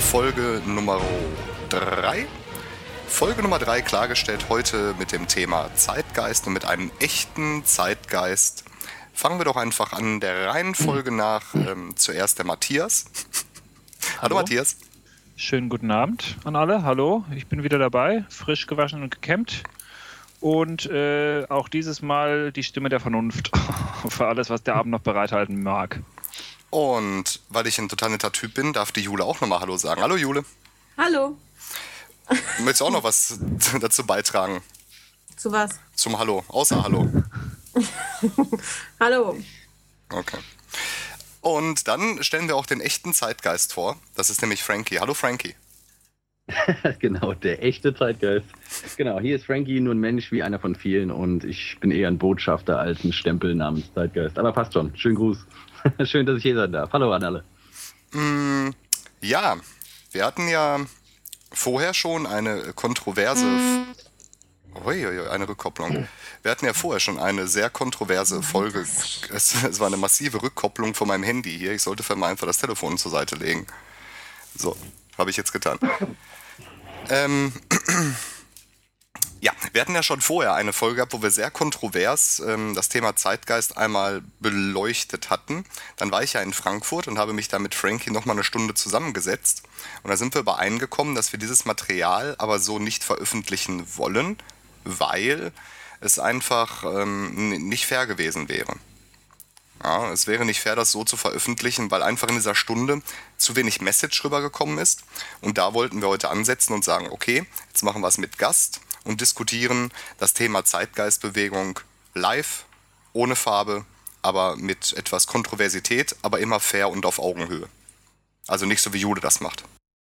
Folge Nummer 3. Folge Nummer 3 klargestellt heute mit dem Thema Zeitgeist und mit einem echten Zeitgeist. Fangen wir doch einfach an der Reihenfolge nach. Zuerst der Matthias. Hallo Matthias. Schönen guten Abend an alle. Hallo, ich bin wieder dabei, frisch gewaschen und gekämmt. Und auch dieses Mal die Stimme der Vernunft für alles, was der Abend noch bereithalten mag. Und weil ich ein total netter Typ bin, darf die Jule auch nochmal Hallo sagen. Hallo Jule. Hallo. Möchtest du auch noch was dazu beitragen? Zu was? Zum Hallo, außer Hallo. Hallo. Okay. Und dann stellen wir auch den echten Zeitgeist vor. Das ist nämlich Frankie. Hallo Frankie. Genau, der echte Zeitgeist. Genau, hier ist Frankie, nur ein Mensch wie einer von vielen und ich bin eher ein Botschafter als ein Stempel namens Zeitgeist. Aber passt schon. Schönen Gruß. Schön, dass ich hier sein darf. Hallo an alle. Ja, wir hatten ja vorher schon eine kontroverse... eine Rückkopplung. Wir hatten ja vorher schon eine sehr kontroverse Folge. Es war eine massive Rückkopplung von meinem Handy hier. Ich sollte für mal einfach das Telefon zur Seite legen. So, habe ich jetzt getan. Ja, wir hatten ja schon vorher eine Folge gehabt, wo wir sehr kontrovers das Thema Zeitgeist einmal beleuchtet hatten. Dann war ich ja in Frankfurt und habe mich da mit Frankie nochmal eine Stunde zusammengesetzt. Und da sind wir übereingekommen, dass wir dieses Material aber so nicht veröffentlichen wollen, weil es einfach nicht fair gewesen wäre. Ja, es wäre nicht fair, das so zu veröffentlichen, weil einfach in dieser Stunde zu wenig Message rübergekommen ist. Und da wollten wir heute ansetzen und sagen, okay, jetzt machen wir es mit Gast und diskutieren das Thema Zeitgeistbewegung live, ohne Farbe, aber mit etwas Kontroversität, aber immer fair und auf Augenhöhe. Also nicht so, wie Jude das macht.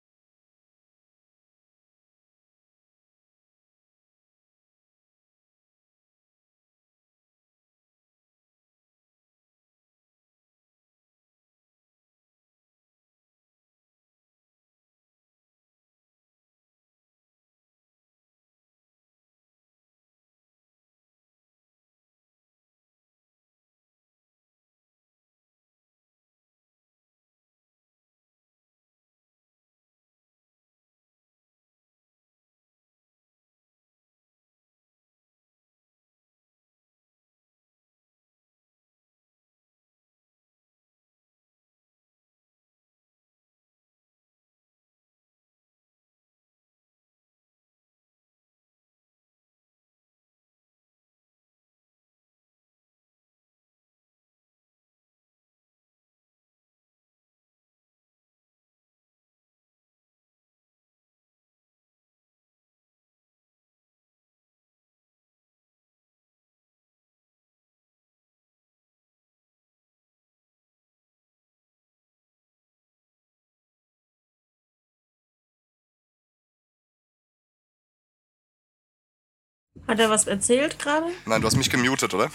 Hat er was erzählt gerade? Nein, du hast mich gemutet, oder?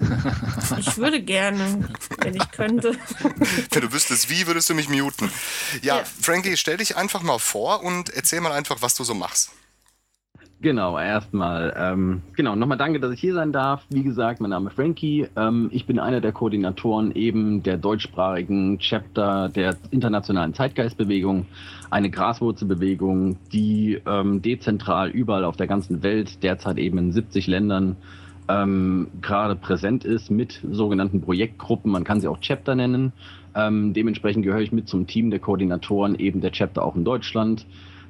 Ich würde gerne, wenn ich könnte. Wenn du wüsstest, wie, würdest du mich muten. Ja, Frankie, stell dich einfach mal vor und erzähl mal einfach, was du so machst. Genau, erstmal, nochmal danke, dass ich hier sein darf. Wie gesagt, mein Name ist Frankie. Ich bin einer der Koordinatoren eben der deutschsprachigen Chapter der internationalen Zeitgeistbewegung. Eine Graswurzelbewegung, die dezentral überall auf der ganzen Welt, derzeit eben in 70 Ländern, gerade präsent ist mit sogenannten Projektgruppen. Man kann sie auch Chapter nennen. Dementsprechend gehöre ich mit zum Team der Koordinatoren eben der Chapter auch in Deutschland.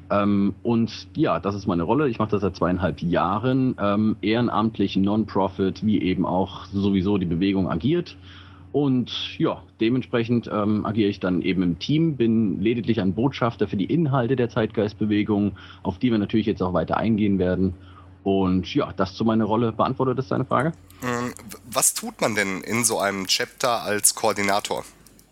Und ja, das ist meine Rolle. Ich mache das seit 2,5 Jahren, ehrenamtlich, Non-Profit, wie eben auch sowieso die Bewegung agiert. Und ja, dementsprechend agiere ich dann eben im Team, bin lediglich ein Botschafter für die Inhalte der Zeitgeistbewegung, auf die wir natürlich jetzt auch weiter eingehen werden. Und ja, das zu meiner Rolle. Beantwortet das deine Frage? Was tut man denn in so einem Chapter als Koordinator?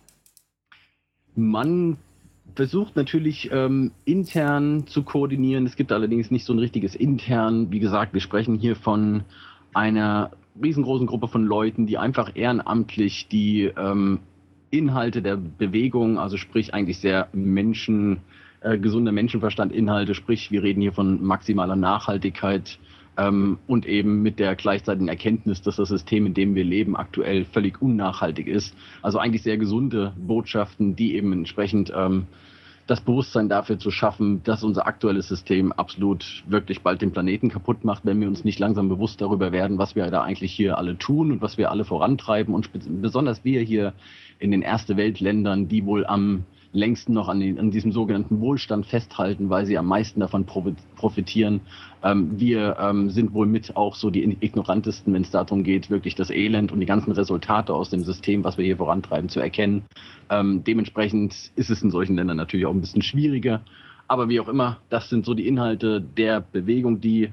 Man versucht natürlich intern zu koordinieren. Es gibt allerdings nicht so ein richtiges intern. Wie gesagt, wir sprechen hier von einer riesengroßen Gruppe von Leuten, die einfach ehrenamtlich die Inhalte der Bewegung, also sprich eigentlich sehr gesunder Menschenverstand Inhalte, sprich wir reden hier von maximaler Nachhaltigkeit und eben mit der gleichzeitigen Erkenntnis, dass das System, in dem wir leben, aktuell völlig unnachhaltig ist. Also eigentlich sehr gesunde Botschaften, die eben entsprechend das Bewusstsein dafür zu schaffen, dass unser aktuelles System absolut wirklich bald den Planeten kaputt macht, wenn wir uns nicht langsam bewusst darüber werden, was wir da eigentlich hier alle tun und was wir alle vorantreiben. Und besonders wir hier in den Erste-Welt-Ländern, die wohl am längsten noch an diesem sogenannten Wohlstand festhalten, weil sie am meisten davon profitieren. Wir sind wohl mit auch so die ignorantesten, wenn es darum geht, wirklich das Elend und die ganzen Resultate aus dem System, was wir hier vorantreiben, zu erkennen. Dementsprechend ist es in solchen Ländern natürlich auch ein bisschen schwieriger. Aber wie auch immer, das sind so die Inhalte der Bewegung, die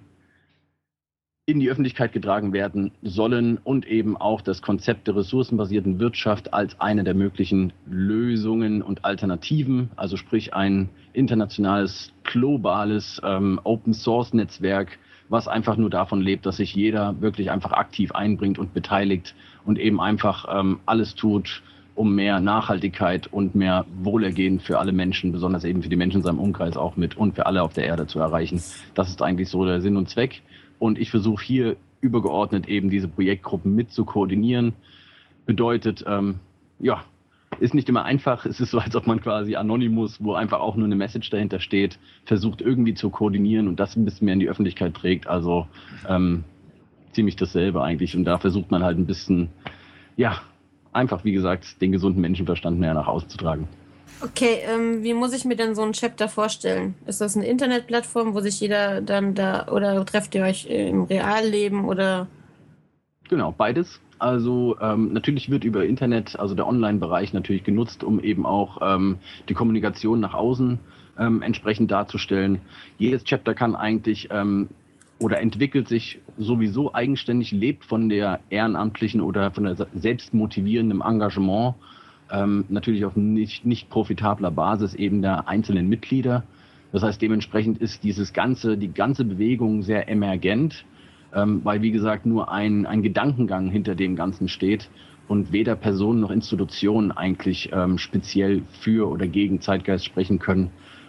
in die Öffentlichkeit getragen werden sollen und eben auch das Konzept der ressourcenbasierten Wirtschaft als eine der möglichen Lösungen und Alternativen, also sprich ein internationales, globales Open-Source-Netzwerk, was einfach nur davon lebt, dass sich jeder wirklich einfach aktiv einbringt und beteiligt und eben einfach alles tut, um mehr Nachhaltigkeit und mehr Wohlergehen für alle Menschen, besonders eben für die Menschen in seinem Umkreis auch mit und für alle auf der Erde zu erreichen. Das ist eigentlich so der Sinn und Zweck. Und ich versuche hier übergeordnet eben diese Projektgruppen mit zu koordinieren. Bedeutet, ist nicht immer einfach. Es ist so, als ob man quasi Anonymous, wo einfach auch nur eine Message dahinter steht, versucht irgendwie zu koordinieren und das ein bisschen mehr in die Öffentlichkeit trägt. Also ziemlich dasselbe eigentlich. Und da versucht man halt ein bisschen, einfach, wie gesagt, den gesunden Menschenverstand mehr nach außen zu tragen. Okay, wie muss ich mir denn so ein Chapter vorstellen? Ist das eine Internetplattform, wo sich jeder dann da, oder trefft ihr euch im Realleben oder? Genau, beides. Also natürlich wird über Internet, also der Online-Bereich natürlich genutzt, um eben auch die Kommunikation nach außen entsprechend darzustellen. Jedes Chapter kann eigentlich oder entwickelt sich sowieso eigenständig, lebt von der ehrenamtlichen oder von der selbstmotivierenden Engagement, natürlich auf nicht profitabler Basis eben der einzelnen Mitglieder. Das heißt, dementsprechend ist die ganze Bewegung sehr emergent, weil, wie gesagt, nur ein Gedankengang hinter dem Ganzen steht und weder Personen noch Institutionen eigentlich speziell für oder gegen Zeitgeist sprechen können.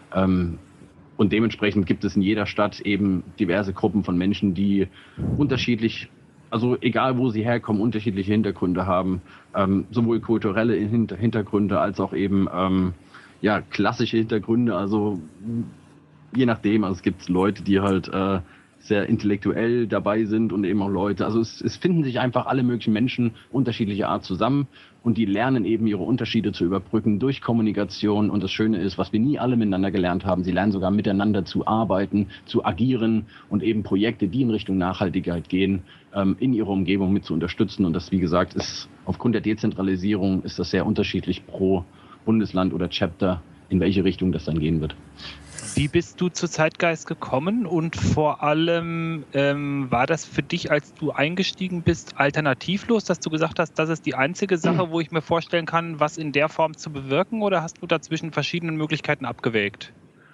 Und dementsprechend gibt es in jeder Stadt eben diverse Gruppen von Menschen, die unterschiedlich, also egal wo sie herkommen, unterschiedliche Hintergründe haben, sowohl kulturelle Hintergründe als auch eben klassische Hintergründe, also je nachdem, also es gibt Leute, die halt sehr intellektuell dabei sind und eben auch Leute, also es finden sich einfach alle möglichen Menschen unterschiedlicher Art zusammen und die lernen eben ihre Unterschiede zu überbrücken durch Kommunikation und das Schöne ist, was wir nie alle miteinander gelernt haben, sie lernen sogar miteinander zu arbeiten, zu agieren und eben Projekte, die in Richtung Nachhaltigkeit gehen, in ihrer Umgebung mit zu unterstützen und das, wie gesagt, ist aufgrund der Dezentralisierung ist das sehr unterschiedlich pro Bundesland oder Chapter, in welche Richtung das dann gehen wird. Wie bist du zu Zeitgeist gekommen und vor allem war das für dich, als du eingestiegen bist, alternativlos, dass du gesagt hast, das ist die einzige Sache, wo ich mir vorstellen kann, was in der Form zu bewirken oder hast du dazwischen verschiedenen Möglichkeiten abgewägt?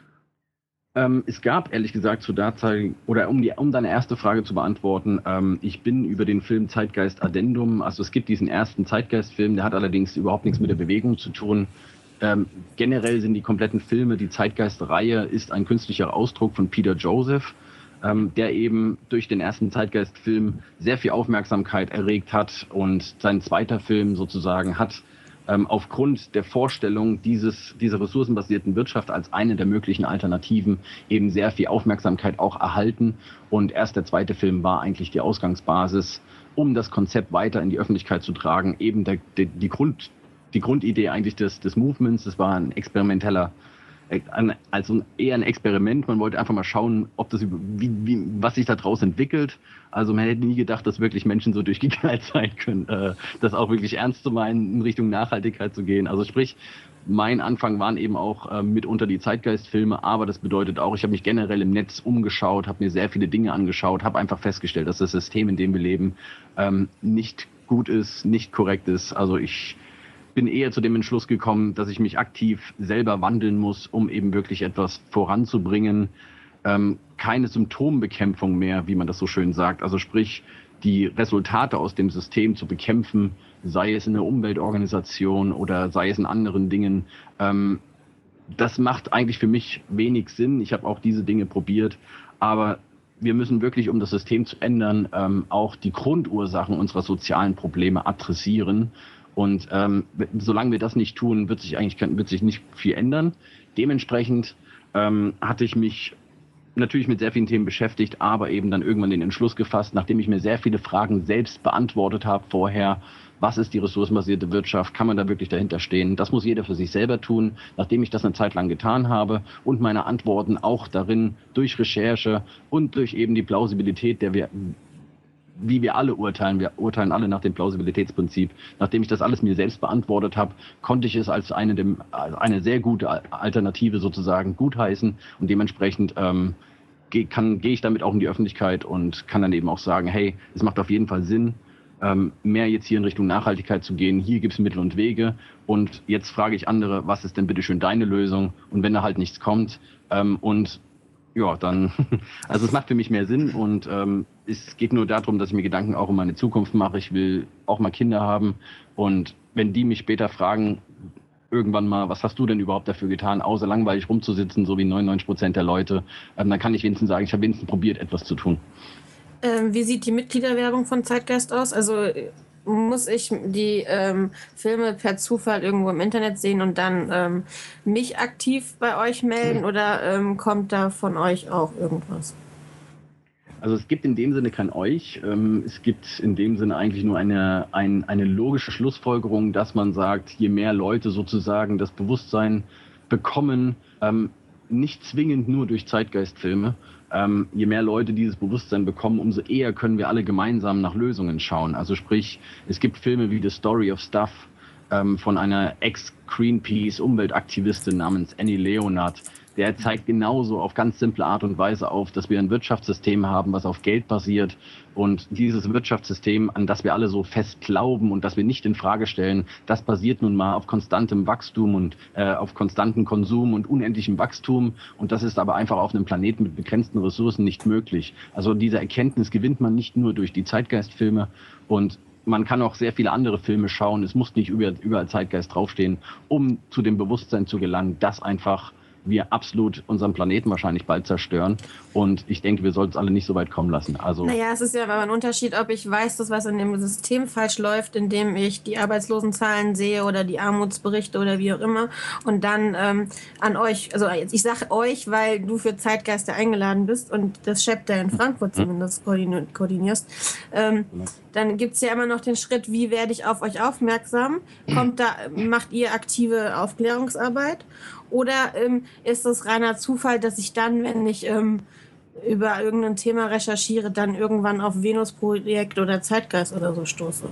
Es gab ehrlich gesagt zu der Zeit, oder um deine erste Frage zu beantworten, ich bin über den Film Zeitgeist Addendum, also es gibt diesen ersten Zeitgeist-Film, der hat allerdings überhaupt nichts mit der Bewegung zu tun. Generell sind die kompletten Filme, die Zeitgeist-Reihe ist ein künstlicher Ausdruck von Peter Joseph, der eben durch den ersten Zeitgeist-Film sehr viel Aufmerksamkeit erregt hat und sein zweiter Film sozusagen hat aufgrund der Vorstellung dieser ressourcenbasierten Wirtschaft als eine der möglichen Alternativen eben sehr viel Aufmerksamkeit auch erhalten und erst der zweite Film war eigentlich die Ausgangsbasis, um das Konzept weiter in die Öffentlichkeit zu tragen, eben die Grundidee eigentlich des Movements, das war ein experimenteller, also eher ein Experiment. Man wollte einfach mal schauen, ob das was sich da draus entwickelt. Also man hätte nie gedacht, dass wirklich Menschen so durchgeknallt sein können, das auch wirklich ernst zu meinen, in Richtung Nachhaltigkeit zu gehen. Also sprich, mein Anfang waren eben auch mitunter die Zeitgeistfilme, aber das bedeutet auch, ich habe mich generell im Netz umgeschaut, habe mir sehr viele Dinge angeschaut, habe einfach festgestellt, dass das System, in dem wir leben, nicht gut ist, nicht korrekt ist. Also ich bin eher zu dem Entschluss gekommen, dass ich mich aktiv selber wandeln muss, um eben wirklich etwas voranzubringen. Keine Symptombekämpfung mehr, wie man das so schön sagt. Also sprich, die Resultate aus dem System zu bekämpfen, sei es in der Umweltorganisation oder sei es in anderen Dingen. Das macht eigentlich für mich wenig Sinn. Ich habe auch diese Dinge probiert, aber wir müssen wirklich, um das System zu ändern, auch die Grundursachen unserer sozialen Probleme adressieren. Und solange wir das nicht tun, wird sich nicht viel ändern. Dementsprechend hatte ich mich natürlich mit sehr vielen Themen beschäftigt, aber eben dann irgendwann den Entschluss gefasst, nachdem ich mir sehr viele Fragen selbst beantwortet habe vorher. Was ist die ressourcenbasierte Wirtschaft? Kann man da wirklich dahinter stehen? Das muss jeder für sich selber tun. Nachdem ich das eine Zeit lang getan habe und meine Antworten auch darin durch Recherche und durch eben die Plausibilität, wie wir alle urteilen, wir urteilen alle nach dem Plausibilitätsprinzip. Nachdem ich das alles mir selbst beantwortet habe, konnte ich es als eine sehr gute Alternative sozusagen gutheißen und dementsprechend gehe ich damit auch in die Öffentlichkeit und kann dann eben auch sagen, hey, es macht auf jeden Fall Sinn, mehr jetzt hier in Richtung Nachhaltigkeit zu gehen. Hier gibt es Mittel und Wege und jetzt frage ich andere, was ist denn bitte schön deine Lösung? Und wenn da halt nichts kommt und ja, dann, also es macht für mich mehr Sinn und es geht nur darum, dass ich mir Gedanken auch um meine Zukunft mache. Ich will auch mal Kinder haben und wenn die mich später fragen, irgendwann mal, was hast du denn überhaupt dafür getan, außer langweilig rumzusitzen, so wie 99% der Leute, dann kann ich wenigstens sagen, ich habe wenigstens probiert, etwas zu tun. Wie sieht die Mitgliederwerbung von Zeitgeist aus? Also muss ich die Filme per Zufall irgendwo im Internet sehen und dann mich aktiv bei euch melden oder kommt da von euch auch irgendwas? Also es gibt in dem Sinne kein euch. Es gibt in dem Sinne eigentlich nur eine logische Schlussfolgerung, dass man sagt, je mehr Leute sozusagen das Bewusstsein bekommen, nicht zwingend nur durch Zeitgeistfilme, je mehr Leute dieses Bewusstsein bekommen, umso eher können wir alle gemeinsam nach Lösungen schauen. Also sprich, es gibt Filme wie The Story of Stuff von einer Ex-Greenpeace-Umweltaktivistin namens Annie Leonard. Der zeigt genauso auf ganz simple Art und Weise auf, dass wir ein Wirtschaftssystem haben, was auf Geld basiert. Und dieses Wirtschaftssystem, an das wir alle so fest glauben und das wir nicht in Frage stellen, das basiert nun mal auf konstantem Wachstum und auf konstantem Konsum und unendlichem Wachstum. Und das ist aber einfach auf einem Planeten mit begrenzten Ressourcen nicht möglich. Also diese Erkenntnis gewinnt man nicht nur durch die Zeitgeistfilme und man kann auch sehr viele andere Filme schauen. Es muss nicht überall Zeitgeist draufstehen, um zu dem Bewusstsein zu gelangen, dass einfach wir absolut unseren Planeten wahrscheinlich bald zerstören. Und ich denke, wir sollten es alle nicht so weit kommen lassen. Also, naja, es ist ja aber ein Unterschied, ob ich weiß, dass was in dem System falsch läuft, indem ich die Arbeitslosenzahlen sehe oder die Armutsberichte oder wie auch immer und dann an euch, also ich sage euch, weil du für Zeitgeister eingeladen bist und das Chapter in Frankfurt zumindest koordinierst, dann gibt es ja immer noch den Schritt, wie werde ich auf euch aufmerksam? Macht ihr aktive Aufklärungsarbeit? Oder ist es reiner Zufall, dass ich dann, wenn ich über irgendein Thema recherchiere, dann irgendwann auf Venus-Projekt oder Zeitgeist oder so stoße?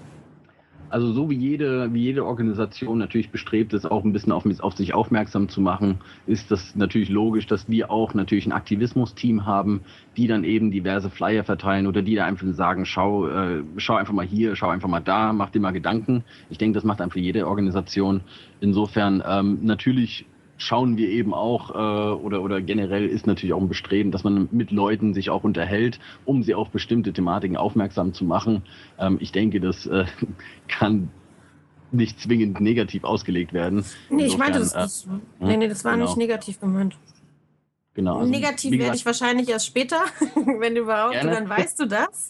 Also so wie jede Organisation natürlich bestrebt ist, auch ein bisschen auf sich aufmerksam zu machen, ist das natürlich logisch, dass wir auch natürlich ein Aktivismus-Team haben, die dann eben diverse Flyer verteilen oder die da einfach sagen, schau einfach mal hier, schau einfach mal da, mach dir mal Gedanken. Ich denke, das macht einfach jede Organisation. Insofern natürlich schauen wir eben auch, oder generell ist natürlich auch ein Bestreben, dass man mit Leuten sich auch unterhält, um sie auf bestimmte Thematiken aufmerksam zu machen. Ich denke, das kann nicht zwingend negativ ausgelegt werden. Nee, ich meinte das war genau. nicht negativ gemeint. Genau, also, negativ werde ich wahrscheinlich erst später, wenn überhaupt, und dann weißt du das.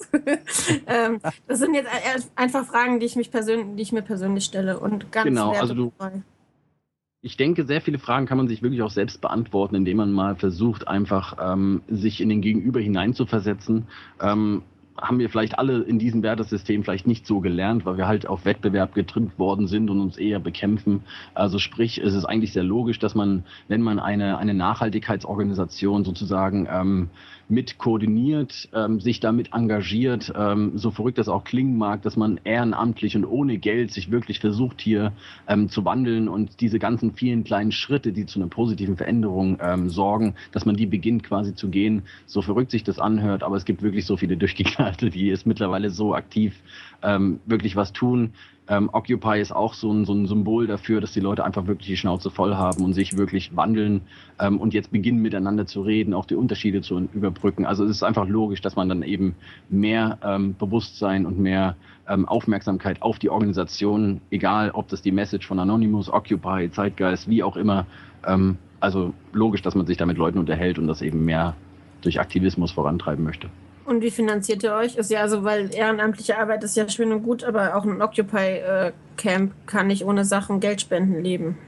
Das sind jetzt einfach Fragen, die ich mir persönlich stelle und ganz wertefrei. Ich denke, sehr viele Fragen kann man sich wirklich auch selbst beantworten, indem man mal versucht, einfach sich in den Gegenüber hineinzuversetzen. Haben wir vielleicht alle in diesem Wertesystem vielleicht nicht so gelernt, weil wir halt auf Wettbewerb getrimmt worden sind und uns eher bekämpfen. Also sprich, es ist eigentlich sehr logisch, dass man, wenn man eine Nachhaltigkeitsorganisation sozusagen mit koordiniert, sich damit engagiert, so verrückt das auch klingen mag, dass man ehrenamtlich und ohne Geld sich wirklich versucht hier zu wandeln und diese ganzen vielen kleinen Schritte, die zu einer positiven Veränderung sorgen, dass man die beginnt quasi zu gehen, so verrückt sich das anhört, aber es gibt wirklich so viele Durchgeknallte, die es mittlerweile so aktiv wirklich was tun. Occupy ist auch so ein Symbol dafür, dass die Leute einfach wirklich die Schnauze voll haben und sich wirklich wandeln und jetzt beginnen miteinander zu reden, auch die Unterschiede zu überbrücken. Also es ist einfach logisch, dass man dann eben mehr Bewusstsein und mehr Aufmerksamkeit auf die Organisation, egal ob das die Message von Anonymous, Occupy, Zeitgeist, wie auch immer, also logisch, dass man sich da mit Leuten unterhält und das eben mehr durch Aktivismus vorantreiben möchte. Und wie finanziert ihr euch? Ist ja also, weil ehrenamtliche Arbeit ist ja schön und gut, aber auch ein Occupy-Camp kann nicht ohne Sachen Geldspenden leben.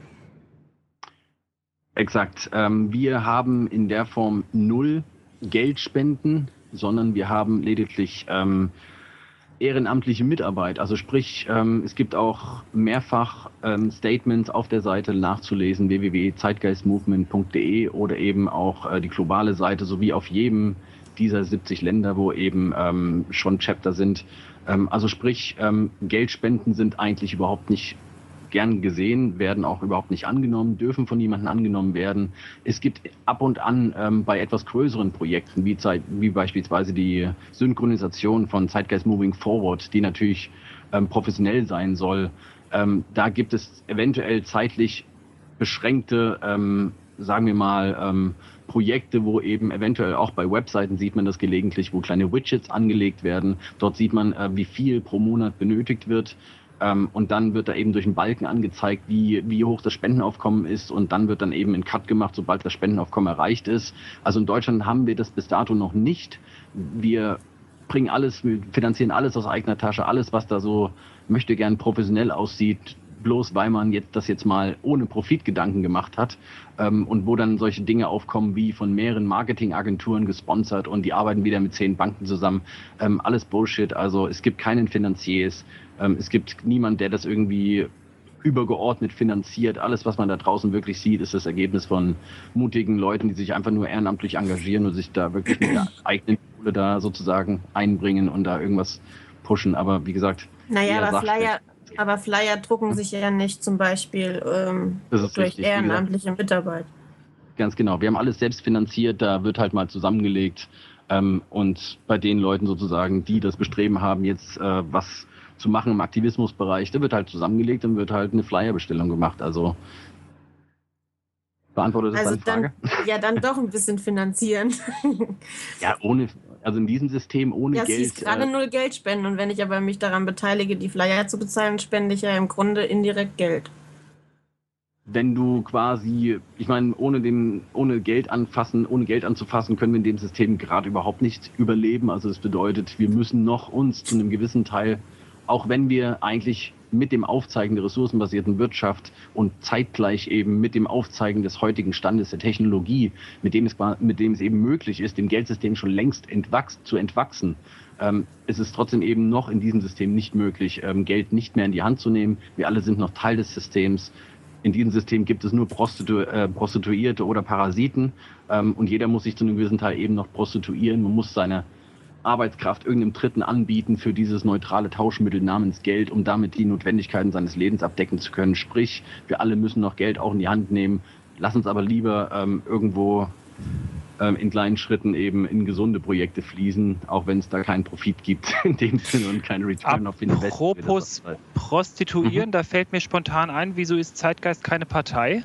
Exakt. Wir haben in der Form 0 Geldspenden, sondern wir haben lediglich ehrenamtliche Mitarbeit. Also sprich, es gibt auch mehrfach Statements auf der Seite nachzulesen, www.zeitgeistmovement.de oder eben auch die globale Seite, sowie auf jedem dieser 70 Länder, wo eben schon Chapter sind. Also sprich, Geldspenden sind eigentlich überhaupt nicht gern gesehen, werden auch überhaupt nicht angenommen, dürfen von niemandem angenommen werden. Es gibt ab und an bei etwas größeren Projekten, wie beispielsweise die Synchronisation von Zeitgeist Moving Forward, die natürlich professionell sein soll, da gibt es eventuell zeitlich beschränkte, sagen wir mal, Projekte, wo eben eventuell auch bei Webseiten sieht man das gelegentlich, wo kleine Widgets angelegt werden. Dort sieht man, wie viel pro Monat benötigt wird. Und dann wird da eben durch einen Balken angezeigt, wie hoch das Spendenaufkommen ist, und dann wird dann eben ein Cut gemacht, sobald das Spendenaufkommen erreicht ist. Also in Deutschland haben wir das bis dato noch nicht. Wir finanzieren alles aus eigener Tasche, alles, was da so möchte gern professionell aussieht, bloß weil man das jetzt mal ohne Profitgedanken gemacht hat, und wo dann solche Dinge aufkommen wie von mehreren Marketingagenturen gesponsert und die arbeiten wieder mit 10 Banken zusammen. Alles Bullshit. Also es gibt keinen Finanziers. Es gibt niemanden, der das irgendwie übergeordnet finanziert. Alles, was man da draußen wirklich sieht, ist das Ergebnis von mutigen Leuten, die sich einfach nur ehrenamtlich engagieren und sich da wirklich mit der eigenen Kohle da sozusagen einbringen und da irgendwas pushen. Aber wie gesagt, aber Flyer drucken sich ja nicht zum Beispiel durch richtig, ehrenamtliche Mitarbeit. Ganz genau. Wir haben alles selbst finanziert, da wird halt mal zusammengelegt. Und bei den Leuten sozusagen, die das Bestreben haben, jetzt was zu machen im Aktivismusbereich, da wird halt zusammengelegt und wird halt eine Flyer-Bestellung gemacht. Also beantwortet das deine Frage? Dann doch ein bisschen finanzieren. Ja, also in diesem System ohne Geld. Ja, es hieß gerade 0 Geld spenden, und wenn ich aber mich daran beteilige, die Flyer zu bezahlen, spende ich ja im Grunde indirekt Geld. Wenn du quasi, ich meine, ohne Geld anzufassen, können wir in dem System gerade überhaupt nicht überleben. Also das bedeutet, wir müssen noch uns zu einem gewissen Teil, auch wenn wir eigentlich mit dem Aufzeigen der ressourcenbasierten Wirtschaft und zeitgleich eben mit dem Aufzeigen des heutigen Standes der Technologie, mit dem es eben möglich ist, dem Geldsystem schon längst zu entwachsen, ist es trotzdem eben noch in diesem System nicht möglich, Geld nicht mehr in die Hand zu nehmen. Wir alle sind noch Teil des Systems. In diesem System gibt es nur Prostituierte oder Parasiten, und jeder muss sich zu einem gewissen Teil eben noch prostituieren. Man muss seine Arbeitskraft irgendeinem Dritten anbieten für dieses neutrale Tauschmittel namens Geld, um damit die Notwendigkeiten seines Lebens abdecken zu können. Sprich, wir alle müssen noch Geld auch in die Hand nehmen. Lass uns aber lieber irgendwo in kleinen Schritten eben in gesunde Projekte fließen, auch wenn es da keinen Profit gibt in dem Sinne und kein Return of Investment. Apropos Prostituieren, da fällt mir spontan ein, wieso ist Zeitgeist keine Partei?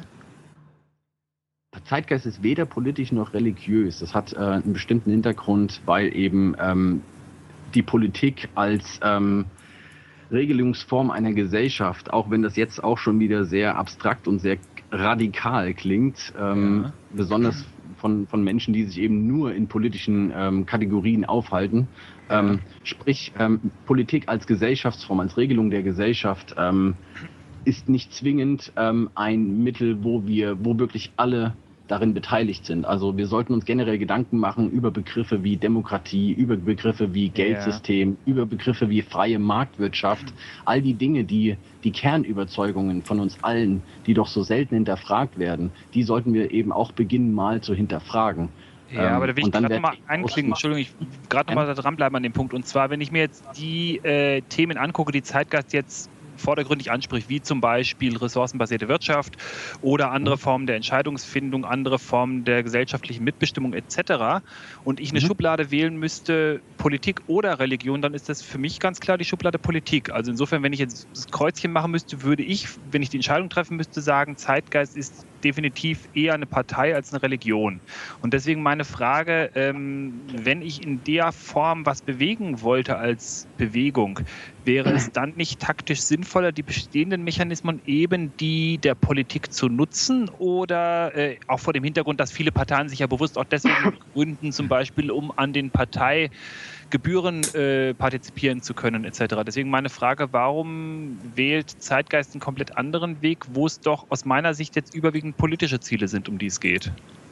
Zeitgeist ist weder politisch noch religiös. Das hat einen bestimmten Hintergrund, weil eben die Politik als Regelungsform einer Gesellschaft, auch wenn das jetzt auch schon wieder sehr abstrakt und sehr radikal klingt, besonders von Menschen, die sich eben nur in politischen Kategorien aufhalten. Sprich, Politik als Gesellschaftsform, als Regelung der Gesellschaft ist nicht zwingend ein Mittel, wo wirklich alle darin beteiligt sind. Also wir sollten uns generell Gedanken machen über Begriffe wie Demokratie, über Begriffe wie Geldsystem, über Begriffe wie freie Marktwirtschaft. All die Dinge, die Kernüberzeugungen von uns allen, die doch so selten hinterfragt werden, die sollten wir eben auch beginnen mal zu hinterfragen. Ja, aber da will ich gerade nochmal einklingen. Entschuldigung, ich will gerade nochmal da dranbleiben an dem Punkt. Und zwar, wenn ich mir jetzt die Themen angucke, die Zeitgeist jetzt vordergründig anspricht, wie zum Beispiel ressourcenbasierte Wirtschaft oder andere Formen der Entscheidungsfindung, andere Formen der gesellschaftlichen Mitbestimmung etc. und ich eine Schublade wählen müsste, Politik oder Religion, dann ist das für mich ganz klar die Schublade Politik. Also insofern, wenn ich jetzt das Kreuzchen machen müsste, würde ich, wenn ich die Entscheidung treffen müsste, sagen, Zeitgeist ist definitiv eher eine Partei als eine Religion. Und deswegen meine Frage, wenn ich in der Form was bewegen wollte als Bewegung, wäre es dann nicht taktisch sinnvoller, die bestehenden Mechanismen eben die der Politik zu nutzen oder auch vor dem Hintergrund, dass viele Parteien sich ja bewusst auch deswegen gründen, zum Beispiel um an den Parteigebühren partizipieren zu können etc. Deswegen meine Frage, warum wählt Zeitgeist einen komplett anderen Weg, wo es doch aus meiner Sicht jetzt überwiegend politische Ziele sind, um die es geht?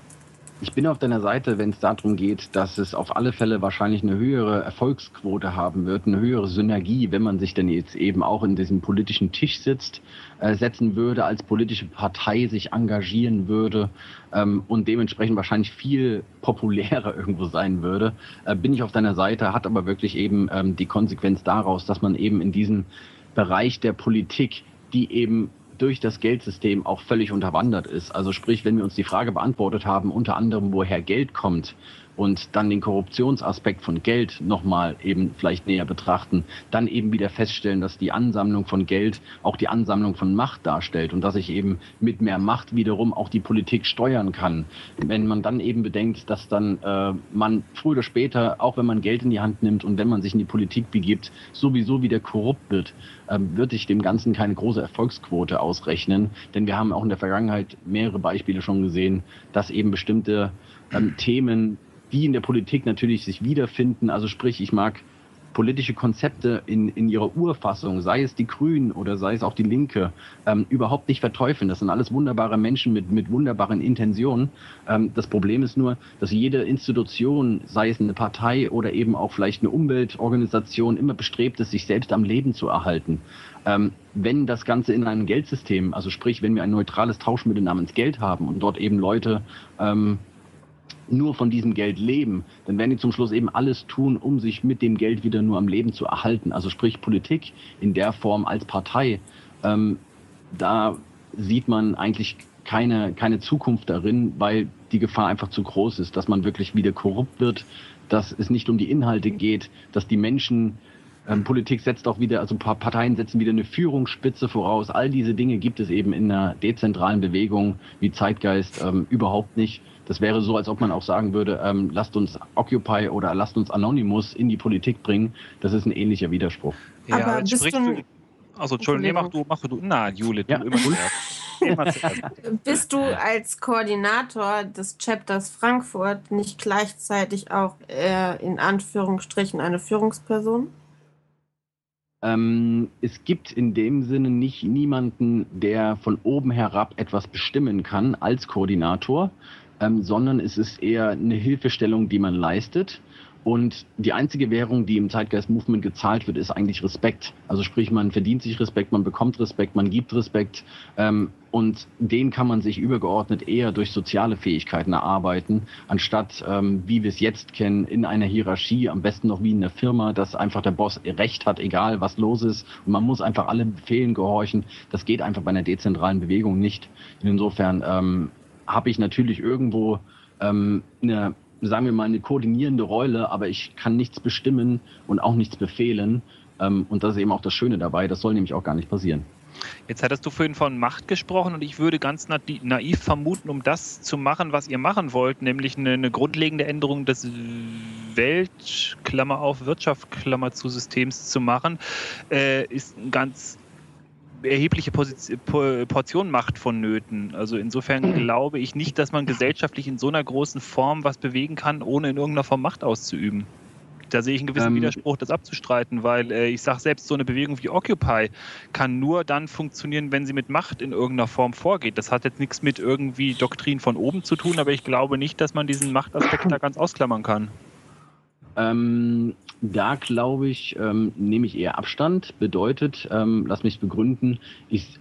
Ich bin auf deiner Seite, wenn es darum geht, dass es auf alle Fälle wahrscheinlich eine höhere Erfolgsquote haben wird, eine höhere Synergie, wenn man sich dann jetzt eben auch in diesem politischen Tisch setzen würde, als politische Partei sich engagieren würde und dementsprechend wahrscheinlich viel populärer irgendwo sein würde. Bin ich auf deiner Seite, hat aber wirklich eben die Konsequenz daraus, dass man eben in diesem Bereich der Politik, die eben durch das Geldsystem auch völlig unterwandert ist. Also sprich, wenn wir uns die Frage beantwortet haben, unter anderem, woher Geld kommt und dann den Korruptionsaspekt von Geld nochmal eben vielleicht näher betrachten, dann eben wieder feststellen, dass die Ansammlung von Geld auch die Ansammlung von Macht darstellt und dass ich eben mit mehr Macht wiederum auch die Politik steuern kann. Wenn man dann eben bedenkt, dass dann man früher oder später, auch wenn man Geld in die Hand nimmt und wenn man sich in die Politik begibt, sowieso wieder korrupt wird, würde ich dem Ganzen keine große Erfolgsquote ausrechnen. Denn wir haben auch in der Vergangenheit mehrere Beispiele schon gesehen, dass eben bestimmte Themen, die in der Politik natürlich sich wiederfinden, also sprich, ich mag politische Konzepte in ihrer Urfassung, sei es die Grünen oder sei es auch die Linke, überhaupt nicht verteufeln. Das sind alles wunderbare Menschen mit wunderbaren Intentionen. Das Problem ist nur, dass jede Institution, sei es eine Partei oder eben auch vielleicht eine Umweltorganisation, immer bestrebt ist, sich selbst am Leben zu erhalten. Wenn das Ganze in einem Geldsystem, also sprich, wenn wir ein neutrales Tauschmittel namens Geld haben und dort eben Leute nur von diesem Geld leben, dann werden die zum Schluss eben alles tun, um sich mit dem Geld wieder nur am Leben zu erhalten. Also sprich Politik in der Form als Partei, da sieht man eigentlich keine Zukunft darin, weil die Gefahr einfach zu groß ist, dass man wirklich wieder korrupt wird, dass es nicht um die Inhalte geht, dass die Menschen Politik setzt auch wieder, also ein paar Parteien setzen wieder eine Führungsspitze voraus. All diese Dinge gibt es eben in einer dezentralen Bewegung wie Zeitgeist überhaupt nicht. Das wäre so, als ob man auch sagen würde, lasst uns Occupy oder lasst uns Anonymous in die Politik bringen. Das ist ein ähnlicher Widerspruch. Ja, aber jetzt sprichst du... Also Entschuldigung, mach du. Na, Jule, du ja, immer zuerst. Bist du als Koordinator des Chapters Frankfurt nicht gleichzeitig auch in Anführungsstrichen eine Führungsperson? Es gibt in dem Sinne nicht niemanden, der von oben herab etwas bestimmen kann als Koordinator, sondern es ist eher eine Hilfestellung, die man leistet. Und die einzige Währung, die im Zeitgeist-Movement gezahlt wird, ist eigentlich Respekt. Also sprich, man verdient sich Respekt, man bekommt Respekt, man gibt Respekt. Und den kann man sich übergeordnet eher durch soziale Fähigkeiten erarbeiten, anstatt, wie wir es jetzt kennen, in einer Hierarchie, am besten noch wie in einer Firma, dass einfach der Boss Recht hat, egal was los ist. Und man muss einfach allen Befehlen gehorchen. Das geht einfach bei einer dezentralen Bewegung nicht. Insofern habe ich natürlich irgendwo sagen wir mal, eine koordinierende Rolle, aber ich kann nichts bestimmen und auch nichts befehlen. Und das ist eben auch das Schöne dabei. Das soll nämlich auch gar nicht passieren. Jetzt hattest du vorhin von Macht gesprochen und ich würde ganz naiv vermuten, um das zu machen, was ihr machen wollt, nämlich eine grundlegende Änderung des Wirtschaft-Systems zu machen, ist ein ganz erhebliche Portion Macht vonnöten. Also insofern glaube ich nicht, dass man gesellschaftlich in so einer großen Form was bewegen kann, ohne in irgendeiner Form Macht auszuüben. Da sehe ich einen gewissen Widerspruch, das abzustreiten, weil ich sage, selbst so eine Bewegung wie Occupy kann nur dann funktionieren, wenn sie mit Macht in irgendeiner Form vorgeht. Das hat jetzt nichts mit irgendwie Doktrin von oben zu tun, aber ich glaube nicht, dass man diesen Machtaspekt da ganz ausklammern kann. Da glaube ich, nehme ich eher Abstand. Bedeutet, lass mich begründen,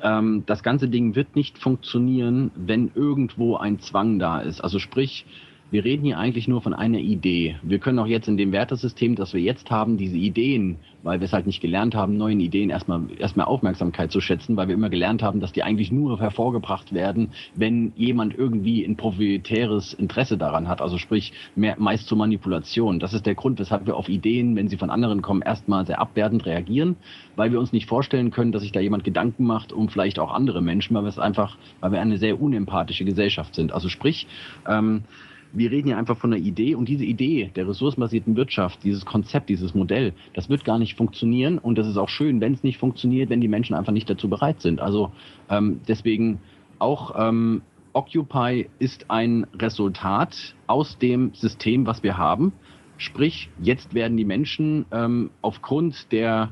das ganze Ding wird nicht funktionieren, wenn irgendwo ein Zwang da ist. Also sprich, Wir reden hier eigentlich nur von einer Idee. Wir können auch jetzt in dem Wertesystem, das wir jetzt haben, diese Ideen, weil wir es halt nicht gelernt haben, neuen Ideen erstmal Aufmerksamkeit zu schätzen, weil wir immer gelernt haben, dass die eigentlich nur hervorgebracht werden, wenn jemand irgendwie ein proprietäres Interesse daran hat, also sprich meist zur Manipulation. Das ist der Grund, weshalb wir auf Ideen, wenn sie von anderen kommen, erstmal sehr abwertend reagieren, weil wir uns nicht vorstellen können, dass sich da jemand Gedanken macht, um vielleicht auch andere Menschen, weil wir eine sehr unempathische Gesellschaft sind. Also sprich, wir reden ja einfach von einer Idee und diese Idee der ressourcenbasierten Wirtschaft, dieses Konzept, dieses Modell, das wird gar nicht funktionieren und das ist auch schön, wenn es nicht funktioniert, wenn die Menschen einfach nicht dazu bereit sind. Also deswegen auch Occupy ist ein Resultat aus dem System, was wir haben. Sprich, jetzt werden die Menschen aufgrund der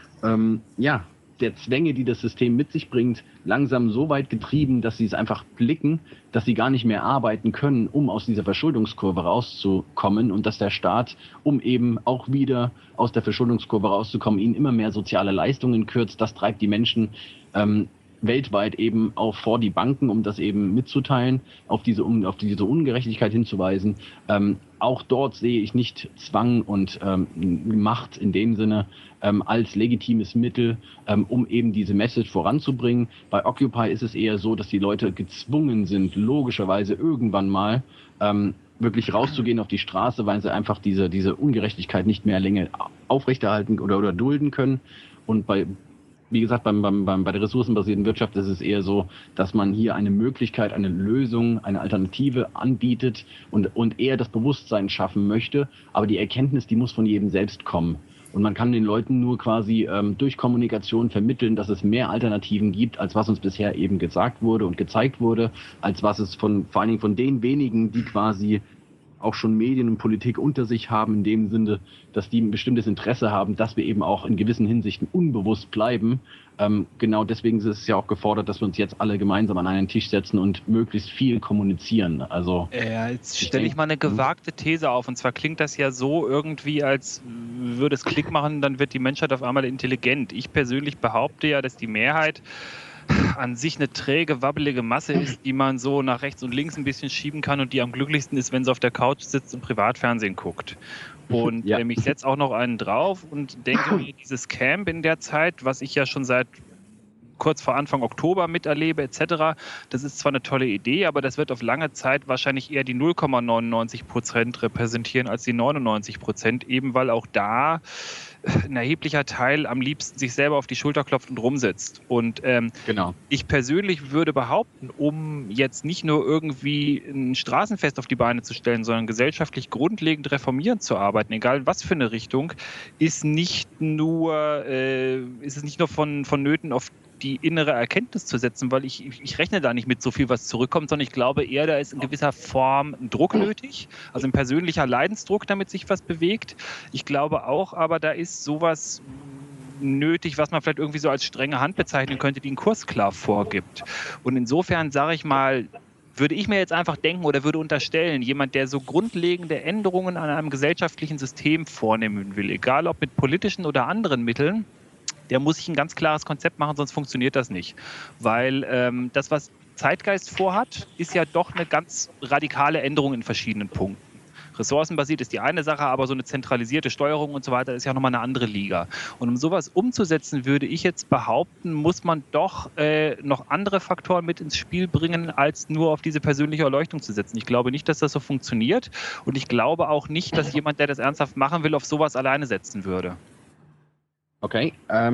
Zwänge, die das System mit sich bringt, langsam so weit getrieben, dass sie es einfach blicken, dass sie gar nicht mehr arbeiten können, um aus dieser Verschuldungskurve rauszukommen und dass der Staat, um eben auch wieder aus der Verschuldungskurve rauszukommen, ihnen immer mehr soziale Leistungen kürzt. Das treibt die Menschen weltweit eben auch vor die Banken, um das eben mitzuteilen, auf diese Ungerechtigkeit hinzuweisen. Auch dort sehe ich nicht Zwang und Macht in dem Sinne als legitimes Mittel, um eben diese Message voranzubringen. Bei Occupy ist es eher so, dass die Leute gezwungen sind, logischerweise irgendwann mal wirklich rauszugehen auf die Straße, weil sie einfach diese Ungerechtigkeit nicht mehr länger aufrechterhalten oder dulden können. Und wie gesagt, bei der ressourcenbasierten Wirtschaft ist es eher so, dass man hier eine Möglichkeit, eine Lösung, eine Alternative anbietet und eher das Bewusstsein schaffen möchte. Aber die Erkenntnis, die muss von jedem selbst kommen. Und man kann den Leuten nur quasi durch Kommunikation vermitteln, dass es mehr Alternativen gibt, als was uns bisher eben gesagt wurde und gezeigt wurde, als was es vor allen Dingen von den wenigen, die quasi auch schon Medien und Politik unter sich haben, in dem Sinne, dass die ein bestimmtes Interesse haben, dass wir eben auch in gewissen Hinsichten unbewusst bleiben. Genau deswegen ist es ja auch gefordert, dass wir uns jetzt alle gemeinsam an einen Tisch setzen und möglichst viel kommunizieren. Also jetzt stelle ich mal eine gewagte These auf. Und zwar klingt das ja so irgendwie, als würde es Klick machen, dann wird die Menschheit auf einmal intelligent. Ich persönlich behaupte ja, dass die Mehrheit an sich eine träge, wabbelige Masse ist, die man so nach rechts und links ein bisschen schieben kann und die am glücklichsten ist, wenn sie auf der Couch sitzt und Privatfernsehen guckt. Und ich setze auch noch einen drauf und denke mir, dieses Camp in der Zeit, was ich ja schon seit kurz vor Anfang Oktober miterlebe etc., das ist zwar eine tolle Idee, aber das wird auf lange Zeit wahrscheinlich eher die 0,99% repräsentieren als die 99%, eben weil auch da ein erheblicher Teil am liebsten sich selber auf die Schulter klopft und rumsitzt. Und genau. Ich persönlich würde behaupten, um jetzt nicht nur irgendwie ein Straßenfest auf die Beine zu stellen, sondern gesellschaftlich grundlegend reformierend zu arbeiten, egal was für eine Richtung, ist es nicht nur vonnöten, auf die innere Erkenntnis zu setzen, weil ich rechne da nicht mit so viel, was zurückkommt, sondern ich glaube eher, da ist in gewisser Form ein Druck nötig, also ein persönlicher Leidensdruck, damit sich was bewegt. Ich glaube auch, aber da ist sowas nötig, was man vielleicht irgendwie so als strenge Hand bezeichnen könnte, die einen Kurs klar vorgibt. Und insofern sage ich mal, würde ich mir jetzt einfach denken oder würde unterstellen, jemand, der so grundlegende Änderungen an einem gesellschaftlichen System vornehmen will, egal ob mit politischen oder anderen Mitteln, der muss sich ein ganz klares Konzept machen, sonst funktioniert das nicht. Weil das, was Zeitgeist vorhat, ist ja doch eine ganz radikale Änderung in verschiedenen Punkten. Ressourcenbasiert ist die eine Sache, aber so eine zentralisierte Steuerung und so weiter ist ja nochmal eine andere Liga. Und um sowas umzusetzen, würde ich jetzt behaupten, muss man doch noch andere Faktoren mit ins Spiel bringen, als nur auf diese persönliche Erleuchtung zu setzen. Ich glaube nicht, dass das so funktioniert und ich glaube auch nicht, dass jemand, der das ernsthaft machen will, auf sowas alleine setzen würde. Okay,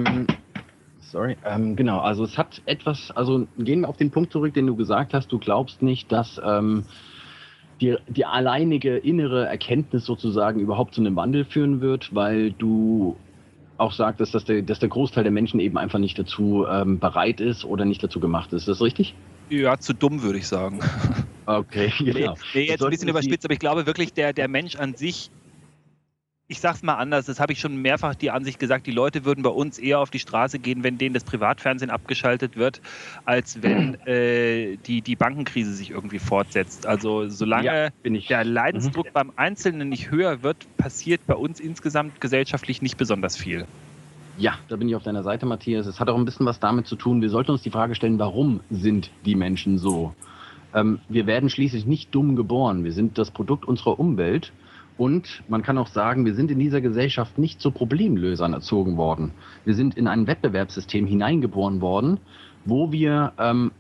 genau, also es hat etwas, also gehen wir auf den Punkt zurück, den du gesagt hast, du glaubst nicht, dass die alleinige innere Erkenntnis sozusagen überhaupt zu einem Wandel führen wird, weil du auch sagtest, dass der Großteil der Menschen eben einfach nicht dazu bereit ist oder nicht dazu gemacht ist. Ist das richtig? Ja, zu dumm, würde ich sagen. Okay, genau. Nee, jetzt ein bisschen überspitzt, aber ich glaube wirklich, der Mensch an sich, ich sag's mal anders, das habe ich schon mehrfach die Ansicht gesagt, die Leute würden bei uns eher auf die Straße gehen, wenn denen das Privatfernsehen abgeschaltet wird, als wenn die Bankenkrise sich irgendwie fortsetzt. Also solange der Leidensdruck beim Einzelnen nicht höher wird, passiert bei uns insgesamt gesellschaftlich nicht besonders viel. Ja, da bin ich auf deiner Seite, Matthias. Es hat auch ein bisschen was damit zu tun, wir sollten uns die Frage stellen, warum sind die Menschen so? Wir werden schließlich nicht dumm geboren. Wir sind das Produkt unserer Umwelt. Und man kann auch sagen, wir sind in dieser Gesellschaft nicht zu Problemlösern erzogen worden. Wir sind in ein Wettbewerbssystem hineingeboren worden, wo wir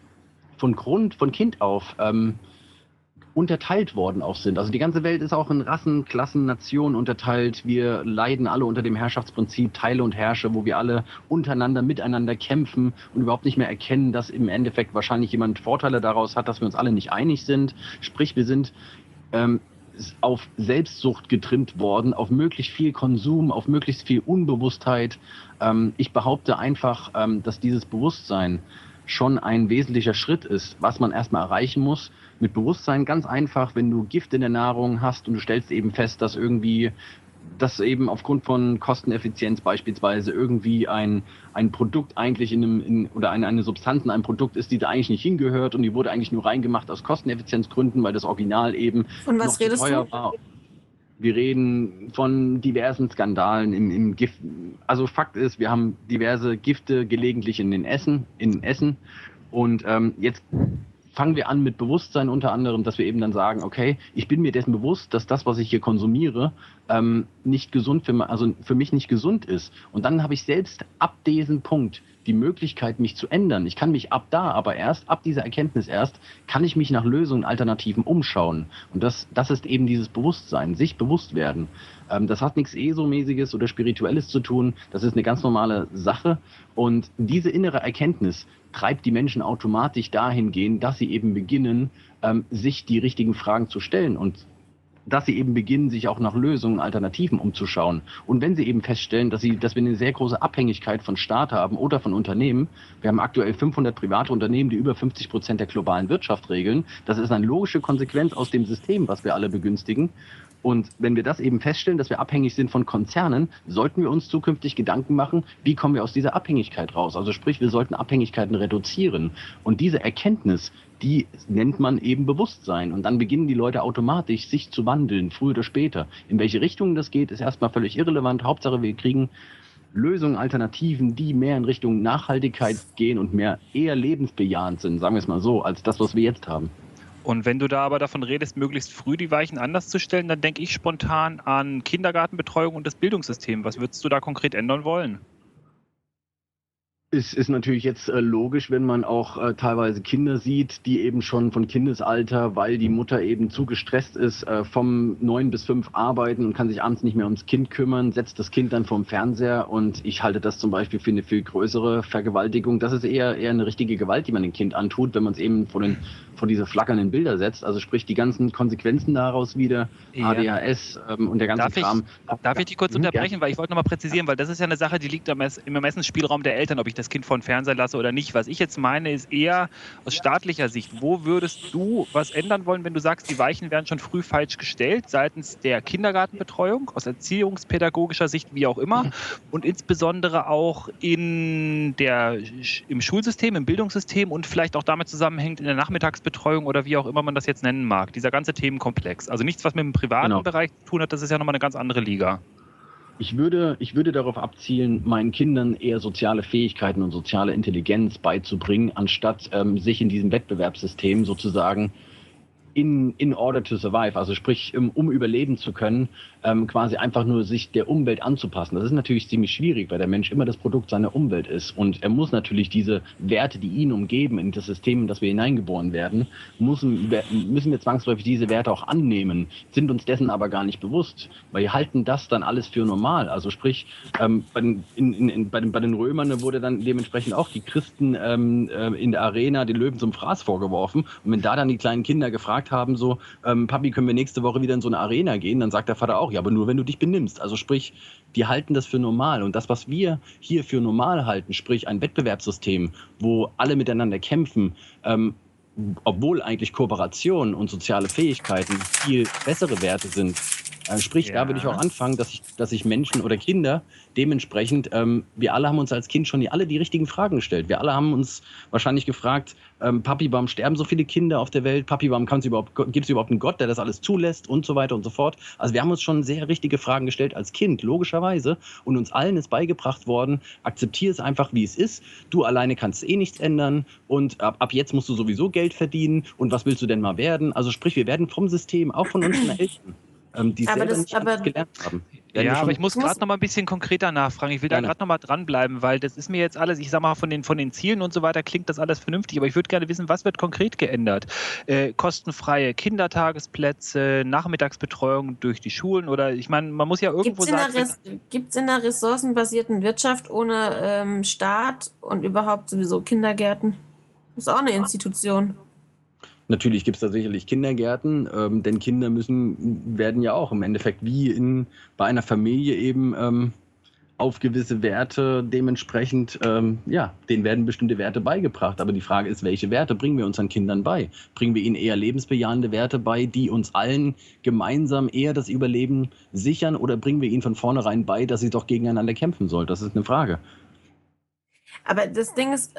von Kind auf unterteilt worden auch sind. Also die ganze Welt ist auch in Rassen, Klassen, Nationen unterteilt. Wir leiden alle unter dem Herrschaftsprinzip Teile und Herrsche, wo wir alle untereinander, miteinander kämpfen und überhaupt nicht mehr erkennen, dass im Endeffekt wahrscheinlich jemand Vorteile daraus hat, dass wir uns alle nicht einig sind. Sprich, wir sind auf Selbstsucht getrimmt worden, auf möglichst viel Konsum, auf möglichst viel Unbewusstheit. Ich behaupte einfach, dass dieses Bewusstsein schon ein wesentlicher Schritt ist, was man erstmal erreichen muss. Mit Bewusstsein ganz einfach, wenn du Gift in der Nahrung hast und du stellst eben fest, dass eben aufgrund von Kosteneffizienz beispielsweise irgendwie ein Produkt eigentlich oder eine Substanz in einem Produkt ist, die da eigentlich nicht hingehört und die wurde eigentlich nur reingemacht aus Kosteneffizienzgründen, weil das Original eben Von was noch zu redest teuer du? war. Wir reden von diversen Skandalen im Gift. Also Fakt ist, wir haben diverse Gifte gelegentlich in Essen. Und jetzt fangen wir an mit Bewusstsein unter anderem, dass wir eben dann sagen, okay, ich bin mir dessen bewusst, dass das, was ich hier konsumiere, nicht gesund für mich nicht gesund ist. Und dann habe ich selbst ab diesem Punkt die Möglichkeit, mich zu ändern. Ich kann mich ab dieser Erkenntnis kann ich mich nach Lösungen, Alternativen umschauen. Und das ist eben dieses Bewusstsein, sich bewusst werden. Das hat nichts ESO-mäßiges oder Spirituelles zu tun. Das ist eine ganz normale Sache. Und diese innere Erkenntnis treibt die Menschen automatisch dahingehend, dass sie eben beginnen, sich die richtigen Fragen zu stellen und dass sie eben beginnen, sich auch nach Lösungen, Alternativen umzuschauen. Und wenn sie eben feststellen, dass wir eine sehr große Abhängigkeit von Staat haben oder von Unternehmen, wir haben aktuell 500 private Unternehmen, die über 50% der globalen Wirtschaft regeln. Das ist eine logische Konsequenz aus dem System, was wir alle begünstigen. Und wenn wir das eben feststellen, dass wir abhängig sind von Konzernen, sollten wir uns zukünftig Gedanken machen, wie kommen wir aus dieser Abhängigkeit raus? Also sprich, wir sollten Abhängigkeiten reduzieren. Und diese Erkenntnis, die nennt man eben Bewusstsein. Und dann beginnen die Leute automatisch, sich zu wandeln, früher oder später. In welche Richtung das geht, ist erstmal völlig irrelevant. Hauptsache, wir kriegen Lösungen, Alternativen, die mehr in Richtung Nachhaltigkeit gehen und eher lebensbejahend sind, sagen wir es mal so, als das, was wir jetzt haben. Und wenn du da aber davon redest, möglichst früh die Weichen anders zu stellen, dann denke ich spontan an Kindergartenbetreuung und das Bildungssystem. Was würdest du da konkret ändern wollen? Es ist natürlich jetzt logisch, wenn man auch teilweise Kinder sieht, die eben schon von Kindesalter, weil die Mutter eben zu gestresst ist, vom 9 bis 5 arbeiten und kann sich abends nicht mehr ums Kind kümmern, setzt das Kind dann vorm Fernseher und ich halte das zum Beispiel für eine viel größere Vergewaltigung. Das ist eher eine richtige Gewalt, die man dem Kind antut, wenn man es eben vor diese flackernden Bilder setzt. Also sprich die ganzen Konsequenzen daraus wieder, ja. ADHS und der ganze Kram. Darf ich dich kurz unterbrechen, weil ich wollte nochmal präzisieren, weil das ist ja eine Sache, die liegt im Ermessensspielraum der Eltern, ob ich das Kind vor den Fernseher lasse oder nicht. Was ich jetzt meine, ist eher aus staatlicher Sicht. Wo würdest du was ändern wollen, wenn du sagst, die Weichen werden schon früh falsch gestellt, seitens der Kindergartenbetreuung, aus erziehungspädagogischer Sicht, wie auch immer, und insbesondere auch im Schulsystem, im Bildungssystem und vielleicht auch damit zusammenhängt in der Nachmittagsbetreuung oder wie auch immer man das jetzt nennen mag. Dieser ganze Themenkomplex. Also nichts, was mit dem privaten Bereich zu tun hat, das ist ja nochmal eine ganz andere Liga. Ich würde darauf abzielen, meinen Kindern eher soziale Fähigkeiten und soziale Intelligenz beizubringen, anstatt sich in diesem Wettbewerbssystem sozusagen in order to survive, also sprich, um überleben zu können, quasi einfach nur sich der Umwelt anzupassen. Das ist natürlich ziemlich schwierig, weil der Mensch immer das Produkt seiner Umwelt ist und er muss natürlich diese Werte, die ihn umgeben, in das System, in das wir hineingeboren werden, müssen wir zwangsläufig diese Werte auch annehmen, sind uns dessen aber gar nicht bewusst, weil wir halten das dann alles für normal. Also sprich, bei den Römern wurde dann dementsprechend auch die Christen in der Arena den Löwen zum Fraß vorgeworfen und wenn da dann die kleinen Kinder gefragt haben, so, Papi, können wir nächste Woche wieder in so eine Arena gehen, dann sagt der Vater auch, ja, aber nur wenn du dich benimmst. Also sprich, die halten das für normal. Und das, was wir hier für normal halten, sprich ein Wettbewerbssystem, wo alle miteinander kämpfen, obwohl eigentlich Kooperation und soziale Fähigkeiten viel bessere Werte sind, Sprich, da würde ich auch anfangen, dass sich Menschen oder Kinder dementsprechend, wir alle haben uns als Kind schon alle die richtigen Fragen gestellt. Wir alle haben uns wahrscheinlich gefragt, Papi, warum sterben so viele Kinder auf der Welt? Papi, warum gibt es überhaupt einen Gott, der das alles zulässt und so weiter und so fort? Also wir haben uns schon sehr richtige Fragen gestellt als Kind, logischerweise. Und uns allen ist beigebracht worden, akzeptiere es einfach, wie es ist. Du alleine kannst eh nichts ändern und ab jetzt musst du sowieso Geld verdienen. Und was willst du denn mal werden? Also sprich, wir werden vom System, auch von unseren Eltern, die selber nicht gelernt haben. Ja, aber ich muss gerade noch mal ein bisschen konkreter nachfragen. Ich will da gerade noch mal dranbleiben, weil das ist mir jetzt alles, ich sag mal, von den Zielen und so weiter klingt das alles vernünftig, aber ich würde gerne wissen, was wird konkret geändert? Kostenfreie Kindertagesplätze, Nachmittagsbetreuung durch die Schulen oder ich meine, man muss ja irgendwo sagen... Gibt es in der ressourcenbasierten Wirtschaft ohne Staat und überhaupt sowieso Kindergärten? Das ist auch eine Institution. Natürlich gibt es da sicherlich Kindergärten, denn Kinder werden ja auch im Endeffekt wie bei einer Familie eben auf gewisse Werte dementsprechend, denen werden bestimmte Werte beigebracht. Aber die Frage ist, welche Werte bringen wir unseren Kindern bei? Bringen wir ihnen eher lebensbejahende Werte bei, die uns allen gemeinsam eher das Überleben sichern, oder bringen wir ihnen von vornherein bei, dass sie doch gegeneinander kämpfen sollen? Das ist eine Frage. Aber das Ding ist,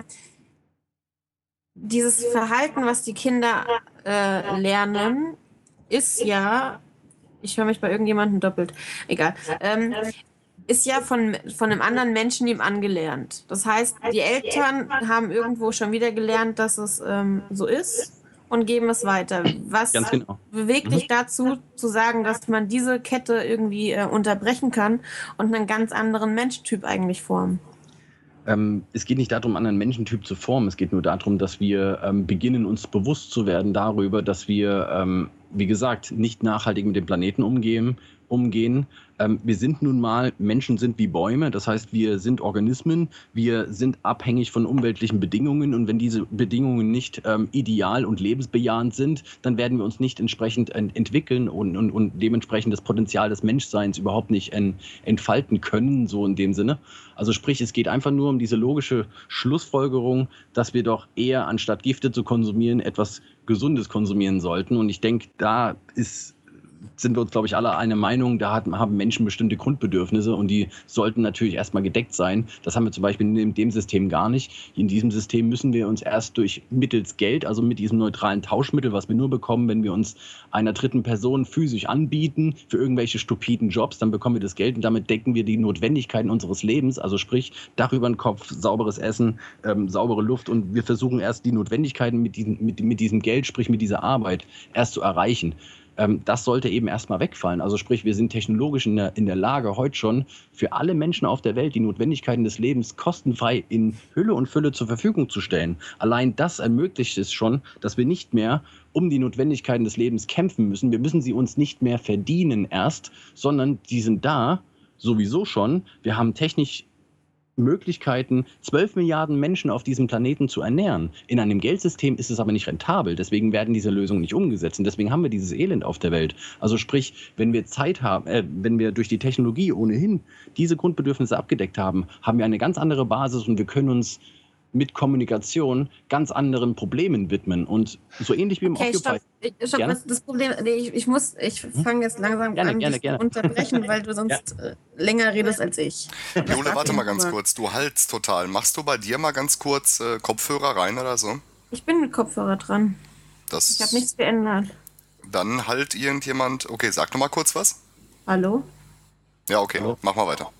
dieses Verhalten, was die Kinder lernen, ist ja, ich höre mich bei irgendjemandem doppelt, egal, ist ja von einem anderen Menschen ihm angelernt. Das heißt, die Eltern haben irgendwo schon wieder gelernt, dass es so ist und geben es weiter. Was bewegt dich dazu, zu sagen, dass man diese Kette irgendwie unterbrechen kann und einen ganz anderen Menschentyp eigentlich formen? Es geht nicht darum, einen anderen Menschentyp zu formen. Es geht nur darum, dass wir beginnen, uns bewusst zu werden darüber, dass wir, wie gesagt, nicht nachhaltig mit dem Planeten umgehen. Wir sind nun mal, Menschen sind wie Bäume, das heißt, wir sind Organismen, wir sind abhängig von umweltlichen Bedingungen, und wenn diese Bedingungen nicht ideal und lebensbejahend sind, dann werden wir uns nicht entsprechend entwickeln und dementsprechend das Potenzial des Menschseins überhaupt nicht entfalten können, so in dem Sinne. Also sprich, es geht einfach nur um diese logische Schlussfolgerung, dass wir doch eher, anstatt Gifte zu konsumieren, etwas Gesundes konsumieren sollten. Und ich denke, da sind wir uns, glaube ich, alle eine Meinung, da haben Menschen bestimmte Grundbedürfnisse und die sollten natürlich erstmal gedeckt sein. Das haben wir zum Beispiel in dem System gar nicht. In diesem System müssen wir uns erst mittels Geld, also mit diesem neutralen Tauschmittel, was wir nur bekommen, wenn wir uns einer dritten Person physisch anbieten für irgendwelche stupiden Jobs, dann bekommen wir das Geld und damit decken wir die Notwendigkeiten unseres Lebens, also sprich Dach über den Kopf, sauberes Essen, saubere Luft, und wir versuchen erst die Notwendigkeiten mit diesem Geld, sprich mit dieser Arbeit, erst zu erreichen. Das sollte eben erstmal wegfallen. Also sprich, wir sind technologisch in der Lage, heute schon für alle Menschen auf der Welt die Notwendigkeiten des Lebens kostenfrei in Hülle und Fülle zur Verfügung zu stellen. Allein das ermöglicht es schon, dass wir nicht mehr um die Notwendigkeiten des Lebens kämpfen müssen. Wir müssen sie uns nicht mehr verdienen erst, sondern die sind da sowieso schon. Wir haben technisch Möglichkeiten, 12 Milliarden Menschen auf diesem Planeten zu ernähren. In einem Geldsystem ist es aber nicht rentabel. Deswegen werden diese Lösungen nicht umgesetzt. Und deswegen haben wir dieses Elend auf der Welt. Also sprich, wenn wir Zeit haben, wenn wir durch die Technologie ohnehin diese Grundbedürfnisse abgedeckt haben, haben wir eine ganz andere Basis und wir können uns mit Kommunikation ganz anderen Problemen widmen. Und so ähnlich wie im Occupy. Stopp, das Problem, ich fange jetzt langsam an, dich zu unterbrechen, weil du sonst länger redest als ich. Jule, warte mal ganz kurz, du haltst total. Machst du bei dir mal ganz kurz Kopfhörer rein oder so? Ich bin mit Kopfhörer dran. Ich habe nichts geändert. Dann halt irgendjemand, okay, sag noch mal kurz was. Hallo? Ja, okay, mach mal weiter.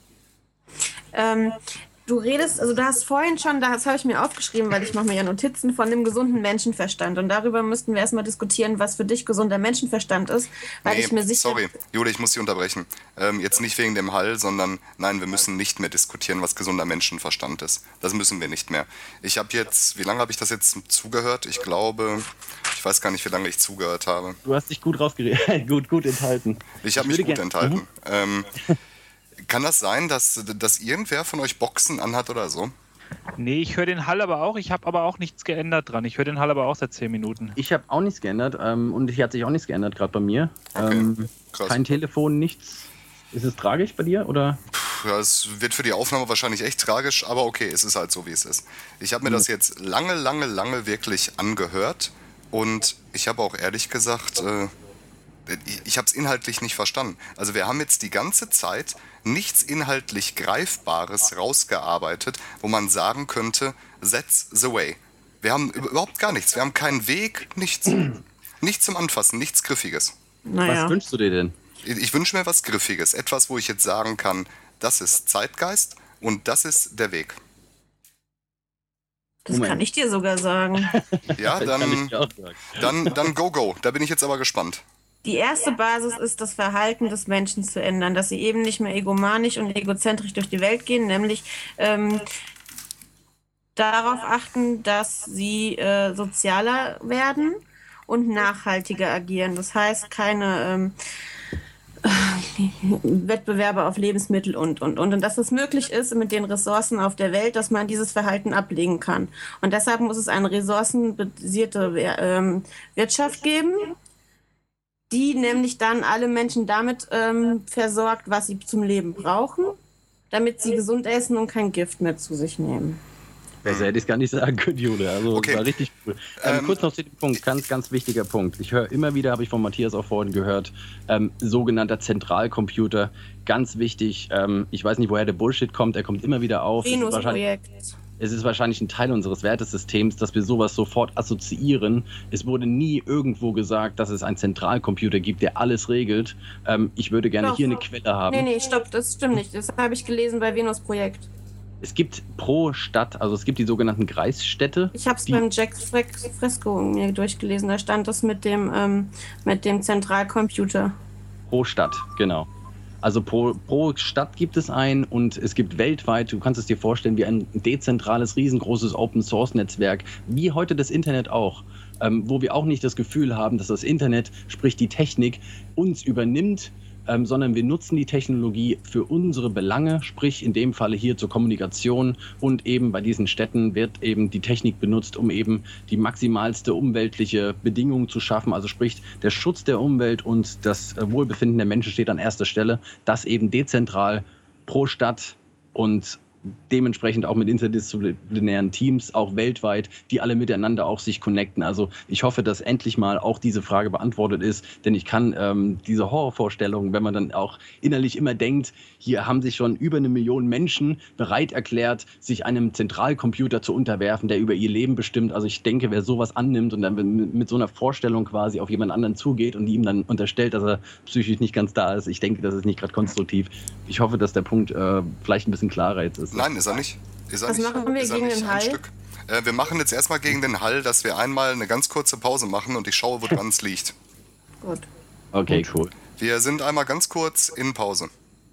Du redest, also du hast vorhin schon, das habe ich mir aufgeschrieben, weil ich mache mir ja Notizen, von dem gesunden Menschenverstand. Und darüber müssten wir erstmal diskutieren, was für dich gesunder Menschenverstand ist. Weil ich mir sicher... Sorry, Jule, ich muss dich unterbrechen. Jetzt nicht wegen dem Hall, sondern nein, wir müssen nicht mehr diskutieren, was gesunder Menschenverstand ist. Das müssen wir nicht mehr. Ich habe jetzt, wie lange habe ich das jetzt zugehört? Ich glaube, ich weiß gar nicht, wie lange ich zugehört habe. Du hast dich gut rausgeredet, gut enthalten. Ich habe mich gut enthalten. Kann das sein, dass irgendwer von euch Boxen anhat oder so? Nee, ich höre den Hall aber auch. Ich habe aber auch nichts geändert dran. Ich höre den Hall aber auch seit 10 Minuten. Ich habe auch nichts geändert und hier hat sich auch nichts geändert, gerade bei mir. Okay, kein Telefon, nichts. Ist es tragisch bei dir, oder? Ja, es wird für die Aufnahme wahrscheinlich echt tragisch, aber okay, es ist halt so, wie es ist. Ich habe mir das jetzt lange wirklich angehört und ich habe auch ehrlich gesagt... Ich habe es inhaltlich nicht verstanden. Also wir haben jetzt die ganze Zeit nichts inhaltlich Greifbares rausgearbeitet, wo man sagen könnte, that's the way. Wir haben überhaupt gar nichts. Wir haben keinen Weg, nichts. Nichts zum Anfassen, nichts Griffiges. Naja. Was wünschst du dir denn? Ich wünsche mir was Griffiges. Etwas, wo ich jetzt sagen kann, das ist Zeitgeist und das ist der Weg. Das kann ich dir sogar sagen. Ja, Das kann ich dir auch sagen. dann go. Da bin ich jetzt aber gespannt. Die erste Basis ist, das Verhalten des Menschen zu ändern, dass sie eben nicht mehr egomanisch und egozentrisch durch die Welt gehen, nämlich darauf achten, dass sie sozialer werden und nachhaltiger agieren. Das heißt, keine Wettbewerbe auf Lebensmittel und. Und dass es möglich ist, mit den Ressourcen auf der Welt, dass man dieses Verhalten ablegen kann. Und deshalb muss es eine ressourcenbasierte Wirtschaft geben, die nämlich dann alle Menschen damit versorgt, was sie zum Leben brauchen, damit sie gesund essen und kein Gift mehr zu sich nehmen. Besser hätte ich es gar nicht sagen können, Jule. Also Okay. war richtig cool. Kurz noch zu dem Punkt, ganz wichtiger Punkt. Ich höre immer wieder, habe ich von Matthias auch vorhin gehört, sogenannter Zentralcomputer, ganz wichtig. Ich weiß nicht, woher der Bullshit kommt, er kommt immer wieder auf. Venus-Projekt. Es ist wahrscheinlich ein Teil unseres Wertesystems, dass wir sowas sofort assoziieren. Es wurde nie irgendwo gesagt, dass es einen Zentralcomputer gibt, der alles regelt. Ich würde gerne hier eine Quelle haben. Nee, stopp, das stimmt nicht. Das habe ich gelesen bei Venus-Projekt. Es gibt pro Stadt, also es gibt die sogenannten Kreisstädte. Ich habe es beim Jack Fresco mir durchgelesen. Da stand das mit dem Zentralcomputer. Pro Stadt, genau. Also pro Stadt gibt es einen und es gibt weltweit, du kannst es dir vorstellen, wie ein dezentrales, riesengroßes Open-Source-Netzwerk, wie heute das Internet auch, wo wir auch nicht das Gefühl haben, dass das Internet, sprich die Technik, uns übernimmt, sondern wir nutzen die Technologie für unsere Belange, sprich in dem Falle hier zur Kommunikation, und eben bei diesen Städten wird eben die Technik benutzt, um eben die maximalste umweltliche Bedingung zu schaffen, also sprich der Schutz der Umwelt und das Wohlbefinden der Menschen steht an erster Stelle, das eben dezentral pro Stadt und dementsprechend auch mit interdisziplinären Teams, auch weltweit, die alle miteinander auch sich connecten. Also ich hoffe, dass endlich mal auch diese Frage beantwortet ist, denn ich kann diese Horrorvorstellung, wenn man dann auch innerlich immer denkt, hier haben sich schon über 1 Million Menschen bereit erklärt, sich einem Zentralcomputer zu unterwerfen, der über ihr Leben bestimmt. Also ich denke, wer sowas annimmt und dann mit so einer Vorstellung quasi auf jemand anderen zugeht und ihm dann unterstellt, dass er psychisch nicht ganz da ist, ich denke, das ist nicht gerade konstruktiv. Ich hoffe, dass der Punkt vielleicht ein bisschen klarer jetzt ist. Nein, ist er nicht. Was machen wir gegen den Hall? Wir machen jetzt erstmal gegen den Hall, dass wir einmal eine ganz kurze Pause machen und ich schaue, woran es liegt. Gut. Okay, cool. Wir sind einmal ganz kurz in Pause.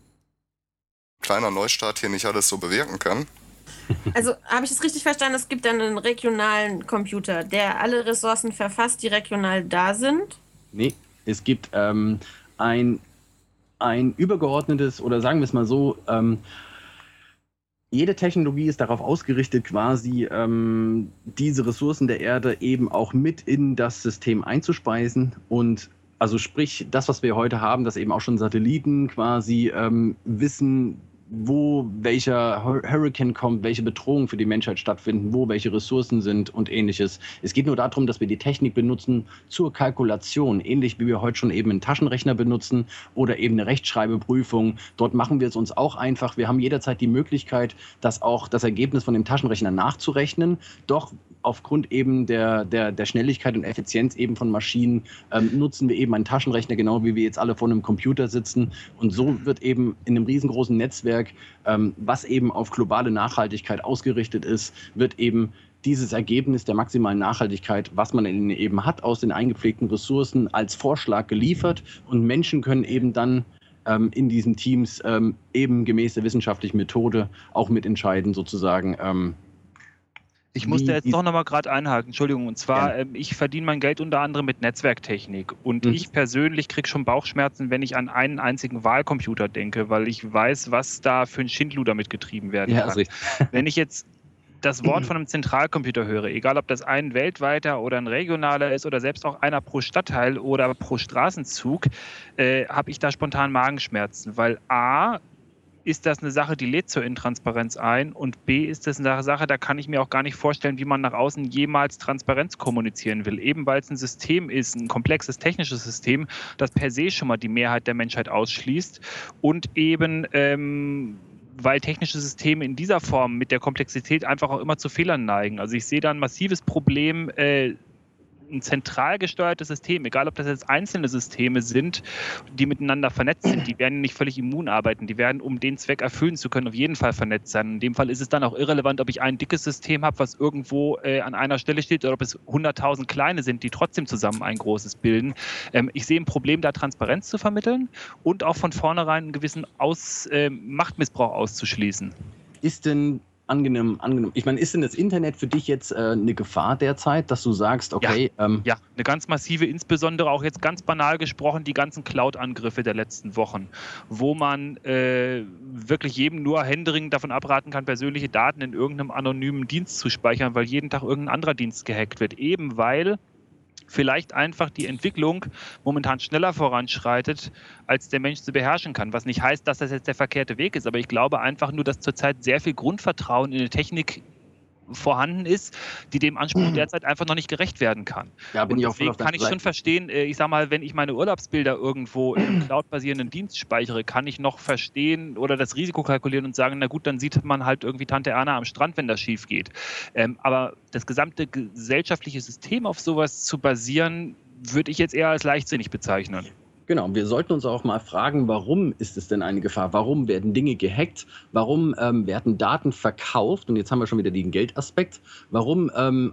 Kleiner Neustart hier nicht alles so bewirken kann. Also habe ich es richtig verstanden, es gibt dann einen regionalen Computer, der alle Ressourcen verfasst, die regional da sind? Nee, es gibt ein übergeordnetes, oder sagen wir es mal so, jede Technologie ist darauf ausgerichtet, quasi diese Ressourcen der Erde eben auch mit in das System einzuspeisen. Und also sprich, das, was wir heute haben, dass eben auch schon Satelliten quasi wissen, wo welcher Hurricane kommt, welche Bedrohungen für die Menschheit stattfinden, wo welche Ressourcen sind und ähnliches. Es geht nur darum, dass wir die Technik benutzen zur Kalkulation, ähnlich wie wir heute schon eben einen Taschenrechner benutzen oder eben eine Rechtschreibeprüfung. Dort machen wir es uns auch einfach. Wir haben jederzeit die Möglichkeit, das auch das Ergebnis von dem Taschenrechner nachzurechnen. Doch aufgrund eben der Schnelligkeit und Effizienz eben von Maschinen nutzen wir eben einen Taschenrechner, genau wie wir jetzt alle vor einem Computer sitzen. Und so wird eben in einem riesengroßen Netzwerk, was eben auf globale Nachhaltigkeit ausgerichtet ist, wird eben dieses Ergebnis der maximalen Nachhaltigkeit, was man eben hat aus den eingepflegten Ressourcen, als Vorschlag geliefert. Und Menschen können eben dann in diesen Teams eben gemäß der wissenschaftlichen Methode auch mitentscheiden, sozusagen. Ich musste jetzt doch nochmal gerade einhaken, Entschuldigung, und zwar, ich verdiene mein Geld unter anderem mit Netzwerktechnik und ich persönlich kriege schon Bauchschmerzen, wenn ich an einen einzigen Wahlcomputer denke, weil ich weiß, was da für ein Schindluder mitgetrieben werden kann. Wenn ich jetzt das Wort von einem Zentralcomputer höre, egal ob das ein weltweiter oder ein regionaler ist oder selbst auch einer pro Stadtteil oder pro Straßenzug, habe ich da spontan Magenschmerzen, weil A, ist das eine Sache, die lädt zur Intransparenz ein, und B, ist das eine Sache, da kann ich mir auch gar nicht vorstellen, wie man nach außen jemals Transparenz kommunizieren will. Eben weil es ein System ist, ein komplexes technisches System, das per se schon mal die Mehrheit der Menschheit ausschließt und eben weil technische Systeme in dieser Form mit der Komplexität einfach auch immer zu Fehlern neigen. Also ich sehe da ein massives Problem, ein zentral gesteuertes System, egal ob das jetzt einzelne Systeme sind, die miteinander vernetzt sind, die werden nicht völlig immun arbeiten, die werden, um den Zweck erfüllen zu können, auf jeden Fall vernetzt sein. In dem Fall ist es dann auch irrelevant, ob ich ein dickes System habe, was irgendwo an einer Stelle steht, oder ob es 100.000 kleine sind, die trotzdem zusammen ein großes bilden. Ich sehe ein Problem, da Transparenz zu vermitteln und auch von vornherein einen gewissen Machtmissbrauch auszuschließen. Ist denn angenommen, ich meine, ist denn das Internet für dich jetzt eine Gefahr derzeit, dass du sagst, okay... Ja, eine ganz massive, insbesondere auch jetzt ganz banal gesprochen, die ganzen Cloud-Angriffe der letzten Wochen, wo man wirklich jedem nur händeringend davon abraten kann, persönliche Daten in irgendeinem anonymen Dienst zu speichern, weil jeden Tag irgendein anderer Dienst gehackt wird, eben weil vielleicht einfach die Entwicklung momentan schneller voranschreitet, als der Mensch sie beherrschen kann. Was nicht heißt, dass das jetzt der verkehrte Weg ist, aber ich glaube einfach nur, dass zurzeit sehr viel Grundvertrauen in die Technik vorhanden ist, die dem Anspruch derzeit einfach noch nicht gerecht werden kann. Ja, bin ich auch voll auf deswegen kann ich schon verstehen, ich sag mal, wenn ich meine Urlaubsbilder irgendwo in einem cloud-basierenden Dienst speichere, kann ich noch verstehen oder das Risiko kalkulieren und sagen, na gut, dann sieht man halt irgendwie Tante Erna am Strand, wenn das schief geht. Aber das gesamte gesellschaftliche System auf sowas zu basieren, würde ich jetzt eher als leichtsinnig bezeichnen. Genau, wir sollten uns auch mal fragen, warum ist es denn eine Gefahr? Warum werden Dinge gehackt? Warum werden Daten verkauft? Und jetzt haben wir schon wieder den Geldaspekt. Warum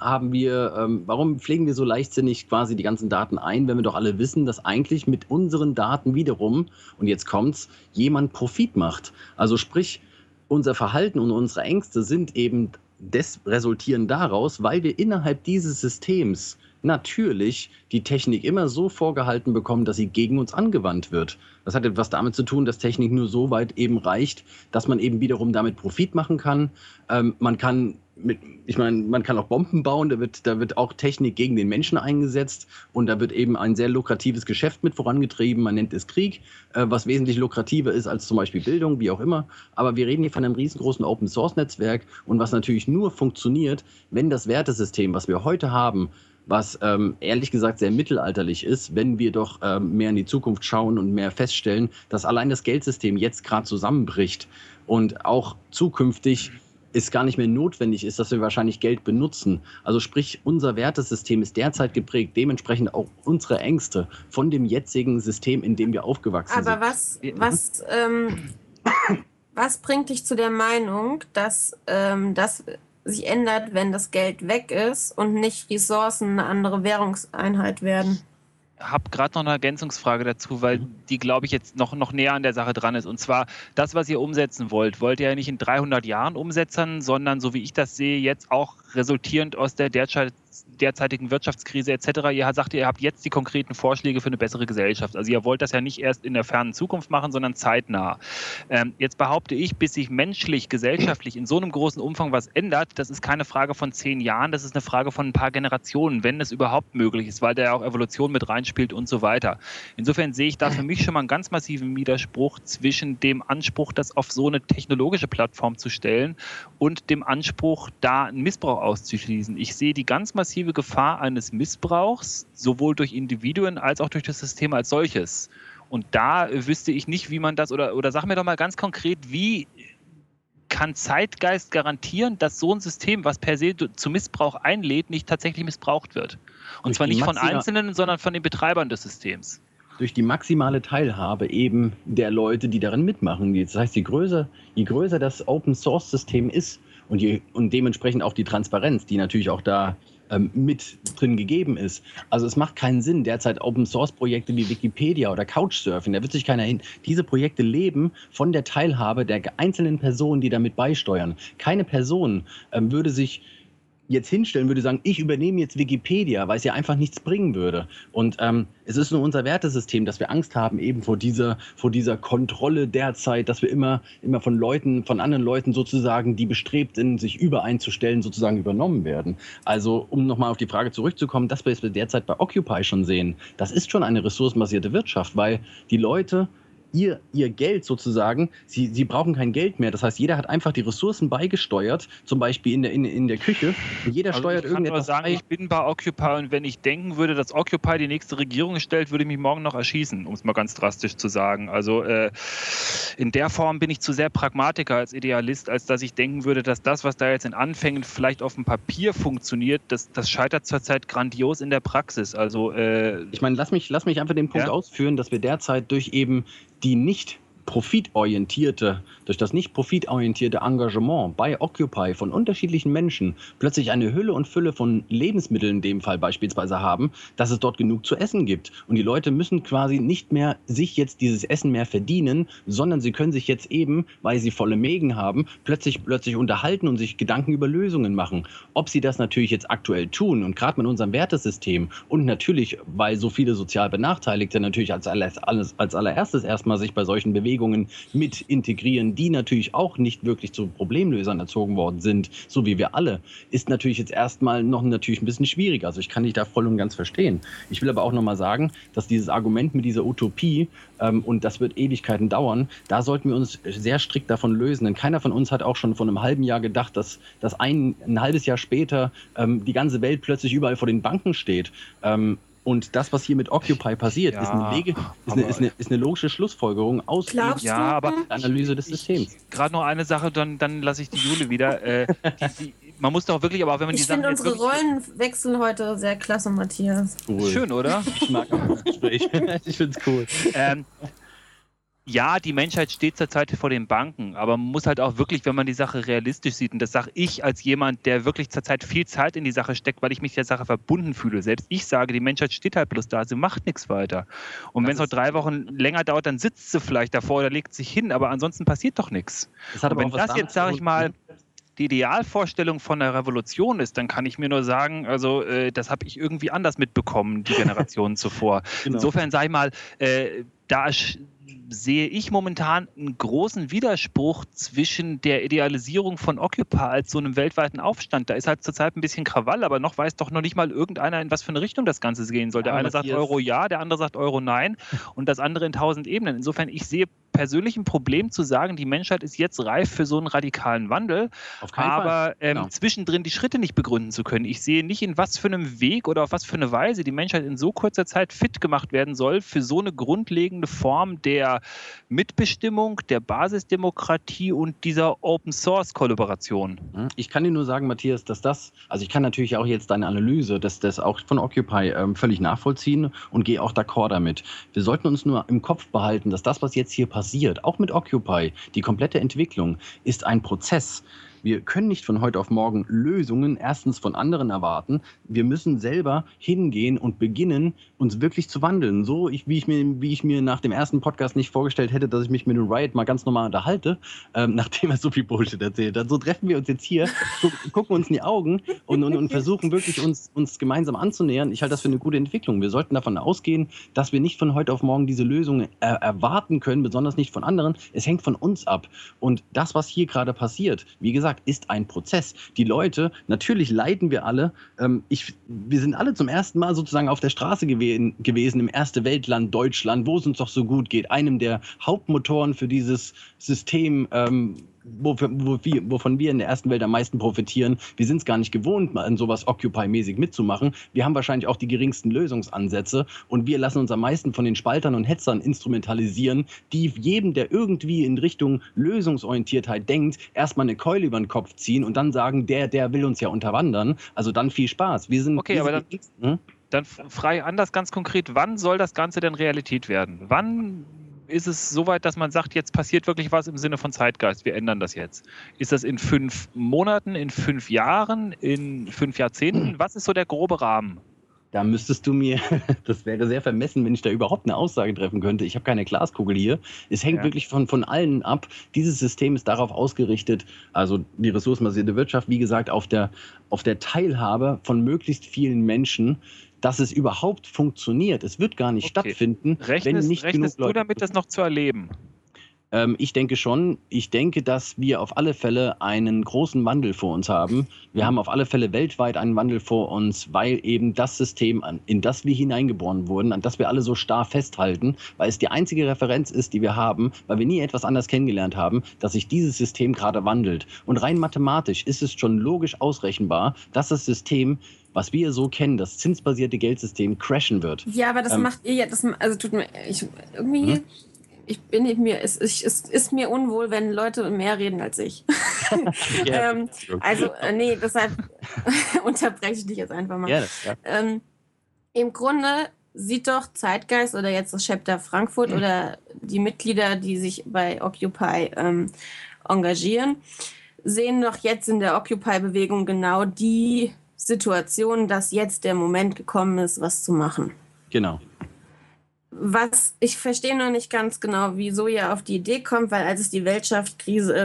warum pflegen wir so leichtsinnig quasi die ganzen Daten ein, wenn wir doch alle wissen, dass eigentlich mit unseren Daten wiederum, und jetzt kommt's, jemand Profit macht? Also sprich, unser Verhalten und unsere Ängste sind eben resultieren daraus, weil wir innerhalb dieses Systems natürlich die Technik immer so vorgehalten bekommen, dass sie gegen uns angewandt wird. Das hat etwas damit zu tun, dass Technik nur so weit eben reicht, dass man eben wiederum damit Profit machen kann. Man kann auch Bomben bauen, da wird auch Technik gegen den Menschen eingesetzt und da wird eben ein sehr lukratives Geschäft mit vorangetrieben. Man nennt es Krieg, was wesentlich lukrativer ist als zum Beispiel Bildung, wie auch immer. Aber wir reden hier von einem riesengroßen Open-Source-Netzwerk und was natürlich nur funktioniert, wenn das Wertesystem, was wir heute haben, was ehrlich gesagt sehr mittelalterlich ist, wenn wir doch mehr in die Zukunft schauen und mehr feststellen, dass allein das Geldsystem jetzt gerade zusammenbricht und auch zukünftig es gar nicht mehr notwendig ist, dass wir wahrscheinlich Geld benutzen. Also sprich, unser Wertesystem ist derzeit geprägt, dementsprechend auch unsere Ängste von dem jetzigen System, in dem wir aufgewachsen sind. Aber was bringt dich zu der Meinung, dass das sich ändert, wenn das Geld weg ist und nicht Ressourcen eine andere Währungseinheit werden? Ich habe gerade noch eine Ergänzungsfrage dazu, weil die, glaube ich, jetzt noch näher an der Sache dran ist. Und zwar, das, was ihr umsetzen wollt ihr ja nicht in 300 Jahren umsetzen, sondern, so wie ich das sehe, jetzt auch resultierend aus der derzeitigen Wirtschaftskrise etc. Ihr sagt, ihr habt jetzt die konkreten Vorschläge für eine bessere Gesellschaft. Also ihr wollt das ja nicht erst in der fernen Zukunft machen, sondern zeitnah. Jetzt behaupte ich, bis sich menschlich, gesellschaftlich in so einem großen Umfang was ändert, das ist keine Frage von 10 Jahren, das ist eine Frage von ein paar Generationen, wenn es überhaupt möglich ist, weil da ja auch Evolution mit reinspielt und so weiter. Insofern sehe ich da für mich schon mal einen ganz massiven Widerspruch zwischen dem Anspruch, das auf so eine technologische Plattform zu stellen und dem Anspruch, da einen Missbrauch auszuschließen. Ich sehe die ganz massive Gefahr eines Missbrauchs, sowohl durch Individuen als auch durch das System als solches. Und da wüsste ich nicht, wie man das, oder sag mir doch mal ganz konkret, wie kann Zeitgeist garantieren, dass so ein System, was per se zu Missbrauch einlädt, nicht tatsächlich missbraucht wird? Und zwar nicht von Einzelnen, sondern von den Betreibern des Systems. Durch die maximale Teilhabe eben der Leute, die darin mitmachen. Das heißt, je größer das Open-Source-System ist und dementsprechend auch die Transparenz, die natürlich auch da mit drin gegeben ist. Also es macht keinen Sinn, derzeit Open-Source-Projekte wie Wikipedia oder Couchsurfing, da wird sich keiner hin. Diese Projekte leben von der Teilhabe der einzelnen Personen, die damit beisteuern. Keine Person würde sich jetzt hinstellen, würde sagen, ich übernehme jetzt Wikipedia, weil es ja einfach nichts bringen würde. Und es ist nur unser Wertesystem, dass wir Angst haben eben vor dieser Kontrolle derzeit, dass wir immer von anderen Leuten sozusagen, die bestrebt sind, sich übereinzustellen, sozusagen übernommen werden. Also, um nochmal auf die Frage zurückzukommen, das, was wir derzeit bei Occupy schon sehen, das ist schon eine ressourcenbasierte Wirtschaft, weil die Leute ihr Geld sozusagen, sie brauchen kein Geld mehr. Das heißt, jeder hat einfach die Ressourcen beigesteuert, zum Beispiel in der Küche. Und jeder steuert irgendetwas bei. Ich bin bei Occupy und wenn ich denken würde, dass Occupy die nächste Regierung stellt, würde ich mich morgen noch erschießen, um es mal ganz drastisch zu sagen. Also in der Form bin ich zu sehr Pragmatiker als Idealist, als dass ich denken würde, dass das, was da jetzt in Anfängen vielleicht auf dem Papier funktioniert, das scheitert zurzeit grandios in der Praxis. Also ich meine, lass mich einfach den Punkt ausführen, dass wir derzeit durch eben die durch das nicht profitorientierte Engagement bei Occupy von unterschiedlichen Menschen plötzlich eine Hülle und Fülle von Lebensmitteln in dem Fall beispielsweise haben, dass es dort genug zu essen gibt. Und die Leute müssen quasi nicht mehr sich jetzt dieses Essen mehr verdienen, sondern sie können sich jetzt eben, weil sie volle Mägen haben, plötzlich unterhalten und sich Gedanken über Lösungen machen. Ob sie das natürlich jetzt aktuell tun und gerade mit unserem Wertesystem und natürlich, weil so viele sozial Benachteiligte natürlich als allererstes erstmal sich bei solchen Bewegungen mit integrieren, die natürlich auch nicht wirklich zu Problemlösern erzogen worden sind, so wie wir alle, ist natürlich jetzt erstmal noch natürlich ein bisschen schwieriger. Also ich kann dich da voll und ganz verstehen. Ich will aber auch nochmal sagen, dass dieses Argument mit dieser Utopie und das wird Ewigkeiten dauern, da sollten wir uns sehr strikt davon lösen. Denn keiner von uns hat auch schon vor einem halben Jahr gedacht, dass ein halbes Jahr später die ganze Welt plötzlich überall vor den Banken steht. Und das, was hier mit Occupy passiert, ist eine logische Schlussfolgerung aus der Analyse des Systems. Gerade noch eine Sache, dann lasse ich die Jule wieder. Man muss doch wirklich, aber wenn man die Sachen. Ich finde unsere Rollen wechseln heute sehr klasse, Matthias. Cool. Schön, oder? Ich mag auch das Gespräch. Ich finde es cool. Ja, die Menschheit steht zurzeit vor den Banken, aber man muss halt auch wirklich, wenn man die Sache realistisch sieht, und das sage ich als jemand, der wirklich zurzeit viel Zeit in die Sache steckt, weil ich mich der Sache verbunden fühle. Selbst ich sage, die Menschheit steht halt bloß da, sie macht nichts weiter. Und wenn es noch 3 Wochen länger dauert, dann sitzt sie vielleicht davor oder legt sich hin, aber ansonsten passiert doch nichts. Und wenn das jetzt, sage ich mal, die Idealvorstellung von der Revolution ist, dann kann ich mir nur sagen, also das habe ich irgendwie anders mitbekommen, die Generationen zuvor. Genau. Insofern sage ich mal, da sehe ich momentan einen großen Widerspruch zwischen der Idealisierung von Occupy als so einem weltweiten Aufstand. Da ist halt zurzeit ein bisschen Krawall, aber noch weiß doch noch nicht mal irgendeiner, in was für eine Richtung das Ganze gehen soll. Der eine sagt Euro ja, der andere sagt Euro nein und das andere in 1000 Ebenen. Insofern, ich sehe persönlich ein Problem zu sagen, die Menschheit ist jetzt reif für so einen radikalen Wandel, aber zwischendrin die Schritte nicht begründen zu können. Ich sehe nicht, in was für einem Weg oder auf was für eine Weise die Menschheit in so kurzer Zeit fit gemacht werden soll für so eine grundlegende Form der Mitbestimmung, der Basisdemokratie und dieser Open-Source-Kollaboration. Ich kann dir nur sagen, Matthias, also ich kann natürlich auch jetzt deine Analyse, das auch von Occupy völlig nachvollziehen und gehe auch d'accord damit. Wir sollten uns nur im Kopf behalten, dass das, was jetzt hier passiert, auch mit Occupy, die komplette Entwicklung, ist ein Prozess. Wir können nicht von heute auf morgen Lösungen erstens von anderen erwarten. Wir müssen selber hingehen und beginnen, uns wirklich zu wandeln. So, wie ich mir nach dem ersten Podcast nicht vorgestellt hätte, dass ich mich mit dem Riot mal ganz normal unterhalte, nachdem er so viel Bullshit erzählt hat. So treffen wir uns jetzt hier, gucken uns in die Augen und versuchen wirklich uns gemeinsam anzunähern. Ich halte das für eine gute Entwicklung. Wir sollten davon ausgehen, dass wir nicht von heute auf morgen diese Lösungen erwarten können, besonders nicht von anderen. Es hängt von uns ab. Und das, was hier gerade passiert, wie gesagt, ist ein Prozess. Die Leute, natürlich leiden wir alle. Wir sind alle zum ersten Mal sozusagen auf der Straße gewesen im erste Weltland Deutschland, wo es uns doch so gut geht. Einem der Hauptmotoren für dieses System, wovon wir in der ersten Welt am meisten profitieren. Wir sind es gar nicht gewohnt, an sowas Occupy-mäßig mitzumachen. Wir haben wahrscheinlich auch die geringsten Lösungsansätze und wir lassen uns am meisten von den Spaltern und Hetzern instrumentalisieren, die jedem, der irgendwie in Richtung Lösungsorientiertheit denkt, erstmal eine Keule über den Kopf ziehen und dann sagen, der will uns ja unterwandern. Also dann viel Spaß. Dann frei anders ganz konkret, wann soll das Ganze denn Realität werden? Wann ist es soweit, dass man sagt, jetzt passiert wirklich was im Sinne von Zeitgeist, wir ändern das jetzt? Ist das in 5 Monaten, in 5 Jahren, in 5 Jahrzehnten? Was ist so der grobe Rahmen? Da müsstest du mir, das wäre sehr vermessen, wenn ich da überhaupt eine Aussage treffen könnte. Ich habe keine Glaskugel hier. Es hängt wirklich von allen ab. Dieses System ist darauf ausgerichtet, also die ressourcenbasierte Wirtschaft, wie gesagt, auf der Teilhabe von möglichst vielen Menschen, dass es überhaupt funktioniert. Es wird gar nicht stattfinden, wenn nicht genug Leute... du damit, das noch zu erleben? Ich denke schon. Ich denke, dass wir auf alle Fälle einen großen Wandel vor uns haben. Wir haben auf alle Fälle weltweit einen Wandel vor uns, weil eben das System, in das wir hineingeboren wurden, an das wir alle so starr festhalten, weil es die einzige Referenz ist, die wir haben, weil wir nie etwas anders kennengelernt haben, dass sich dieses System gerade wandelt. Und rein mathematisch ist es schon logisch ausrechenbar, dass das System, was wir so kennen, das zinsbasierte Geldsystem, crashen wird. Ja, aber das macht ihr ja, also tut mir, es ist mir unwohl, wenn Leute mehr reden als ich. Ja, nee, deshalb unterbreche ich dich jetzt einfach mal. Ja. Im Grunde sieht doch Zeitgeist oder jetzt das Chapter Frankfurt oder die Mitglieder, die sich bei Occupy engagieren, sehen doch jetzt in der Occupy-Bewegung genau die Situation, dass jetzt der Moment gekommen ist, was zu machen. Genau. Ich verstehe noch nicht ganz genau, wieso ihr auf die Idee kommt, weil als es die Weltwirtschaftskrise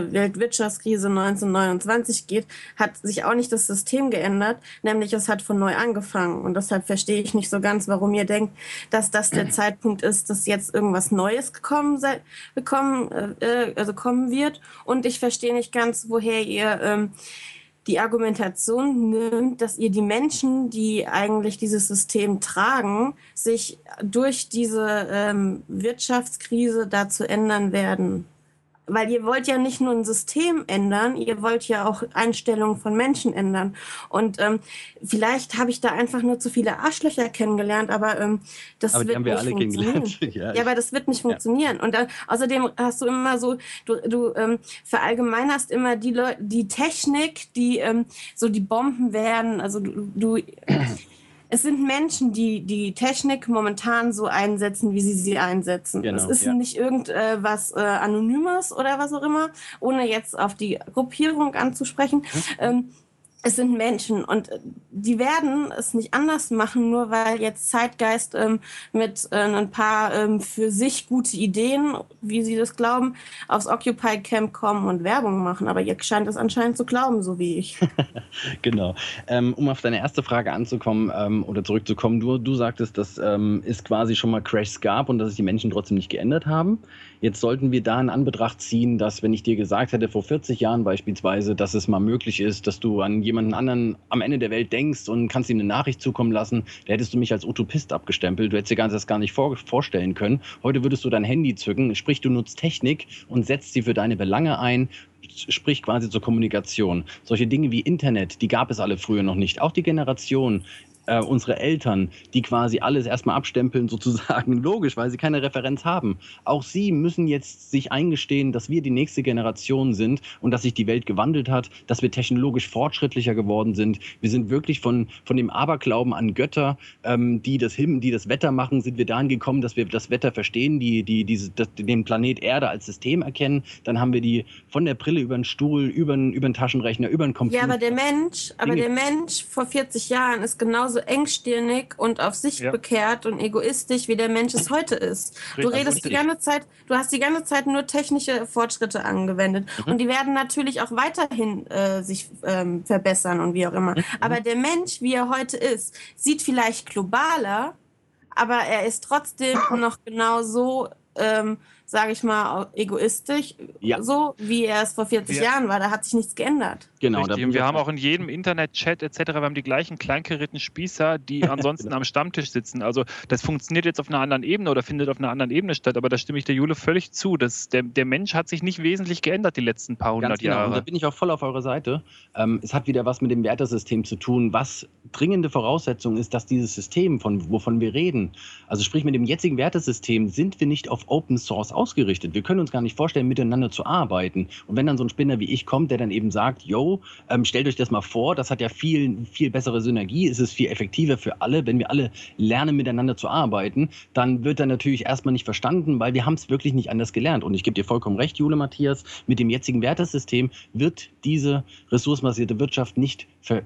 1929 geht, hat sich auch nicht das System geändert, nämlich es hat von neu angefangen. Und deshalb verstehe ich nicht so ganz, warum ihr denkt, dass das der Zeitpunkt ist, dass jetzt irgendwas Neues kommen wird. Und ich verstehe nicht ganz, woher ihr die Argumentation nimmt, dass ihr die Menschen, die eigentlich dieses System tragen, sich durch diese Wirtschaftskrise dazu ändern werden. Weil ihr wollt ja nicht nur ein System ändern, ihr wollt ja auch Einstellungen von Menschen ändern. Und vielleicht habe ich da einfach nur zu viele Arschlöcher kennengelernt, aber das aber wird nicht funktionieren. Ja, aber das wird nicht funktionieren. Und dann, außerdem hast du immer so, du verallgemeinerst immer die Technik, die so die Bomben werden. Also es sind Menschen, die die Technik momentan so einsetzen, wie sie einsetzen. Genau, es ist nicht irgendwas Anonymes oder was auch immer, ohne jetzt auf die Gruppierung anzusprechen. Es sind Menschen und die werden es nicht anders machen, nur weil jetzt Zeitgeist mit ein paar für sich gute Ideen, wie sie das glauben, aufs Occupy Camp kommen und Werbung machen. Aber ihr scheint es anscheinend zu glauben, so wie ich. Genau. Um auf deine erste Frage anzukommen oder zurückzukommen, du sagtest, dass es quasi schon mal Crashs gab und dass sich die Menschen trotzdem nicht geändert haben. Jetzt sollten wir da in Anbetracht ziehen, dass, wenn ich dir gesagt hätte, vor 40 Jahren beispielsweise, dass es mal möglich ist, dass du an jemanden anderen am Ende der Welt denkst und kannst ihm eine Nachricht zukommen lassen, da hättest du mich als Utopist abgestempelt. Du hättest dir das gar nicht vorstellen können. Heute würdest du dein Handy zücken, sprich, du nutzt Technik und setzt sie für deine Belange ein, sprich quasi zur Kommunikation. Solche Dinge wie Internet, die gab es alle früher noch nicht. Auch die Generation, unsere Eltern, die quasi alles erstmal abstempeln, sozusagen, logisch, weil sie keine Referenz haben. Auch sie müssen jetzt sich eingestehen, dass wir die nächste Generation sind und dass sich die Welt gewandelt hat, dass wir technologisch fortschrittlicher geworden sind. Wir sind wirklich von dem Aberglauben an Götter, die das Wetter machen, sind wir dahin gekommen, dass wir das Wetter verstehen, den Planet Erde als System erkennen. Dann haben wir die von der Brille über den Stuhl, über den Taschenrechner, über den Computer. Ja, aber der Mensch vor 40 Jahren ist genauso engstirnig und auf sich bekehrt und egoistisch, wie der Mensch es heute ist. Du hast die ganze Zeit nur technische Fortschritte angewendet. Und die werden natürlich auch weiterhin sich verbessern und wie auch immer. Aber der Mensch, wie er heute ist, sieht vielleicht globaler, aber er ist trotzdem noch genauso, sage ich mal, egoistisch, so wie er es vor 40 Jahren war. Da hat sich nichts geändert. Genau. Und wir haben auch in jedem Internet-Chat etc., wir haben die gleichen kleinkarierten Spießer, die ansonsten am Stammtisch sitzen. Also das funktioniert jetzt auf einer anderen Ebene oder findet auf einer anderen Ebene statt, aber da stimme ich der Jule völlig zu. Der Mensch hat sich nicht wesentlich geändert die letzten paar hundert Jahre. Und da bin ich auch voll auf eurer Seite. Es hat wieder was mit dem Wertesystem zu tun, was dringende Voraussetzung ist, dass dieses System, wovon wir reden, also sprich mit dem jetzigen Wertesystem, sind wir nicht auf Open Source ausgerichtet. Wir können uns gar nicht vorstellen, miteinander zu arbeiten. Und wenn dann so ein Spinner wie ich kommt, der dann eben sagt, stellt euch das mal vor, das hat ja viel, viel bessere Synergie, es ist viel effektiver für alle, wenn wir alle lernen, miteinander zu arbeiten, dann wird dann natürlich erstmal nicht verstanden, weil wir haben es wirklich nicht anders gelernt. Und ich gebe dir vollkommen recht, Jule, Matthias, mit dem jetzigen Wertesystem wird diese ressourcenbasierte Wirtschaft nicht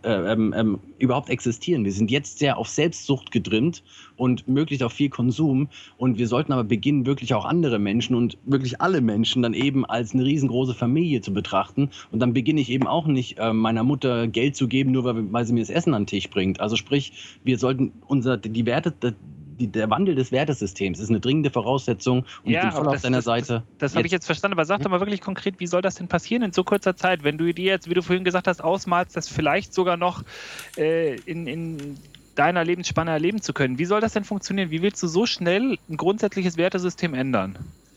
überhaupt existieren. Wir sind jetzt sehr auf Selbstsucht getrimmt und möglichst auf viel Konsum. Und wir sollten aber beginnen, wirklich auch andere Menschen und wirklich alle Menschen dann eben als eine riesengroße Familie zu betrachten. Und dann beginne ich eben auch nicht, meiner Mutter Geld zu geben, nur weil sie mir das Essen an den Tisch bringt. Also sprich, wir sollten die der Wandel des Wertesystems ist eine dringende Voraussetzung und ich bin voll auf deiner Seite. Das habe ich jetzt verstanden, aber sag doch mal wirklich konkret, wie soll das denn passieren in so kurzer Zeit, wenn du dir jetzt, wie du vorhin gesagt hast, ausmalst, das vielleicht sogar noch in deiner Lebensspanne erleben zu können. Wie soll das denn funktionieren? Wie willst du so schnell ein grundsätzliches Wertesystem ändern?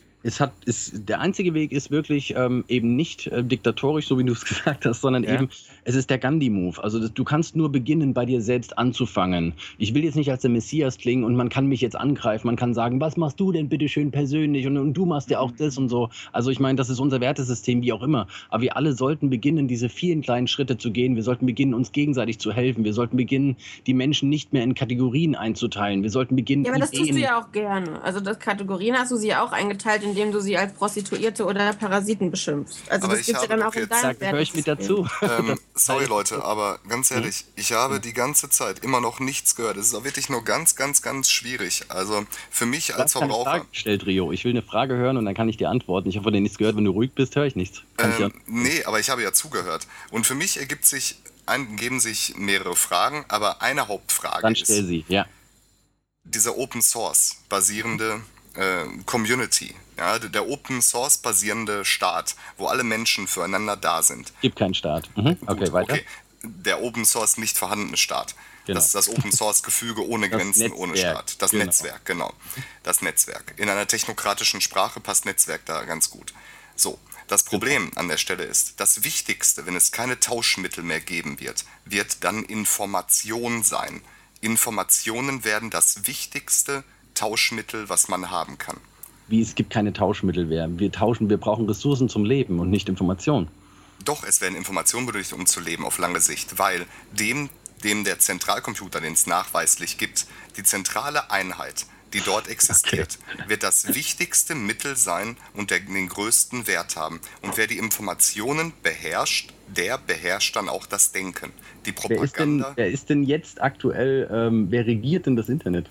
Der einzige Weg ist wirklich eben nicht diktatorisch, so wie du es gesagt hast, sondern eben, es ist der Gandhi-Move. Also du kannst nur beginnen, bei dir selbst anzufangen. Ich will jetzt nicht als der Messias klingen und man kann mich jetzt angreifen, man kann sagen, was machst du denn bitte schön persönlich und du machst ja auch das und so. Also ich meine, das ist unser Wertesystem, wie auch immer. Aber wir alle sollten beginnen, diese vielen kleinen Schritte zu gehen. Wir sollten beginnen, uns gegenseitig zu helfen. Wir sollten beginnen, die Menschen nicht mehr in Kategorien einzuteilen. Wir sollten beginnen, Ja, aber das tust du ja auch gerne. Also das Kategorien hast du sie ja auch eingeteilt, indem du sie als Prostituierte oder Parasiten beschimpfst. Also Aber das gibt es ja dann auch in deinem Wertesystem. Da gehöre ich mit dazu. Sorry Leute, aber ganz ehrlich, ich habe die ganze Zeit immer noch nichts gehört. Es ist auch wirklich nur ganz, ganz, ganz schwierig. Also für mich als Verbraucher... Ich habe eine Frage gestellt, Rio. Ich will eine Frage hören und dann kann ich dir antworten. Ich habe von dir nichts gehört. Wenn du ruhig bist, höre ich nichts. Nee, aber ich habe ja zugehört. Und für mich ergeben sich mehrere Fragen, aber eine Hauptfrage dann stell sie, ja. Dieser Open Source basierende Community, ja, der Open Source basierende Staat, wo alle Menschen füreinander da sind. Gibt keinen Staat. Okay, Gut, weiter. Okay. Der Open Source nicht vorhandene Staat. Genau. Das ist das Open Source Gefüge ohne Grenzen, Netzwerk. Ohne Staat. Das Netzwerk, genau. Das Netzwerk. In einer technokratischen Sprache passt Netzwerk da ganz gut. So. Das Problem an der Stelle ist, das Wichtigste, wenn es keine Tauschmittel mehr geben wird, wird dann Information sein. Informationen werden das wichtigste Tauschmittel, was man haben kann. Wie, es gibt keine Tauschmittel mehr. Wir brauchen Ressourcen zum Leben und nicht Informationen. Doch, es werden Informationen benötigt, um zu leben auf lange Sicht, weil dem der Zentralcomputer, den es nachweislich gibt, die zentrale Einheit, die dort existiert, wird das wichtigste Mittel sein und den größten Wert haben. Und wer die Informationen beherrscht, der beherrscht dann auch das Denken. Die Propaganda... Wer ist denn jetzt aktuell, wer regiert denn das Internet?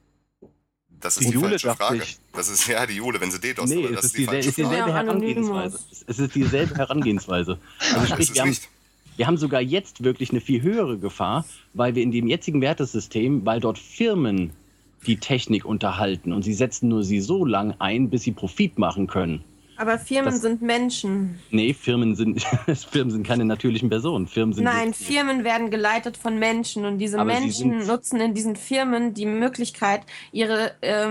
Das ist die falsche Frage. Das ist ja die Jule, wenn sie DDoS, nee, das ist die falsche Frage. Es ist dieselbe Herangehensweise. Also sprich, wir haben sogar jetzt wirklich eine viel höhere Gefahr, weil wir in dem jetzigen Wertesystem, weil dort Firmen die Technik unterhalten und sie setzen nur sie so lang ein, bis sie Profit machen können. Aber Firmen sind Menschen. Nee, Firmen sind keine natürlichen Personen. Nein, Firmen werden geleitet von Menschen und diese Menschen nutzen in diesen Firmen die Möglichkeit, ihre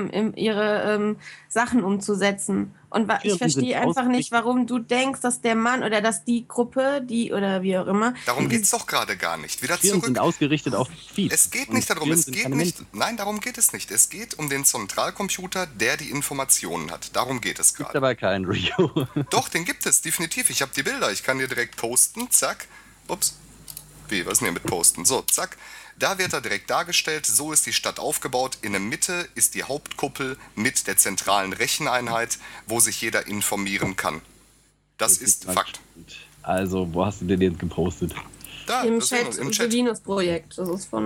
Sachen umzusetzen. Und ich verstehe einfach nicht, warum du denkst, dass der Mann oder dass die Gruppe, oder wie auch immer... Darum geht es doch gerade gar nicht. Wieder Firmen zurück. sind ausgerichtet auf Profit. Es geht nicht darum, nein, darum geht es nicht. Es geht um den Zentralcomputer, der die Informationen hat. Darum geht es gerade. Gibt aber keinen, Rio. Doch, den gibt es, definitiv. Ich habe die Bilder, ich kann dir direkt posten, zack. Ups. Wie, was ist denn hier mit posten? So, zack. Da wird er direkt dargestellt, so ist die Stadt aufgebaut. In der Mitte ist die Hauptkuppel mit der zentralen Recheneinheit, wo sich jeder informieren kann. Das ist Fakt. Also, wo hast du den jetzt gepostet? Da, im Chat. Venus-Projekt.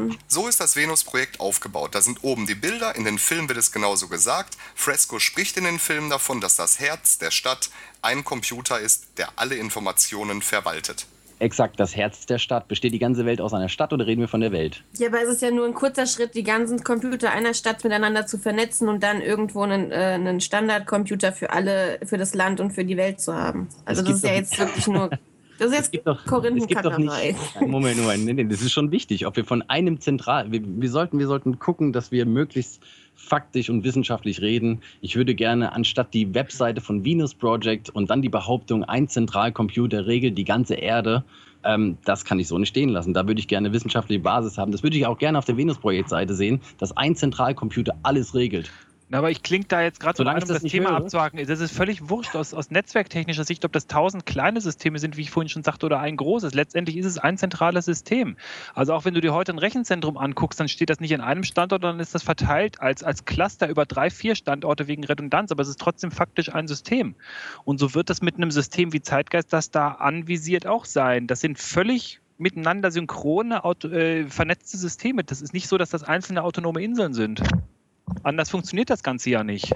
So ist das Venus-Projekt aufgebaut. Da sind oben die Bilder, in den Filmen wird es genauso gesagt. Fresco spricht in den Filmen davon, dass das Herz der Stadt ein Computer ist, der alle Informationen verwaltet. Exakt, das Herz der Stadt. Besteht die ganze Welt aus einer Stadt oder reden wir von der Welt? Ja, aber es ist ja nur ein kurzer Schritt, die ganzen Computer einer Stadt miteinander zu vernetzen und dann irgendwo einen Standardcomputer für das Land und für die Welt zu haben. Also das ist ja jetzt wirklich nur... Das ist jetzt Korinthenkackerei. Moment, nee, das ist schon wichtig. Ob wir von einem wir sollten gucken, dass wir möglichst faktisch und wissenschaftlich reden. Ich würde gerne anstatt die Webseite von Venus Project und dann die Behauptung, ein Zentralcomputer regelt die ganze Erde, das kann ich so nicht stehen lassen. Da würde ich gerne wissenschaftliche Basis haben. Das würde ich auch gerne auf der Venus Project Seite sehen, dass ein Zentralcomputer alles regelt. Aber ich klinge da jetzt gerade so an, um das Thema abzuhaken. Das ist völlig wurscht aus netzwerktechnischer Sicht, ob das 1000 kleine Systeme sind, wie ich vorhin schon sagte, oder ein großes. Letztendlich ist es ein zentrales System. Also auch wenn du dir heute ein Rechenzentrum anguckst, dann steht das nicht an einem Standort, dann ist das verteilt als Cluster über 3-4 Standorte wegen Redundanz, aber es ist trotzdem faktisch ein System. Und so wird das mit einem System wie Zeitgeist, das da anvisiert, auch sein. Das sind völlig miteinander synchrone, vernetzte Systeme. Das ist nicht so, dass das einzelne autonome Inseln sind. Anders funktioniert das Ganze ja nicht.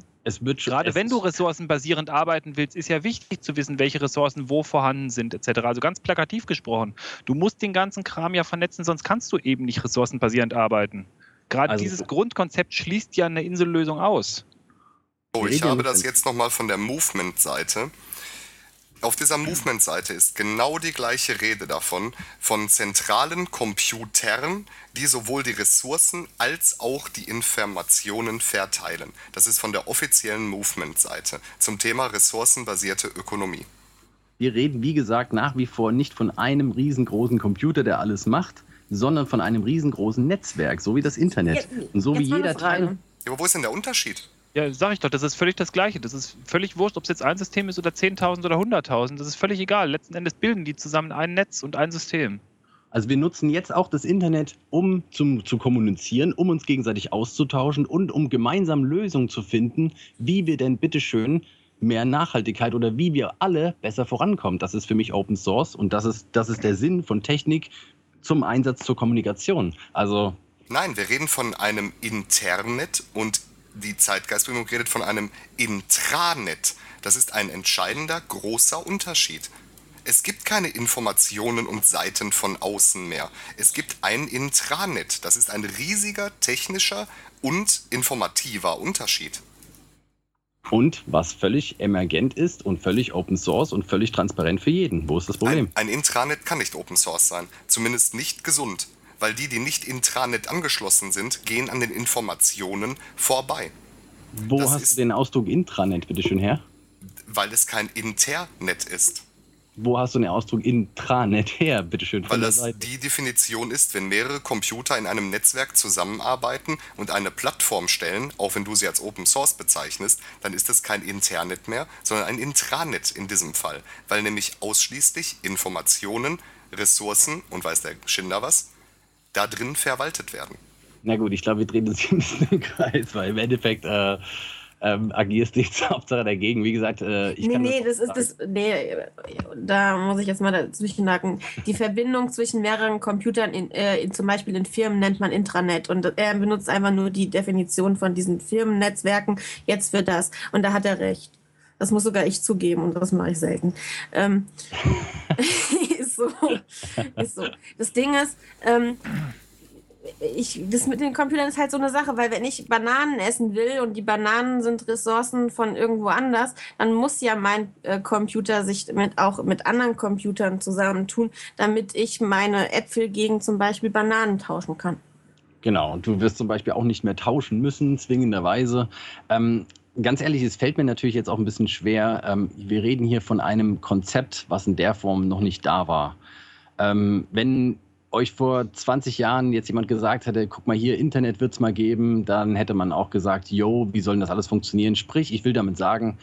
Gerade wenn du ressourcenbasierend arbeiten willst, ist ja wichtig zu wissen, welche Ressourcen wo vorhanden sind etc. Also ganz plakativ gesprochen. Du musst den ganzen Kram ja vernetzen, sonst kannst du eben nicht ressourcenbasierend arbeiten. Gerade Also- dieses Grundkonzept schließt ja eine Insellösung aus. Oh, Wir ich reden ja habe nicht das jetzt nochmal von der Movement-Seite. Auf dieser Movement-Seite ist genau die gleiche Rede davon, von zentralen Computern, die sowohl die Ressourcen als auch die Informationen verteilen. Das ist von der offiziellen Movement-Seite zum Thema ressourcenbasierte Ökonomie. Wir reden, wie gesagt, nach wie vor nicht von einem riesengroßen Computer, der alles macht, sondern von einem riesengroßen Netzwerk, so wie das Internet. Und so wie Jetzt mal eine jeder Frage. Teil. Ja, aber wo ist denn der Unterschied? Ja, sag ich doch, das ist völlig das Gleiche. Das ist völlig wurscht, ob es jetzt ein System ist oder 10.000 oder 100.000. Das ist völlig egal. Letzten Endes bilden die zusammen ein Netz und ein System. Also wir nutzen jetzt auch das Internet, um zu kommunizieren, um uns gegenseitig auszutauschen und um gemeinsam Lösungen zu finden, wie wir denn bitteschön mehr Nachhaltigkeit oder wie wir alle besser vorankommen. Das ist für mich Open Source und das ist der Sinn von Technik zum Einsatz zur Kommunikation. Also Nein, wir reden von einem Internet und die Zeitgeistbewegung redet von einem Intranet. Das ist ein entscheidender, großer Unterschied. Es gibt keine Informationen und Seiten von außen mehr. Es gibt ein Intranet. Das ist ein riesiger technischer und informativer Unterschied. und was völlig emergent ist und völlig Open Source und völlig transparent für jeden. Wo ist das Problem? Ein Intranet kann nicht Open Source sein. Zumindest nicht gesund. Weil die nicht Intranet angeschlossen sind, gehen an den Informationen vorbei. Wo das hast ist- du den Ausdruck Intranet bitteschön her? Weil es kein Internet ist. Wo hast du den Ausdruck Intranet her, bitteschön, von Weil der das Seite? die Definition ist, wenn mehrere Computer in einem Netzwerk zusammenarbeiten und eine Plattform stellen, auch wenn du sie als Open Source bezeichnest, dann ist es kein Internet mehr, sondern ein Intranet in diesem Fall. Weil nämlich ausschließlich Informationen, Ressourcen und weiß der Schinder was, da drin verwaltet werden. Na gut, ich glaube, wir drehen uns hier ein bisschen im Kreis, weil im Endeffekt agierst du jetzt Hauptsache dagegen. Wie gesagt, ich kann da muss ich jetzt mal dazwischen haken. Die Verbindung zwischen mehreren Computern, zum Beispiel in Firmen, nennt man Intranet. Und er benutzt einfach nur die Definition von diesen Firmennetzwerken jetzt für das. Und da hat er recht. Das muss sogar ich zugeben und das mache ich selten. Ist so. Das Ding ist, das mit den Computern ist halt so eine Sache, weil wenn ich Bananen essen will und die Bananen sind Ressourcen von irgendwo anders, dann muss ja mein Computer sich auch mit anderen Computern zusammentun, damit ich meine Äpfel gegen zum Beispiel Bananen tauschen kann. Genau, und du wirst zum Beispiel auch nicht mehr tauschen müssen, zwingenderweise. Ganz ehrlich, es fällt mir natürlich jetzt auch ein bisschen schwer. Wir reden hier von einem Konzept, was in der Form noch nicht da war. Wenn euch vor 20 Jahren jetzt jemand gesagt hätte, guck mal hier, Internet wird es mal geben, dann hätte man auch gesagt, yo, wie soll denn das alles funktionieren? Sprich, ich will damit sagen,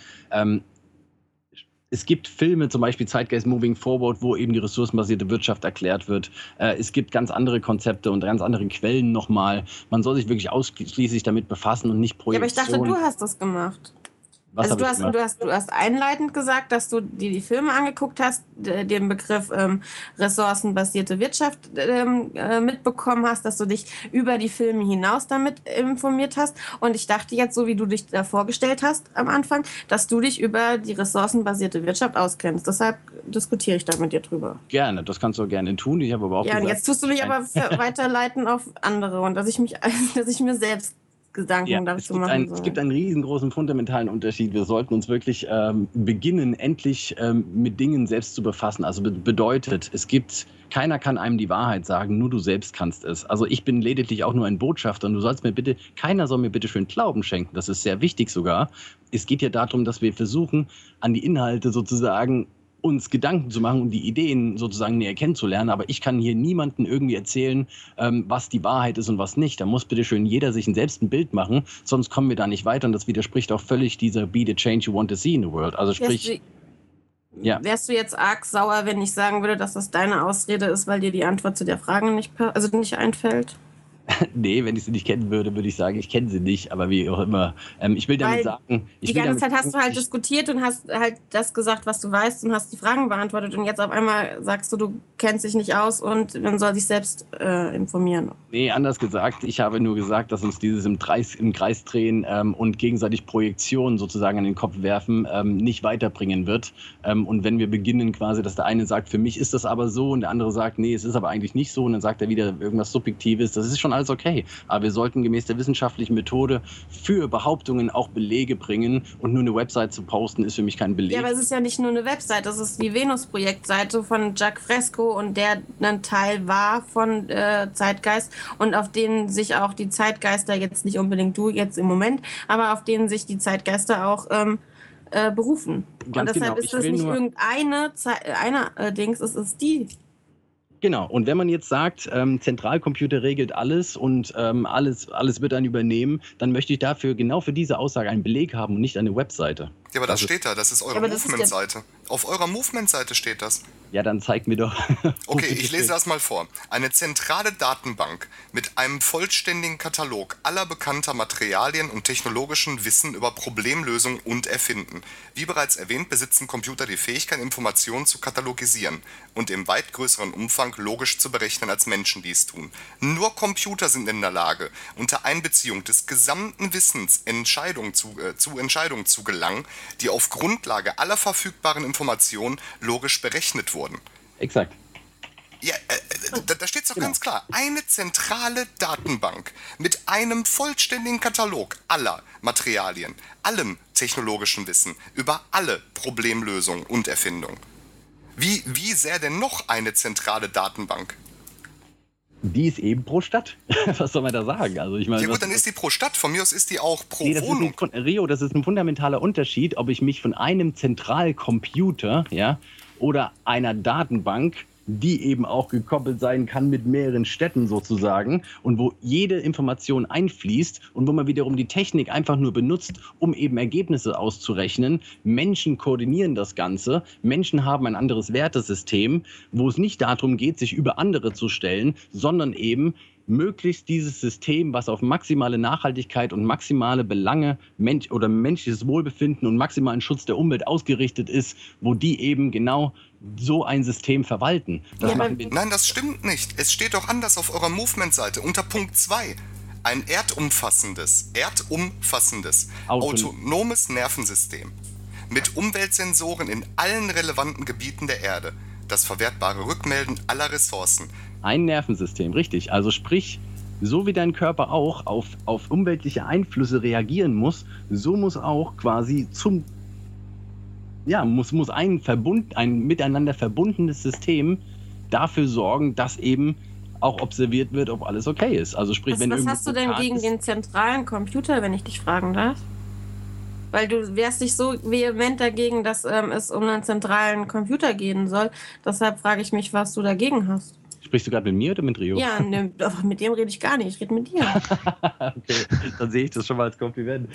es gibt Filme, zum Beispiel Zeitgeist Moving Forward, wo eben die ressourcenbasierte Wirtschaft erklärt wird. Es gibt ganz andere Konzepte und ganz andere Quellen nochmal. Man soll sich wirklich ausschließlich damit befassen und nicht Ja, aber ich Projektionen. dachte, du hast das gemacht. Was Also hab ich gemacht? du hast einleitend gesagt, dass du dir die Filme angeguckt hast, den Begriff ressourcenbasierte Wirtschaft mitbekommen hast, dass du dich über die Filme hinaus damit informiert hast. Und ich dachte jetzt, so wie du dich da vorgestellt hast am Anfang, dass du dich über die ressourcenbasierte Wirtschaft auskennst. Deshalb diskutiere ich da mit dir drüber. Gerne, das kannst du gerne tun. Ich habe aber auch Ja, und gesagt, jetzt tust du mich aber weiterleiten auf andere und dass ich mir selbst Gedanken ja, dazu machen soll. es gibt einen riesengroßen fundamentalen Unterschied. Wir sollten uns wirklich beginnen, endlich mit Dingen selbst zu befassen. Also bedeutet, keiner kann einem die Wahrheit sagen, nur du selbst kannst es. Also ich bin lediglich auch nur ein Botschafter und keiner soll mir bitte schön Glauben schenken. Das ist sehr wichtig sogar. Es geht ja darum, dass wir versuchen, an die Inhalte sozusagen uns Gedanken zu machen und die Ideen sozusagen näher kennenzulernen. Aber ich kann hier niemandem irgendwie erzählen, was die Wahrheit ist und was nicht. Da muss bitte schön jeder sich selbst ein Bild machen, sonst kommen wir da nicht weiter. Und das widerspricht auch völlig dieser Be the change you want to see in the world. Also sprich, Wärst du jetzt arg sauer, wenn ich sagen würde, dass das deine Ausrede ist, weil dir die Antwort zu der Frage nicht einfällt? nee, wenn ich sie nicht kennen würde, würde ich sagen, ich kenne sie nicht, aber wie auch immer. Ich will damit sagen... Die ganze Zeit hast du halt diskutiert und hast halt das gesagt, was du weißt und hast die Fragen beantwortet und jetzt auf einmal sagst du kennst dich nicht aus und man soll sich selbst informieren. Nee, anders gesagt, ich habe nur gesagt, dass uns dieses im Kreis drehen und gegenseitig Projektionen sozusagen an den Kopf werfen nicht weiterbringen wird. Und wenn wir beginnen quasi, dass der eine sagt, für mich ist das aber so und der andere sagt, nee, es ist aber eigentlich nicht so und dann sagt er wieder irgendwas Subjektives, das ist schon alles okay. Aber wir sollten gemäß der wissenschaftlichen Methode für Behauptungen auch Belege bringen und nur eine Website zu posten ist für mich kein Beleg. Ja, aber es ist ja nicht nur eine Website, das ist die Venus-Projektseite von Jacques Fresco und der ein Teil war von Zeitgeist und auf denen sich auch die Zeitgeister, jetzt nicht unbedingt du jetzt im Moment, aber auf denen sich die Zeitgeister auch berufen. Ganz und deshalb genau. ist das nicht irgendeine Dings, es ist die. Genau, und wenn man jetzt sagt, Zentralcomputer regelt alles und alles wird dann übernehmen, dann möchte ich dafür genau für diese Aussage einen Beleg haben und nicht eine Webseite. Ja, aber das steht da, das ist eure Movement-Seite. Auf eurer Movement-Seite steht das. Ja, dann zeig mir doch. Okay, ich lese das mal vor. Eine zentrale Datenbank mit einem vollständigen Katalog aller bekannter Materialien und technologischen Wissen über Problemlösung und Erfinden. Wie bereits erwähnt, besitzen Computer die Fähigkeit, Informationen zu katalogisieren und im weit größeren Umfang logisch zu berechnen, als Menschen dies tun. Nur Computer sind in der Lage, unter Einbeziehung des gesamten Wissens zu Entscheidungen zu gelangen, die auf Grundlage aller verfügbaren Informationen logisch berechnet wurden. Exakt. Ja, da steht es doch ganz klar. Eine zentrale Datenbank mit einem vollständigen Katalog aller Materialien, allem technologischen Wissen über alle Problemlösungen und Erfindungen. Wie sähe denn noch eine zentrale Datenbank? Die ist eben pro Stadt. Was soll man da sagen? Also ich meine, ja gut, dann ist die pro Stadt. Von mir aus ist die auch pro Wohnung. Rio, das ist ein fundamentaler Unterschied, ob ich mich von einem Zentralcomputer, ja, oder einer Datenbank, die eben auch gekoppelt sein kann mit mehreren Städten sozusagen und wo jede Information einfließt und wo man wiederum die Technik einfach nur benutzt, um eben Ergebnisse auszurechnen. Menschen koordinieren das Ganze. Menschen haben ein anderes Wertesystem, wo es nicht darum geht, sich über andere zu stellen, sondern eben möglichst dieses System, was auf maximale Nachhaltigkeit und maximale Belange oder menschliches Wohlbefinden und maximalen Schutz der Umwelt ausgerichtet ist, wo die eben genau so ein System verwalten. Nein, das stimmt nicht. Es steht doch anders auf eurer Movement-Seite unter Punkt 2. Ein erdumfassendes, autonomes Nervensystem mit Umweltsensoren in allen relevanten Gebieten der Erde, das verwertbare Rückmelden aller Ressourcen. Ein Nervensystem, richtig. Also sprich, so wie dein Körper auch auf umweltliche Einflüsse reagieren muss, so muss auch quasi muss ein miteinander verbundenes System dafür sorgen, dass eben auch observiert wird, ob alles okay ist. Also sprich, was hast du denn gegen den zentralen Computer, wenn ich dich fragen darf? Weil du wehrst dich so vehement dagegen, dass es um einen zentralen Computer gehen soll. Deshalb frage ich mich, was du dagegen hast. Sprichst du gerade mit mir oder mit Rio? Ja, mit dem rede ich gar nicht. Ich rede mit dir. Okay, dann sehe ich das schon mal als Kompliment.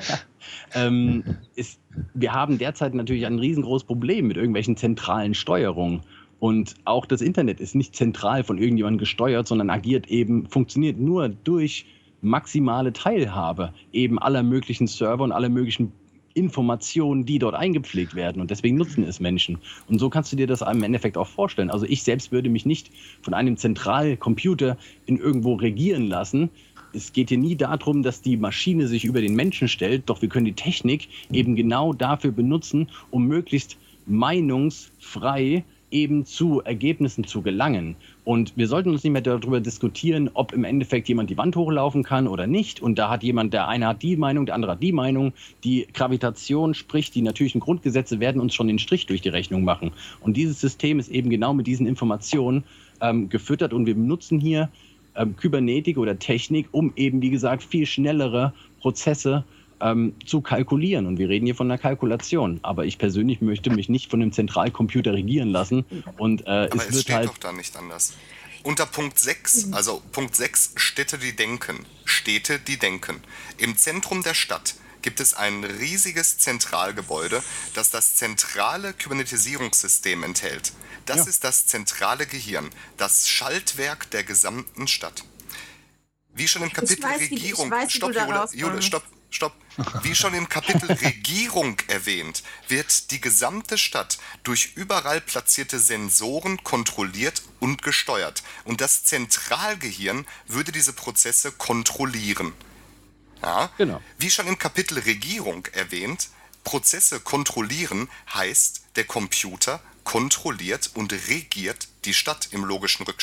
Wir haben derzeit natürlich ein riesengroßes Problem mit irgendwelchen zentralen Steuerungen. Und auch das Internet ist nicht zentral von irgendjemandem gesteuert, sondern funktioniert nur durch maximale Teilhabe eben aller möglichen Server und aller möglichen Informationen, die dort eingepflegt werden. Und deswegen nutzen es Menschen. Und so kannst du dir das im Endeffekt auch vorstellen. Also ich selbst würde mich nicht von einem Zentralcomputer in irgendwo regieren lassen. Es geht hier nie darum, dass die Maschine sich über den Menschen stellt, doch wir können die Technik eben genau dafür benutzen, um möglichst meinungsfrei eben zu Ergebnissen zu gelangen. Und wir sollten uns nicht mehr darüber diskutieren, ob im Endeffekt jemand die Wand hochlaufen kann oder nicht. Und da hat der eine hat die Meinung, der andere hat die Meinung. Die Gravitation, sprich die natürlichen Grundgesetze, werden uns schon den Strich durch die Rechnung machen. Und dieses System ist eben genau mit diesen Informationen gefüttert. Und wir benutzen hier Kybernetik oder Technik, um eben, wie gesagt, viel schnellere Prozesse zu kalkulieren. Und wir reden hier von einer Kalkulation. Aber ich persönlich möchte mich nicht von einem Zentralcomputer regieren lassen. Und, aber es steht doch da nicht anders. Unter Punkt 6, also Punkt 6, Städte, die denken. Im Zentrum der Stadt gibt es ein riesiges Zentralgebäude, das zentrale Kybernetisierungssystem enthält. Das ist das zentrale Gehirn, das Schaltwerk der gesamten Stadt. Wie schon im Kapitel Regierung... Stopp. Wie schon im Kapitel Regierung erwähnt, wird die gesamte Stadt durch überall platzierte Sensoren kontrolliert und gesteuert. Und das Zentralgehirn würde diese Prozesse kontrollieren. Ja? Genau. Wie schon im Kapitel Regierung erwähnt, Prozesse kontrollieren heißt, der Computer kontrolliert und regiert die Stadt im logischen Rückschluss.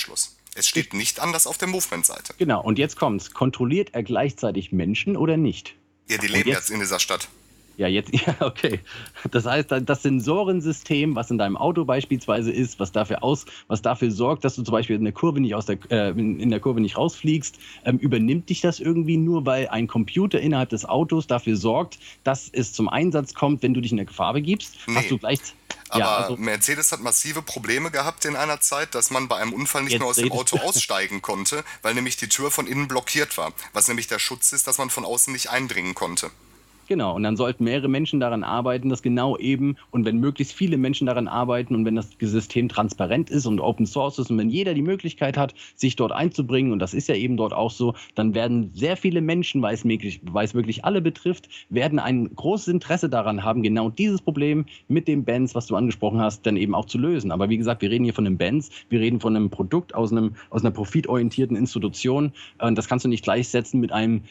Es steht nicht anders auf der Movement-Seite. Genau, und jetzt kommt's. Kontrolliert er gleichzeitig Menschen oder nicht? Ja, die leben jetzt in dieser Stadt. Ja, okay. Das heißt, das Sensorensystem, was in deinem Auto beispielsweise ist, was dafür sorgt, dass du zum Beispiel in der Kurve nicht rausfliegst, übernimmt dich das irgendwie nur, weil ein Computer innerhalb des Autos dafür sorgt, dass es zum Einsatz kommt, wenn du dich in der Gefahr begibst? Nee. Hast du gleich... Aber Mercedes hat massive Probleme gehabt in einer Zeit, dass man bei einem Unfall nicht mehr aus dem Auto aussteigen konnte, weil nämlich die Tür von innen blockiert war. Was nämlich der Schutz ist, dass man von außen nicht eindringen konnte. Genau, und dann sollten mehrere Menschen daran arbeiten, dass genau eben, und wenn möglichst viele Menschen daran arbeiten und wenn das System transparent ist und Open Source ist und wenn jeder die Möglichkeit hat, sich dort einzubringen, und das ist ja eben dort auch so, dann werden sehr viele Menschen, weil es wirklich alle betrifft, werden ein großes Interesse daran haben, genau dieses Problem mit dem Benz, was du angesprochen hast, dann eben auch zu lösen. Aber wie gesagt, wir reden hier von einem Benz, wir reden von einem Produkt aus einer profitorientierten Institution, und das kannst du nicht gleichsetzen mit einem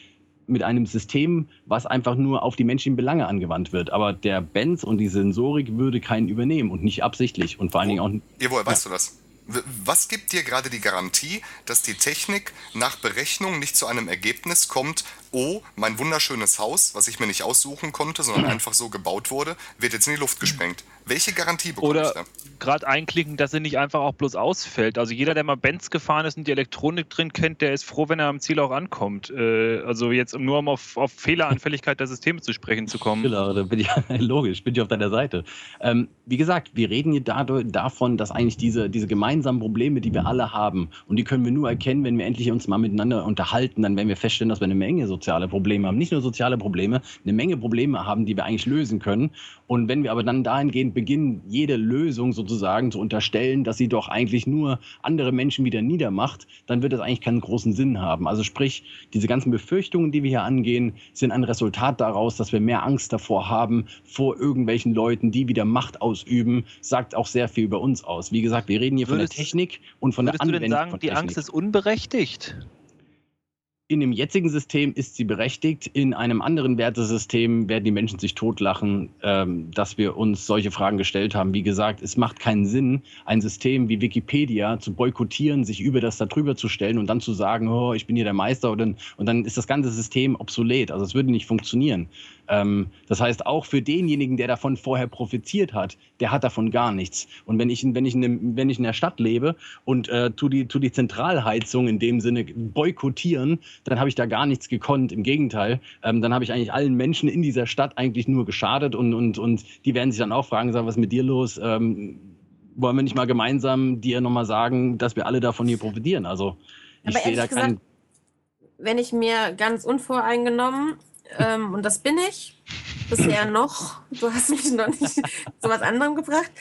System, was einfach nur auf die menschlichen Belange angewandt wird. Aber der Benz und die Sensorik würde keinen übernehmen und nicht absichtlich und vor allen Dingen auch... Woher weißt du das? Was gibt dir gerade die Garantie, dass die Technik nach Berechnung nicht zu einem Ergebnis kommt, oh, mein wunderschönes Haus, was ich mir nicht aussuchen konnte, sondern einfach so gebaut wurde, wird jetzt in die Luft gesprengt? Welche Garantie bekomme ich da? Oder gerade einklicken, dass sie nicht einfach auch bloß ausfällt. Also jeder, der mal Benz gefahren ist und die Elektronik drin kennt, der ist froh, wenn er am Ziel auch ankommt. Also jetzt nur um auf Fehleranfälligkeit der Systeme zu sprechen zu kommen. Genau, da bin ich logisch, bin ich auf deiner Seite. Wie gesagt, wir reden hier davon, dass eigentlich diese gemeinsamen Probleme, die wir alle haben, und die können wir nur erkennen, wenn wir endlich uns mal miteinander unterhalten, dann werden wir feststellen, dass wir eine Menge soziale Probleme haben. Nicht nur soziale Probleme, eine Menge Probleme haben, die wir eigentlich lösen können. Und wenn wir aber dann dahingehend beginnen, jede Lösung sozusagen zu unterstellen, dass sie doch eigentlich nur andere Menschen wieder niedermacht, dann wird das eigentlich keinen großen Sinn haben. Also sprich, diese ganzen Befürchtungen, die wir hier angehen, sind ein Resultat daraus, dass wir mehr Angst davor haben, vor irgendwelchen Leuten, die wieder Macht ausüben, sagt auch sehr viel über uns aus. Wie gesagt, wir reden hier von der Technik und von der Anwendung. Würdest du denn sagen, die Angst ist unberechtigt? In dem jetzigen System ist sie berechtigt. In einem anderen Wertesystem werden die Menschen sich totlachen, dass wir uns solche Fragen gestellt haben. Wie gesagt, es macht keinen Sinn, ein System wie Wikipedia zu boykottieren, sich über das darüber zu stellen und dann zu sagen, oh, ich bin hier der Meister, und dann ist das ganze System obsolet. Also es würde nicht funktionieren. Das heißt, auch für denjenigen, der davon vorher profitiert hat, der hat davon gar nichts. Und wenn ich in der Stadt lebe und tu die Zentralheizung in dem Sinne boykottieren, dann habe ich da gar nichts gekonnt. Im Gegenteil, dann habe ich eigentlich allen Menschen in dieser Stadt eigentlich nur geschadet und die werden sich dann auch fragen, sagen, was ist mit dir los? Wollen wir nicht mal gemeinsam dir nochmal sagen, dass wir alle davon hier profitieren? Also ich sehe da keinen... Wenn ich mir ganz unvoreingenommen, und das bin ich bisher noch, du hast mich noch nicht zu was anderem gebracht,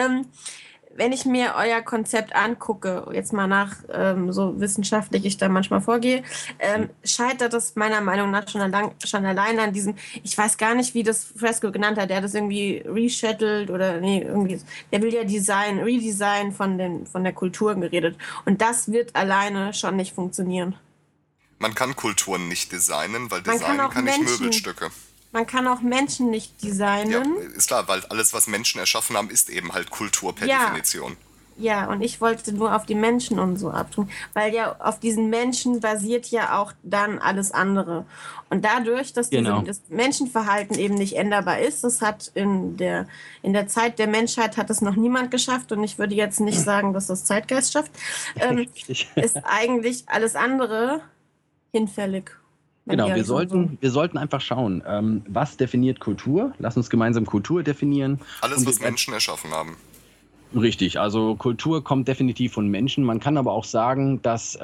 wenn ich mir euer Konzept angucke, jetzt mal nach so wissenschaftlich ich da manchmal vorgehe, scheitert es meiner Meinung nach schon allein an diesem, ich weiß gar nicht, wie das Fresco genannt hat, der hat das irgendwie reshuttelt oder nee, irgendwie, der will ja Redesign von der Kultur geredet, und das wird alleine schon nicht funktionieren. Man kann Kulturen nicht designen, weil Designen kann nicht Möbelstücke. Man kann auch Menschen nicht designen. Ja, ist klar, weil alles, was Menschen erschaffen haben, ist eben halt Kultur per Definition. Ja, und ich wollte nur auf die Menschen und so abtun, weil ja auf diesen Menschen basiert ja auch dann alles andere. Und dadurch, dass das Menschenverhalten eben nicht änderbar ist, das hat in der Zeit der Menschheit hat es noch niemand geschafft, und ich würde jetzt nicht sagen, dass das Zeitgeist schafft, ist eigentlich alles andere hinfällig. Genau, wir sollten einfach schauen, was definiert Kultur? Lass uns gemeinsam Kultur definieren. Alles, was Menschen erschaffen haben. Richtig, also Kultur kommt definitiv von Menschen. Man kann aber auch sagen, dass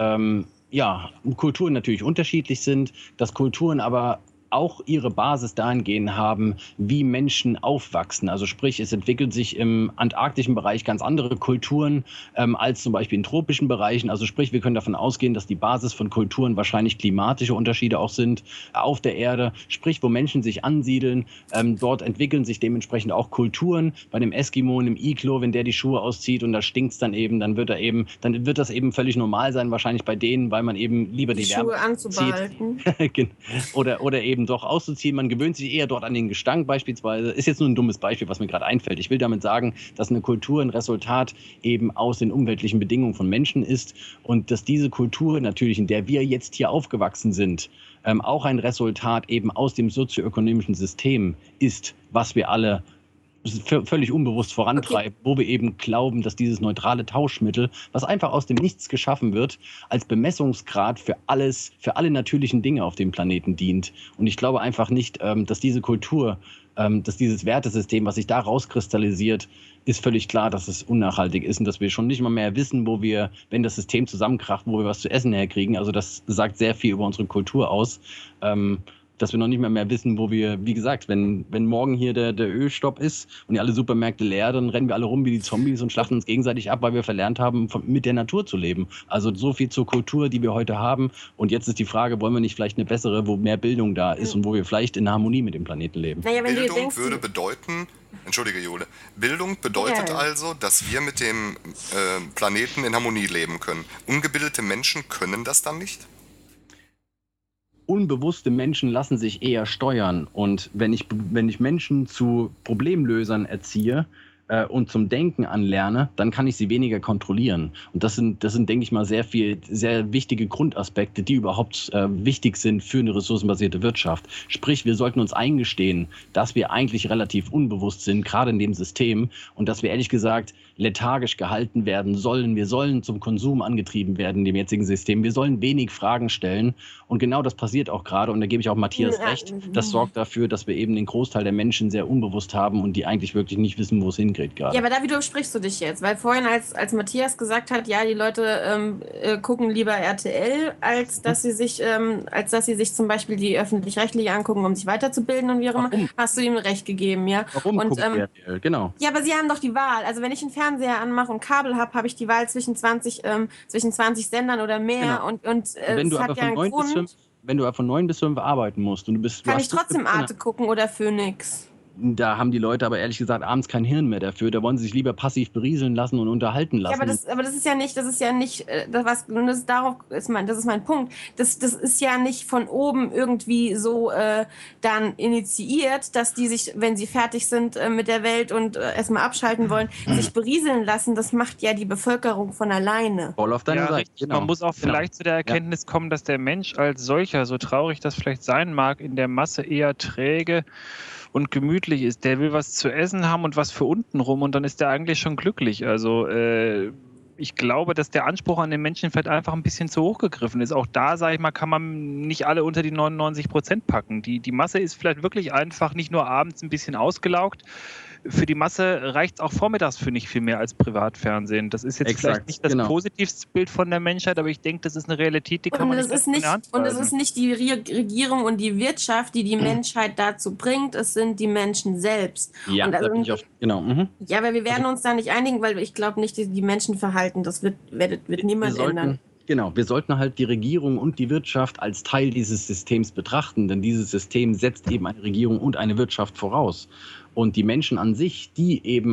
Kulturen natürlich unterschiedlich sind, dass Kulturen aber auch ihre Basis dahingehend haben, wie Menschen aufwachsen. Also sprich, es entwickelt sich im antarktischen Bereich ganz andere Kulturen als zum Beispiel in tropischen Bereichen. Also sprich, wir können davon ausgehen, dass die Basis von Kulturen wahrscheinlich klimatische Unterschiede auch sind auf der Erde. Sprich, wo Menschen sich ansiedeln, dort entwickeln sich dementsprechend auch Kulturen. Bei dem Eskimo, einem Iglo, wenn der die Schuhe auszieht und da stinkt's dann eben, dann wird das eben völlig normal sein, wahrscheinlich bei denen, weil man eben lieber die Wärme Schuhe anzubehalten. oder eben eben doch auszuziehen. Man gewöhnt sich eher dort an den Gestank beispielsweise. Ist jetzt nur ein dummes Beispiel, was mir gerade einfällt. Ich will damit sagen, dass eine Kultur ein Resultat eben aus den umweltlichen Bedingungen von Menschen ist und dass diese Kultur natürlich, in der wir jetzt hier aufgewachsen sind, auch ein Resultat eben aus dem sozioökonomischen System ist, was wir alle völlig unbewusst vorantreiben, wo wir eben glauben, dass dieses neutrale Tauschmittel, was einfach aus dem Nichts geschaffen wird, als Bemessungsgrad für alles, für alle natürlichen Dinge auf dem Planeten dient. Und ich glaube einfach nicht, dass diese Kultur, dass dieses Wertesystem, was sich da rauskristallisiert, ist völlig klar, dass es unnachhaltig ist und dass wir schon nicht mal mehr wissen, wo wir, wenn das System zusammenkracht, wo wir was zu essen herkriegen. Also das sagt sehr viel über unsere Kultur aus. Dass wir noch nicht mehr wissen, wo wir, wie gesagt, wenn morgen hier der Ölstopp ist und alle Supermärkte leer, dann rennen wir alle rum wie die Zombies und schlachten uns gegenseitig ab, weil wir verlernt haben, mit der Natur zu leben. Also so viel zur Kultur, die wir heute haben. Und jetzt ist die Frage, wollen wir nicht vielleicht eine bessere, wo mehr Bildung da ist und wo wir vielleicht in Harmonie mit dem Planeten leben? Naja, wenn Bildung du denkst, würde bedeuten, entschuldige Jule, Bildung bedeutet also, dass wir mit dem Planeten in Harmonie leben können. Ungebildete Menschen können das dann nicht? Unbewusste Menschen lassen sich eher steuern. Und wenn ich Menschen zu Problemlösern erziehe und zum Denken anlerne, dann kann ich sie weniger kontrollieren. Und das sind, denke ich mal, sehr wichtige Grundaspekte, die überhaupt wichtig sind für eine ressourcenbasierte Wirtschaft. Sprich, wir sollten uns eingestehen, dass wir eigentlich relativ unbewusst sind, gerade in dem System, und dass wir ehrlich gesagt lethargisch gehalten werden sollen. Wir sollen zum Konsum angetrieben werden in dem jetzigen System. Wir sollen wenig Fragen stellen. Und genau das passiert auch gerade. Und da gebe ich auch Matthias recht. Das sorgt dafür, dass wir eben den Großteil der Menschen sehr unbewusst haben und die eigentlich wirklich nicht wissen, wo es hingeht gerade. Ja, aber da widersprichst du dich jetzt. Weil vorhin, als Matthias gesagt hat, ja, die Leute gucken lieber RTL, als dass sie sich zum Beispiel die Öffentlich-Rechtliche angucken, um sich weiterzubilden und wie auch immer, hast du ihm recht gegeben, ja. Warum guckt RTL? Genau. Ja, aber sie haben doch die Wahl. Also wenn ich einen Fernseher anmache und Kabel habe ich die Wahl zwischen 20 Sendern oder mehr. Genau. Und es hat ja einen Grund. Wenn du von 9 bis 5 arbeiten musst und du bist... Kann ich trotzdem Arte gucken oder Phoenix? Da haben die Leute aber ehrlich gesagt abends kein Hirn mehr dafür. Da wollen sie sich lieber passiv berieseln lassen und unterhalten lassen. Ja, aber das ist ja nicht, das ist mein Punkt. Das ist ja nicht von oben irgendwie so dann initiiert, dass die sich, wenn sie fertig sind mit der Welt und erstmal abschalten wollen, sich berieseln lassen. Das macht ja die Bevölkerung von alleine. Voll auf deiner Seite. Genau. Man muss auch vielleicht zu der Erkenntnis kommen, dass der Mensch als solcher, so traurig das vielleicht sein mag, in der Masse eher träge und gemütlich ist. Der will was zu essen haben und was für unten rum und dann ist der eigentlich schon glücklich. Also ich glaube, dass der Anspruch an den Menschen vielleicht einfach ein bisschen zu hoch gegriffen ist. Auch da, sage ich mal, kann man nicht alle unter die 99% packen. Die Masse ist vielleicht wirklich einfach nicht nur abends ein bisschen ausgelaugt. Für die Masse reicht es auch vormittags für nicht viel mehr als Privatfernsehen. Das ist jetzt vielleicht nicht das positivste Bild von der Menschheit, aber ich denke, das ist eine Realität, die kann man nicht in der Hand halten. Und es ist nicht die Regierung und die Wirtschaft, die Menschheit dazu bringt, es sind die Menschen selbst. Ja, und da bin ich genau. Ja, aber wir werden uns da nicht einigen, weil ich glaube nicht, die Menschenverhalten, das wird niemand ändern. Genau, wir sollten halt die Regierung und die Wirtschaft als Teil dieses Systems betrachten, denn dieses System setzt eben eine Regierung und eine Wirtschaft voraus. Und die Menschen an sich, die eben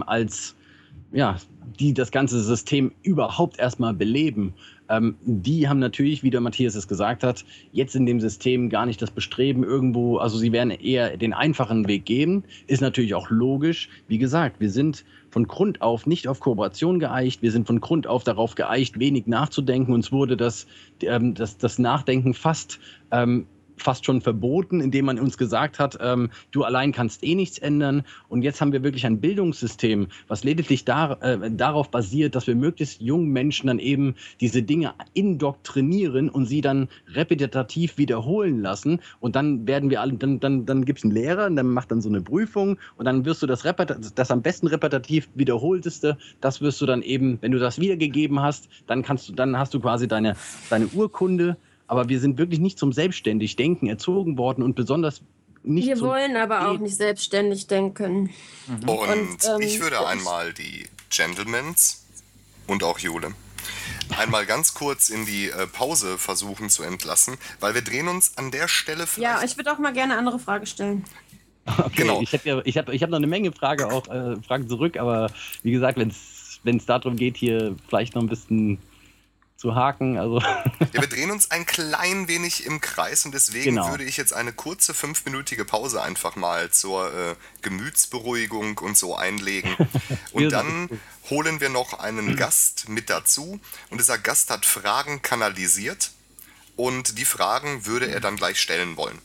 die das ganze System überhaupt erstmal beleben, die haben natürlich, wie der Matthias es gesagt hat, jetzt in dem System gar nicht das Bestreben irgendwo, also sie werden eher den einfachen Weg gehen, ist natürlich auch logisch. Wie gesagt, wir sind von Grund auf nicht auf Kooperation geeicht, wir sind von Grund auf darauf geeicht, wenig nachzudenken. Uns wurde das Nachdenken fast schon verboten, indem man uns gesagt hat, du allein kannst nichts ändern. Und jetzt haben wir wirklich ein Bildungssystem, was lediglich darauf basiert, dass wir möglichst jungen Menschen dann eben diese Dinge indoktrinieren und sie dann repetitiv wiederholen lassen. Und dann werden wir alle, dann gibt es einen Lehrer und der macht dann so eine Prüfung und dann wirst du das am besten repetitiv wiederholteste, das wirst du dann eben, wenn du das wiedergegeben hast, dann hast du quasi deine Urkunde. Aber wir sind wirklich nicht zum selbstständig Denken erzogen worden und besonders nicht Wir wollen aber auch nicht selbstständig denken. Und ich würde einmal die Gentlemans und auch Jule einmal ganz kurz in die Pause versuchen zu entlassen, weil wir drehen uns an der Stelle vielleicht... Ja, ich würde auch mal gerne eine andere Frage stellen. Okay, genau. Ich hab noch eine Menge Fragen zurück, aber wie gesagt, wenn es darum geht, hier vielleicht noch ein bisschen zu haken. Also Ja, wir drehen uns ein klein wenig im Kreis und deswegen würde ich jetzt eine kurze 5-minütige Pause einfach mal zur Gemütsberuhigung und so einlegen. Und dann holen wir noch einen Gast mit dazu und dieser Gast hat Fragen kanalisiert und die Fragen würde er dann gleich stellen wollen.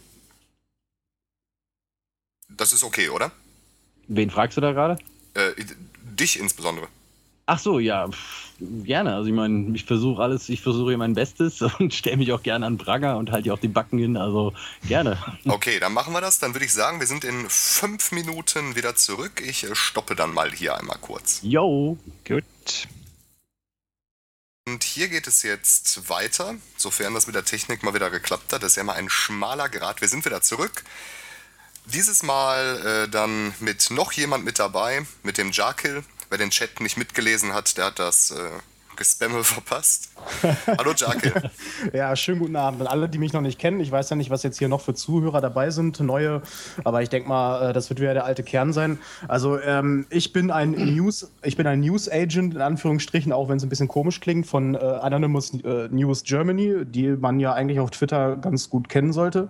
Das ist okay, oder? Wen fragst du da gerade? Dich insbesondere. Ach so, ja, gerne. Also ich meine, ich versuche hier mein Bestes und stelle mich auch gerne an Pranger und halte hier auch die Backen hin, also gerne. Okay, dann machen wir das. Dann würde ich sagen, wir sind in 5 Minuten wieder zurück. Ich stoppe dann mal hier einmal kurz. Jo. Gut. Und hier geht es jetzt weiter, sofern das mit der Technik mal wieder geklappt hat. Das ist ja mal ein schmaler Grat. Wir sind wieder zurück. Dieses Mal dann mit noch jemand mit dabei, mit dem Jarkill. Wer den Chat nicht mitgelesen hat, der hat das Gespamme verpasst. Hallo Jarkill. Ja, schönen guten Abend an alle, die mich noch nicht kennen. Ich weiß ja nicht, was jetzt hier noch für Zuhörer dabei sind, neue, aber ich denke mal, das wird wieder der alte Kern sein. Also ich bin ein News Agent, in Anführungsstrichen, auch wenn es ein bisschen komisch klingt, von Anonymous News Germany, die man ja eigentlich auf Twitter ganz gut kennen sollte.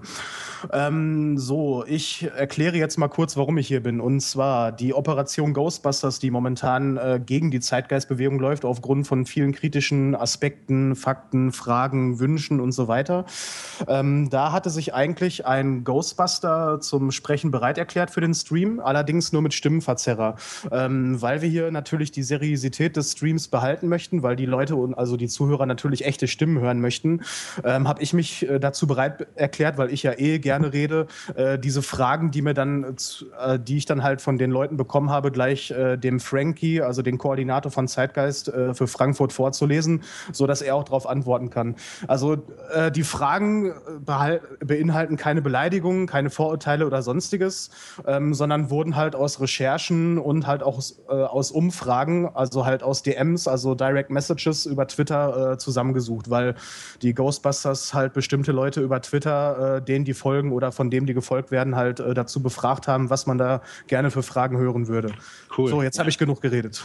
Ich erkläre jetzt mal kurz, warum ich hier bin. Und zwar die Operation Ghostbusters, die momentan gegen die Zeitgeistbewegung läuft, aufgrund von vielen kritischen Aspekten, Fakten, Fragen, Wünschen und so weiter. Da hatte sich eigentlich ein Ghostbuster zum Sprechen bereit erklärt für den Stream, allerdings nur mit Stimmenverzerrer. Weil wir hier natürlich die Seriosität des Streams behalten möchten, weil die Leute, also die Zuhörer natürlich echte Stimmen hören möchten, habe ich mich dazu bereit erklärt, weil ich ja gerne rede, diese Fragen, die ich dann halt von den Leuten bekommen habe, gleich dem Frankie, also den Koordinator von Zeitgeist, für Frankfurt vorzulesen, sodass er auch darauf antworten kann. Also die Fragen beinhalten keine Beleidigungen, keine Vorurteile oder sonstiges, sondern wurden halt aus Recherchen und halt auch aus Umfragen, also halt aus DMs, also Direct Messages über Twitter zusammengesucht, weil die Ghostbusters halt bestimmte Leute über Twitter, denen die folgen oder von dem die gefolgt werden, halt dazu befragt haben, was man da gerne für Fragen hören würde. Cool. So, jetzt habe ich genug geredet.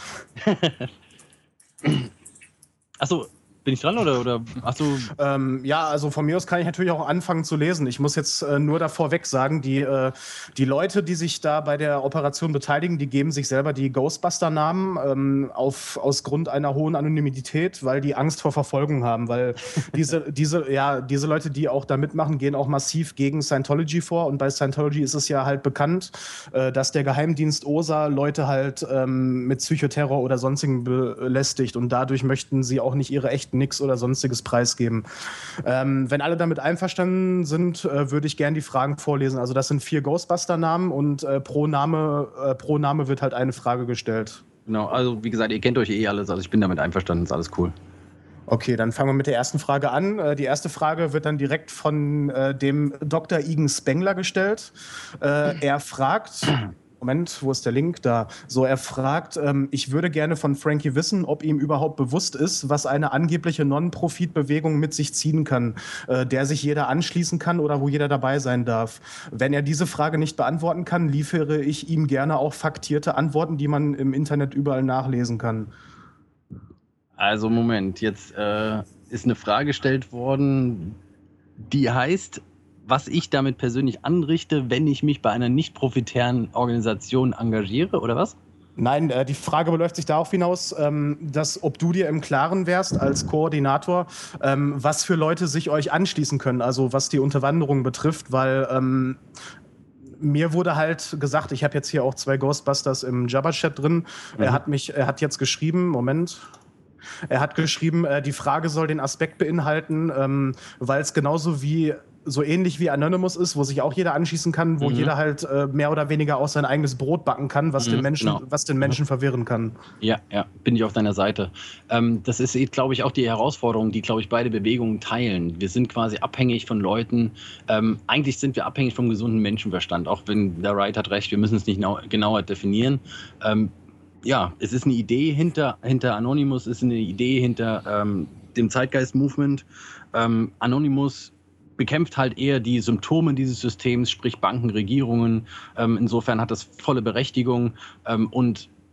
Achso, bin ich dran oder? Achso. Ja, also von mir aus kann ich natürlich auch anfangen zu lesen. Ich muss jetzt nur davor weg sagen, die Leute, die sich da bei der Operation beteiligen, die geben sich selber die Ghostbuster-Namen aus Grund einer hohen Anonymität, weil die Angst vor Verfolgung haben, weil diese Leute, die auch da mitmachen, gehen auch massiv gegen Scientology vor und bei Scientology ist es ja halt bekannt, dass der Geheimdienst OSA Leute halt mit Psychoterror oder sonstigen belästigt und dadurch möchten sie auch nicht ihre echten nix oder sonstiges preisgeben. Wenn alle damit einverstanden sind, würde ich gerne die Fragen vorlesen. Also das sind 4 Ghostbuster-Namen und pro Name wird halt eine Frage gestellt. Genau, also wie gesagt, ihr kennt euch eh alles, also ich bin damit einverstanden, ist alles cool. Okay, dann fangen wir mit der ersten Frage an. Die erste Frage wird dann direkt von dem Dr. Igen Spengler gestellt. Er fragt... Moment, wo ist der Link? Da. So, er fragt, ich würde gerne von Frankie wissen, ob ihm überhaupt bewusst ist, was eine angebliche Non-Profit-Bewegung mit sich ziehen kann, der sich jeder anschließen kann oder wo jeder dabei sein darf. Wenn er diese Frage nicht beantworten kann, liefere ich ihm gerne auch faktierte Antworten, die man im Internet überall nachlesen kann. Also Moment, jetzt ist eine Frage gestellt worden, die heißt... was ich damit persönlich anrichte, wenn ich mich bei einer nicht profitären Organisation engagiere, oder was? Nein, die Frage beläuft sich darauf hinaus, ob du dir im Klaren wärst als Koordinator, was für Leute sich euch anschließen können, also was die Unterwanderung betrifft, weil mir wurde halt gesagt, ich habe jetzt hier auch 2 Ghostbusters im Jabba-Chat drin, er hat jetzt geschrieben, er hat geschrieben, die Frage soll den Aspekt beinhalten, weil es so ähnlich wie Anonymous ist, wo sich auch jeder anschließen kann, wo jeder halt mehr oder weniger auch sein eigenes Brot backen kann, was den Menschen verwirren kann. Ja, bin ich auf deiner Seite. Das ist, glaube ich, auch die Herausforderung, die, glaube ich, beide Bewegungen teilen. Wir sind quasi abhängig von Leuten. Eigentlich sind wir abhängig vom gesunden Menschenverstand, auch wenn der Wright hat recht, wir müssen es nicht genauer definieren. Ja, es ist eine Idee hinter Anonymous, es ist eine Idee hinter dem Zeitgeist-Movement. Anonymous bekämpft halt eher die Symptome dieses Systems, sprich Banken, Regierungen. Insofern hat das volle Berechtigung. Und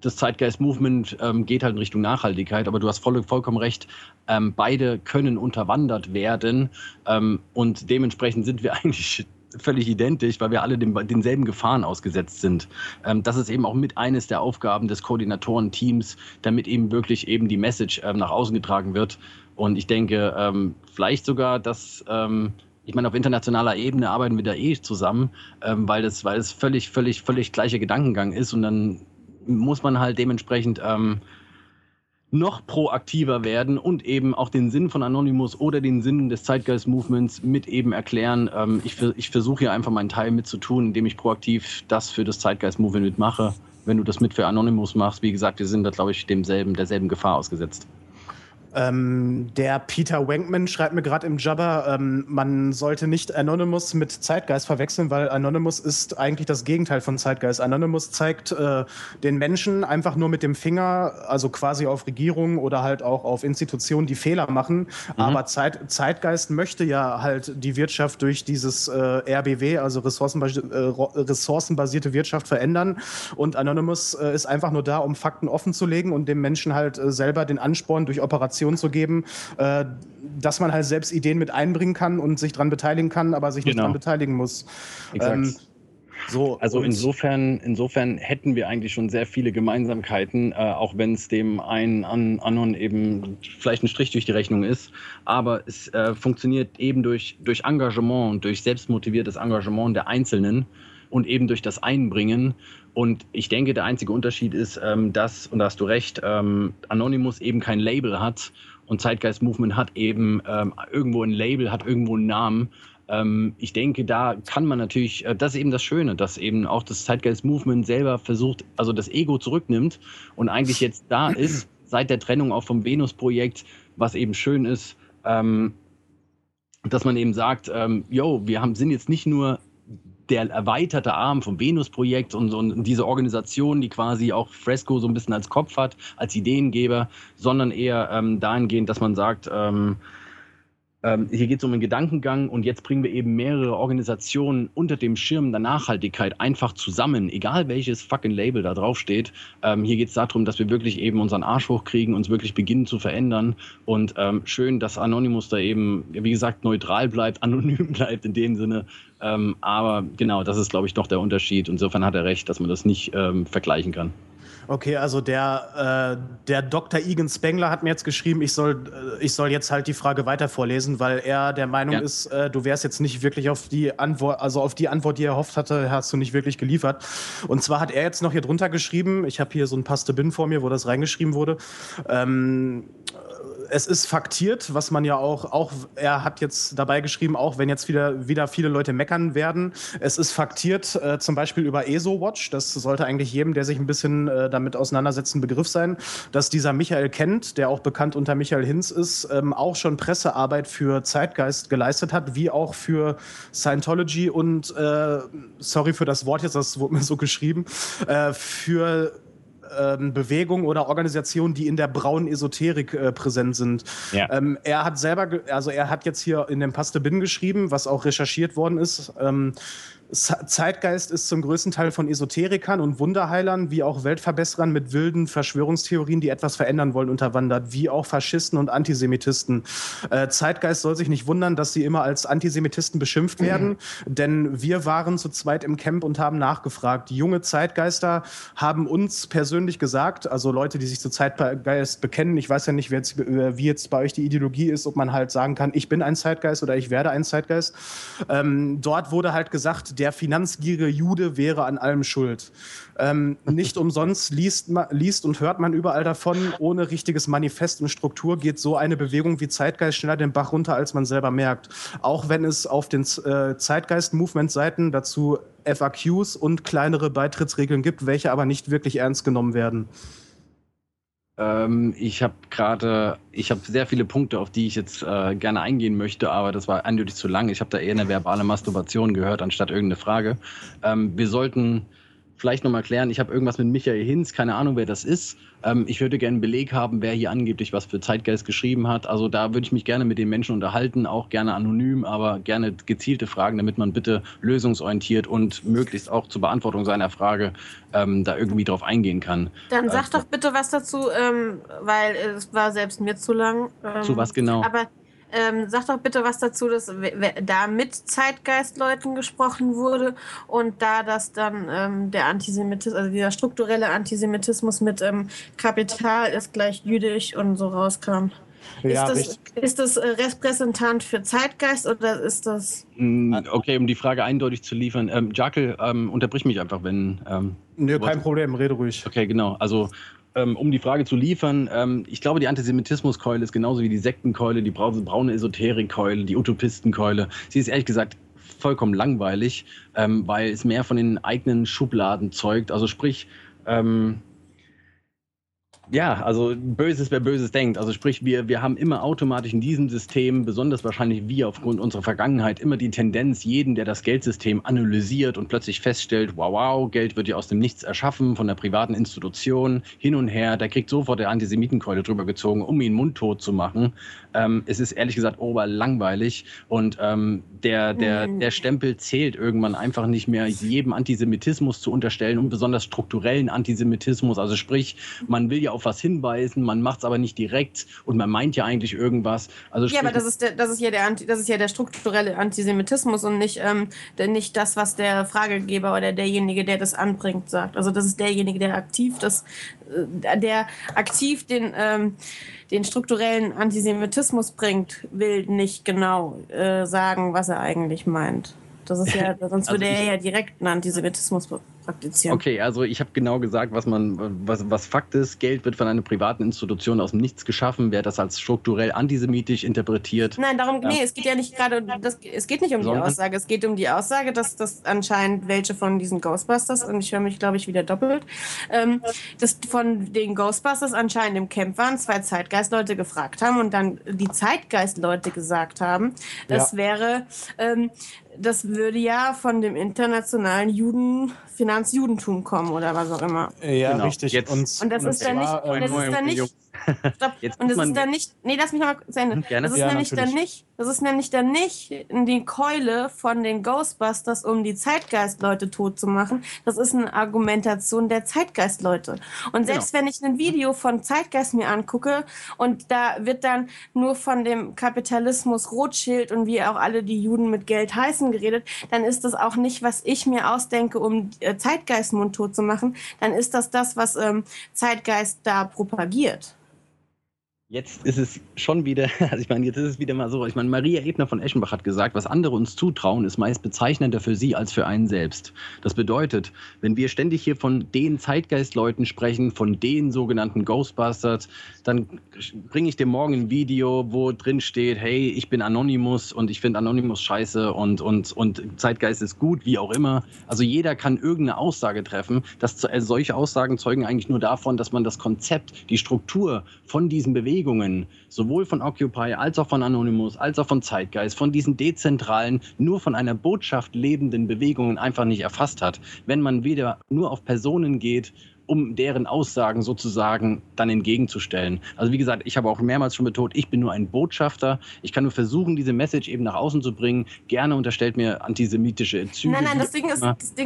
das Zeitgeist-Movement geht halt in Richtung Nachhaltigkeit, aber du hast vollkommen recht, beide können unterwandert werden und dementsprechend sind wir eigentlich völlig identisch, weil wir alle denselben Gefahren ausgesetzt sind. Das ist eben auch mit eines der Aufgaben des Koordinatorenteams, damit eben wirklich eben die Message nach außen getragen wird. Und ich denke, vielleicht sogar, dass ich meine, auf internationaler Ebene arbeiten wir da zusammen, weil es völlig gleicher Gedankengang ist und dann muss man halt dementsprechend noch proaktiver werden und eben auch den Sinn von Anonymous oder den Sinn des Zeitgeist-Movements mit eben erklären. Ich versuche hier einfach meinen Teil mitzutun, indem ich proaktiv das für das Zeitgeist-Movement mitmache. Wenn du das mit für Anonymous machst, wie gesagt, wir sind da, glaube ich, derselben Gefahr ausgesetzt. Der Peter Wankman schreibt mir gerade im Jabber, man sollte nicht Anonymous mit Zeitgeist verwechseln, weil Anonymous ist eigentlich das Gegenteil von Zeitgeist. Anonymous zeigt den Menschen einfach nur mit dem Finger, also quasi auf Regierungen oder halt auch auf Institutionen, die Fehler machen. Aber Zeitgeist möchte ja halt die Wirtschaft durch dieses RBW, also ressourcenbasierte Wirtschaft verändern. Und Anonymous ist einfach nur da, um Fakten offen zu legen und dem Menschen halt selber den Ansporn durch Operationen zu geben, dass man halt selbst Ideen mit einbringen kann und sich daran beteiligen kann, aber sich nicht daran beteiligen muss. Also insofern hätten wir eigentlich schon sehr viele Gemeinsamkeiten, auch wenn es dem einen Anon eben vielleicht ein Strich durch die Rechnung ist. Aber es funktioniert eben durch Engagement und durch selbstmotiviertes Engagement der Einzelnen und eben durch das Einbringen. Und ich denke, der einzige Unterschied ist, dass, und da hast du recht, Anonymous eben kein Label hat und Zeitgeist Movement hat eben irgendwo ein Label, hat irgendwo einen Namen. Ich denke, da kann man natürlich, das ist eben das Schöne, dass eben auch das Zeitgeist Movement selber versucht, also das Ego zurücknimmt und eigentlich jetzt da ist, seit der Trennung auch vom Venus-Projekt, was eben schön ist, dass man eben sagt, sind jetzt nicht nur der erweiterte Arm vom Venus-Projekt und diese Organisation, die quasi auch Fresco so ein bisschen als Kopf hat, als Ideengeber, sondern eher dahingehend, dass man sagt, hier geht es um einen Gedankengang und jetzt bringen wir eben mehrere Organisationen unter dem Schirm der Nachhaltigkeit einfach zusammen, egal welches fucking Label da drauf steht. Hier geht es darum, dass wir wirklich eben unseren Arsch hochkriegen, uns wirklich beginnen zu verändern und schön, dass Anonymous da eben, wie gesagt, neutral bleibt, anonym bleibt in dem Sinne. Aber genau, das ist, glaube ich, doch der Unterschied. Insofern hat er recht, dass man das nicht vergleichen kann. Okay, also der Dr. Egan Spengler hat mir jetzt geschrieben, ich soll jetzt halt die Frage weiter vorlesen, weil er der Meinung ist, du wärst jetzt nicht wirklich auf die Antwort, die er erhofft hatte, hast du nicht wirklich geliefert. Und zwar hat er jetzt noch hier drunter geschrieben, ich habe hier so ein Paste-Bin vor mir, wo das reingeschrieben wurde, es ist faktiert, was man ja auch er hat jetzt dabei geschrieben, auch wenn jetzt wieder viele Leute meckern werden, es ist faktiert, zum Beispiel über ESO-Watch, das sollte eigentlich jedem, der sich ein bisschen damit auseinandersetzt, ein Begriff sein, dass dieser Michael Kent, der auch bekannt unter Michael Hinz ist, auch schon Pressearbeit für Zeitgeist geleistet hat, wie auch für Scientology und, sorry für das Wort jetzt, das wurde mir so geschrieben, für Bewegungen oder Organisationen, die in der braunen Esoterik präsent sind. Ja. Er hat jetzt hier in dem Paste Bin geschrieben, was auch recherchiert worden ist. Zeitgeist ist zum größten Teil von Esoterikern und Wunderheilern, wie auch Weltverbesserern mit wilden Verschwörungstheorien, die etwas verändern wollen, unterwandert, wie auch Faschisten und Antisemitisten. Zeitgeist soll sich nicht wundern, dass sie immer als Antisemitisten beschimpft werden, denn wir waren zu zweit im Camp und haben nachgefragt. Junge Zeitgeister haben uns persönlich gesagt, also Leute, die sich zu Zeitgeist bekennen, ich weiß ja nicht, wie jetzt bei euch die Ideologie ist, ob man halt sagen kann, ich bin ein Zeitgeist oder ich werde ein Zeitgeist. Dort wurde halt gesagt, der finanzgierige Jude wäre an allem schuld. Nicht umsonst liest und hört man überall davon, ohne richtiges Manifest und Struktur geht so eine Bewegung wie Zeitgeist schneller den Bach runter, als man selber merkt. Auch wenn es auf den Zeitgeist-Movement-Seiten dazu FAQs und kleinere Beitrittsregeln gibt, welche aber nicht wirklich ernst genommen werden. Ich habe sehr viele Punkte, auf die ich jetzt gerne eingehen möchte, aber das war eindeutig zu lang. Ich habe da eher eine verbale Masturbation gehört, anstatt irgendeine Frage. Wir sollten vielleicht nochmal klären, ich habe irgendwas mit Michael Hinz, keine Ahnung, wer das ist. Ich würde gerne einen Beleg haben, wer hier angeblich was für Zeitgeist geschrieben hat. Also da würde ich mich gerne mit den Menschen unterhalten, auch gerne anonym, aber gerne gezielte Fragen, damit man bitte lösungsorientiert und möglichst auch zur Beantwortung seiner Frage da irgendwie drauf eingehen kann. Dann sag doch bitte was dazu, weil es war selbst mir zu lang. Zu was genau? Aber sag doch bitte was dazu, dass da mit Zeitgeistleuten gesprochen wurde und da das dann der Antisemitismus, also dieser strukturelle Antisemitismus mit Kapital ist gleich jüdisch und so rauskam. Ja, Ist das repräsentant für Zeitgeist oder ist das... Okay, um die Frage eindeutig zu liefern. Jakel, unterbrich mich einfach, wenn... Nö, kein Problem, rede ruhig. Okay, genau. Also um die Frage zu liefern, ich glaube, die Antisemitismuskeule ist genauso wie die Sektenkeule, die braune Esoterikkeule, die Utopistenkeule. Sie ist ehrlich gesagt vollkommen langweilig, weil es mehr von den eigenen Schubladen zeugt. Also sprich, ja, also Böses, wer Böses denkt. Also sprich, wir haben immer automatisch in diesem System, besonders wahrscheinlich wir aufgrund unserer Vergangenheit, immer die Tendenz, jeden, der das Geldsystem analysiert und plötzlich feststellt, wow, Geld wird ja aus dem Nichts erschaffen von der privaten Institution, hin und her, der kriegt sofort der Antisemitenkeule drüber gezogen, um ihn mundtot zu machen. Es ist ehrlich gesagt oberlangweilig und der Stempel zählt irgendwann einfach nicht mehr, jedem Antisemitismus zu unterstellen und besonders strukturellen Antisemitismus. Also sprich, man will ja auf was hinweisen, man macht es aber nicht direkt und man meint ja eigentlich irgendwas. Also ja, aber das ist ja der strukturelle Antisemitismus und nicht das, was der Fragegeber oder derjenige, der das anbringt, sagt. Also das ist derjenige, der aktiv den strukturellen Antisemitismus bringt, will nicht genau sagen, was er eigentlich meint. Das ist ja, sonst würde er ja direkt einen Antisemitismus praktizieren. Okay, also ich habe genau gesagt, was Fakt ist. Geld wird von einer privaten Institution aus dem Nichts geschaffen. Wer das als strukturell antisemitisch interpretiert. Nein, es geht ja nicht gerade, es geht nicht um die Aussage. Es geht um die Aussage, dass das anscheinend welche von diesen Ghostbusters, und ich höre mich, glaube ich, wieder doppelt, dass von den Ghostbusters anscheinend im Camp waren, 2 Zeitgeistleute gefragt haben und dann die Zeitgeistleute gesagt haben, das wäre... das würde ja von dem internationalen Finanzjudentum kommen oder was auch immer. Ja, genau. Richtig. Jetzt. Und das ist dann nicht... Stopp. Und das ist dann nicht... Nee, lass mich noch mal zu Ende. Das ist nämlich dann nicht die Keule von den Ghostbusters, um die Zeitgeistleute tot zu machen. Das ist eine Argumentation der Zeitgeistleute. Und selbst wenn ich ein Video von Zeitgeist mir angucke und da wird dann nur von dem Kapitalismus Rothschild und wie auch alle die Juden mit Geld heißen geredet, dann ist das auch nicht, was ich mir ausdenke, um Zeitgeist mundtot zu machen. Dann ist das, was Zeitgeist da propagiert. Jetzt ist es schon wieder, also ich meine, jetzt ist es wieder mal so, ich meine, Maria Ebner von Eschenbach hat gesagt, was andere uns zutrauen, ist meist bezeichnender für sie als für einen selbst. Das bedeutet, wenn wir ständig hier von den Zeitgeistleuten sprechen, von den sogenannten Ghostbusters, dann bringe ich dir morgen ein Video, wo drin steht, hey, ich bin Anonymous und ich finde Anonymous scheiße und Zeitgeist ist gut, wie auch immer. Also jeder kann irgendeine Aussage treffen. Solche Aussagen zeugen eigentlich nur davon, dass man das Konzept, die Struktur von diesen Bewegungen, sowohl von Occupy als auch von Anonymous, als auch von Zeitgeist, von diesen dezentralen, nur von einer Botschaft lebenden Bewegungen einfach nicht erfasst hat. Wenn man wieder nur auf Personen geht, um deren Aussagen sozusagen dann entgegenzustellen. Also wie gesagt, ich habe auch mehrmals schon betont, ich bin nur ein Botschafter. Ich kann nur versuchen, diese Message eben nach außen zu bringen. Gerne unterstellt mir antisemitische Züge. Nein, das Ding ist,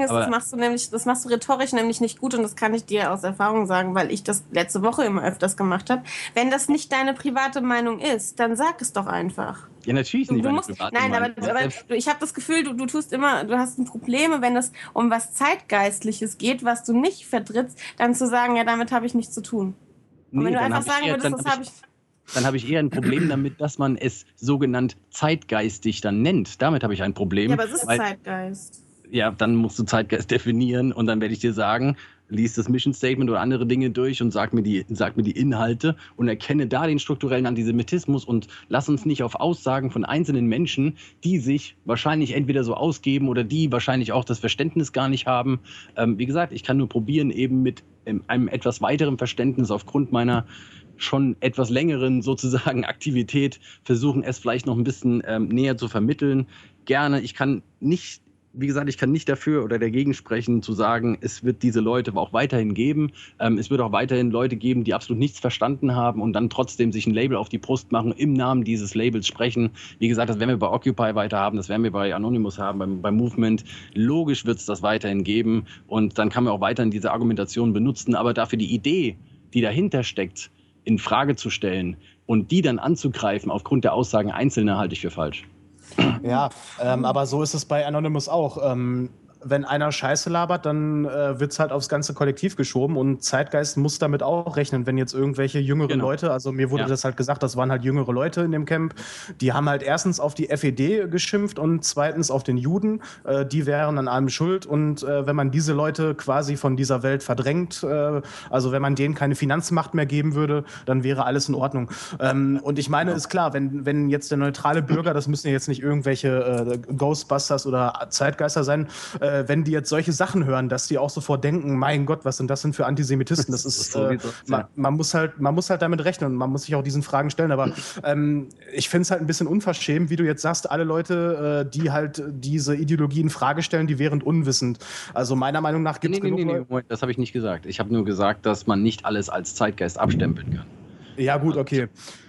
das machst du rhetorisch nämlich nicht gut und das kann ich dir aus Erfahrung sagen, weil ich das letzte Woche immer öfters gemacht habe. Wenn das nicht deine private Meinung ist, dann sag es doch einfach. Ja, natürlich ist nicht meine private Meinung. Nein, aber ich habe das Gefühl, du hast Probleme, wenn es um was Zeitgeistliches geht, was du nicht vertrittst, dann zu sagen, ja, damit habe ich nichts zu tun. Und wenn du einfach sagen würdest, das habe ich... Dann habe ich eher ein Problem damit, dass man es sogenannt zeitgeistig dann nennt. Damit habe ich ein Problem. Ja, aber es ist Zeitgeist. Ja, dann musst du Zeitgeist definieren und dann werde ich dir sagen, lies das Mission Statement oder andere Dinge durch und sag mir die Inhalte und erkenne da den strukturellen Antisemitismus und lass uns nicht auf Aussagen von einzelnen Menschen, die sich wahrscheinlich entweder so ausgeben oder die wahrscheinlich auch das Verständnis gar nicht haben. Wie gesagt, ich kann nur probieren, eben mit einem etwas weiteren Verständnis aufgrund meiner schon etwas längeren sozusagen Aktivität versuchen, es vielleicht noch ein bisschen näher zu vermitteln. Gerne, ich kann nicht wie gesagt, ich kann nicht dafür oder dagegen sprechen, zu sagen, es wird diese Leute auch weiterhin geben. Es wird auch weiterhin Leute geben, die absolut nichts verstanden haben und dann trotzdem sich ein Label auf die Brust machen, im Namen dieses Labels sprechen. Wie gesagt, das werden wir bei Occupy weiter haben, das werden wir bei Anonymous haben, beim Movement. Logisch wird es das weiterhin geben und dann kann man auch weiterhin diese Argumentation benutzen, aber dafür die Idee, die dahinter steckt, in Frage zu stellen und die dann anzugreifen aufgrund der Aussagen Einzelner, halte ich für falsch. Ja, aber so ist es bei Anonymous auch. Wenn einer Scheiße labert, dann wird es halt aufs ganze Kollektiv geschoben und Zeitgeist muss damit auch rechnen, wenn jetzt irgendwelche jüngere Leute, also mir wurde das halt gesagt, das waren halt jüngere Leute in dem Camp, die haben halt erstens auf die FED geschimpft und zweitens auf den Juden, die wären an allem schuld und wenn man diese Leute quasi von dieser Welt verdrängt, also wenn man denen keine Finanzmacht mehr geben würde, dann wäre alles in Ordnung. Und ich meine, ist klar, wenn jetzt der neutrale Bürger, das müssen ja jetzt nicht irgendwelche Ghostbusters oder Zeitgeister sein, wenn die jetzt solche Sachen hören, dass die auch sofort denken, mein Gott, was sind das denn für Antisemitisten? Das ist man muss halt damit rechnen und man muss sich auch diesen Fragen stellen. Aber ich finde es halt ein bisschen unverschämt, wie du jetzt sagst, alle Leute, die halt diese Ideologie in Frage stellen, die wären unwissend. Also meiner Meinung nach gibt es genug Leute. Moment, das habe ich nicht gesagt. Ich habe nur gesagt, dass man nicht alles als Zeitgeist abstempeln kann. Ja gut, okay.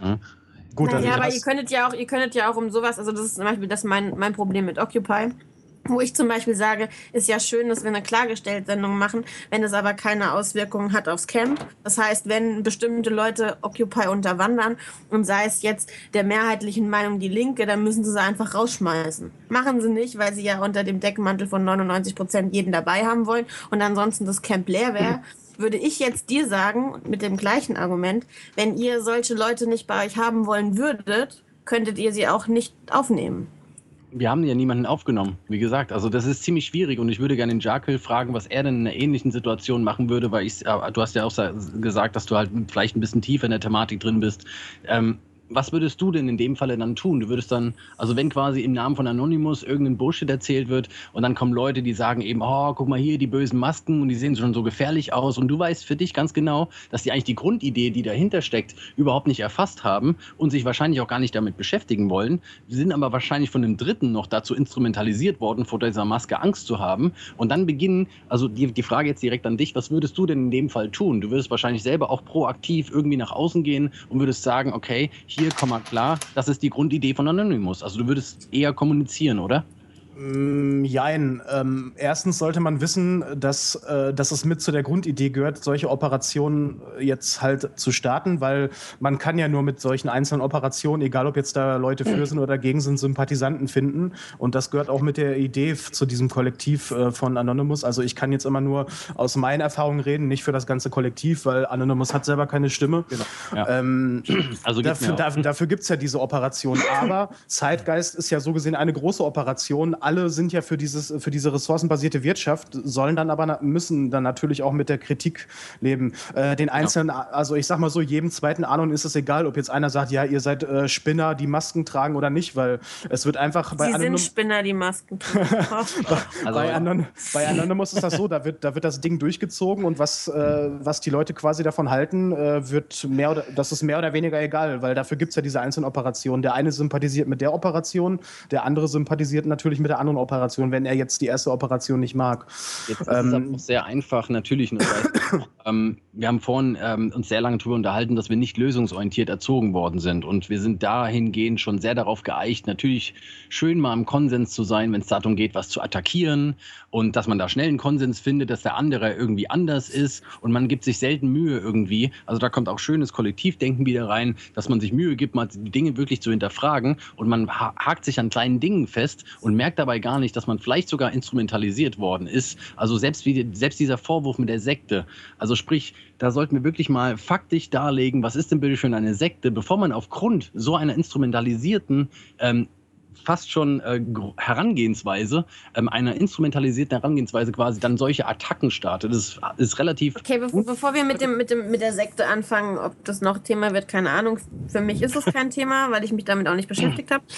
Gut, naja, aber ihr könntet ja auch um sowas, also das ist zum Beispiel mein Problem mit Occupy. Wo ich zum Beispiel sage, ist ja schön, dass wir eine Klargestellt-Sendung machen, wenn es aber keine Auswirkungen hat aufs Camp. Das heißt, wenn bestimmte Leute Occupy unterwandern und sei es jetzt der mehrheitlichen Meinung die Linke, dann müssen sie einfach rausschmeißen. Machen sie nicht, weil sie ja unter dem Deckmantel von 99% jeden dabei haben wollen und ansonsten das Camp leer wäre. Würde ich jetzt dir sagen, mit dem gleichen Argument, wenn ihr solche Leute nicht bei euch haben wollen würdet, könntet ihr sie auch nicht aufnehmen. Wir haben ja niemanden aufgenommen, wie gesagt. Also das ist ziemlich schwierig und ich würde gerne den Jakel fragen, was er denn in einer ähnlichen Situation machen würde, weil du hast ja auch gesagt, dass du halt vielleicht ein bisschen tiefer in der Thematik drin bist. Was würdest du denn in dem Falle dann tun? Du würdest dann, also wenn quasi im Namen von Anonymous irgendein Bullshit erzählt wird und dann kommen Leute, die sagen eben, oh, guck mal hier, die bösen Masken und die sehen schon so gefährlich aus und du weißt für dich ganz genau, dass die eigentlich die Grundidee, die dahinter steckt, überhaupt nicht erfasst haben und sich wahrscheinlich auch gar nicht damit beschäftigen wollen, sind aber wahrscheinlich von einem Dritten noch dazu instrumentalisiert worden, vor dieser Maske Angst zu haben und dann beginnen, also die Frage jetzt direkt an dich, was würdest du denn in dem Fall tun? Du würdest wahrscheinlich selber auch proaktiv irgendwie nach außen gehen und würdest sagen, okay, hier, komm mal klar, das ist die Grundidee von Anonymous. Also du würdest eher kommunizieren, oder? Jein. Erstens sollte man wissen, dass es mit zu der Grundidee gehört, solche Operationen jetzt halt zu starten, weil man kann ja nur mit solchen einzelnen Operationen, egal ob jetzt da Leute für sind oder dagegen sind, Sympathisanten finden. Und das gehört auch mit der Idee zu diesem Kollektiv von Anonymous. Also ich kann jetzt immer nur aus meinen Erfahrungen reden, nicht für das ganze Kollektiv, weil Anonymous hat selber keine Stimme. Genau. Ja. Also dafür gibt es ja diese Operation. Aber Zeitgeist ist ja so gesehen eine große Operation. Alle sind ja für diese ressourcenbasierte Wirtschaft, müssen dann natürlich auch mit der Kritik leben. Den Einzelnen, also ich sag mal so, jedem zweiten Anon ist es egal, ob jetzt einer sagt, ja, ihr seid Spinner, die Masken tragen oder nicht, weil es wird einfach bei sind Spinner, die Masken tragen. Bei Anonymous ist das so, da wird das Ding durchgezogen und was die Leute quasi davon halten, das ist mehr oder weniger egal, weil dafür gibt es ja diese einzelnen Operationen. Der eine sympathisiert mit der Operation, der andere sympathisiert natürlich mit der anderen Operation, wenn er jetzt die erste Operation nicht mag. Jetzt ist es aber auch sehr einfach, natürlich. Wir haben vorhin uns sehr lange darüber unterhalten, dass wir nicht lösungsorientiert erzogen worden sind und wir sind dahingehend schon sehr darauf geeicht, natürlich schön mal im Konsens zu sein, wenn es darum geht, was zu attackieren und dass man da schnell einen Konsens findet, dass der andere irgendwie anders ist und man gibt sich selten Mühe irgendwie. Also da kommt auch schönes Kollektivdenken wieder rein, dass man sich Mühe gibt, mal die Dinge wirklich zu hinterfragen und man hakt sich an kleinen Dingen fest und merkt dabei gar nicht, dass man vielleicht sogar instrumentalisiert worden ist. Also selbst dieser Vorwurf mit der Sekte, also sprich, da sollten wir wirklich mal faktisch darlegen, was ist denn bitte schön eine Sekte, bevor man aufgrund so einer instrumentalisierten fast schon Herangehensweise, einer instrumentalisierten Herangehensweise quasi dann solche Attacken startet. Das ist relativ... Okay, bevor wir mit der Sekte anfangen, ob das noch Thema wird, keine Ahnung. Für mich ist es kein Thema, weil ich mich damit auch nicht beschäftigt habe.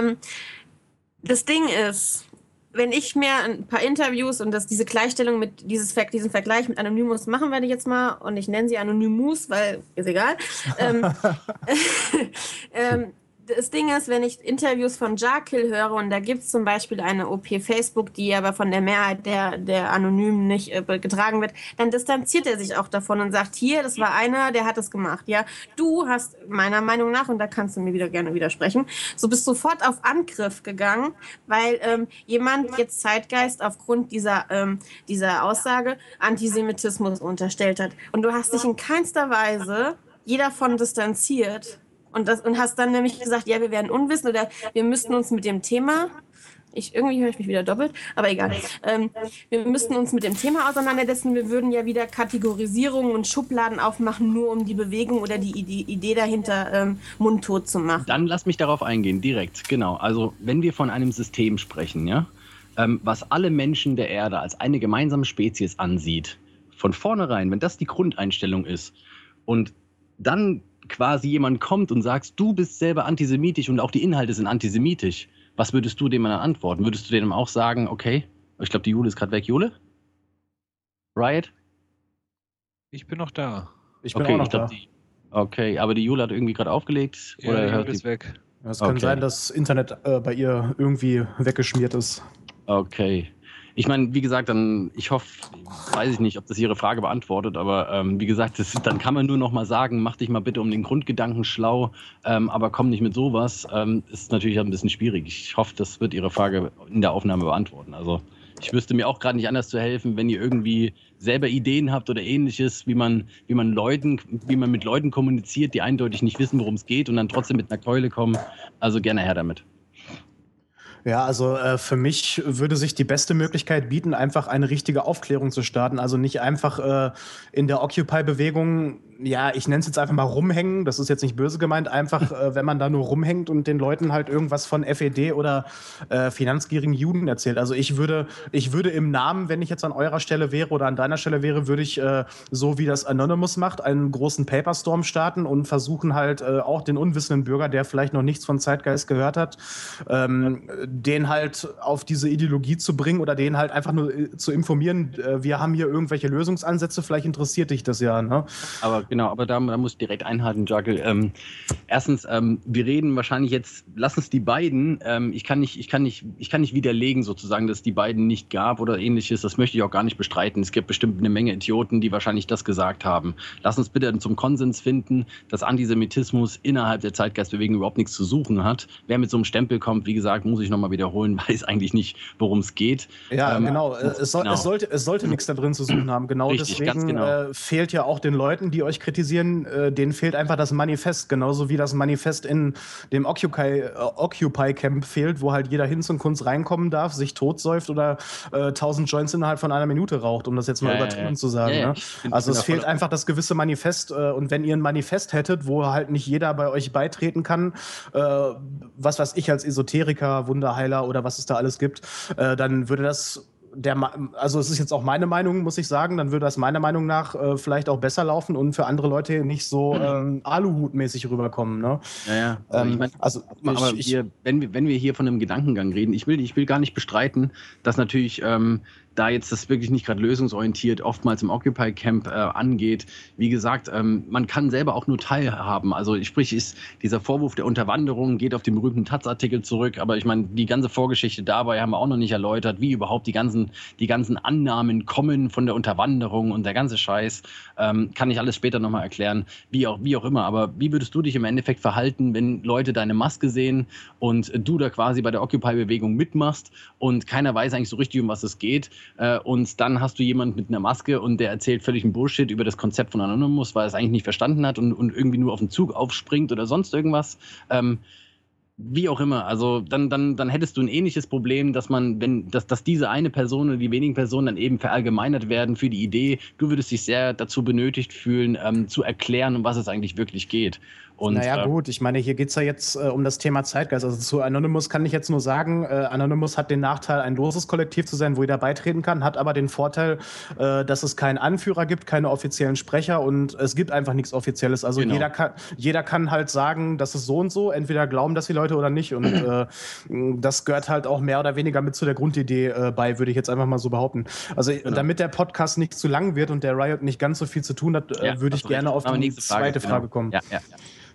Das Ding ist, wenn ich mir ein paar Interviews und diese Gleichstellung mit diesen Vergleich mit Anonymous machen werde jetzt mal und ich nenne sie Anonymous, weil ist egal. Das Ding ist, wenn ich Interviews von Jarkill höre und da gibt es zum Beispiel eine OP Facebook, die aber von der Mehrheit der Anonymen nicht getragen wird, dann distanziert er sich auch davon und sagt, hier, das war einer, der hat das gemacht. Ja, du hast meiner Meinung nach, und da kannst du mir wieder gerne widersprechen, so bist sofort auf Angriff gegangen, weil jemand jetzt Zeitgeist aufgrund dieser Aussage Antisemitismus unterstellt hat. Und du hast dich in keinster Weise davon distanziert. Und hast dann nämlich gesagt, ja, wir werden unwissend oder wir müssten uns mit dem Thema, irgendwie höre ich mich wieder doppelt, aber egal, wir müssten uns mit dem Thema auseinandersetzen, wir würden ja wieder Kategorisierungen und Schubladen aufmachen, nur um die Bewegung oder die Idee dahinter mundtot zu machen. Dann lass mich darauf eingehen, direkt, genau. Also wenn wir von einem System sprechen, ja, was alle Menschen der Erde als eine gemeinsame Spezies ansieht, von vornherein, wenn das die Grundeinstellung ist und dann quasi jemand kommt und sagst, du bist selber antisemitisch und auch die Inhalte sind antisemitisch, was würdest du dem dann antworten? Würdest du dem auch sagen, okay, ich glaube, die Jule ist gerade weg. Jule? Riot? Ich bin noch da. Ich bin auch noch da. Okay, aber die Jule hat irgendwie gerade aufgelegt. Ja, oder die Jule ist weg. Es kann sein, dass Internet bei ihr irgendwie weggeschmiert ist. Okay. Ich meine, wie gesagt, dann, ich hoffe, weiß ich nicht, ob das Ihre Frage beantwortet, aber wie gesagt, dann kann man nur noch mal sagen, mach dich mal bitte um den Grundgedanken schlau, aber komm nicht mit sowas. Ist natürlich ein bisschen schwierig. Ich hoffe, das wird Ihre Frage in der Aufnahme beantworten. Also ich wüsste mir auch gerade nicht anders zu helfen, wenn ihr irgendwie selber Ideen habt oder ähnliches, wie man mit Leuten kommuniziert, die eindeutig nicht wissen, worum es geht und dann trotzdem mit einer Keule kommen. Also gerne her damit. Ja, also für mich würde sich die beste Möglichkeit bieten, einfach eine richtige Aufklärung zu starten. Also nicht einfach in der Occupy-Bewegung, ja, ich nenne es jetzt einfach mal rumhängen, das ist jetzt nicht böse gemeint, einfach wenn man da nur rumhängt und den Leuten halt irgendwas von FED oder finanzgierigen Juden erzählt. Also ich würde im Namen, wenn ich jetzt an eurer Stelle wäre oder an deiner Stelle wäre, würde ich so wie das Anonymous macht, einen großen Paperstorm starten und versuchen halt auch den unwissenden Bürger, der vielleicht noch nichts von Zeitgeist gehört hat, den halt auf diese Ideologie zu bringen oder den halt einfach nur zu informieren, wir haben hier irgendwelche Lösungsansätze, vielleicht interessiert dich das ja, ne? Aber da muss ich direkt einhaken, Jarkill. Erstens, wir reden wahrscheinlich jetzt, lass uns die beiden, ich kann nicht widerlegen sozusagen, dass es die beiden nicht gab oder ähnliches, das möchte ich auch gar nicht bestreiten. Es gibt bestimmt eine Menge Idioten, die wahrscheinlich das gesagt haben. Lass uns bitte zum Konsens finden, dass Antisemitismus innerhalb der Zeitgeistbewegung überhaupt nichts zu suchen hat. Wer mit so einem Stempel kommt, wie gesagt, muss ich nochmal wiederholen, weiß eigentlich nicht, worum es geht. Ja, genau. Es sollte nichts da drin zu suchen haben. Genau. Richtig, deswegen ganz genau. Fehlt ja auch den Leuten, die euch kritisieren, denen fehlt einfach das Manifest. Genauso wie das Manifest in dem Occupy-Camp fehlt, wo halt jeder Hinz und Kunz reinkommen darf, sich totsäuft oder 1000 Joints innerhalb von einer Minute raucht, um das jetzt mal übertrieben zu sagen. Ne? Also es fehlt einfach das gewisse Manifest. Und wenn ihr ein Manifest hättet, wo halt nicht jeder bei euch beitreten kann, was weiß ich als Esoteriker, Wunderheiler oder was es da alles gibt, dann würde das also es ist jetzt auch meine Meinung, muss ich sagen, dann würde das meiner Meinung nach vielleicht auch besser laufen und für andere Leute nicht so Aluhut-mäßig rüberkommen. Ne? Ja. Wenn wir hier von einem Gedankengang reden, ich will gar nicht bestreiten, dass natürlich da jetzt das wirklich nicht gerade lösungsorientiert oftmals im Occupy-Camp angeht. Wie gesagt, man kann selber auch nur teilhaben. Also sprich, ist dieser Vorwurf der Unterwanderung geht auf den berühmten Taz-Artikel zurück, aber ich meine, die ganze Vorgeschichte dabei haben wir auch noch nicht erläutert, wie überhaupt die ganzen Annahmen kommen von der Unterwanderung und der ganze Scheiß. Kann ich alles später nochmal erklären, wie auch immer. Aber wie würdest du dich im Endeffekt verhalten, wenn Leute deine Maske sehen und du da quasi bei der Occupy-Bewegung mitmachst und keiner weiß eigentlich so richtig, um was es geht? Und dann hast du jemanden mit einer Maske und der erzählt völligen Bullshit über das Konzept von Anonymous, weil er es eigentlich nicht verstanden hat und irgendwie nur auf den Zug aufspringt oder sonst irgendwas. Wie auch immer, also dann hättest du ein ähnliches Problem, dass diese eine Person oder die wenigen Personen dann eben verallgemeinert werden für die Idee, du würdest dich sehr dazu benötigt fühlen, zu erklären, um was es eigentlich wirklich geht. Und, naja gut, ich meine, hier geht es ja jetzt um das Thema Zeitgeist. Also zu Anonymous kann ich jetzt nur sagen, Anonymous hat den Nachteil, ein loses Kollektiv zu sein, wo jeder beitreten kann, hat aber den Vorteil, dass es keinen Anführer gibt, keine offiziellen Sprecher und es gibt einfach nichts Offizielles. Also genau. jeder kann halt sagen, das ist so und so, entweder glauben das die Leute oder nicht und das gehört halt auch mehr oder weniger mit zu der Grundidee bei, würde ich jetzt einfach mal so behaupten. Also damit der Podcast nicht zu lang wird und der Riot nicht ganz so viel zu tun hat, würde ich gerne auf die zweite Frage kommen. Ja.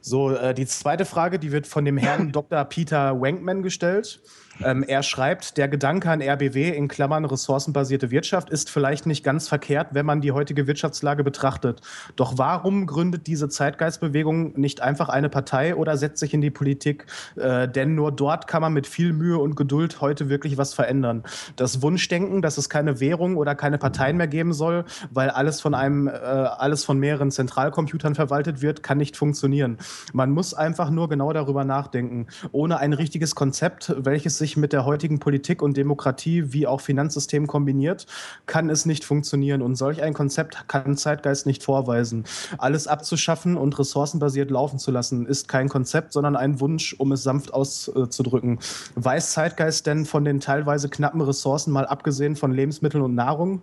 So, die zweite Frage, die wird von dem Herrn Dr. Peter Wankman gestellt. Er schreibt, der Gedanke an RBW in Klammern ressourcenbasierte Wirtschaft ist vielleicht nicht ganz verkehrt, wenn man die heutige Wirtschaftslage betrachtet. Doch warum gründet diese Zeitgeistbewegung nicht einfach eine Partei oder setzt sich in die Politik? Denn nur dort kann man mit viel Mühe und Geduld heute wirklich was verändern. Das Wunschdenken, dass es keine Währung oder keine Parteien mehr geben soll, weil alles von mehreren Zentralcomputern verwaltet wird, kann nicht funktionieren. Man muss einfach nur genau darüber nachdenken. Ohne ein richtiges Konzept, welches sich mit der heutigen Politik und Demokratie wie auch Finanzsystem kombiniert, kann es nicht funktionieren. Und solch ein Konzept kann Zeitgeist nicht vorweisen. Alles abzuschaffen und ressourcenbasiert laufen zu lassen, ist kein Konzept, sondern ein Wunsch, um es sanft auszudrücken. Weiß Zeitgeist denn von den teilweise knappen Ressourcen, mal abgesehen von Lebensmitteln und Nahrung?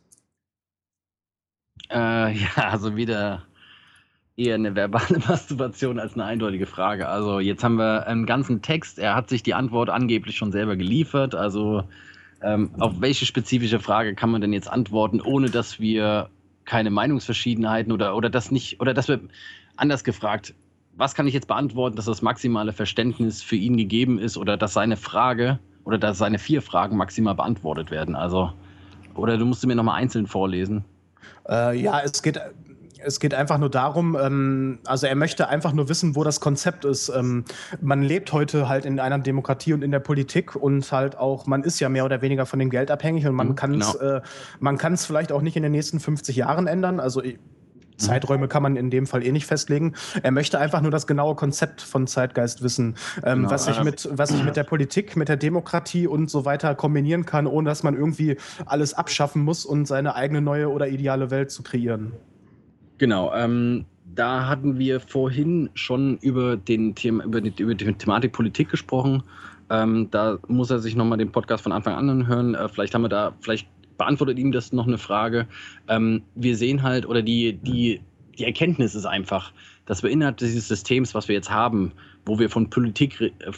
Also wieder eher eine verbale Masturbation als eine eindeutige Frage. Also jetzt haben wir einen ganzen Text, er hat sich die Antwort angeblich schon selber geliefert. Also auf welche spezifische Frage kann man denn jetzt antworten, ohne dass wir keine Meinungsverschiedenheiten oder dass wir anders gefragt, was kann ich jetzt beantworten, dass das maximale Verständnis für ihn gegeben ist oder dass seine Frage oder dass seine 4 Fragen maximal beantwortet werden. Also, oder du musst mir nochmal einzeln vorlesen. Ja, es geht einfach nur darum, also er möchte einfach nur wissen, wo das Konzept ist. Man lebt heute halt in einer Demokratie und in der Politik und halt auch, man ist ja mehr oder weniger von dem Geld abhängig und man kann es vielleicht auch nicht in den nächsten 50 Jahren ändern. Also Zeiträume kann man in dem Fall eh nicht festlegen. Er möchte einfach nur das genaue Konzept von Zeitgeist wissen, was ich mit der Politik, mit der Demokratie und so weiter kombinieren kann, ohne dass man irgendwie alles abschaffen muss und seine eigene neue oder ideale Welt zu kreieren. Genau, da hatten wir vorhin schon über die Thematik Politik gesprochen. Da muss er sich nochmal den Podcast von Anfang an anhören. Vielleicht beantwortet ihm das noch eine Frage. Wir sehen halt, oder die Erkenntnis ist einfach, dass wir innerhalb dieses Systems, was wir jetzt haben, wo wir von Politik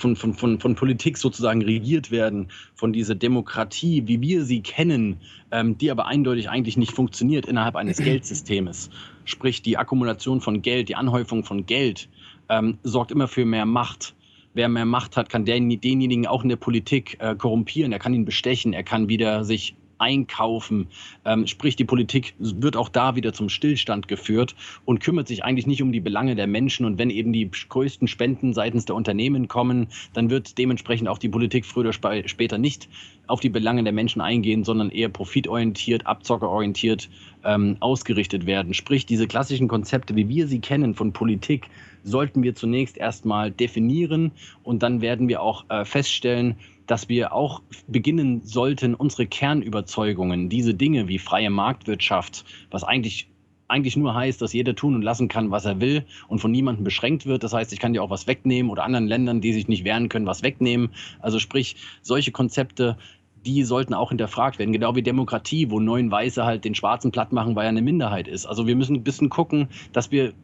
sozusagen regiert werden, von dieser Demokratie, wie wir sie kennen, die aber eindeutig eigentlich nicht funktioniert innerhalb eines Geldsystems. Sprich, die Akkumulation von Geld, die Anhäufung von Geld sorgt immer für mehr Macht. Wer mehr Macht hat, kann denjenigen auch in der Politik korrumpieren, er kann ihn bestechen, er kann wieder sich einkaufen. Sprich, die Politik wird auch da wieder zum Stillstand geführt und kümmert sich eigentlich nicht um die Belange der Menschen. Und wenn eben die größten Spenden seitens der Unternehmen kommen, dann wird dementsprechend auch die Politik früher oder später nicht auf die Belange der Menschen eingehen, sondern eher profitorientiert, abzockerorientiert ausgerichtet werden. Sprich, diese klassischen Konzepte, wie wir sie kennen von Politik, sollten wir zunächst erstmal definieren und dann werden wir auch feststellen, dass wir auch beginnen sollten, unsere Kernüberzeugungen, diese Dinge wie freie Marktwirtschaft, was eigentlich nur heißt, dass jeder tun und lassen kann, was er will und von niemandem beschränkt wird. Das heißt, ich kann dir auch was wegnehmen oder anderen Ländern, die sich nicht wehren können, was wegnehmen. Also sprich, solche Konzepte, die sollten auch hinterfragt werden. Genau wie Demokratie, wo 9 Weiße halt den Schwarzen platt machen, weil er eine Minderheit ist. Also wir müssen ein bisschen gucken, dass wir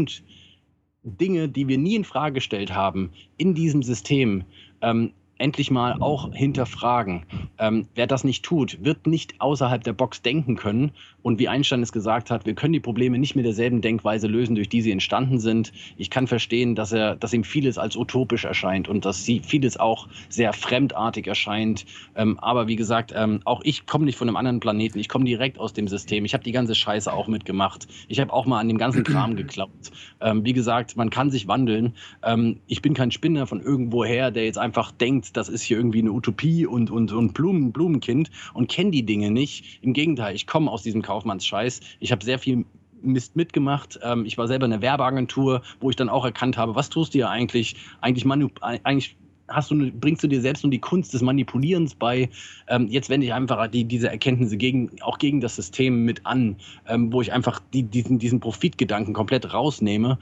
Grunddinge, die wir nie in Frage gestellt haben, in diesem System endlich mal auch hinterfragen. Wer das nicht tut, wird nicht außerhalb der Box denken können. Und wie Einstein es gesagt hat, wir können die Probleme nicht mit derselben Denkweise lösen, durch die sie entstanden sind. Ich kann verstehen, dass ihm vieles als utopisch erscheint und dass vieles auch sehr fremdartig erscheint. Aber wie gesagt, auch ich komme nicht von einem anderen Planeten. Ich komme direkt aus dem System. Ich habe die ganze Scheiße auch mitgemacht. Ich habe auch mal an dem ganzen Kram geklappt. Wie gesagt, man kann sich wandeln. Ich bin kein Spinner von irgendwoher, der jetzt einfach denkt, das ist hier irgendwie eine Utopie und Blumenkind und kenne die Dinge nicht. Im Gegenteil, ich komme aus diesem Kaufmannsscheiß. Ich habe sehr viel Mist mitgemacht. Ich war selber in einer Werbeagentur, wo ich dann auch erkannt habe, was tust du hier eigentlich? Eigentlich bringst du dir selbst nur die Kunst des Manipulierens bei. Jetzt wende ich einfach diese Erkenntnisse auch gegen das System mit an, wo ich einfach diesen Profitgedanken komplett rausnehme.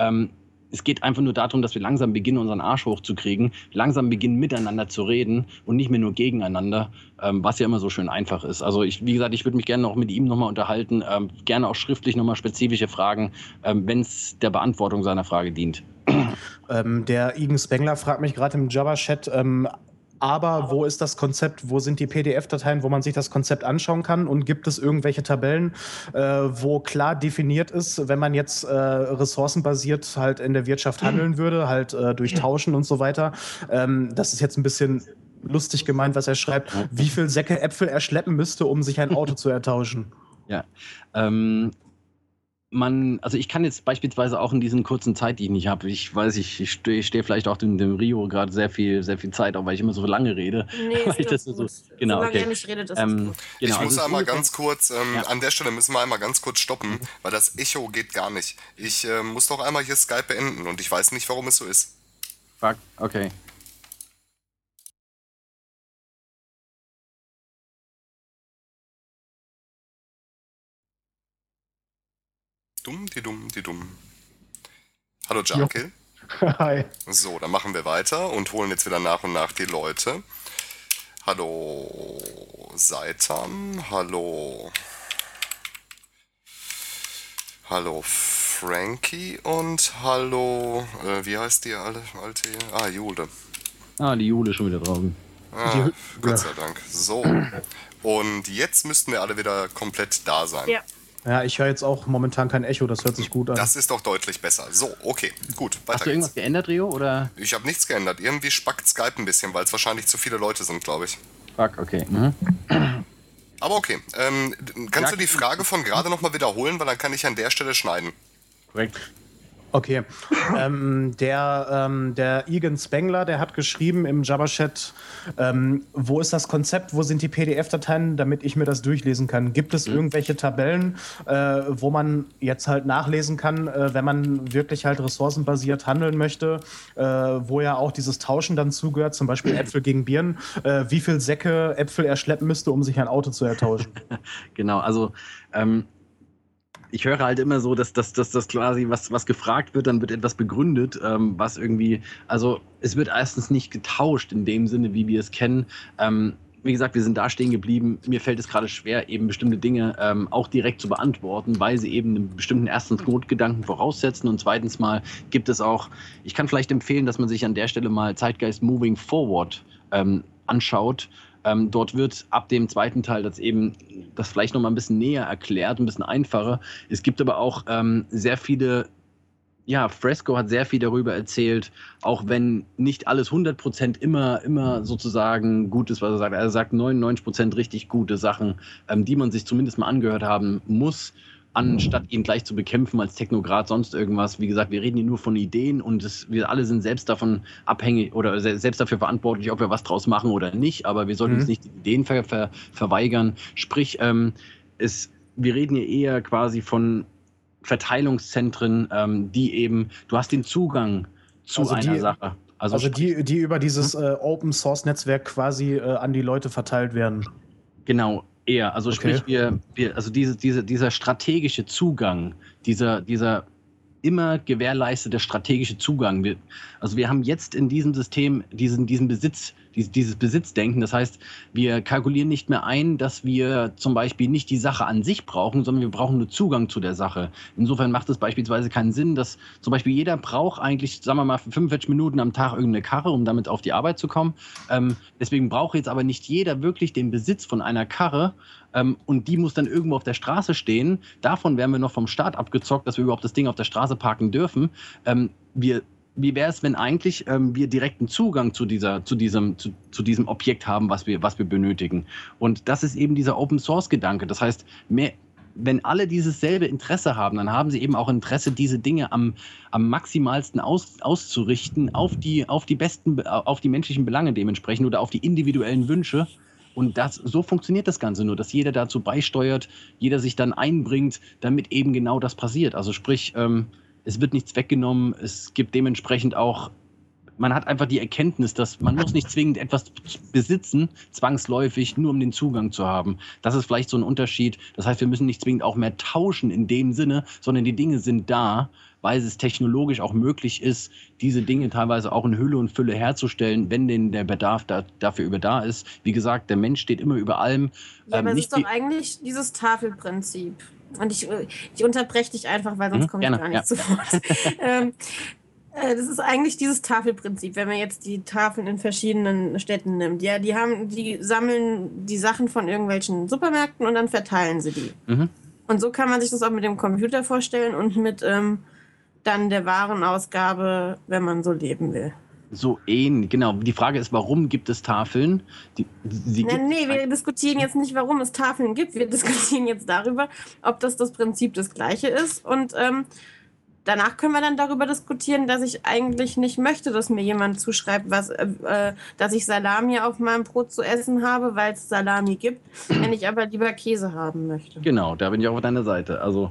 Es geht einfach nur darum, dass wir langsam beginnen, unseren Arsch hochzukriegen, langsam beginnen, miteinander zu reden und nicht mehr nur gegeneinander, was ja immer so schön einfach ist. Also wie gesagt, ich würde mich gerne noch mit ihm nochmal unterhalten, gerne auch schriftlich nochmal spezifische Fragen, wenn es der Beantwortung seiner Frage dient. Der Igen Spengler fragt mich gerade im Jabba-Chat, Aber wo ist das Konzept, wo sind die PDF-Dateien, wo man sich das Konzept anschauen kann? Und gibt es irgendwelche Tabellen, wo klar definiert ist, wenn man jetzt ressourcenbasiert halt in der Wirtschaft handeln würde, halt durch Tauschen und so weiter? Das ist jetzt ein bisschen lustig gemeint, was er schreibt, wie viel Säcke Äpfel er schleppen müsste, um sich ein Auto zu ertauschen. Ja, also ich kann jetzt beispielsweise auch in diesen kurzen Zeit, die ich nicht habe, ich weiß, ich stehe vielleicht auch dem Rio gerade sehr viel Zeit, auch weil ich immer so lange rede. Nee, weil ich das so, genau, solange okay. er nicht redet, ist es gut. Genau, Ich also muss es einmal ist ganz kurz, Ja. an der Stelle müssen wir einmal ganz kurz stoppen, weil das Echo geht gar nicht. Ich muss doch einmal hier Skype beenden und ich weiß nicht, warum es so ist. Fuck, okay. Die dumm. Hallo Jarkill. Hi. So, dann machen wir weiter und holen jetzt wieder nach und nach die Leute. Hallo Seitan, hallo Frankie und hallo, wie heißt die alte? Jule. Die Jule ist schon wieder draußen. Gott sei Dank. So, und jetzt müssten wir alle wieder komplett da sein. Ja. Ja, ich höre jetzt auch momentan kein Echo, das hört sich gut an. Das ist doch deutlich besser. So, okay, gut, weiter Hast du irgendwas geht's. geändert, Rio? Oder? Ich habe nichts geändert. Irgendwie spackt Skype ein bisschen, weil es wahrscheinlich zu viele Leute sind, glaube ich. Fuck, okay. Mhm. Aber okay, kannst du die Frage von gerade nochmal wiederholen, weil dann kann ich an der Stelle schneiden. Korrekt. Okay. Der Egan Spengler, der hat geschrieben im Jabba-Chat, wo ist das Konzept, wo sind die PDF-Dateien, damit ich mir das durchlesen kann? Gibt es irgendwelche Tabellen, wo man jetzt halt nachlesen kann, wenn man wirklich halt ressourcenbasiert handeln möchte, wo ja auch dieses Tauschen dann zugehört, zum Beispiel Äpfel gegen Birnen, wie viel Säcke Äpfel er schleppen müsste, um sich ein Auto zu ertauschen? Genau, also ich höre halt immer so, dass das quasi was gefragt wird, dann wird etwas begründet, was irgendwie, also es wird erstens nicht getauscht in dem Sinne, wie wir es kennen. Wie gesagt, wir sind da stehen geblieben. Mir fällt es gerade schwer, eben bestimmte Dinge auch direkt zu beantworten, weil sie eben einen bestimmten erstens Grundgedanken voraussetzen und zweitens mal gibt es auch, ich kann vielleicht empfehlen, dass man sich an der Stelle mal Zeitgeist Moving Forward anschaut. Dort wird ab dem zweiten Teil das vielleicht noch mal ein bisschen näher erklärt, ein bisschen einfacher. Es gibt aber auch sehr viele, Fresco hat sehr viel darüber erzählt, auch wenn nicht alles 100% immer sozusagen gut ist, was er sagt. Er sagt 99% richtig gute Sachen, die man sich zumindest mal angehört haben muss, anstatt ihn gleich zu bekämpfen als Technokrat, sonst irgendwas. Wie gesagt, wir reden hier nur von Ideen und wir alle sind selbst davon abhängig oder selbst dafür verantwortlich, ob wir was draus machen oder nicht, aber wir sollten uns nicht die Ideen verweigern. Sprich, wir reden hier eher quasi von Verteilungszentren, die eben, du hast den Zugang zu einer Sache. Also die über dieses Open-Source-Netzwerk quasi an die Leute verteilt werden. Genau, eher. Also Okay. sprich, also dieser strategische Zugang, dieser immer gewährleistete strategische Zugang. Wir haben jetzt in diesem System diesen Besitz, dieses Besitzdenken. Das heißt, wir kalkulieren nicht mehr ein, dass wir zum Beispiel nicht die Sache an sich brauchen, sondern wir brauchen nur Zugang zu der Sache. Insofern macht es beispielsweise keinen Sinn, dass zum Beispiel jeder braucht eigentlich, sagen wir mal, für 45 Minuten am Tag irgendeine Karre, um damit auf die Arbeit zu kommen. Deswegen braucht jetzt aber nicht jeder wirklich den Besitz von einer Karre, und die muss dann irgendwo auf der Straße stehen. Davon werden wir noch vom Staat abgezockt, dass wir überhaupt das Ding auf der Straße parken dürfen. Wie wäre es, wenn eigentlich wir direkten Zugang zu diesem Objekt haben, was wir benötigen? Und das ist eben dieser Open-Source-Gedanke. Das heißt, wenn alle dieses selbe Interesse haben, dann haben sie eben auch Interesse, diese Dinge am maximalsten auszurichten auf die menschlichen Belange dementsprechend oder auf die individuellen Wünsche. Und so funktioniert das Ganze nur, dass jeder dazu beisteuert, jeder sich dann einbringt, damit eben genau das passiert. Also sprich, es wird nichts weggenommen, es gibt dementsprechend auch, man hat einfach die Erkenntnis, dass man muss nicht zwingend etwas besitzen, zwangsläufig, nur um den Zugang zu haben. Das ist vielleicht so ein Unterschied. Das heißt, wir müssen nicht zwingend auch mehr tauschen in dem Sinne, sondern die Dinge sind da, weil es technologisch auch möglich ist, diese Dinge teilweise auch in Hülle und Fülle herzustellen, wenn denn der Bedarf dafür da ist. Wie gesagt, der Mensch steht immer über allem. Ja, aber es ist doch eigentlich dieses Tafelprinzip. Und ich unterbreche dich einfach, weil sonst komme ich gar nicht zu Wort. Das ist eigentlich dieses Tafelprinzip, wenn man jetzt die Tafeln in verschiedenen Städten nimmt. Ja, die sammeln die Sachen von irgendwelchen Supermärkten und dann verteilen sie die. Mhm. Und so kann man sich das auch mit dem Computer vorstellen und mit dann der Warenausgabe, wenn man so leben will. So ähnlich, genau. Die Frage ist, warum gibt es Tafeln? Wir diskutieren jetzt nicht, warum es Tafeln gibt. Wir diskutieren jetzt darüber, ob das Prinzip das gleiche ist. Und danach können wir dann darüber diskutieren, dass ich eigentlich nicht möchte, dass mir jemand zuschreibt, dass ich Salami auf meinem Brot zu essen habe, weil es Salami gibt, wenn ich aber lieber Käse haben möchte. Genau, da bin ich auch auf deiner Seite. Also,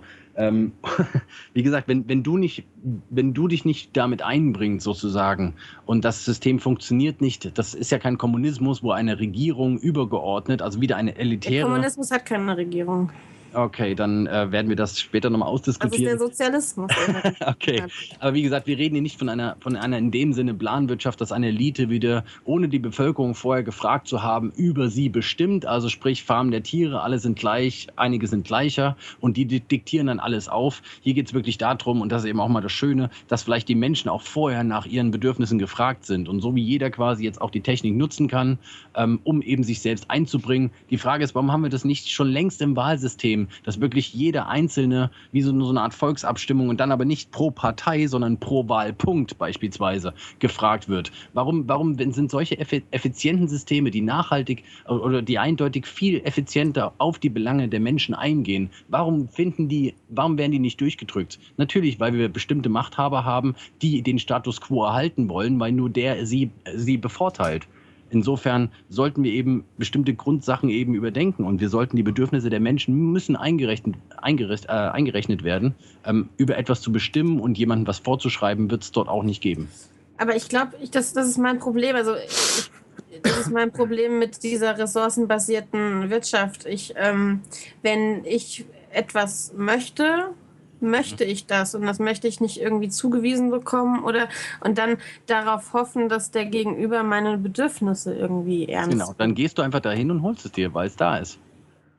wie gesagt, wenn du dich nicht damit einbringst sozusagen und das System funktioniert nicht, das ist ja kein Kommunismus, wo eine Regierung übergeordnet, also wieder eine elitäre... Der Kommunismus hat keine Regierung. Okay, dann werden wir das später nochmal ausdiskutieren. Das ist der Sozialismus. Okay, aber wie gesagt, wir reden hier nicht von einer in dem Sinne Planwirtschaft, dass eine Elite wieder, ohne die Bevölkerung vorher gefragt zu haben, über sie bestimmt. Also sprich, Farmen der Tiere, alle sind gleich, einige sind gleicher und die diktieren dann alles auf. Hier geht es wirklich darum, und das ist eben auch mal das Schöne, dass vielleicht die Menschen auch vorher nach ihren Bedürfnissen gefragt sind. Und so wie jeder quasi jetzt auch die Technik nutzen kann, um eben sich selbst einzubringen. Die Frage ist, warum haben wir das nicht schon längst im Wahlsystem, dass wirklich jeder Einzelne, wie so eine Art Volksabstimmung und dann aber nicht pro Partei, sondern pro Wahlpunkt beispielsweise gefragt wird. Warum sind solche effizienten Systeme, die nachhaltig oder die eindeutig viel effizienter auf die Belange der Menschen eingehen, warum werden die nicht durchgedrückt? Natürlich, weil wir bestimmte Machthaber haben, die den Status quo erhalten wollen, weil nur der sie bevorteilt. Insofern sollten wir eben bestimmte Grundsachen eben überdenken und wir sollten die Bedürfnisse der Menschen müssen eingerechnet werden. Über etwas zu bestimmen und jemandem was vorzuschreiben, wird es dort auch nicht geben. Aber ich glaube, das ist mein Problem. Das ist mein Problem mit dieser ressourcenbasierten Wirtschaft. Wenn ich etwas möchte ich das und das möchte ich nicht irgendwie zugewiesen bekommen und dann darauf hoffen, dass der Gegenüber meine Bedürfnisse irgendwie ernst nimmt. Genau, dann gehst du einfach dahin und holst es dir, weil es da ist.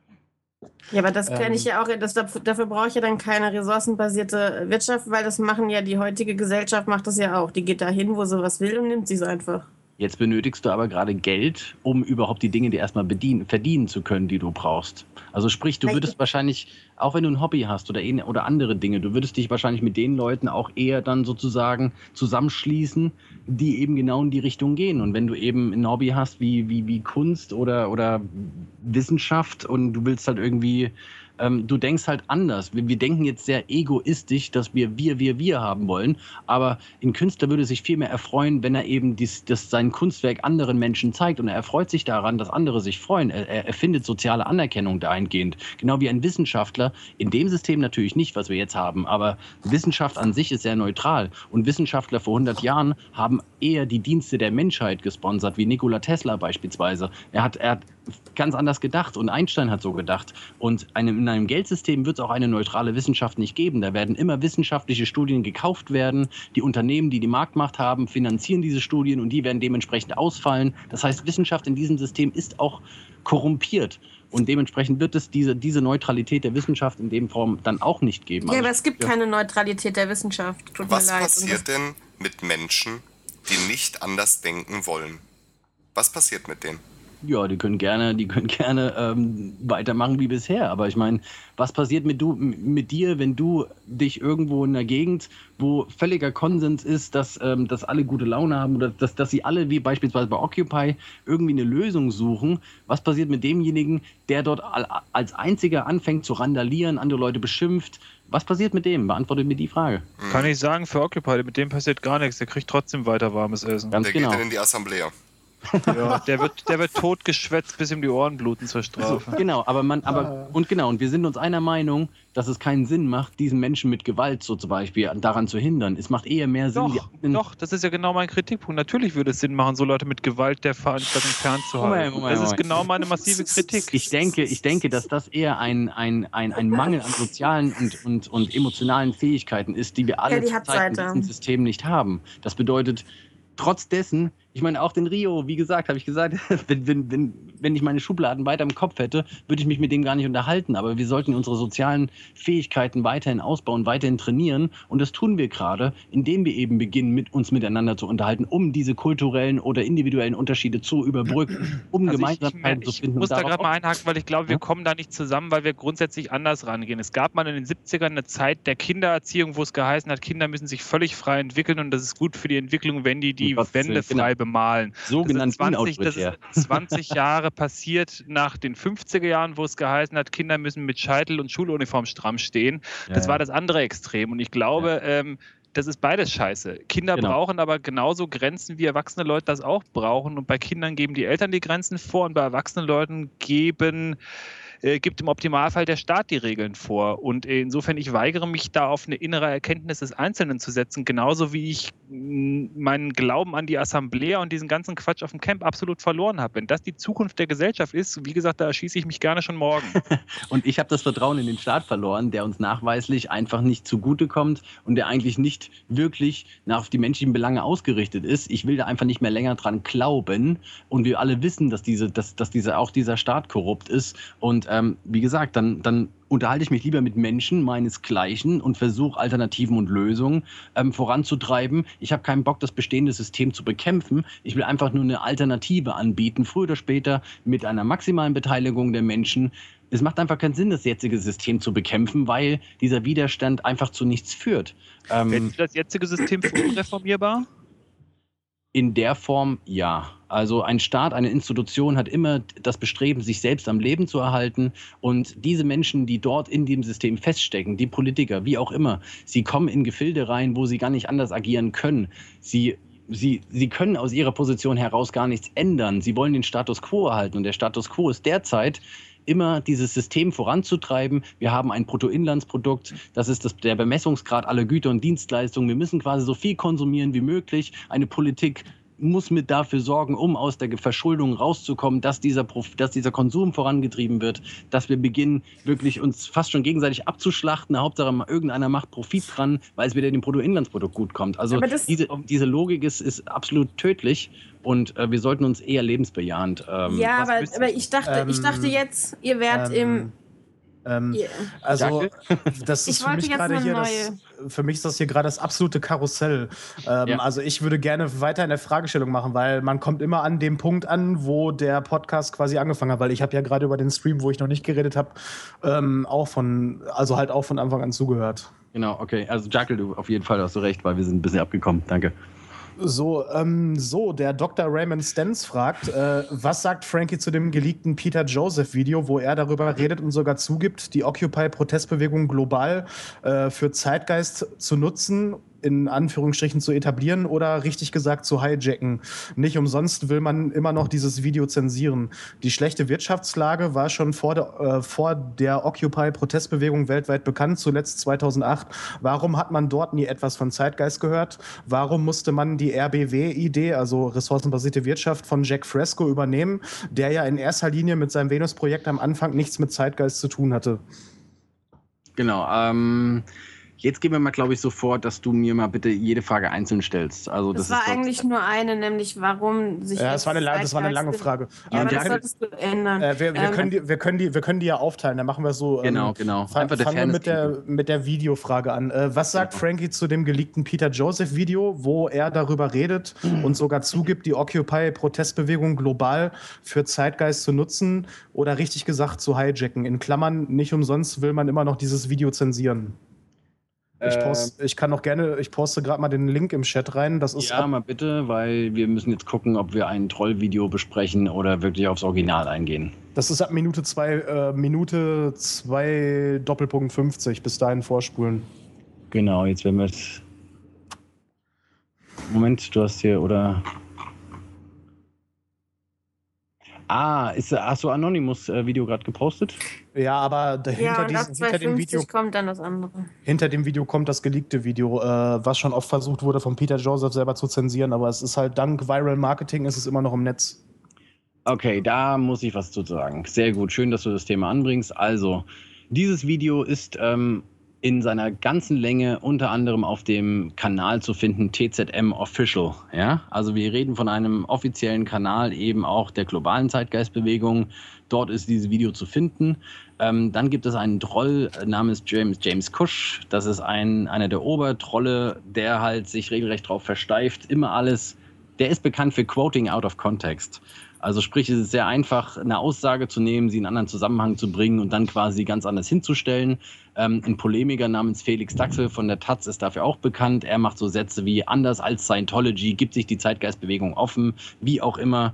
Ja, aber das kann ich ja auch, dafür brauche ich ja dann keine ressourcenbasierte Wirtschaft, weil das machen ja die heutige Gesellschaft, macht das ja auch. Die geht dahin, wo sie was will und nimmt sie es einfach. Jetzt benötigst du aber gerade Geld, um überhaupt die Dinge dir erstmal verdienen zu können, die du brauchst. Also sprich, du würdest wahrscheinlich, auch wenn du ein Hobby hast oder andere Dinge, du würdest dich wahrscheinlich mit den Leuten auch eher dann sozusagen zusammenschließen, die eben genau in die Richtung gehen. Und wenn du eben ein Hobby hast wie Kunst oder Wissenschaft und du willst halt irgendwie... Du denkst halt anders. Wir denken jetzt sehr egoistisch, dass wir haben wollen. Aber ein Künstler würde sich viel mehr erfreuen, wenn er eben sein Kunstwerk anderen Menschen zeigt. Und er erfreut sich daran, dass andere sich freuen. Er findet soziale Anerkennung dahingehend. Genau wie ein Wissenschaftler. In dem System natürlich nicht, was wir jetzt haben. Aber Wissenschaft an sich ist sehr neutral. Und Wissenschaftler vor 100 Jahren haben eher die Dienste der Menschheit gesponsert, wie Nikola Tesla beispielsweise. Er hat ganz anders gedacht und Einstein hat so gedacht. Und in einem Geldsystem wird es auch eine neutrale Wissenschaft nicht geben. Da werden immer wissenschaftliche Studien gekauft werden. Die Unternehmen, die die Marktmacht haben, finanzieren diese Studien und die werden dementsprechend ausfallen. Das heißt, Wissenschaft in diesem System ist auch korrumpiert. Und dementsprechend wird es diese Neutralität der Wissenschaft in dem Form dann auch nicht geben. Ja, aber es gibt keine Neutralität der Wissenschaft. Tut Was mir leid. passiert denn mit Menschen, die nicht anders denken wollen? Was passiert mit denen? Ja, die können gerne weitermachen wie bisher. Aber ich meine, was passiert mit dir, wenn du dich irgendwo in einer Gegend, wo völliger Konsens ist, dass alle gute Laune haben oder dass sie alle, wie beispielsweise bei Occupy, irgendwie eine Lösung suchen? Was passiert mit demjenigen, der dort als einziger anfängt zu randalieren, andere Leute beschimpft? Was passiert mit dem? Beantwortet mir die Frage. Kann ich sagen, für Occupy, mit dem passiert gar nichts. Der kriegt trotzdem weiter warmes Essen. Ganz Der genau. geht dann in die Assemblée. Ja, der wird totgeschwätzt, bis ihm die Ohren bluten zur Strafe. Genau, und wir sind uns einer Meinung, dass es keinen Sinn macht, diesen Menschen mit Gewalt so zum Beispiel daran zu hindern. Es macht eher mehr Sinn, Doch, das ist ja genau mein Kritikpunkt. Natürlich würde es Sinn machen, so Leute mit Gewalt der Veranstaltung fernzuhalten. Das ist genau meine massive Kritik. Ich denke, dass das eher ein Mangel an sozialen und emotionalen Fähigkeiten ist, die wir alle zurzeit in diesem System nicht haben. Das bedeutet, trotz dessen, Ich meine, auch den Rio, wie gesagt, habe ich gesagt, wenn ich meine Schubladen weiter im Kopf hätte, würde ich mich mit dem gar nicht unterhalten. Aber wir sollten unsere sozialen Fähigkeiten weiterhin ausbauen, weiterhin trainieren. Und das tun wir gerade, indem wir eben beginnen, uns miteinander zu unterhalten, um diese kulturellen oder individuellen Unterschiede zu überbrücken, um Gemeinsamkeiten zu finden. Ich muss da gerade mal einhaken, weil ich glaube, wir kommen da nicht zusammen, weil wir grundsätzlich anders rangehen. Es gab mal in den 70ern eine Zeit der Kindererziehung, wo es geheißen hat, Kinder müssen sich völlig frei entwickeln und das ist gut für die Entwicklung, wenn die Wände frei bemalen. Sogenannt inautoritär. Das ist 20 Jahre passiert nach den 50er Jahren, wo es geheißen hat, Kinder müssen mit Scheitel und Schuluniform stramm stehen. Das war das andere Extrem. Und ich glaube, das ist beides scheiße. Kinder brauchen aber genauso Grenzen, wie erwachsene Leute das auch brauchen. Und bei Kindern geben die Eltern die Grenzen vor und bei erwachsenen Leuten gibt im Optimalfall der Staat die Regeln vor. Und insofern, ich weigere mich da auf eine innere Erkenntnis des Einzelnen zu setzen, genauso wie ich meinen Glauben an die Assemblée und diesen ganzen Quatsch auf dem Camp absolut verloren habe. Wenn das die Zukunft der Gesellschaft ist, wie gesagt, da erschieße ich mich gerne schon morgen. Und ich habe das Vertrauen in den Staat verloren, der uns nachweislich einfach nicht zugutekommt und der eigentlich nicht wirklich auf die menschlichen Belange ausgerichtet ist. Ich will da einfach nicht mehr länger dran glauben. Und wir alle wissen, dass dieser Staat korrupt ist. Und wie gesagt, dann unterhalte ich mich lieber mit Menschen meinesgleichen und versuche Alternativen und Lösungen voranzutreiben. Ich habe keinen Bock, das bestehende System zu bekämpfen. Ich will einfach nur eine Alternative anbieten, früher oder später mit einer maximalen Beteiligung der Menschen. Es macht einfach keinen Sinn, das jetzige System zu bekämpfen, weil dieser Widerstand einfach zu nichts führt. Fänden Sie das jetzige System für unreformierbar? In der Form ja. Also ein Staat, eine Institution hat immer das Bestreben, sich selbst am Leben zu erhalten. Und diese Menschen, die dort in dem System feststecken, die Politiker, wie auch immer, sie kommen in Gefilde rein, wo sie gar nicht anders agieren können. Sie können aus ihrer Position heraus gar nichts ändern. Sie wollen den Status quo erhalten. Und der Status quo ist derzeit immer dieses System voranzutreiben. Wir haben ein Bruttoinlandsprodukt, das ist der Bemessungsgrad aller Güter und Dienstleistungen. Wir müssen quasi so viel konsumieren wie möglich. Eine Politik muss mit dafür sorgen, um aus der Verschuldung rauszukommen, dass dieser Konsum vorangetrieben wird, dass wir beginnen, wirklich uns fast schon gegenseitig abzuschlachten. Hauptsache, irgendeiner macht Profit dran, weil es wieder dem Bruttoinlandsprodukt gut kommt. Also diese Logik ist absolut tödlich und wir sollten uns eher lebensbejahend. Aber ich dachte jetzt, ihr wärt im... Also, das ist für mich gerade hier für mich ist das hier gerade das absolute Karussell. Also ich würde gerne weiter in der Fragestellung machen, weil man kommt immer an dem Punkt an, wo der Podcast quasi angefangen hat, weil ich habe ja gerade über den Stream, wo ich noch nicht geredet habe, auch von Anfang an zugehört. Genau, okay. Also Jackel, du auf jeden Fall hast du recht, weil wir sind ein bisschen abgekommen. Danke. So, der Dr. Raymond Stens fragt, was sagt Frankie zu dem geleakten Peter Joseph-Video, wo er darüber redet und sogar zugibt, die Occupy-Protestbewegung global für Zeitgeist zu nutzen, in Anführungsstrichen zu etablieren oder richtig gesagt zu hijacken. Nicht umsonst will man immer noch dieses Video zensieren. Die schlechte Wirtschaftslage war schon vor der Occupy-Protestbewegung weltweit bekannt, zuletzt 2008. Warum hat man dort nie etwas von Zeitgeist gehört? Warum musste man die RBW-Idee, also ressourcenbasierte Wirtschaft, von Jack Fresco übernehmen, der ja in erster Linie mit seinem Venus-Projekt am Anfang nichts mit Zeitgeist zu tun hatte? Genau, jetzt gehen wir mal, glaube ich, so vor, dass du mir mal bitte jede Frage einzeln stellst. Also, das war eigentlich nur eine, nämlich warum sich. Ja, das war eine lange Frage. Ja, aber das solltest du ändern. Wir können die ja aufteilen, dann machen wir es so. Genau. Fangen wir mit der Videofrage an. Was sagt Frankie zu dem geleakten Peter Joseph-Video, wo er darüber redet und sogar zugibt, die Occupy-Protestbewegung global für Zeitgeist zu nutzen oder richtig gesagt zu hijacken? In Klammern, nicht umsonst will man immer noch dieses Video zensieren. Ich poste gerade mal den Link im Chat rein. Das ist mal bitte, weil wir müssen jetzt gucken, ob wir ein Trollvideo besprechen oder wirklich aufs Original eingehen. Das ist ab Minute 2 Doppelpunkt 50. Bis dahin vorspulen. Genau, jetzt werden wir es... Moment, du hast hier, oder... hast du Anonymous-Video gerade gepostet? Ja, aber hinter dem Video kommt dann das andere. Hinter dem Video kommt das geleakte Video, was schon oft versucht wurde, von Peter Joseph selber zu zensieren, aber es ist halt dank Viral Marketing ist es immer noch im Netz. Okay, da muss ich was zu sagen. Sehr gut, schön, dass du das Thema anbringst. Also, dieses Video ist in seiner ganzen Länge unter anderem auf dem Kanal zu finden, TZM Official. Ja? Also wir reden von einem offiziellen Kanal eben auch der globalen Zeitgeistbewegung. Dort ist dieses Video zu finden. Dann gibt es einen Troll namens James Kush. Das ist einer der Obertrolle, der halt sich regelrecht drauf versteift, immer alles. Der ist bekannt für Quoting out of context. Also sprich, es ist sehr einfach, eine Aussage zu nehmen, sie in einen anderen Zusammenhang zu bringen und dann quasi ganz anders hinzustellen. Ein Polemiker namens Felix Daxel von der Taz ist dafür auch bekannt. Er macht so Sätze wie anders als Scientology, gibt sich die Zeitgeistbewegung offen, wie auch immer.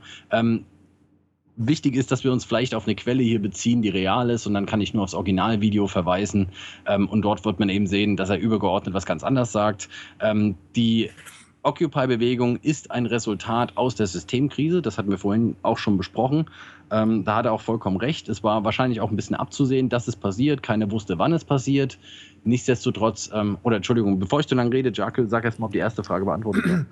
Wichtig ist, dass wir uns vielleicht auf eine Quelle hier beziehen, die real ist, und dann kann ich nur aufs Originalvideo verweisen. Und dort wird man eben sehen, dass er übergeordnet was ganz anderes sagt. Die Occupy-Bewegung ist ein Resultat aus der Systemkrise, das hatten wir vorhin auch schon besprochen. Da hat er auch vollkommen recht. Es war wahrscheinlich auch ein bisschen abzusehen, dass es passiert. Keiner wusste, wann es passiert. Nichtsdestotrotz, Entschuldigung, bevor ich zu lange rede, Jakel, sag erst mal, ob die erste Frage beantwortet wird.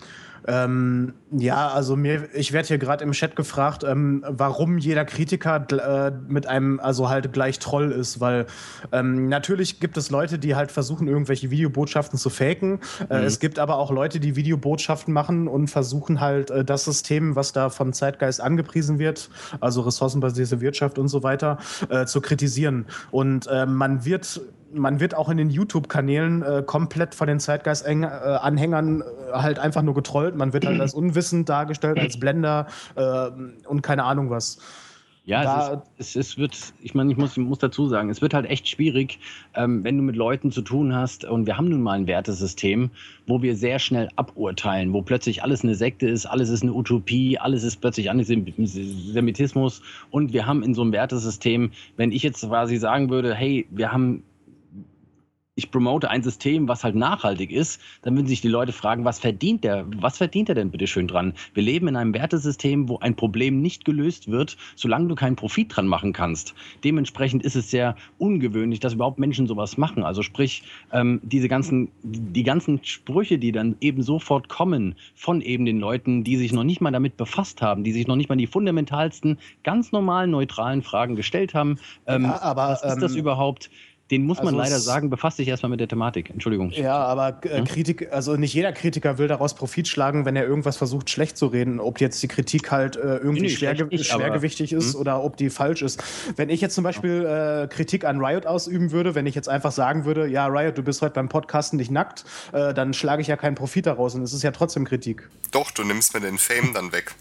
Ja, also ich werde hier gerade im Chat gefragt, warum jeder Kritiker mit einem also halt gleich Troll ist, weil natürlich gibt es Leute, die halt versuchen, irgendwelche Videobotschaften zu faken. Es gibt aber auch Leute, die Videobotschaften machen und versuchen halt das System, was da von Zeitgeist angepriesen wird, also ressourcenbasierte Wirtschaft und so weiter, zu kritisieren. Und man wird auch in den YouTube-Kanälen komplett von den Zeitgeist-Anhängern halt einfach nur getrollt. Man wird halt als unwissend dargestellt, als Blender und keine Ahnung was. Ja, es wird, ich meine, ich muss dazu sagen, es wird halt echt schwierig, wenn du mit Leuten zu tun hast, und wir haben nun mal ein Wertesystem, wo wir sehr schnell aburteilen, wo plötzlich alles eine Sekte ist, alles ist eine Utopie, alles ist plötzlich Antisemitismus, und wir haben in so einem Wertesystem, wenn ich jetzt quasi sagen würde, hey, ich promote ein System, was halt nachhaltig ist, dann würden sich die Leute fragen, was verdient er denn bitte schön dran? Wir leben in einem Wertesystem, wo ein Problem nicht gelöst wird, solange du keinen Profit dran machen kannst. Dementsprechend ist es sehr ungewöhnlich, dass überhaupt Menschen sowas machen. Also sprich, die ganzen Sprüche, die dann eben sofort kommen von eben den Leuten, die sich noch nicht mal damit befasst haben, die sich noch nicht mal die fundamentalsten, ganz normalen, neutralen Fragen gestellt haben. Was ist das überhaupt? Den muss man leider sagen, befasst sich erstmal mit der Thematik. Entschuldigung. Ja, aber also nicht jeder Kritiker will daraus Profit schlagen, wenn er irgendwas versucht, schlecht zu reden. Ob jetzt die Kritik halt irgendwie schwergewichtig ist oder ob die falsch ist. Wenn ich jetzt zum Beispiel Kritik an Riot ausüben würde, wenn ich jetzt einfach sagen würde, ja, Riot, du bist heute beim Podcasten nicht nackt, dann schlage ich ja keinen Profit daraus und es ist ja trotzdem Kritik. Doch, du nimmst mir den Fame dann weg.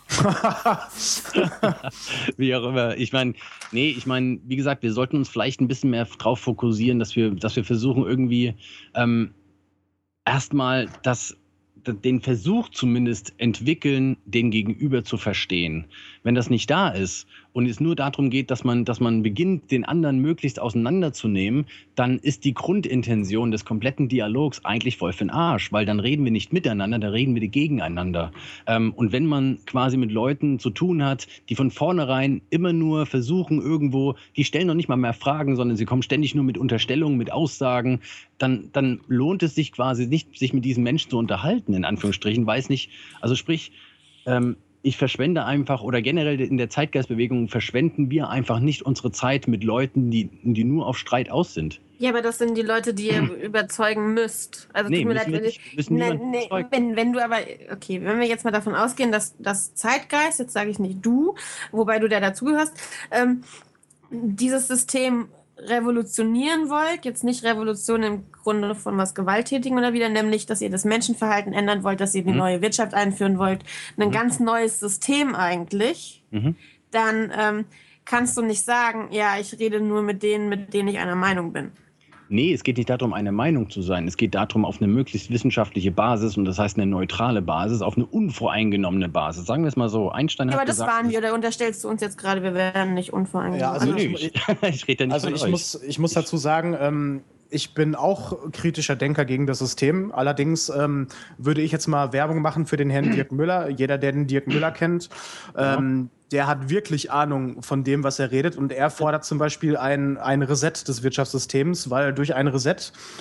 Wie auch immer. Ich meine, wie gesagt, wir sollten uns vielleicht ein bisschen mehr drauf fokussieren, dass wir versuchen, irgendwie erstmal den Versuch zumindest entwickeln, den Gegenüber zu verstehen. Wenn das nicht da ist und es nur darum geht, dass man beginnt, den anderen möglichst auseinanderzunehmen, dann ist die Grundintention des kompletten Dialogs eigentlich voll für den Arsch, weil dann reden wir nicht miteinander, da reden wir gegeneinander. Und wenn man quasi mit Leuten zu tun hat, die von vornherein immer nur versuchen irgendwo, die stellen noch nicht mal mehr Fragen, sondern sie kommen ständig nur mit Unterstellungen, mit Aussagen, dann lohnt es sich quasi nicht, sich mit diesen Menschen zu unterhalten, in Anführungsstrichen, weiß nicht, also sprich, ich verschwende einfach, oder generell in der Zeitgeistbewegung verschwenden wir einfach nicht unsere Zeit mit Leuten, die nur auf Streit aus sind. Ja, aber das sind die Leute, die ihr überzeugen müsst. Also nee, tut mir leid, wenn du aber, okay, wenn wir jetzt mal davon ausgehen, dass das Zeitgeist, jetzt sage ich nicht du, wobei du da dazugehörst, dieses System revolutionieren wollt, jetzt nicht Revolution im Grunde von was Gewalttätigen oder wieder, nämlich, dass ihr das Menschenverhalten ändern wollt, dass ihr eine neue Wirtschaft einführen wollt, ein ganz neues System eigentlich, dann kannst du nicht sagen, ja, ich rede nur mit denen ich einer Meinung bin. Nee, es geht nicht darum, eine Meinung zu sein. Es geht darum, auf eine möglichst wissenschaftliche Basis, und das heißt eine neutrale Basis, auf eine unvoreingenommene Basis. Sagen wir es mal so. Einstein hat gesagt... Aber das waren wir, oder unterstellst du uns jetzt gerade, wir wären nicht unvoreingenommen? Ja, also ich rede ja nicht von euch. Ich muss dazu sagen, ich bin auch kritischer Denker gegen das System. Allerdings würde ich jetzt mal Werbung machen für den Herrn Dirk Müller. Jeder, der den Dirk Müller kennt, der hat wirklich Ahnung von dem, was er redet. Und er fordert zum Beispiel ein Reset des Wirtschaftssystems, weil durch ein Reset,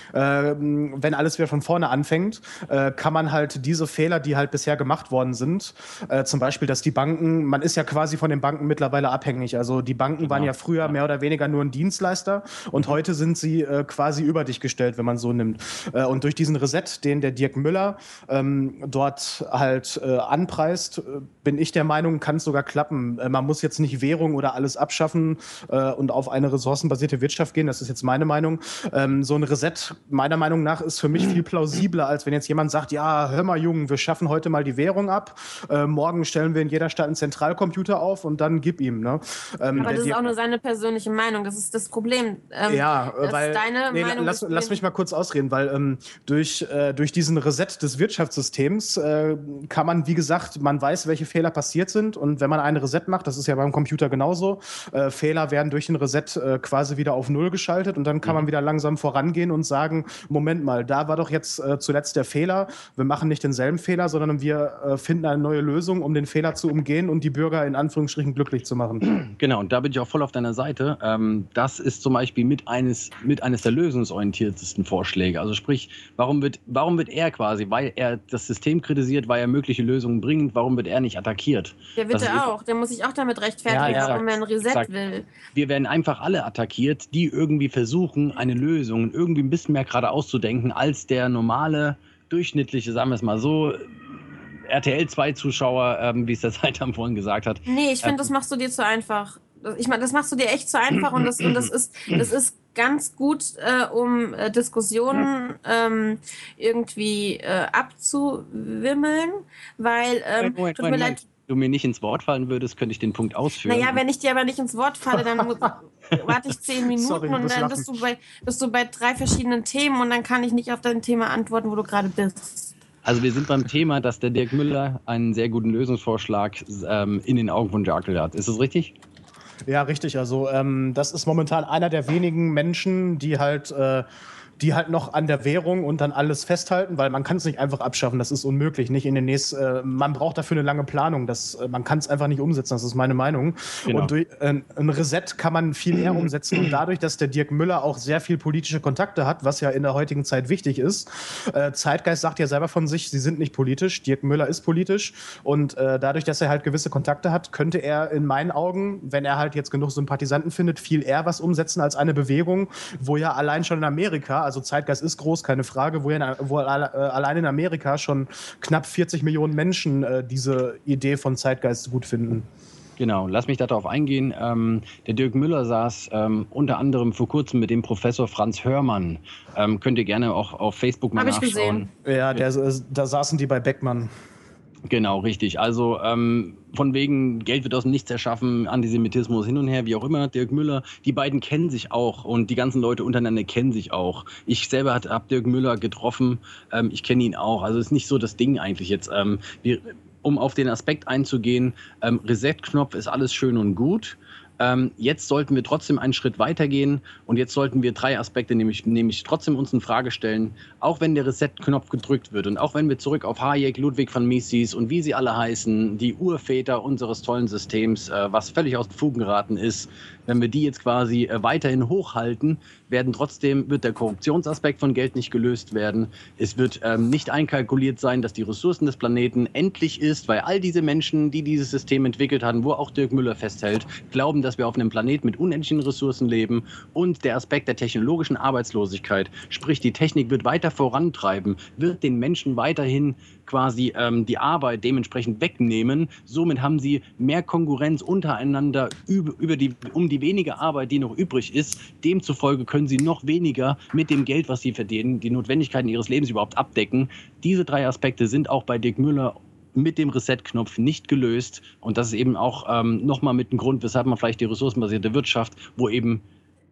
wenn alles wieder von vorne anfängt, kann man halt diese Fehler, die halt bisher gemacht worden sind, zum Beispiel, dass die Banken, man ist ja quasi von den Banken mittlerweile abhängig. Also die Banken waren ja früher mehr oder weniger nur ein Dienstleister und heute sind sie quasi über dich gestellt, wenn man so nimmt. Und durch diesen Reset, den der Dirk Müller dort halt anpreist, bin ich der Meinung, kann es sogar klappen. Man muss jetzt nicht Währung oder alles abschaffen und auf eine ressourcenbasierte Wirtschaft gehen. Das ist jetzt meine Meinung. So ein Reset, meiner Meinung nach, ist für mich viel plausibler, als wenn jetzt jemand sagt, ja, hör mal, Jungen, wir schaffen heute mal die Währung ab. Morgen stellen wir in jeder Stadt einen Zentralcomputer auf und dann gib ihm. Ne? Aber das ist auch nur seine persönliche Meinung. Das ist das Problem. Weil deine Meinung lass mich mal kurz ausreden, weil durch diesen Reset des Wirtschaftssystems kann man, wie gesagt, man weiß, welche Fehler passiert sind und wenn man einen Reset macht, das ist ja beim Computer genauso, Fehler werden durch den Reset quasi wieder auf Null geschaltet und dann kann man wieder langsam vorangehen und sagen, Moment mal, da war doch jetzt zuletzt der Fehler, wir machen nicht denselben Fehler, sondern wir finden eine neue Lösung, um den Fehler zu umgehen und die Bürger in Anführungsstrichen glücklich zu machen. Genau, und da bin ich auch voll auf deiner Seite. Das ist zum Beispiel mit eines der lösungsorientiertesten Vorschläge. Also sprich, warum wird er quasi, weil er das System kritisiert, weil er mögliche Lösungen bringt, warum wird er nicht attackiert? Der wird er auch. Der muss sich auch damit rechtfertigen, warum er ein Reset will. Wir werden einfach alle attackiert, die irgendwie versuchen, eine Lösung irgendwie ein bisschen mehr gerade auszudenken, als der normale, durchschnittliche, sagen wir es mal so, RTL-2-Zuschauer, wie es der Zeitam vorhin gesagt hat. Nee, ich finde, das machst du dir zu einfach. Ich meine, das machst du dir echt zu einfach und das ist ganz gut, um Diskussionen irgendwie abzuwimmeln, weil tut mir leid. Du mir nicht ins Wort fallen würdest, könnte ich den Punkt ausführen. Naja, wenn ich dir aber nicht ins Wort falle, dann warte ich 10 Minuten. Sorry, und dann bist du bei 3 verschiedenen Themen und dann kann ich nicht auf dein Thema antworten, wo du gerade bist. Also wir sind beim Thema, dass der Dirk Müller einen sehr guten Lösungsvorschlag in den Augen von Jekyll hat. Ist das richtig? Ja, richtig. Also das ist momentan einer der wenigen Menschen, die halt noch an der Währung und dann alles festhalten, weil man kann es nicht einfach abschaffen, das ist unmöglich. Nicht in den man braucht dafür eine lange Planung, man kann es einfach nicht umsetzen, das ist meine Meinung. Genau. Und durch ein Reset kann man viel eher umsetzen und dadurch, dass der Dirk Müller auch sehr viel politische Kontakte hat, was ja in der heutigen Zeit wichtig ist. Zeitgeist sagt ja selber von sich, sie sind nicht politisch, Dirk Müller ist politisch und dadurch, dass er halt gewisse Kontakte hat, könnte er in meinen Augen, wenn er halt jetzt genug Sympathisanten findet, viel eher was umsetzen als eine Bewegung, wo ja allein schon in Amerika, also Zeitgeist ist groß, keine Frage, wo allein in Amerika schon knapp 40 Millionen Menschen diese Idee von Zeitgeist gut finden. Genau, lass mich darauf eingehen. Der Dirk Müller saß unter anderem vor kurzem mit dem Professor Franz Hörmann. Könnt ihr gerne auch auf Facebook mal nachschauen. Hab ich gesehen. Ja, da saßen die bei Beckmann. Genau, richtig. Also von wegen Geld wird aus dem Nichts erschaffen, Antisemitismus hin und her, wie auch immer. Dirk Müller, die beiden kennen sich auch und die ganzen Leute untereinander kennen sich auch. Ich selber habe Dirk Müller getroffen, ich kenne ihn auch. Also ist nicht so das Ding eigentlich jetzt. Um auf den Aspekt einzugehen, Reset-Knopf ist alles schön und gut. Jetzt sollten wir trotzdem einen Schritt weitergehen und jetzt sollten wir 3 Aspekte nämlich trotzdem uns in Frage stellen, auch wenn der Reset-Knopf gedrückt wird und auch wenn wir zurück auf Hayek, Ludwig von Mises und wie sie alle heißen, die Urväter unseres tollen Systems, was völlig aus den Fugen geraten ist, wenn wir die jetzt quasi weiterhin hochhalten, wird der Korruptionsaspekt von Geld nicht gelöst werden. Es wird nicht einkalkuliert sein, dass die Ressourcen des Planeten endlich ist, weil all diese Menschen, die dieses System entwickelt haben, wo auch Dirk Müller festhält, glauben, dass wir auf einem Planeten mit unendlichen Ressourcen leben und der Aspekt der technologischen Arbeitslosigkeit, sprich die Technik wird weiter vorantreiben, wird den Menschen weiterhin quasi die Arbeit dementsprechend wegnehmen. Somit haben sie mehr Konkurrenz untereinander um die wenige Arbeit, die noch übrig ist. Demzufolge können sie noch weniger mit dem Geld, was sie verdienen, die Notwendigkeiten ihres Lebens überhaupt abdecken. Diese 3 Aspekte sind auch bei Dirk Müller mit dem Reset-Knopf nicht gelöst. Und das ist eben auch nochmal mit dem Grund, weshalb man vielleicht die ressourcenbasierte Wirtschaft, wo eben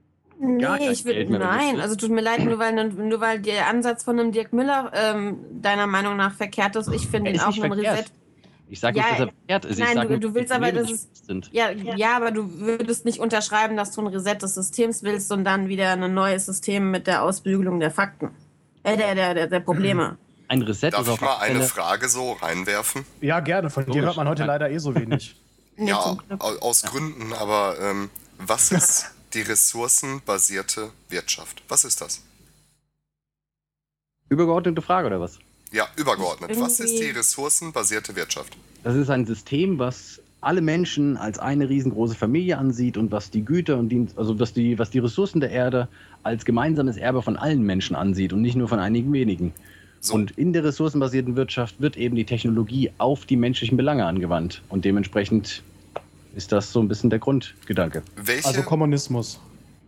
nein, also tut mir leid, nur weil der Ansatz von einem Dirk Müller deiner Meinung nach verkehrt ist. Ich finde ihn auch ein Reset. Ich sage nicht, dass er verkehrt ist. Nein, du willst aber, dass es ja, aber du würdest nicht unterschreiben, dass du ein Reset des Systems willst und dann wieder ein neues System mit der Ausbügelung der Fakten, der Probleme. Ein Reset. Darf ich mal eine Frage so reinwerfen? Ja, gerne. Von dir hört man heute leider so wenig. Nee, Ja, zum Glück. aus Gründen, aber was ist die ressourcenbasierte Wirtschaft? Was ist das? Übergeordnete Frage oder was? Ja, übergeordnet. Was ist die Irgendwie- ressourcenbasierte Wirtschaft? Das ist ein System, was alle Menschen als eine riesengroße Familie ansieht und was die Güter und was die Ressourcen der Erde als gemeinsames Erbe von allen Menschen ansieht und nicht nur von einigen wenigen. So. Und in der ressourcenbasierten Wirtschaft wird eben die Technologie auf die menschlichen Belange angewandt. Und dementsprechend ist das so ein bisschen der Grundgedanke. Welche? Also Kommunismus.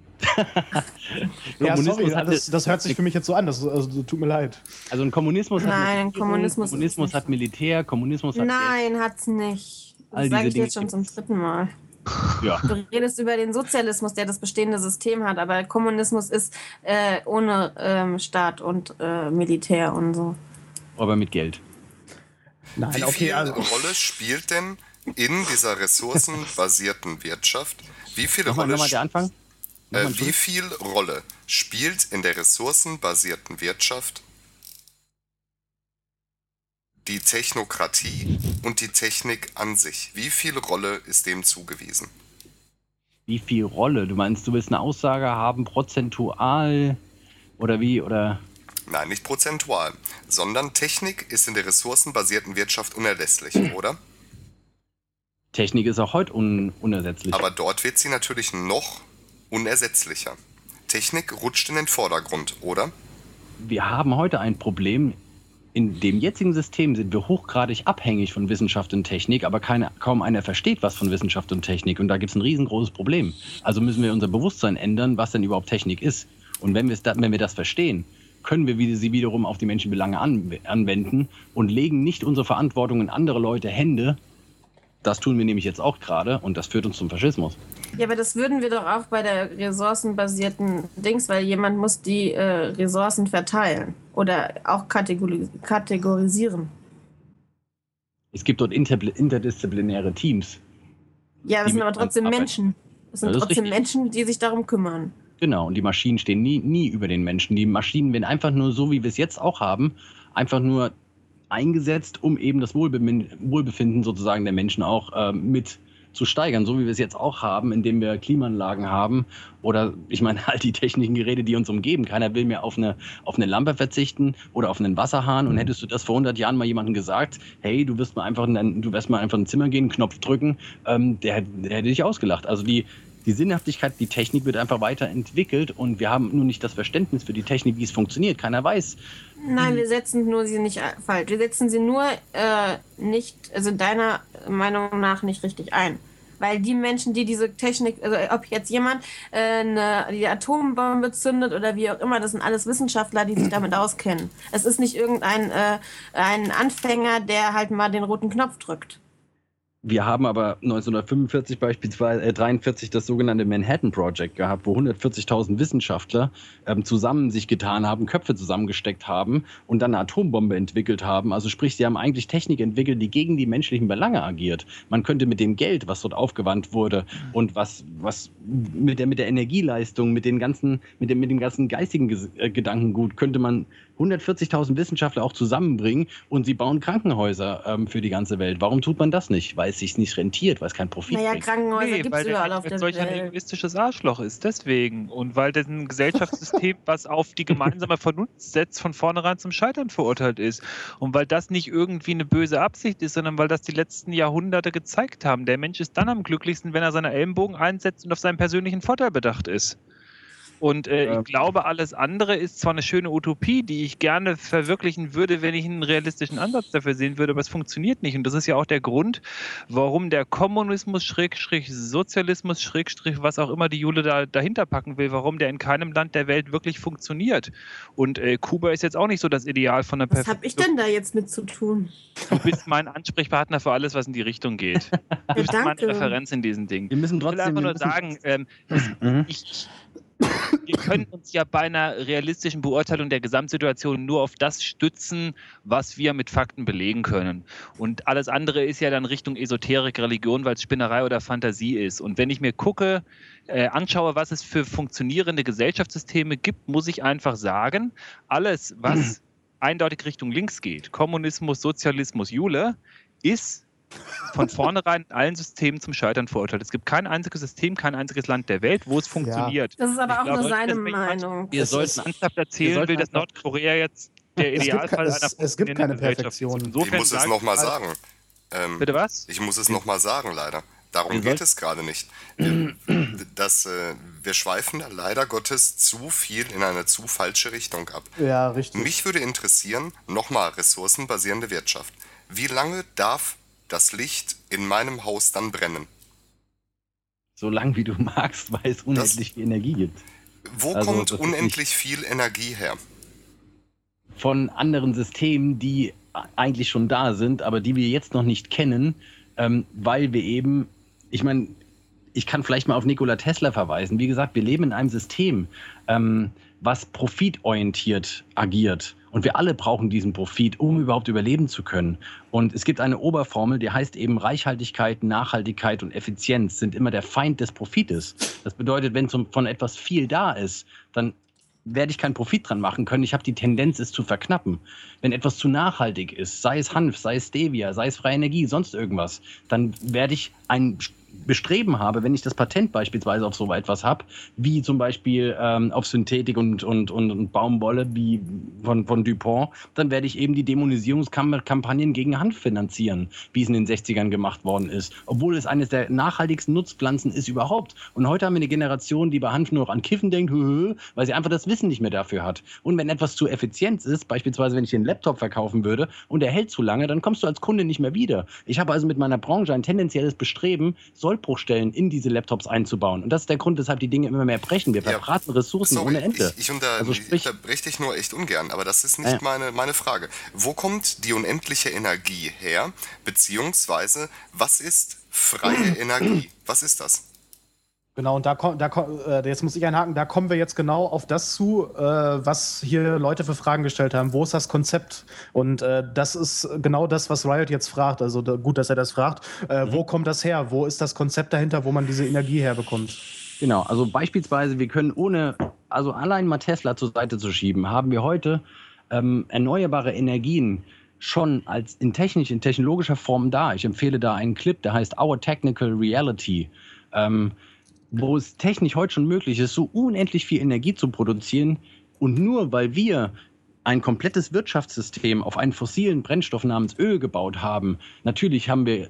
Ja, Kommunismus sorry, hat das hört sich für mich jetzt so an. Also, tut mir leid. Also ein Kommunismus hat Nein, eine Regierung, Kommunismus ist Kommunismus nicht hat so. Militär, Kommunismus hat Geld. Nein, hat's nicht. All Das sage diese ich jetzt Dinge schon zum 3. Mal. Ja. Du redest über den Sozialismus, der das bestehende System hat, aber Kommunismus ist ohne Staat und Militär und so. Aber mit Geld. Nein, Wie okay, viel also. Rolle spielt denn in dieser ressourcenbasierten Wirtschaft? Wie viel Nochmal Rolle der Anfang? Nochmal wie zurück. viel Rolle spielt in der ressourcenbasierten Wirtschaft die Technokratie und die Technik an sich? Wie viel Rolle ist dem zugewiesen? Wie viel Rolle? Du meinst, du willst eine Aussage haben, prozentual oder wie? Oder Nein, nicht prozentual, sondern Technik ist in der ressourcenbasierten Wirtschaft unerlässlich, oder? Technik ist auch heute unersetzlich. Aber dort wird sie natürlich noch unersetzlicher. Technik rutscht in den Vordergrund, oder? Wir haben heute ein Problem. In dem jetzigen System sind wir hochgradig abhängig von Wissenschaft und Technik, aber kaum einer versteht was von Wissenschaft und Technik. Und da gibt es ein riesengroßes Problem. Also müssen wir unser Bewusstsein ändern, was denn überhaupt Technik ist. Und wenn wir das verstehen, können wir sie wiederum auf die Menschenbelange anwenden und legen nicht unsere Verantwortung in andere Leute Hände. Das tun wir nämlich jetzt auch gerade und das führt uns zum Faschismus. Ja, aber das würden wir doch auch bei der ressourcenbasierten Dings, weil jemand muss die Ressourcen verteilen oder auch kategorisieren. Es gibt dort interdisziplinäre Teams. Ja, das Die sind aber miteinander trotzdem arbeiten. Menschen. Das sind Ja, das ist trotzdem richtig. Menschen, die sich darum kümmern. Genau, und die Maschinen stehen nie über den Menschen. Die Maschinen werden einfach nur so, wie wir es jetzt auch haben, einfach nur eingesetzt, um eben das Wohlbefinden sozusagen der Menschen auch mit zu steigern, so wie wir es jetzt auch haben, indem wir Klimaanlagen haben oder ich meine all die technischen Geräte, die uns umgeben. Keiner will mehr auf eine Lampe verzichten oder auf einen Wasserhahn und hättest du das vor 100 Jahren mal jemandem gesagt, hey, du wirst mal einfach in ein Zimmer gehen, Knopf drücken, der hätte dich ausgelacht. Also die Sinnhaftigkeit, die Technik wird einfach weiterentwickelt und wir haben nur nicht das Verständnis für die Technik, wie es funktioniert. Keiner weiß. Nein, wir setzen nur sie nicht falsch. Wir setzen sie nur nicht, also deiner Meinung nach nicht richtig ein. Weil die Menschen, die diese Technik, also ob jetzt jemand die Atombombe zündet oder wie auch immer, das sind alles Wissenschaftler, die sich damit auskennen. Es ist nicht irgendein ein Anfänger, der halt mal den roten Knopf drückt. Wir haben aber 1945 beispielsweise 43 das sogenannte Manhattan Project gehabt, wo 140.000 Wissenschaftler zusammen sich getan haben, Köpfe zusammengesteckt haben und dann eine Atombombe entwickelt haben. Also sprich, sie haben eigentlich Technik entwickelt, die gegen die menschlichen Belange agiert. Man könnte mit dem Geld, was dort aufgewandt wurde und was mit der Energieleistung, mit dem ganzen geistigen Gedankengut, könnte man 140.000 Wissenschaftler auch zusammenbringen und sie bauen Krankenhäuser für die ganze Welt. Warum tut man das nicht? Weil es sich nicht rentiert, weil es keinen Profit Naja, bringt. Krankenhäuser gibt weil es der überall auf Mensch der solch ein Welt. egoistisches Arschloch ist, deswegen. Und weil das ein Gesellschaftssystem, was auf die gemeinsame Vernunft setzt, von vornherein zum Scheitern verurteilt ist. Und weil das nicht irgendwie eine böse Absicht ist, sondern weil das die letzten Jahrhunderte gezeigt haben. Der Mensch ist dann am glücklichsten, wenn er seine Ellenbogen einsetzt und auf seinen persönlichen Vorteil bedacht ist. Und ich glaube, alles andere ist zwar eine schöne Utopie, die ich gerne verwirklichen würde, wenn ich einen realistischen Ansatz dafür sehen würde, aber es funktioniert nicht. Und das ist ja auch der Grund, warum der Kommunismus, Sozialismus, was auch immer die Jule dahinter packen will, warum der in keinem Land der Welt wirklich funktioniert. Und Kuba ist jetzt auch nicht so das Ideal von der Was habe ich denn da jetzt mit zu tun? Du bist mein Ansprechpartner für alles, was in die Richtung geht. Du bist meine danke. Referenz in diesen Dingen. Wir müssen Ich will trotzdem einfach nur sagen, wir können uns ja bei einer realistischen Beurteilung der Gesamtsituation nur auf das stützen, was wir mit Fakten belegen können. Und alles andere ist ja dann Richtung Esoterik, Religion, weil es Spinnerei oder Fantasie ist. Und wenn ich mir anschaue, was es für funktionierende Gesellschaftssysteme gibt, muss ich einfach sagen, alles, was eindeutig Richtung links geht, Kommunismus, Sozialismus, Jule, ist von vornherein in allen Systemen zum Scheitern verurteilt. Es gibt kein einziges System, kein einziges Land der Welt, wo es funktioniert. Das ist aber auch nur seine wenn Meinung. Wir sollten ernsthaft erzählen, will, dass Nordkorea jetzt der Idealfall einer es gibt keine Perfektion. Ich muss es nochmal sagen. Bitte was? Ich muss es nochmal sagen, leider. Darum geht es gerade nicht. Wir schweifen da leider Gottes zu viel in eine zu falsche Richtung ab. Ja, richtig. Mich würde interessieren, nochmal ressourcenbasierende Wirtschaft. Wie lange darf das Licht in meinem Haus dann brennen? So lang wie du magst, weil es unendlich viel Energie gibt. Wo kommt unendlich viel Energie her? Von anderen Systemen, die eigentlich schon da sind, aber die wir jetzt noch nicht kennen, weil wir eben, ich meine, ich kann vielleicht mal auf Nikola Tesla verweisen. Wie gesagt, wir leben in einem System, was profitorientiert agiert. Und wir alle brauchen diesen Profit, um überhaupt überleben zu können. Und es gibt eine Oberformel, die heißt eben Reichhaltigkeit, Nachhaltigkeit und Effizienz sind immer der Feind des Profites. Das bedeutet, wenn von etwas viel da ist, dann werde ich keinen Profit dran machen können. Ich habe die Tendenz, es zu verknappen. Wenn etwas zu nachhaltig ist, sei es Hanf, sei es Stevia, sei es freie Energie, sonst irgendwas, dann werde ich ein Bestreben habe, wenn ich das Patent beispielsweise auf so etwas habe, wie zum Beispiel auf Synthetik und Baumwolle wie von DuPont, dann werde ich eben die Dämonisierungskampagnen gegen Hanf finanzieren, wie es in den 60ern gemacht worden ist. Obwohl es eines der nachhaltigsten Nutzpflanzen ist überhaupt. Und heute haben wir eine Generation, die bei Hanf nur noch an Kiffen denkt, weil sie einfach das Wissen nicht mehr dafür hat. Und wenn etwas zu effizient ist, beispielsweise wenn ich den Laptop verkaufen würde und der hält zu lange, dann kommst du als Kunde nicht mehr wieder. Ich habe also mit meiner Branche ein tendenzielles Bestreben, Sollbruchstellen in diese Laptops einzubauen. Und das ist der Grund, weshalb die Dinge immer mehr brechen. Wir verbraten Ressourcen ohne Ende. Ich unterbreche dich nur echt ungern, aber das ist nicht meine Frage. Wo kommt die unendliche Energie her? Beziehungsweise, was ist freie Energie? Was ist das? Genau, und jetzt muss ich einhaken, da kommen wir jetzt genau auf das zu, was hier Leute für Fragen gestellt haben. Wo ist das Konzept? Und das ist genau das, was Riot jetzt fragt. Also gut, dass er das fragt. Wo kommt das her? Wo ist das Konzept dahinter, wo man diese Energie herbekommt? Genau, also beispielsweise, wir können allein mal Tesla zur Seite zu schieben, haben wir heute erneuerbare Energien schon in technologischer Form da. Ich empfehle da einen Clip, der heißt Our Technical Reality. Wo es technisch heute schon möglich ist, so unendlich viel Energie zu produzieren. Und nur weil wir ein komplettes Wirtschaftssystem auf einen fossilen Brennstoff namens Öl gebaut haben, natürlich haben wir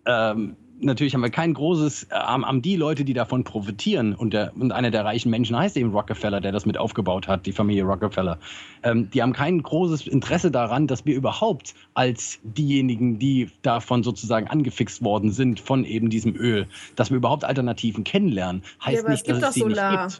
kein großes, die Leute, die davon profitieren, und einer der reichen Menschen heißt eben Rockefeller, der das mit aufgebaut hat, die Familie Rockefeller, die haben kein großes Interesse daran, dass wir überhaupt als diejenigen, die davon sozusagen angefixt worden sind, von eben diesem Öl, dass wir überhaupt Alternativen kennenlernen, heißt nicht, dass es sie nicht gibt.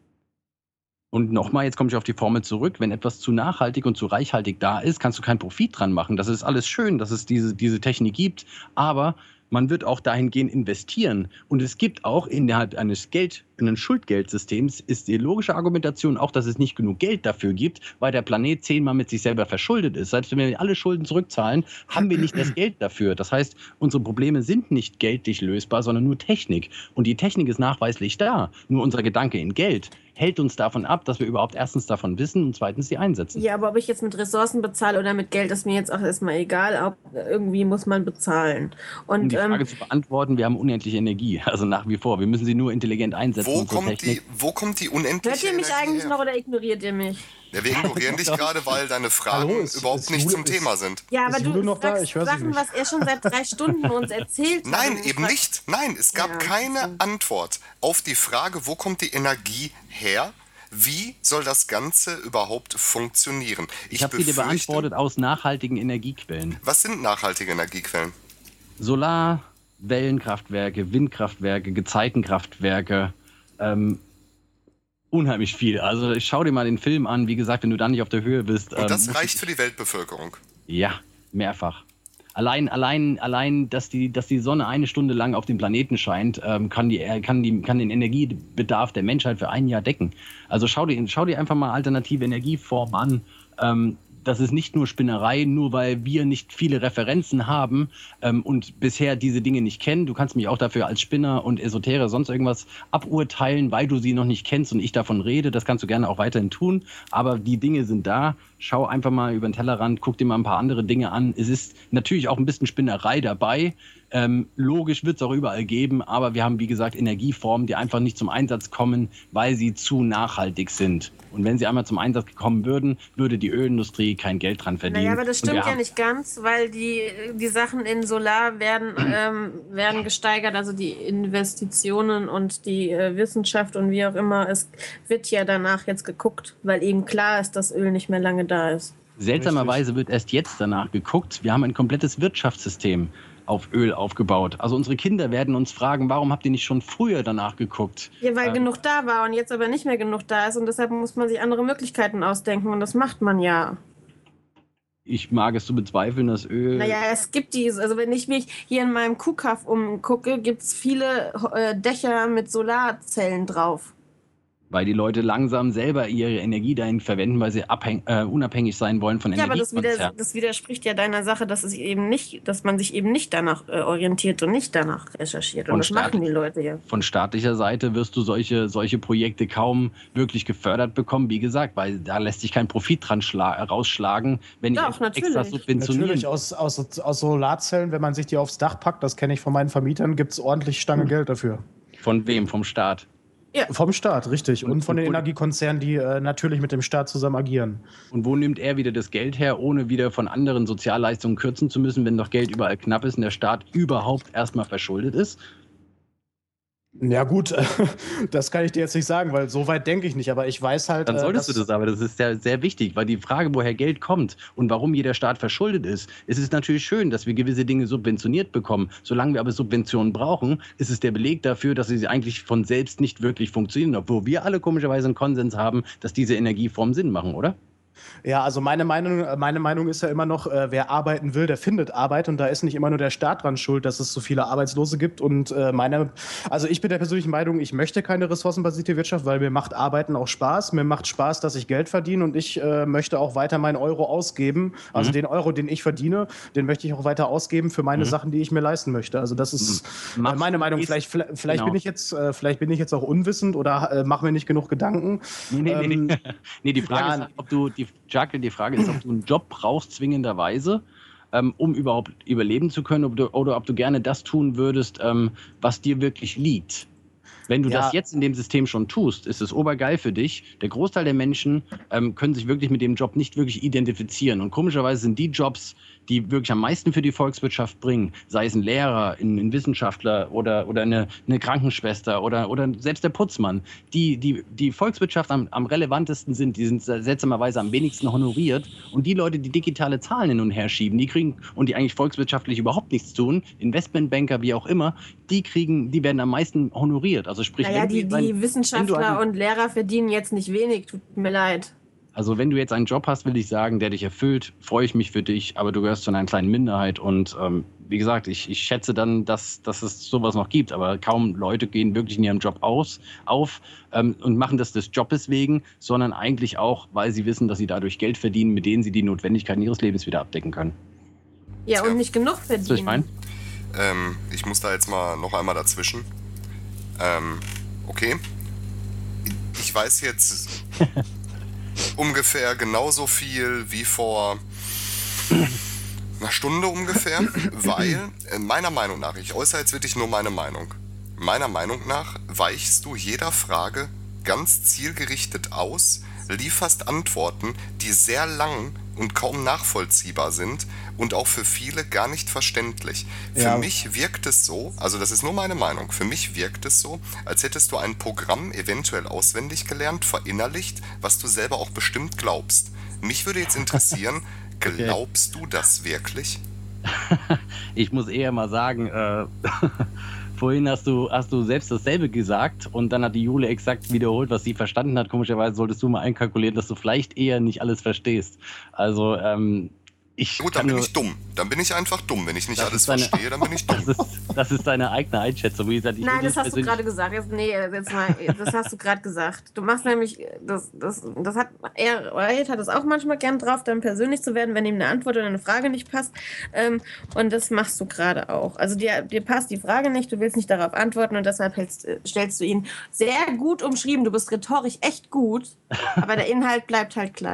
Und nochmal, jetzt komme ich auf die Formel zurück, wenn etwas zu nachhaltig und zu reichhaltig da ist, kannst du keinen Profit dran machen. Das ist alles schön, dass es diese Technik gibt, aber man wird auch dahingehend investieren. Und es gibt auch innerhalb eines Schuldgeldsystems ist die logische Argumentation auch, dass es nicht genug Geld dafür gibt, weil der Planet 10-mal mit sich selber verschuldet ist. Selbst wenn wir alle Schulden zurückzahlen, haben wir nicht das Geld dafür. Das heißt, unsere Probleme sind nicht geldlich lösbar, sondern nur Technik. Und die Technik ist nachweislich da. Nur unser Gedanke in Geld hält uns davon ab, dass wir überhaupt erstens davon wissen und zweitens die einsetzen. Ja, aber ob ich jetzt mit Ressourcen bezahle oder mit Geld, ist mir jetzt auch erstmal egal. Irgendwie muss man bezahlen. Und, um die Frage zu beantworten, wir haben unendliche Energie, also nach wie vor. Wir müssen sie nur intelligent einsetzen. Wo kommt die unendliche Energie? Hört ihr mich eigentlich noch oder ignoriert ihr mich? Ja, wir ignorieren dich gerade, weil deine Fragen überhaupt nicht zum Thema sind. Ja, aber du sagst Sachen, was er schon seit 3 Stunden uns erzählt hat. Nein, eben nicht. Nein, es gab keine Antwort auf die Frage, wo kommt die Energie her? Wie soll das Ganze überhaupt funktionieren? Ich habe sie dir beantwortet aus nachhaltigen Energiequellen. Was sind nachhaltige Energiequellen? Solar, Wellenkraftwerke, Windkraftwerke, Gezeitenkraftwerke, unheimlich viel. Also schau dir mal den Film an. Wie gesagt, wenn du da nicht auf der Höhe bist. Und das reicht für die Weltbevölkerung? Ja, mehrfach. Allein, dass die Sonne 1 Stunde lang auf dem Planeten scheint, kann den Energiebedarf der Menschheit für ein Jahr decken. Also schau dir einfach mal alternative Energieformen an. Das ist nicht nur Spinnerei, nur weil wir nicht viele Referenzen haben und bisher diese Dinge nicht kennen. Du kannst mich auch dafür als Spinner und Esoterer sonst irgendwas aburteilen, weil du sie noch nicht kennst und ich davon rede. Das kannst du gerne auch weiterhin tun. Aber die Dinge sind da. schau einfach mal über den Tellerrand, guck dir mal ein paar andere Dinge an. Es ist natürlich auch ein bisschen Spinnerei dabei. Logisch wird es auch überall geben, aber wir haben, wie gesagt, Energieformen, die einfach nicht zum Einsatz kommen, weil sie zu nachhaltig sind. Und wenn sie einmal zum Einsatz kommen würden, würde die Ölindustrie kein Geld dran verdienen. Naja, aber das stimmt ja nicht ganz, weil die Sachen in Solar werden gesteigert, also die Investitionen und die Wissenschaft und wie auch immer. Es wird ja danach jetzt geguckt, weil eben klar ist, dass Öl nicht mehr lange da ist. Seltsamerweise wird erst jetzt danach geguckt. Wir haben ein komplettes Wirtschaftssystem auf Öl aufgebaut. Also unsere Kinder werden uns fragen, warum habt ihr nicht schon früher danach geguckt? Ja, weil genug da war und jetzt aber nicht mehr genug da ist und deshalb muss man sich andere Möglichkeiten ausdenken und das macht man ja. Ich mag es zu bezweifeln, dass Öl... Naja, es gibt diese, also wenn ich mich hier in meinem Kuhkaff umgucke, gibt es viele Dächer mit Solarzellen drauf. Weil die Leute langsam selber ihre Energie dahin verwenden, weil sie unabhängig sein wollen von Energiekonzernen. Ja, aber das widerspricht ja deiner Sache, dass man sich eben nicht danach orientiert und nicht danach recherchiert. Und das machen die Leute ja. Von staatlicher Seite wirst du solche Projekte kaum wirklich gefördert bekommen, wie gesagt, weil da lässt sich kein Profit dran rausschlagen, wenn ich extra subventioniere. Natürlich, aus Solarzellen, wenn man sich die aufs Dach packt, das kenne ich von meinen Vermietern, gibt es ordentlich Stange Geld dafür. Von wem? Vom Staat? Ja. Vom Staat, richtig. Und von den Energiekonzernen, die natürlich mit dem Staat zusammen agieren. Und wo nimmt er wieder das Geld her, ohne wieder von anderen Sozialleistungen kürzen zu müssen, wenn doch Geld überall knapp ist und der Staat überhaupt erstmal verschuldet ist? Ja gut, das kann ich dir jetzt nicht sagen, weil so weit denke ich nicht, aber ich weiß halt... Dann solltest du das aber, das ist sehr, sehr wichtig, weil die Frage, woher Geld kommt und warum jeder Staat verschuldet ist, es ist natürlich schön, dass wir gewisse Dinge subventioniert bekommen. Solange wir aber Subventionen brauchen, ist es der Beleg dafür, dass sie eigentlich von selbst nicht wirklich funktionieren, obwohl wir alle komischerweise einen Konsens haben, dass diese Energieformen Sinn machen, oder? Ja, also meine Meinung ist ja immer noch, wer arbeiten will, der findet Arbeit und da ist nicht immer nur der Staat dran schuld, dass es so viele Arbeitslose gibt und also ich bin der persönlichen Meinung, ich möchte keine ressourcenbasierte Wirtschaft, weil mir macht Arbeiten auch Spaß, mir macht Spaß, dass ich Geld verdiene und ich möchte auch weiter meinen Euro ausgeben, also den Euro, den ich verdiene, den möchte ich auch weiter ausgeben für meine Sachen, die ich mir leisten möchte, also das ist meine Meinung, vielleicht genau. bin ich jetzt auch unwissend oder mache mir nicht genug Gedanken. Nee, die Frage ist, ob du die Frage ist, ob du einen Job brauchst, zwingenderweise, um überhaupt überleben zu können, oder ob du gerne das tun würdest, was dir wirklich liegt. Wenn du das jetzt in dem System schon tust, ist es obergeil für dich. Der Großteil der Menschen können sich wirklich mit dem Job nicht wirklich identifizieren. Und komischerweise sind die Jobs, die wirklich am meisten für die Volkswirtschaft bringen, sei es ein Lehrer, ein Wissenschaftler oder eine Krankenschwester oder selbst der Putzmann, die Volkswirtschaft am relevantesten sind, die sind seltsamerweise am wenigsten honoriert. Und die Leute, die digitale Zahlen hin und her schieben, die kriegen und die eigentlich volkswirtschaftlich überhaupt nichts tun, Investmentbanker, wie auch immer, die werden am meisten honoriert. Also sprich, naja, die Wissenschaftler und Lehrer verdienen jetzt nicht wenig, tut mir leid. Also wenn du jetzt einen Job hast, will ich sagen, der dich erfüllt, freue ich mich für dich, aber du gehörst zu einer kleinen Minderheit und wie gesagt, ich schätze dann, dass es sowas noch gibt, aber kaum Leute gehen wirklich in ihrem Job auf und machen das des Jobes wegen, sondern eigentlich auch, weil sie wissen, dass sie dadurch Geld verdienen, mit denen sie die Notwendigkeiten ihres Lebens wieder abdecken können. Ja, und nicht genug verdienen. Was soll ich meinen? Ich muss da jetzt mal noch einmal dazwischen. Okay. Ich weiß jetzt ungefähr genauso viel wie vor einer Stunde ungefähr, weil meiner Meinung nach, ich äußere jetzt wirklich nur meine Meinung, meiner Meinung nach weichst du jeder Frage ganz zielgerichtet aus, lieferst Antworten, die sehr lang und kaum nachvollziehbar sind und auch für viele gar nicht verständlich. Für mich wirkt es so, also das ist nur meine Meinung, für mich wirkt es so, als hättest du ein Programm eventuell auswendig gelernt, verinnerlicht, was du selber auch bestimmt glaubst. Mich würde jetzt interessieren, glaubst du das wirklich? Ich muss eher mal sagen, vorhin hast du selbst dasselbe gesagt und dann hat die Jule exakt wiederholt, was sie verstanden hat. Komischerweise solltest du mal einkalkulieren, dass du vielleicht eher nicht alles verstehst. Also, gut, dann bin ich dumm. Dann bin ich einfach dumm. Wenn ich nicht alles verstehe, dann bin ich dumm. Das ist deine eigene Einschätzung. Wie gesagt, nein, das hast du gerade gesagt. Das hast du gerade gesagt. Du machst nämlich, das hat er hat es auch manchmal gern drauf, dann persönlich zu werden, wenn ihm eine Antwort oder eine Frage nicht passt. Und das machst du gerade auch. Also dir passt die Frage nicht, du willst nicht darauf antworten und deshalb stellst du ihn sehr gut umschrieben. Du bist rhetorisch echt gut, aber der Inhalt bleibt halt gleich.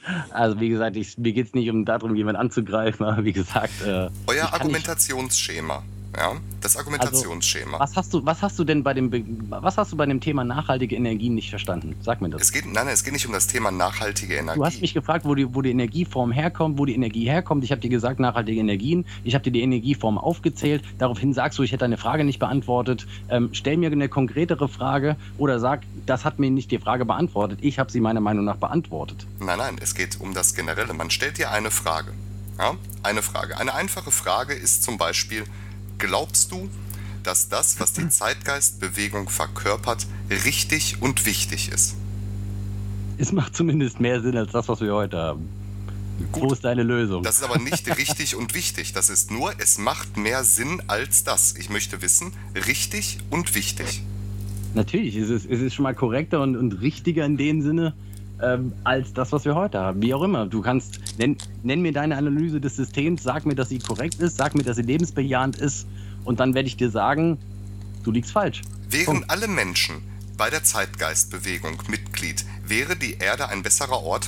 Also wie gesagt, mir geht es nicht darum, jemanden anzugreifen, aber wie gesagt... Euer Argumentationsschema. Ja, das Argumentationsschema. Was hast du denn bei dem Thema nachhaltige Energien nicht verstanden? Sag mir das. Es geht nicht um das Thema nachhaltige Energie. Du hast mich gefragt, wo die Energieform herkommt, wo die Energie herkommt. Ich habe dir gesagt, nachhaltige Energien. Ich habe dir die Energieform aufgezählt. Daraufhin sagst du, ich hätte deine Frage nicht beantwortet. Stell mir eine konkretere Frage oder sag, das hat mir nicht die Frage beantwortet. Ich habe sie meiner Meinung nach beantwortet. Nein, es geht um das Generelle. Man stellt dir eine Frage. Ja? Eine Frage. Eine einfache Frage ist zum Beispiel: Glaubst du, dass das, was die Zeitgeistbewegung verkörpert, richtig und wichtig ist? Es macht zumindest mehr Sinn als das, was wir heute haben. Gut. Wo ist deine Lösung? Das ist aber nicht richtig und wichtig. Das ist nur, es macht mehr Sinn als das. Ich möchte wissen, richtig und wichtig. Natürlich, es ist schon mal korrekter und richtiger in dem Sinne, als das, was wir heute haben. Wie auch immer. Du kannst, nenn mir deine Analyse des Systems, sag mir, dass sie korrekt ist, sag mir, dass sie lebensbejahend ist und dann werde ich dir sagen, du liegst falsch. Wären alle Menschen bei der Zeitgeistbewegung Mitglied, wäre die Erde ein besserer Ort?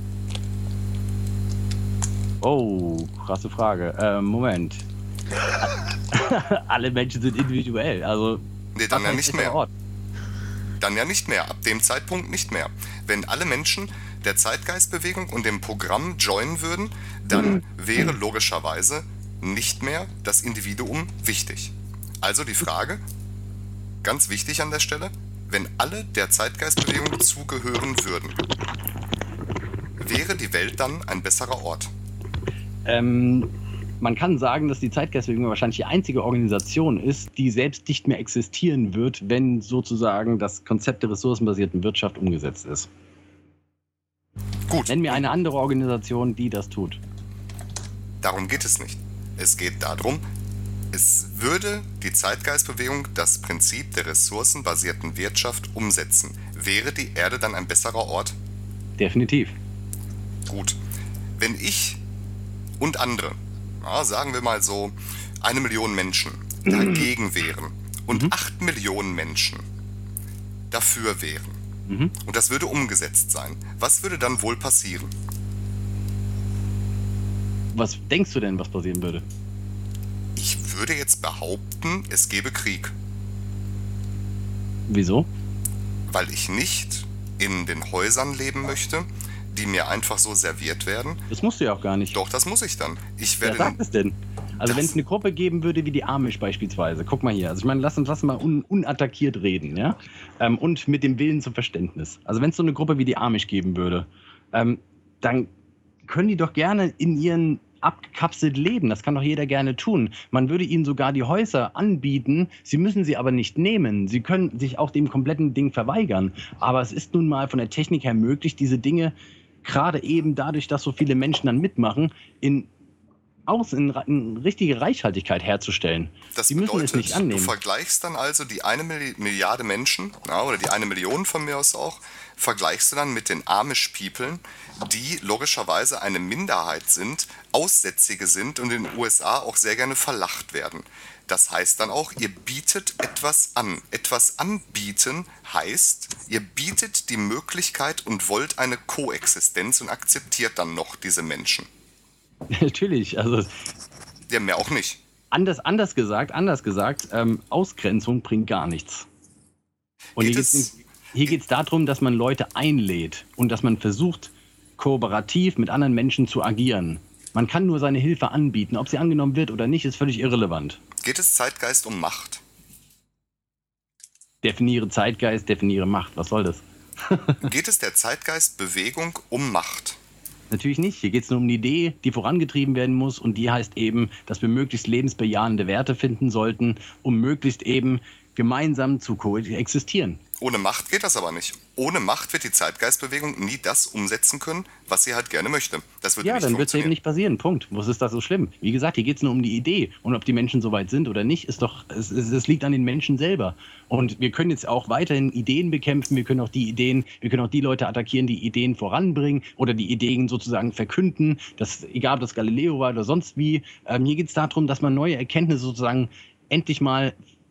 Oh, krasse Frage. Moment. Alle Menschen sind individuell, also... Nee, dann ja nicht mehr. Ort? Dann ja nicht mehr, ab dem Zeitpunkt nicht mehr. Wenn alle Menschen der Zeitgeistbewegung und dem Programm joinen würden, dann wäre logischerweise nicht mehr das Individuum wichtig. Also die Frage, ganz wichtig an der Stelle, wenn alle der Zeitgeistbewegung zugehören würden, wäre die Welt dann ein besserer Ort? Man kann sagen, dass die Zeitgeistbewegung wahrscheinlich die einzige Organisation ist, die selbst nicht mehr existieren wird, wenn sozusagen das Konzept der ressourcenbasierten Wirtschaft umgesetzt ist. Gut. Nenn mir eine andere Organisation, die das tut. Darum geht es nicht. Es geht darum, es würde die Zeitgeistbewegung das Prinzip der ressourcenbasierten Wirtschaft umsetzen. Wäre die Erde dann ein besserer Ort? Definitiv. Gut. Wenn ich und andere, ja, sagen wir mal so, 1 Million Menschen dagegen wären und 8 Millionen Menschen dafür wären und das würde umgesetzt sein, was würde dann wohl passieren? Was denkst du denn, was passieren würde? Ich würde jetzt behaupten, es gäbe Krieg. Wieso? Weil ich nicht in den Häusern leben möchte, die mir einfach so serviert werden. Das musst du ja auch gar nicht. Doch, das muss ich dann. Wer sagt es denn? Also wenn es eine Gruppe geben würde wie die Amish beispielsweise, guck mal hier, also ich meine, lass uns mal unattackiert reden, ja? Und mit dem Willen zum Verständnis. Also wenn es so eine Gruppe wie die Amish geben würde, dann können die doch gerne in ihren abgekapselt leben. Das kann doch jeder gerne tun. Man würde ihnen sogar die Häuser anbieten. Sie müssen sie aber nicht nehmen. Sie können sich auch dem kompletten Ding verweigern. Aber es ist nun mal von der Technik her möglich, diese Dinge gerade eben dadurch, dass so viele Menschen dann mitmachen, in richtige Reichhaltigkeit herzustellen. Das die müssen es nicht annehmen. Du vergleichst dann also die 1 Milliarde Menschen, oder die 1 Million von mir aus auch, vergleichst du dann mit den Amish-Peoplen, die logischerweise eine Minderheit sind, Aussätzige sind und in den USA auch sehr gerne verlacht werden. Das heißt dann auch, ihr bietet etwas an. Etwas anbieten heißt, ihr bietet die Möglichkeit und wollt eine Koexistenz und akzeptiert dann noch diese Menschen. Natürlich, also... Ja, mehr auch nicht. Anders gesagt, Ausgrenzung bringt gar nichts. Und hier geht es darum, dass man Leute einlädt und dass man versucht, kooperativ mit anderen Menschen zu agieren. Man kann nur seine Hilfe anbieten. Ob sie angenommen wird oder nicht, ist völlig irrelevant. Geht es Zeitgeist um Macht? Definiere Zeitgeist, definiere Macht. Was soll das? Geht es der Zeitgeistbewegung um Macht? Natürlich nicht. Hier geht es nur um eine Idee, die vorangetrieben werden muss. Und die heißt eben, dass wir möglichst lebensbejahende Werte finden sollten, um möglichst eben gemeinsam zu koexistieren. Ohne Macht geht das aber nicht. Ohne Macht wird die Zeitgeistbewegung nie das umsetzen können, was sie halt gerne möchte. Das wird ja, dann wird es eben nicht passieren. Punkt. Was ist da so schlimm? Wie gesagt, hier geht es nur um die Idee. Und ob die Menschen so weit sind oder nicht, es liegt an den Menschen selber. Und wir können jetzt auch weiterhin Ideen bekämpfen. Wir können auch die Leute attackieren, die Ideen voranbringen oder die Ideen sozusagen verkünden. Egal, ob das Galileo war oder sonst wie. Hier geht es darum, dass man neue Erkenntnisse sozusagen endlich mal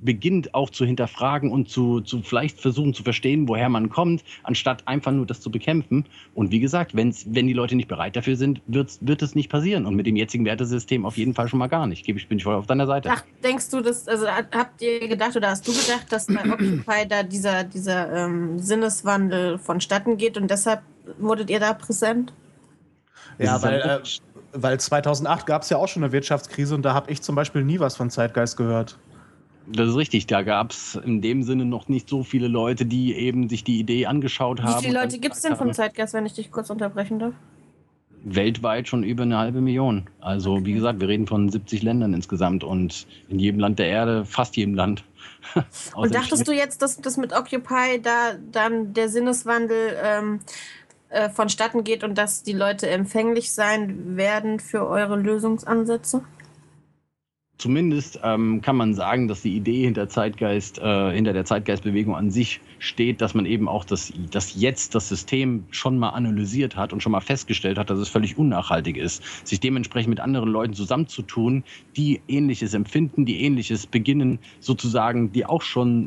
beginnt auch zu hinterfragen und zu vielleicht versuchen zu verstehen, woher man kommt, anstatt einfach nur das zu bekämpfen. Und wie gesagt, wenn die Leute nicht bereit dafür sind, wird es nicht passieren. Und mit dem jetzigen Wertesystem auf jeden Fall schon mal gar nicht. Bin ich voll auf deiner Seite. Ach, denkst du, habt ihr gedacht oder hast du gedacht, dass bei Occupy da dieser Sinneswandel vonstatten geht und deshalb wurdet ihr da präsent? Ja, weil 2008 gab es ja auch schon eine Wirtschaftskrise und da habe ich zum Beispiel nie was von Zeitgeist gehört. Das ist richtig, da gab es in dem Sinne noch nicht so viele Leute, die eben sich die Idee angeschaut haben. Wie viele Leute gibt es denn von Zeitgeist, wenn ich dich kurz unterbrechen darf? Weltweit schon über 500.000. Also Okay. wie gesagt, wir reden von 70 Ländern insgesamt und in jedem Land der Erde, fast jedem Land. Und dachtest du jetzt, dass das mit Occupy da dann der Sinneswandel vonstatten geht und dass die Leute empfänglich sein werden für eure Lösungsansätze? Zumindest kann man sagen, dass die Idee hinter der Zeitgeistbewegung an sich steht, dass man eben auch das System schon mal analysiert hat und schon mal festgestellt hat, dass es völlig unnachhaltig ist. Sich dementsprechend mit anderen Leuten zusammenzutun, die Ähnliches empfinden, die Ähnliches beginnen, sozusagen, die auch schon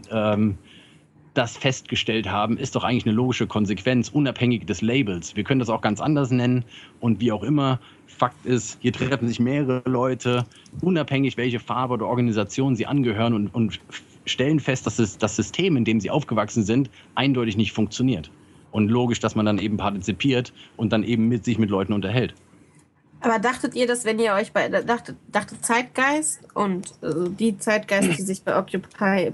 das festgestellt haben, ist doch eigentlich eine logische Konsequenz, unabhängig des Labels. Wir können das auch ganz anders nennen und wie auch immer. Fakt ist, hier treffen sich mehrere Leute, unabhängig welche Farbe oder Organisation sie angehören und stellen fest, dass das System, in dem sie aufgewachsen sind, eindeutig nicht funktioniert. Und logisch, dass man dann eben partizipiert und dann eben sich mit Leuten unterhält. Aber dachtet ihr, dass wenn ihr euch dachtet Zeitgeist und die Zeitgeist, die sich bei Occupy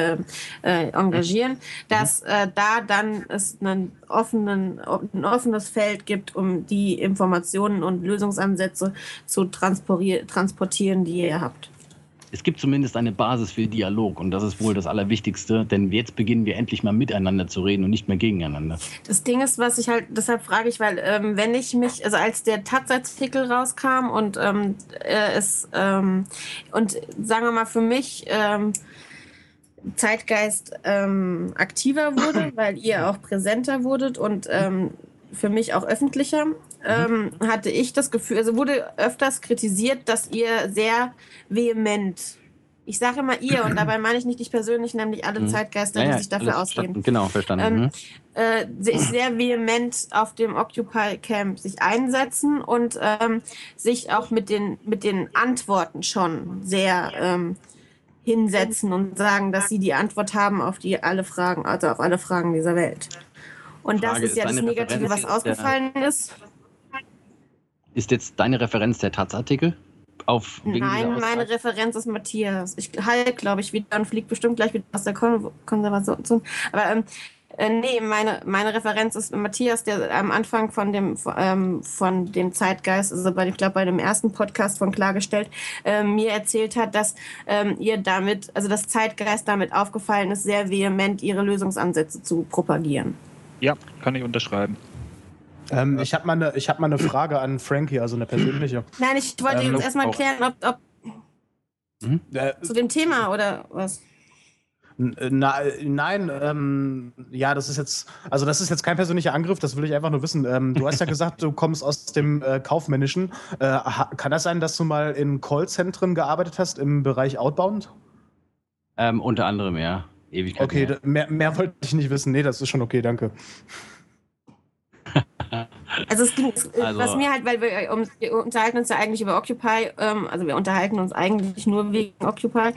engagieren, dass da dann es ein offenes Feld gibt, um die Informationen und Lösungsansätze zu transportieren, die ihr habt? Es gibt zumindest eine Basis für Dialog und das ist wohl das Allerwichtigste, denn jetzt beginnen wir endlich mal miteinander zu reden und nicht mehr gegeneinander. Das Ding ist, was ich halt, deshalb frage ich, weil wenn ich mich, also als der Taz-Artikel rauskam und und sagen wir mal für mich Zeitgeist aktiver wurde, weil ihr auch präsenter wurdet und für mich auch öffentlicher, hatte ich das Gefühl, also wurde öfters kritisiert, dass ihr sehr vehement, ich sage immer ihr, und dabei meine ich nicht dich persönlich, nämlich alle Zeitgeister, die sich dafür ausgeben. Genau, verstanden. Sich sehr vehement auf dem Occupy Camp sich einsetzen und sich auch mit den Antworten schon sehr hinsetzen und sagen, dass sie die Antwort haben auf alle Fragen, also auf alle Fragen dieser Welt. Und das ist ja das Negative, was ausgefallen ist. Ist jetzt deine Referenz der Taz-Artikel? Nein, meine Referenz ist Matthias. Ich halte, glaube ich, wieder und fliege bestimmt gleich wieder aus der Konservation. Aber nee, meine Referenz ist Matthias, der am Anfang von dem Zeitgeist, also ich glaube bei dem ersten Podcast von Klargestellt, mir erzählt hat, dass ihr damit, also das Zeitgeist damit aufgefallen ist, sehr vehement ihre Lösungsansätze zu propagieren. Ja, kann ich unterschreiben. Ich hab mal eine Frage an Frankie, also eine persönliche. Nein, ich wollte jetzt erstmal klären, ob zu dem Thema oder was? Nein, ja, das ist jetzt kein persönlicher Angriff, das will ich einfach nur wissen. Du hast ja gesagt, du kommst aus dem Kaufmännischen. Kann das sein, dass du mal in Callzentren gearbeitet hast im Bereich Outbound? Unter anderem, ja. Ewigkeit. Okay, mehr wollte ich nicht wissen. Nee, das ist schon okay, danke. Also was mir halt, weil wir unterhalten uns ja eigentlich über Occupy, also wir unterhalten uns eigentlich nur wegen Occupy.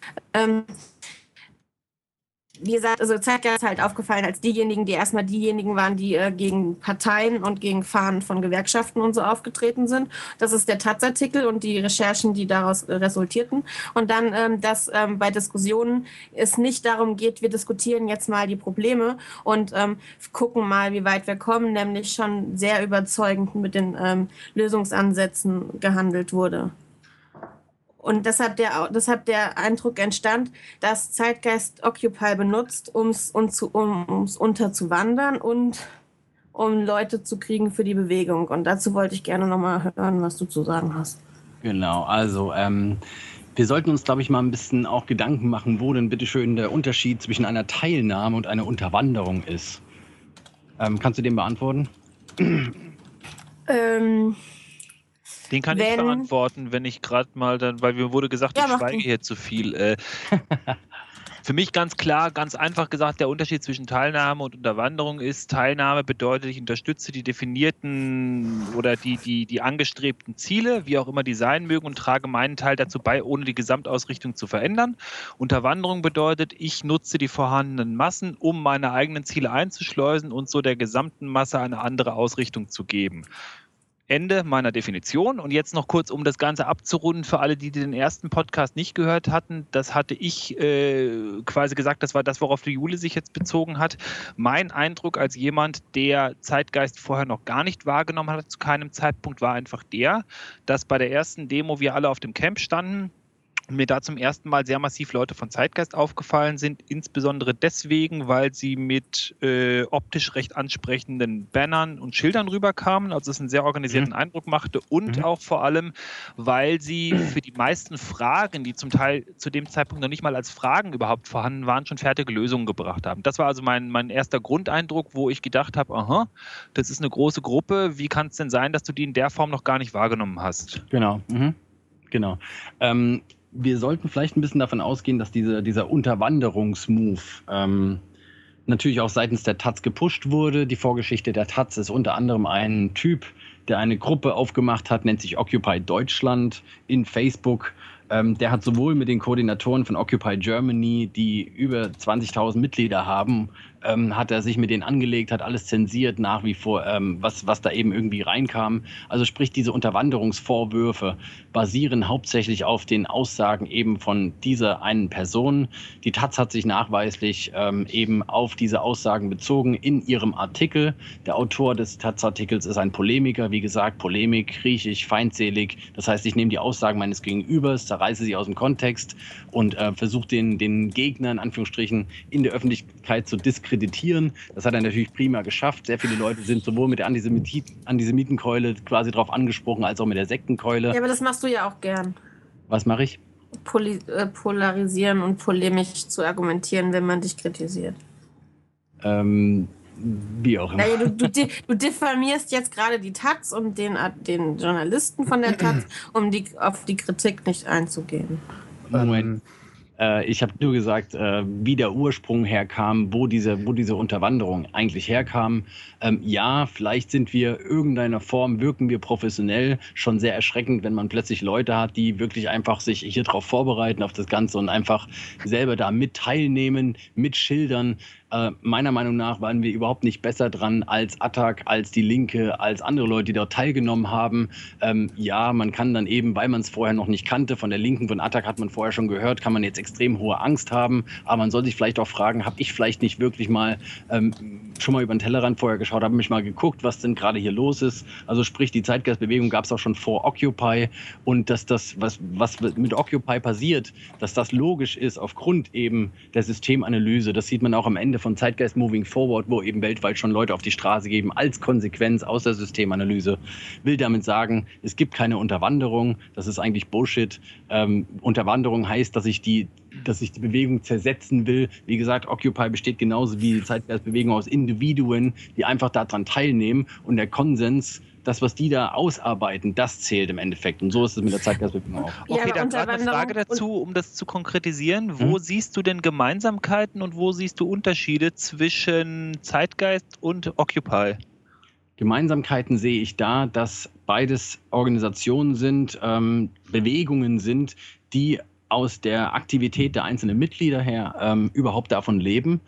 Wie gesagt, also Zeitgeist ist halt aufgefallen als diejenigen, die erstmal diejenigen waren, die gegen Parteien und gegen Fahnen von Gewerkschaften und so aufgetreten sind. Das ist der Taz-Artikel und die Recherchen, die daraus resultierten. Und dann, dass bei Diskussionen es nicht darum geht, wir diskutieren jetzt mal die Probleme und gucken mal, wie weit wir kommen, nämlich schon sehr überzeugend mit den Lösungsansätzen gehandelt wurde. Und deshalb der Eindruck entstand, dass Zeitgeist Occupy benutzt, um's unterzuwandern und um Leute zu kriegen für die Bewegung. Und dazu wollte ich gerne nochmal hören, was du zu sagen hast. Genau, also wir sollten uns, glaube ich, mal ein bisschen auch Gedanken machen, wo denn bitteschön der Unterschied zwischen einer Teilnahme und einer Unterwanderung ist. Kannst du den beantworten? Den kann ich beantworten, wenn ich gerade mal dann, weil mir wurde gesagt, ich schweige hier zu viel. Für mich ganz klar, ganz einfach gesagt, der Unterschied zwischen Teilnahme und Unterwanderung ist, Teilnahme bedeutet, ich unterstütze die definierten oder die angestrebten Ziele, wie auch immer die sein mögen, und trage meinen Teil dazu bei, ohne die Gesamtausrichtung zu verändern. Unterwanderung bedeutet, ich nutze die vorhandenen Massen, um meine eigenen Ziele einzuschleusen und so der gesamten Masse eine andere Ausrichtung zu geben. Ende meiner Definition. Und jetzt noch kurz, um das Ganze abzurunden, für alle, die den ersten Podcast nicht gehört hatten, das hatte ich quasi gesagt, das war das, worauf die Jule sich jetzt bezogen hat. Mein Eindruck als jemand, der Zeitgeist vorher noch gar nicht wahrgenommen hat, zu keinem Zeitpunkt, war einfach der, dass bei der ersten Demo wir alle auf dem Camp standen, mir da zum ersten Mal sehr massiv Leute von Zeitgeist aufgefallen sind, insbesondere deswegen, weil sie mit optisch recht ansprechenden Bannern und Schildern rüberkamen, also es einen sehr organisierten Eindruck machte, und auch vor allem, weil sie für die meisten Fragen, die zum Teil zu dem Zeitpunkt noch nicht mal als Fragen überhaupt vorhanden waren, schon fertige Lösungen gebracht haben. Das war also mein erster Grundeindruck, wo ich gedacht habe, aha, das ist eine große Gruppe, wie kann es denn sein, dass du die in der Form noch gar nicht wahrgenommen hast? Genau, genau. Wir sollten vielleicht ein bisschen davon ausgehen, dass dieser Unterwanderungsmove natürlich auch seitens der Taz gepusht wurde. Die Vorgeschichte der Taz ist unter anderem ein Typ, der eine Gruppe aufgemacht hat, nennt sich Occupy Deutschland in Facebook. Der hat sowohl mit den Koordinatoren von Occupy Germany, die über 20.000 Mitglieder haben, hat er sich mit denen angelegt, hat alles zensiert nach wie vor, was da eben irgendwie reinkam. Also sprich, diese Unterwanderungsvorwürfe basieren hauptsächlich auf den Aussagen eben von dieser einen Person. Die Taz hat sich nachweislich eben auf diese Aussagen bezogen in ihrem Artikel. Der Autor des Taz-Artikels ist ein Polemiker, wie gesagt, Polemik, griechisch, feindselig. Das heißt, ich nehme die Aussagen meines Gegenübers, zerreiße sie aus dem Kontext und versuche den Gegner in Anführungsstrichen in der Öffentlichkeit zu diskreditieren. Das hat er natürlich prima geschafft. Sehr viele Leute sind sowohl mit der Antisemitenkeule quasi drauf angesprochen, als auch mit der Sektenkeule. Ja, aber das machst du ja auch gern. Was mache ich? Polarisieren und polemisch zu argumentieren, wenn man dich kritisiert. Wie auch immer. Naja, du diffamierst jetzt gerade die Taz und den Journalisten von der Taz, um auf die Kritik nicht einzugehen. Moment. Ich habe nur gesagt, wie der Ursprung herkam, wo diese Unterwanderung eigentlich herkam. Ja, vielleicht sind wir irgendeiner Form, wirken wir professionell, schon sehr erschreckend, wenn man plötzlich Leute hat, die wirklich einfach sich hier drauf vorbereiten auf das Ganze und einfach selber da mit teilnehmen, mit schildern. Meiner Meinung nach waren wir überhaupt nicht besser dran als Attac, als die Linke, als andere Leute, die dort teilgenommen haben. Ja, man kann dann eben, weil man es vorher noch nicht kannte, von der Linken, von Attac hat man vorher schon gehört, kann man jetzt extrem hohe Angst haben. Aber man soll sich vielleicht auch fragen, habe ich vielleicht nicht wirklich mal schon mal über den Tellerrand vorher geschaut, habe mich mal geguckt, was denn gerade hier los ist. Also sprich, die Zeitgeistbewegung gab es auch schon vor Occupy. Und dass das, was mit Occupy passiert, dass das logisch ist aufgrund eben der Systemanalyse. Das sieht man auch am Ende von Zeitgeist Moving Forward, wo eben weltweit schon Leute auf die Straße geben, als Konsequenz aus der Systemanalyse. Will damit sagen, es gibt keine Unterwanderung, das ist eigentlich Bullshit. Unterwanderung heißt, dass ich die Bewegung zersetzen will. Wie gesagt, Occupy besteht genauso wie die Zeitgeistbewegung aus Individuen, die einfach daran teilnehmen, und der Konsens, das, was die da ausarbeiten, das zählt im Endeffekt. Und so ist es mit der Zeitgeistbewegung auch. Okay, dann gerade eine Frage dazu, um das zu konkretisieren. Wo siehst du denn Gemeinsamkeiten und wo siehst du Unterschiede zwischen Zeitgeist und Occupy? Gemeinsamkeiten sehe ich da, dass beides Organisationen sind, Bewegungen sind, die aus der Aktivität der einzelnen Mitglieder her überhaupt davon leben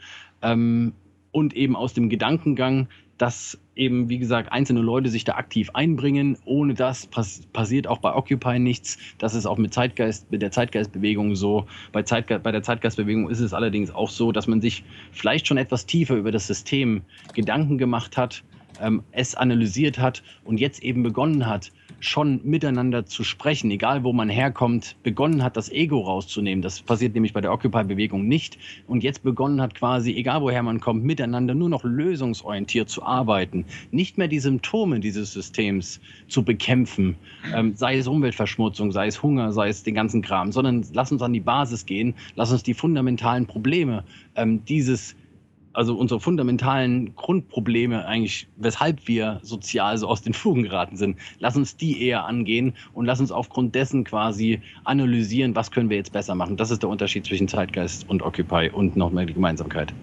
und eben aus dem Gedankengang, dass eben, wie gesagt, einzelne Leute sich da aktiv einbringen. Ohne das passiert auch bei Occupy nichts. Das ist auch mit der Zeitgeistbewegung so. Bei der Zeitgeistbewegung ist es allerdings auch so, dass man sich vielleicht schon etwas tiefer über das System Gedanken gemacht hat, es analysiert hat und jetzt eben begonnen hat, schon miteinander zu sprechen, egal wo man herkommt, begonnen hat, das Ego rauszunehmen. Das passiert nämlich bei der Occupy-Bewegung nicht. Und jetzt begonnen hat quasi, egal woher man kommt, miteinander nur noch lösungsorientiert zu arbeiten. Nicht mehr die Symptome dieses Systems zu bekämpfen, sei es Umweltverschmutzung, sei es Hunger, sei es den ganzen Kram, sondern lass uns an die Basis gehen, lass uns die fundamentalen Probleme dieses also unsere fundamentalen Grundprobleme eigentlich, weshalb wir sozial so aus den Fugen geraten sind. Lass uns die eher angehen und lass uns aufgrund dessen quasi analysieren, was können wir jetzt besser machen. Das ist der Unterschied zwischen Zeitgeist und Occupy und nochmal die Gemeinsamkeit.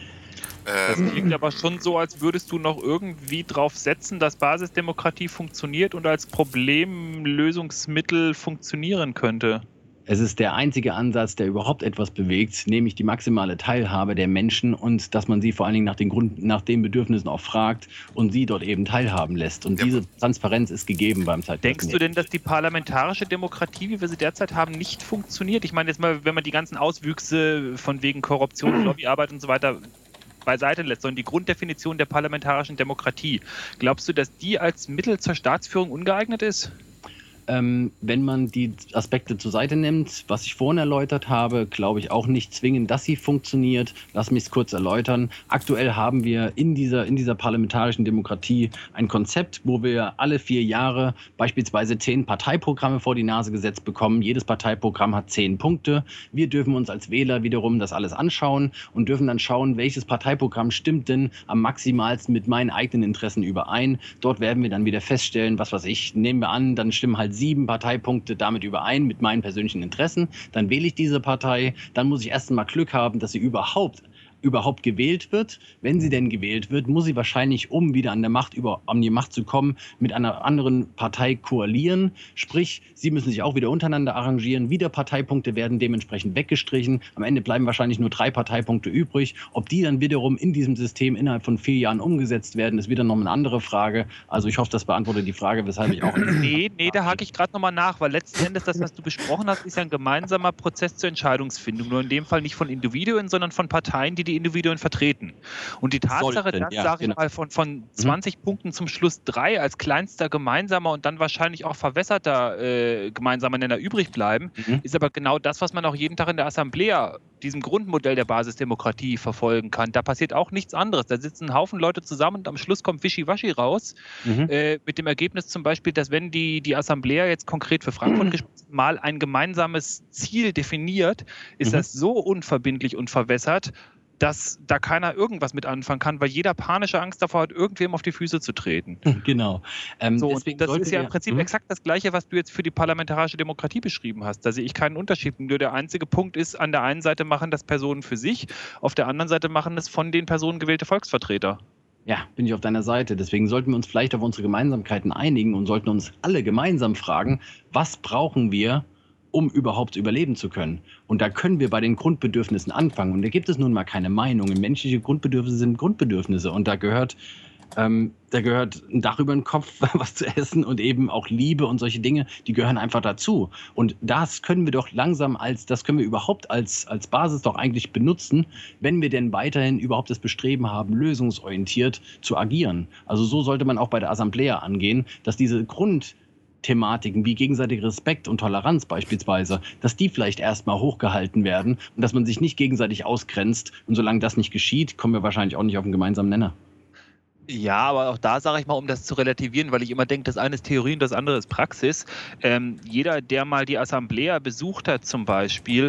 Das klingt aber schon so, als würdest du noch irgendwie drauf setzen, dass Basisdemokratie funktioniert und als Problemlösungsmittel funktionieren könnte. Es ist der einzige Ansatz, der überhaupt etwas bewegt, nämlich die maximale Teilhabe der Menschen und dass man sie vor allen Dingen nach den Bedürfnissen auch fragt und sie dort eben teilhaben lässt. Und diese Transparenz ist gegeben beim Zeitgeist. Denkst du denn, dass die parlamentarische Demokratie, wie wir sie derzeit haben, nicht funktioniert? Ich meine jetzt mal, wenn man die ganzen Auswüchse von wegen Korruption, Lobbyarbeit und so weiter beiseite lässt, sondern die Grunddefinition der parlamentarischen Demokratie. Glaubst du, dass die als Mittel zur Staatsführung ungeeignet ist? Wenn man die Aspekte zur Seite nimmt, was ich vorhin erläutert habe, glaube ich auch nicht zwingend, dass sie funktioniert. Lass mich es kurz erläutern. Aktuell haben wir in dieser parlamentarischen Demokratie ein Konzept, wo wir alle 4 Jahre beispielsweise 10 Parteiprogramme vor die Nase gesetzt bekommen. Jedes Parteiprogramm hat 10 Punkte. Wir dürfen uns als Wähler wiederum das alles anschauen und dürfen dann schauen, welches Parteiprogramm stimmt denn am maximalsten mit meinen eigenen Interessen überein. Dort werden wir dann wieder feststellen, nehmen wir an, dann stimmen halt 7 Parteipunkte damit überein mit meinen persönlichen Interessen. Dann wähle ich diese Partei. Dann muss ich erst einmal Glück haben, dass sie überhaupt gewählt wird. Wenn sie denn gewählt wird, muss sie wahrscheinlich, um wieder an die Macht zu kommen, mit einer anderen Partei koalieren. Sprich, sie müssen sich auch wieder untereinander arrangieren. Wieder Parteipunkte werden dementsprechend weggestrichen. Am Ende bleiben wahrscheinlich nur 3 Parteipunkte übrig. Ob die dann wiederum in diesem System innerhalb von 4 Jahren umgesetzt werden, ist wieder noch eine andere Frage. Also ich hoffe, das beantwortet die Frage, weshalb ich auch... Nee, da hake ich gerade nochmal nach, weil letzten Endes das, was du besprochen hast, ist ja ein gemeinsamer Prozess zur Entscheidungsfindung. Nur in dem Fall nicht von Individuen, sondern von Parteien, die Individuen vertreten. Und die Tatsache, dass, sage ich mal, von 20 Punkten zum Schluss 3 als kleinster gemeinsamer und dann wahrscheinlich auch verwässerter gemeinsamer Nenner übrig bleiben, ist aber genau das, was man auch jeden Tag in der Assemblea, diesem Grundmodell der Basisdemokratie, verfolgen kann. Da passiert auch nichts anderes. Da sitzen ein Haufen Leute zusammen und am Schluss kommt Wischiwaschi raus, mit dem Ergebnis zum Beispiel, dass wenn die Assemblea jetzt konkret für Frankfurt mal ein gemeinsames Ziel definiert, ist das so unverbindlich und verwässert, dass da keiner irgendwas mit anfangen kann, weil jeder panische Angst davor hat, irgendwem auf die Füße zu treten. Genau. Und das ist ja im Prinzip exakt das Gleiche, was du jetzt für die parlamentarische Demokratie beschrieben hast. Da sehe ich keinen Unterschied. Nur der einzige Punkt ist, an der einen Seite machen das Personen für sich, auf der anderen Seite machen es von den Personen gewählte Volksvertreter. Ja, bin ich auf deiner Seite. Deswegen sollten wir uns vielleicht auf unsere Gemeinsamkeiten einigen und sollten uns alle gemeinsam fragen, was brauchen wir, um überhaupt überleben zu können. Und da können wir bei den Grundbedürfnissen anfangen. Und da gibt es nun mal keine Meinungen. Menschliche Grundbedürfnisse sind Grundbedürfnisse. Und da gehört ein Dach über den Kopf, was zu essen und eben auch Liebe und solche Dinge, die gehören einfach dazu. Und das können wir doch das können wir überhaupt als Basis doch eigentlich benutzen, wenn wir denn weiterhin überhaupt das Bestreben haben, lösungsorientiert zu agieren. Also so sollte man auch bei der Assemblea angehen, dass diese Grundthematiken wie gegenseitiger Respekt und Toleranz beispielsweise, dass die vielleicht erstmal hochgehalten werden und dass man sich nicht gegenseitig ausgrenzt. Und solange das nicht geschieht, kommen wir wahrscheinlich auch nicht auf einen gemeinsamen Nenner. Ja, aber auch da sage ich mal, um das zu relativieren, weil ich immer denke, das eine ist Theorie und das andere ist Praxis. Jeder, der mal die Assemblea besucht hat zum Beispiel,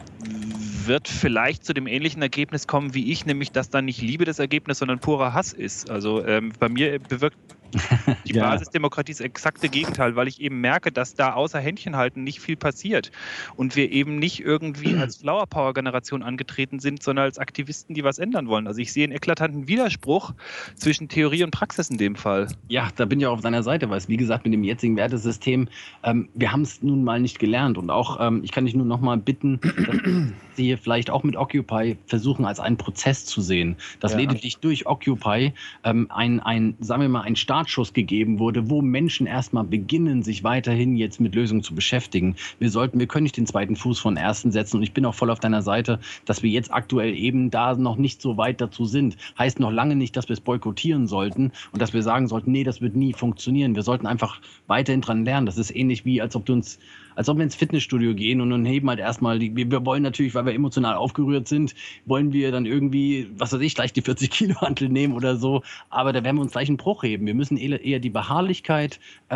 wird vielleicht zu dem ähnlichen Ergebnis kommen wie ich, nämlich dass dann nicht Liebe das Ergebnis, sondern purer Hass ist. Also bei mir bewirkt die Basisdemokratie das exakte Gegenteil, weil ich eben merke, dass da außer Händchen halten nicht viel passiert und wir eben nicht irgendwie als Flower Power Generation angetreten sind, sondern als Aktivisten, die was ändern wollen. Also ich sehe einen eklatanten Widerspruch zwischen Theorie und Praxis in dem Fall. Ja, da bin ich auch auf deiner Seite, weil es, wie gesagt, mit dem jetzigen Wertesystem, wir haben es nun mal nicht gelernt und auch, ich kann dich nur noch mal bitten, dass Sie hier vielleicht auch mit Occupy versuchen, als einen Prozess zu sehen, dass lediglich durch Occupy sagen wir mal, ein Startschuss gegeben wurde, wo Menschen erstmal beginnen, sich weiterhin jetzt mit Lösungen zu beschäftigen. Wir können nicht den zweiten Fuß von ersten setzen und ich bin auch voll auf deiner Seite, dass wir jetzt aktuell eben da noch nicht so weit dazu sind. Heißt noch lange nicht, dass wir es boykottieren sollten und dass wir sagen sollten, nee, das wird nie funktionieren. Wir sollten einfach weiterhin dran lernen. Das ist ähnlich wie, als ob wir ins Fitnessstudio gehen und dann heben halt erstmal, wir wollen natürlich, weil wir emotional aufgerührt sind, wollen wir dann irgendwie, was weiß ich, gleich die 40 Kilo Hantel nehmen oder so, aber da werden wir uns gleich einen Bruch heben. Wir müssen eher die Beharrlichkeit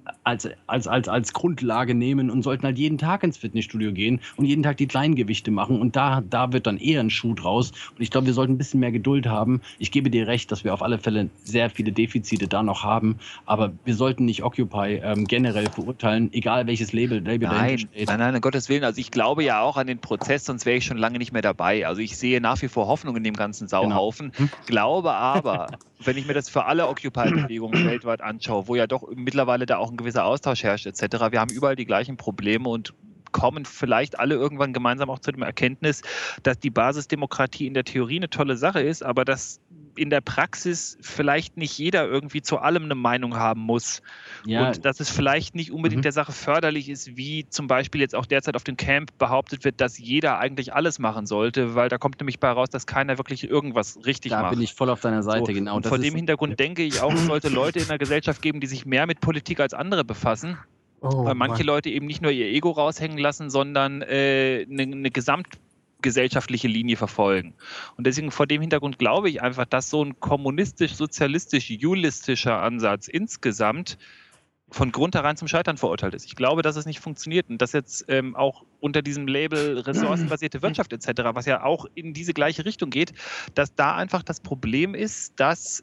als Grundlage nehmen und sollten halt jeden Tag ins Fitnessstudio gehen und jeden Tag die kleinen Gewichte machen. Und da wird dann eher ein Schuh draus. Und ich glaube, wir sollten ein bisschen mehr Geduld haben. Ich gebe dir recht, dass wir auf alle Fälle sehr viele Defizite da noch haben. Aber wir sollten nicht Occupy generell verurteilen, egal welches Label dahinter steht. Nein, um Gottes Willen. Also ich glaube ja auch an den Prozess, sonst wäre ich schon lange nicht mehr dabei. Also ich sehe nach wie vor Hoffnung in dem ganzen Sauhaufen. Genau. Glaube aber, wenn ich mir das für alle Occupy-Bewegungen weltweit anschaue, wo ja doch mittlerweile da auch ein gewisser Austausch herrscht etc., wir haben überall die gleichen Probleme und kommen vielleicht alle irgendwann gemeinsam auch zu dem Erkenntnis, dass die Basisdemokratie in der Theorie eine tolle Sache ist, aber dass in der Praxis vielleicht nicht jeder irgendwie zu allem eine Meinung haben muss. Ja. Und dass es vielleicht nicht unbedingt der Sache förderlich ist, wie zum Beispiel jetzt auch derzeit auf dem Camp behauptet wird, dass jeder eigentlich alles machen sollte, weil da kommt nämlich bei raus, dass keiner wirklich irgendwas richtig macht. Da bin ich voll auf deiner Seite, genau. Und vor dem Hintergrund denke ich auch, es sollte Leute in der Gesellschaft geben, die sich mehr mit Politik als andere befassen. Weil manche Leute eben nicht nur ihr Ego raushängen lassen, sondern eine gesamtgesellschaftliche Linie verfolgen. Und deswegen vor dem Hintergrund glaube ich einfach, dass so ein kommunistisch-sozialistisch-julistischer Ansatz insgesamt von Grund herein zum Scheitern verurteilt ist. Ich glaube, dass es nicht funktioniert und dass jetzt auch unter diesem Label ressourcenbasierte Wirtschaft etc., was ja auch in diese gleiche Richtung geht, dass da einfach das Problem ist, dass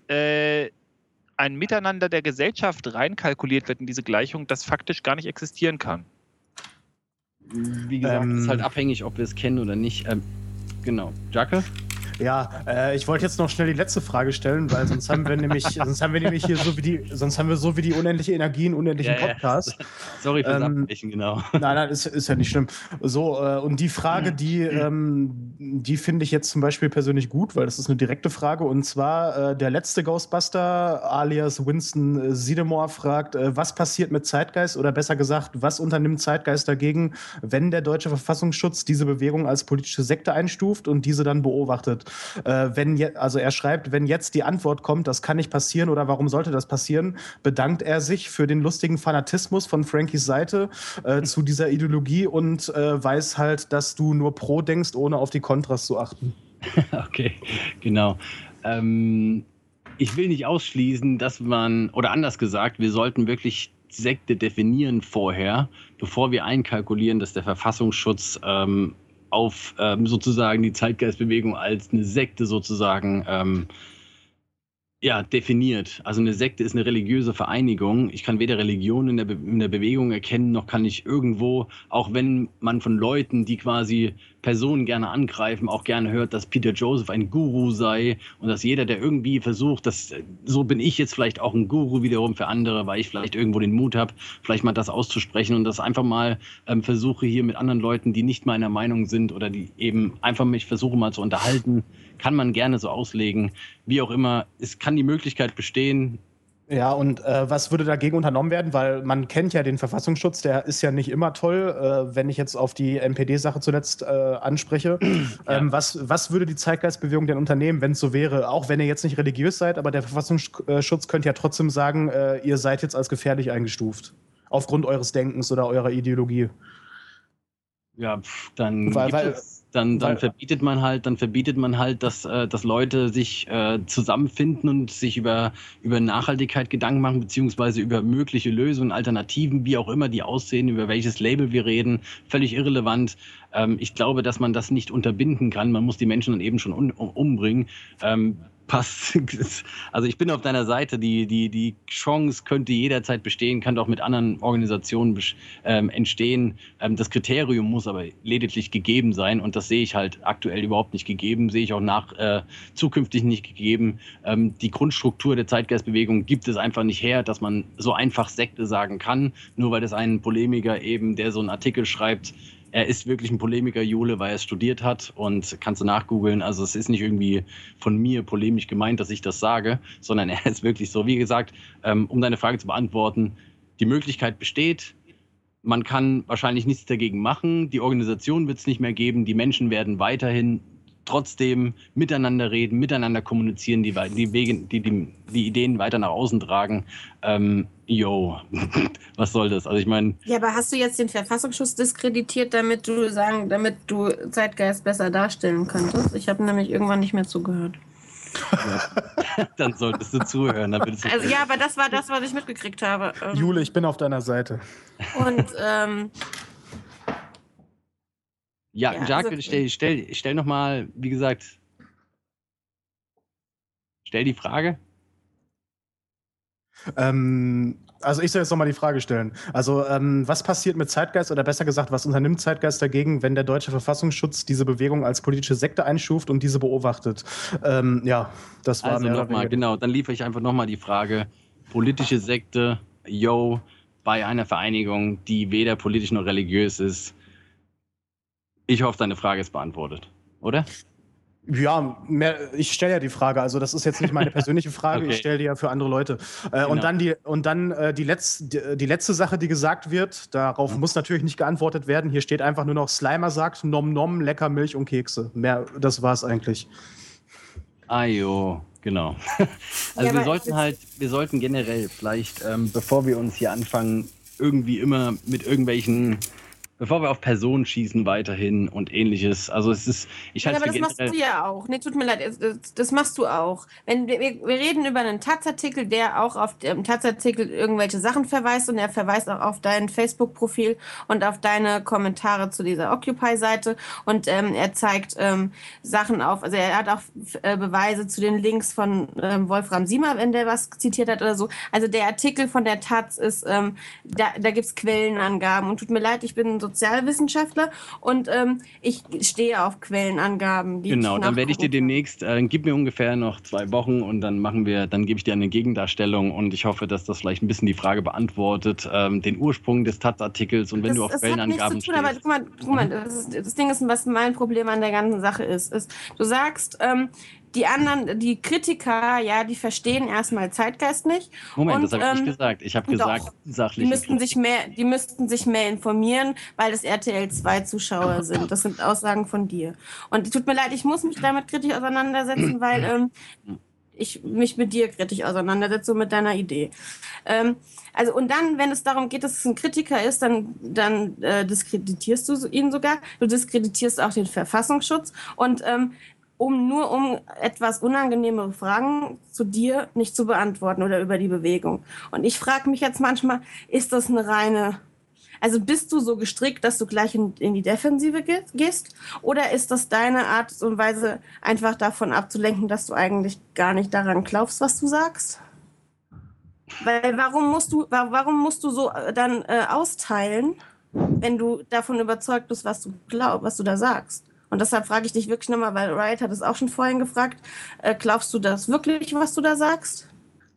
ein Miteinander der Gesellschaft reinkalkuliert wird in diese Gleichung, das faktisch gar nicht existieren kann. Wie gesagt, ist halt abhängig, ob wir es kennen oder nicht. Genau. Jacke? Ja, ich wollte jetzt noch schnell die letzte Frage stellen, weil sonst haben wir nämlich hier so wie die unendliche Energie, einen unendlichen Podcast. Sorry fürs Abbrechen, genau. Nein, ist ja nicht schlimm. So, und die Frage, die finde ich jetzt zum Beispiel persönlich gut, weil das ist eine direkte Frage. Und zwar der letzte Ghostbuster, alias Winston Sedemore, fragt, was passiert mit Zeitgeist oder besser gesagt, was unternimmt Zeitgeist dagegen, wenn der deutsche Verfassungsschutz diese Bewegung als politische Sekte einstuft und diese dann beobachtet? Also er schreibt, wenn jetzt die Antwort kommt, das kann nicht passieren oder warum sollte das passieren, bedankt er sich für den lustigen Fanatismus von Frankies Seite zu dieser Ideologie und weiß halt, dass du nur pro denkst, ohne auf die Kontras zu achten. Okay, genau. Ich will nicht ausschließen, dass oder anders gesagt, wir sollten wirklich Sekte definieren vorher, bevor wir einkalkulieren, dass der Verfassungsschutz auf sozusagen die Zeitgeistbewegung als eine Sekte sozusagen definiert. Also eine Sekte ist eine religiöse Vereinigung. Ich kann weder Religion in der Bewegung erkennen, noch kann ich irgendwo, auch wenn man von Leuten, die quasi Personen gerne angreifen, auch gerne hört, dass Peter Joseph ein Guru sei und dass jeder, der irgendwie versucht, so bin ich jetzt vielleicht auch ein Guru wiederum für andere, weil ich vielleicht irgendwo den Mut habe, vielleicht mal das auszusprechen und das einfach mal versuche hier mit anderen Leuten, die nicht meiner Meinung sind oder die eben einfach mich versuchen mal zu unterhalten, kann man gerne so auslegen. Wie auch immer, es kann die Möglichkeit bestehen. Ja, und was würde dagegen unternommen werden? Weil man kennt ja den Verfassungsschutz, der ist ja nicht immer toll, wenn ich jetzt auf die NPD-Sache zuletzt anspreche. Ja. Was würde die Zeitgeistbewegung denn unternehmen, wenn es so wäre? Auch wenn ihr jetzt nicht religiös seid, aber der Verfassungsschutz könnte ja trotzdem sagen, ihr seid jetzt als gefährlich eingestuft. Aufgrund eures Denkens oder eurer Ideologie. Ja, dann verbietet man halt, dass Leute sich zusammenfinden und sich über Nachhaltigkeit Gedanken machen, beziehungsweise über mögliche Lösungen, Alternativen, wie auch immer die aussehen, über welches Label wir reden, völlig irrelevant. Ich glaube, dass man das nicht unterbinden kann. Man muss die Menschen dann eben schon umbringen. Passt. Also ich bin auf deiner Seite. Die Chance könnte jederzeit bestehen, kann auch mit anderen Organisationen entstehen. Das Kriterium muss aber lediglich gegeben sein und das sehe ich halt aktuell überhaupt nicht gegeben, sehe ich auch zukünftig nicht gegeben. Die Grundstruktur der Zeitgeistbewegung gibt es einfach nicht her, dass man so einfach Sekte sagen kann, nur weil das ein Polemiker eben, der so einen Artikel schreibt, er ist wirklich ein Polemiker, Jule, weil er es studiert hat und kannst du nachgoogeln. Also es ist nicht irgendwie von mir polemisch gemeint, dass ich das sage, sondern er ist wirklich so. Wie gesagt, um deine Frage zu beantworten, die Möglichkeit besteht. Man kann wahrscheinlich nichts dagegen machen. Die Organisation wird es nicht mehr geben. Die Menschen werden weiterhin trotzdem miteinander reden, miteinander kommunizieren, die Ideen weiter nach außen tragen. Was soll das? Also ich meine. Ja, aber hast du jetzt den Verfassungsschutz diskreditiert, damit du Zeitgeist besser darstellen könntest? Ich habe nämlich irgendwann nicht mehr zugehört. Ja. Dann solltest du zuhören. Dann würdest du Also ja, aber das war das, was ich mitgekriegt habe. Jule, ich bin auf deiner Seite. Und ja, ja, Jacques, also- stell nochmal, wie gesagt, stell die Frage. Also ich soll jetzt nochmal die Frage stellen. Also was passiert mit Zeitgeist oder besser gesagt, was unternimmt Zeitgeist dagegen, wenn der deutsche Verfassungsschutz diese Bewegung als politische Sekte einstuft und diese beobachtet? Ja, das war Also mehr oder nochmal, weniger die genau, Frage. dann liefere ich einfach nochmal die Frage, politische Sekte, bei einer Vereinigung, die weder politisch noch religiös ist. Ich hoffe, deine Frage ist beantwortet, oder? Ja, ich stelle ja die Frage, also das ist jetzt nicht meine persönliche Frage, Okay. ich stelle die ja für andere Leute. Genau. Und dann die letzte Sache, die gesagt wird, darauf muss natürlich nicht geantwortet werden. Hier steht einfach nur noch, Slimer sagt, nom nom, lecker Milch und Kekse. Mehr, das war's eigentlich. Ah jo, genau. Also Ja, aber wir sollten generell vielleicht, bevor wir uns hier anfangen, irgendwie immer mit irgendwelchen, bevor wir auf Personen schießen weiterhin und ähnliches. Also ich Ja, halte aber es für das machst generell. du ja auch. Nee, tut mir leid, das machst du auch. Wir reden über einen Taz-Artikel, der auch auf dem Taz-Artikel irgendwelche Sachen verweist und er verweist auch auf dein Facebook-Profil und auf deine Kommentare zu dieser Occupy-Seite und er zeigt Sachen auf, also er hat auch Beweise zu den Links von Wolfram Siemer, wenn der was zitiert hat oder so. Also der Artikel von der Taz ist, da gibt's Quellenangaben und tut mir leid, ich bin ein Sozialwissenschaftler und ich stehe auf Quellenangaben. Die Genau, ich dann werde ich dir nachgucken kann. demnächst, gib mir ungefähr noch 2 Wochen und dann gebe ich dir eine Gegendarstellung und ich hoffe, dass das vielleicht ein bisschen die Frage beantwortet, den Ursprung des Taz-Artikels und wenn du auf Das hat nichts Quellenangaben zu tun, aber stehst. guck mal, das Ding ist, was mein Problem an der ganzen Sache ist, du sagst, die anderen, die Kritiker, ja, die verstehen erstmal Zeitgeist nicht. Moment, und, das habe ich nicht gesagt. Ich habe gesagt, doch. Die sachliche müssten Kritik. die müssten sich mehr informieren, weil das RTL 2 Zuschauer sind. Das sind Aussagen von dir. Und tut mir leid, ich muss mich damit kritisch auseinandersetzen, weil ich mich mit dir kritisch auseinandersetze und mit deiner Idee. Also und dann, wenn es darum geht, dass es ein Kritiker ist, dann diskreditierst du ihn sogar. Du diskreditierst auch den Verfassungsschutz und um etwas unangenehme Fragen zu dir nicht zu beantworten oder über die Bewegung. Und ich frage mich jetzt manchmal, ist das eine reine, also bist du so gestrickt, dass du gleich in die Defensive gehst? Oder ist das deine Art und Weise, einfach davon abzulenken, dass du eigentlich gar nicht daran glaubst, was du sagst? Weil warum musst du so dann austeilen, wenn du davon überzeugt bist, was du glaubst, was du da sagst? Und deshalb frage ich dich wirklich nochmal, weil Riot hat es auch schon vorhin gefragt, glaubst du das wirklich, was du da sagst?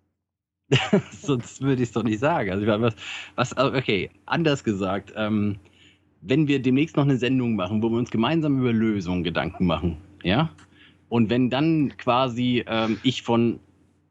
Sonst würde ich es doch nicht sagen. Also, ich meine, okay, anders gesagt, wenn wir demnächst noch eine Sendung machen, wo wir uns gemeinsam über Lösungen Gedanken machen, ja? Und wenn dann quasi ich von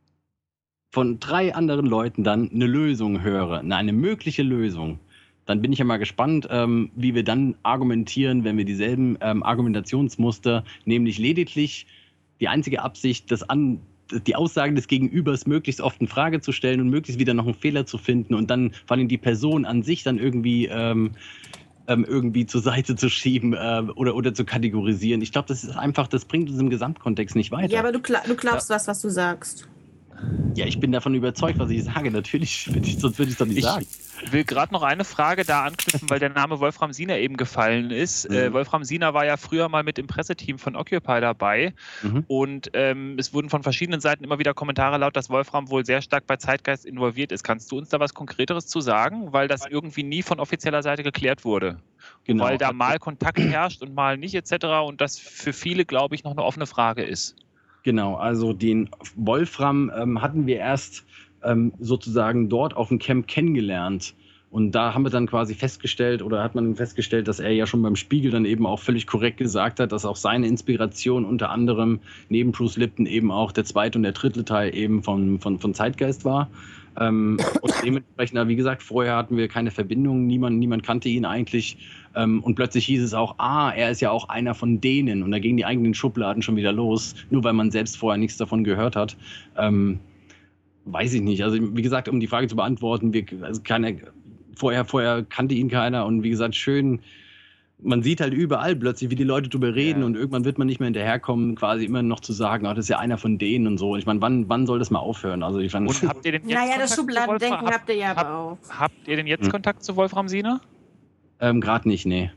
3 anderen Leuten dann eine Lösung höre, eine mögliche Lösung, dann bin ich ja mal gespannt, wie wir dann argumentieren, wenn wir dieselben Argumentationsmuster, nämlich lediglich die einzige Absicht, die Aussagen des Gegenübers möglichst oft in Frage zu stellen und möglichst wieder noch einen Fehler zu finden und dann vor allem die Person an sich dann irgendwie zur Seite zu schieben oder zu kategorisieren. Ich glaube, das bringt uns im Gesamtkontext nicht weiter. Ja, aber du glaubst was du sagst. Ja, ich bin davon überzeugt, was ich sage. Natürlich, sonst würde ich es doch nicht sagen. Ich will gerade noch eine Frage da anknüpfen, weil der Name Wolfram Siener eben gefallen ist. Wolfram Siener war ja früher mal mit im Presseteam von Occupy dabei und es wurden von verschiedenen Seiten immer wieder Kommentare laut, dass Wolfram wohl sehr stark bei Zeitgeist involviert ist. Kannst du uns da was Konkreteres zu sagen? Weil das irgendwie nie von offizieller Seite geklärt wurde. Genau. Weil da mal Kontakt herrscht und mal nicht etc. und das für viele, glaube ich, noch eine offene Frage ist. Genau, also den Wolfram hatten wir erst sozusagen dort auf dem Camp kennengelernt. Und da haben wir dann quasi festgestellt, dass er ja schon beim Spiegel dann eben auch völlig korrekt gesagt hat, dass auch seine Inspiration unter anderem neben Bruce Lipton eben auch der 2. und der 3. Teil eben von Zeitgeist war. Und dementsprechend, wie gesagt, vorher hatten wir keine Verbindung, niemand kannte ihn eigentlich. Und plötzlich hieß es auch, er ist ja auch einer von denen. Und da gingen die eigenen Schubladen schon wieder los, nur weil man selbst vorher nichts davon gehört hat. Weiß ich nicht. Also wie gesagt, um die Frage zu beantworten, vorher kannte ihn keiner. Und wie gesagt, schön man sieht halt überall plötzlich, wie die Leute drüber reden und irgendwann wird man nicht mehr hinterherkommen, quasi immer noch zu sagen, das ist ja einer von denen und so. Ich meine, wann soll das mal aufhören? Also ich fand, Und habt ihr denn jetzt Naja, das Kontakt zu Schubladendenken Wolfram- habt ihr ja aber auch. Habt ihr denn jetzt Kontakt zu Wolfram Siener? gerade nicht, nee.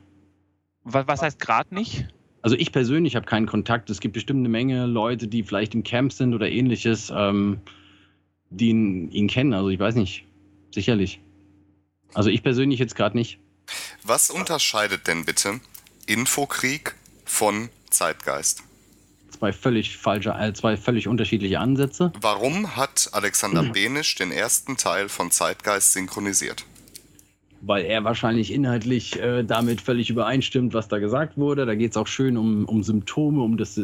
Was heißt gerade nicht? Also ich persönlich habe keinen Kontakt. Es gibt bestimmt eine Menge Leute, die vielleicht im Camp sind oder ähnliches, die ihn kennen. Also ich weiß nicht. Sicherlich. Also ich persönlich jetzt gerade nicht. Was unterscheidet denn bitte Infokrieg von Zeitgeist? Zwei völlig unterschiedliche Ansätze. Warum hat Alexander Benisch den ersten Teil von Zeitgeist synchronisiert? Weil er wahrscheinlich inhaltlich damit völlig übereinstimmt, was da gesagt wurde. Da geht es auch schön um Symptome,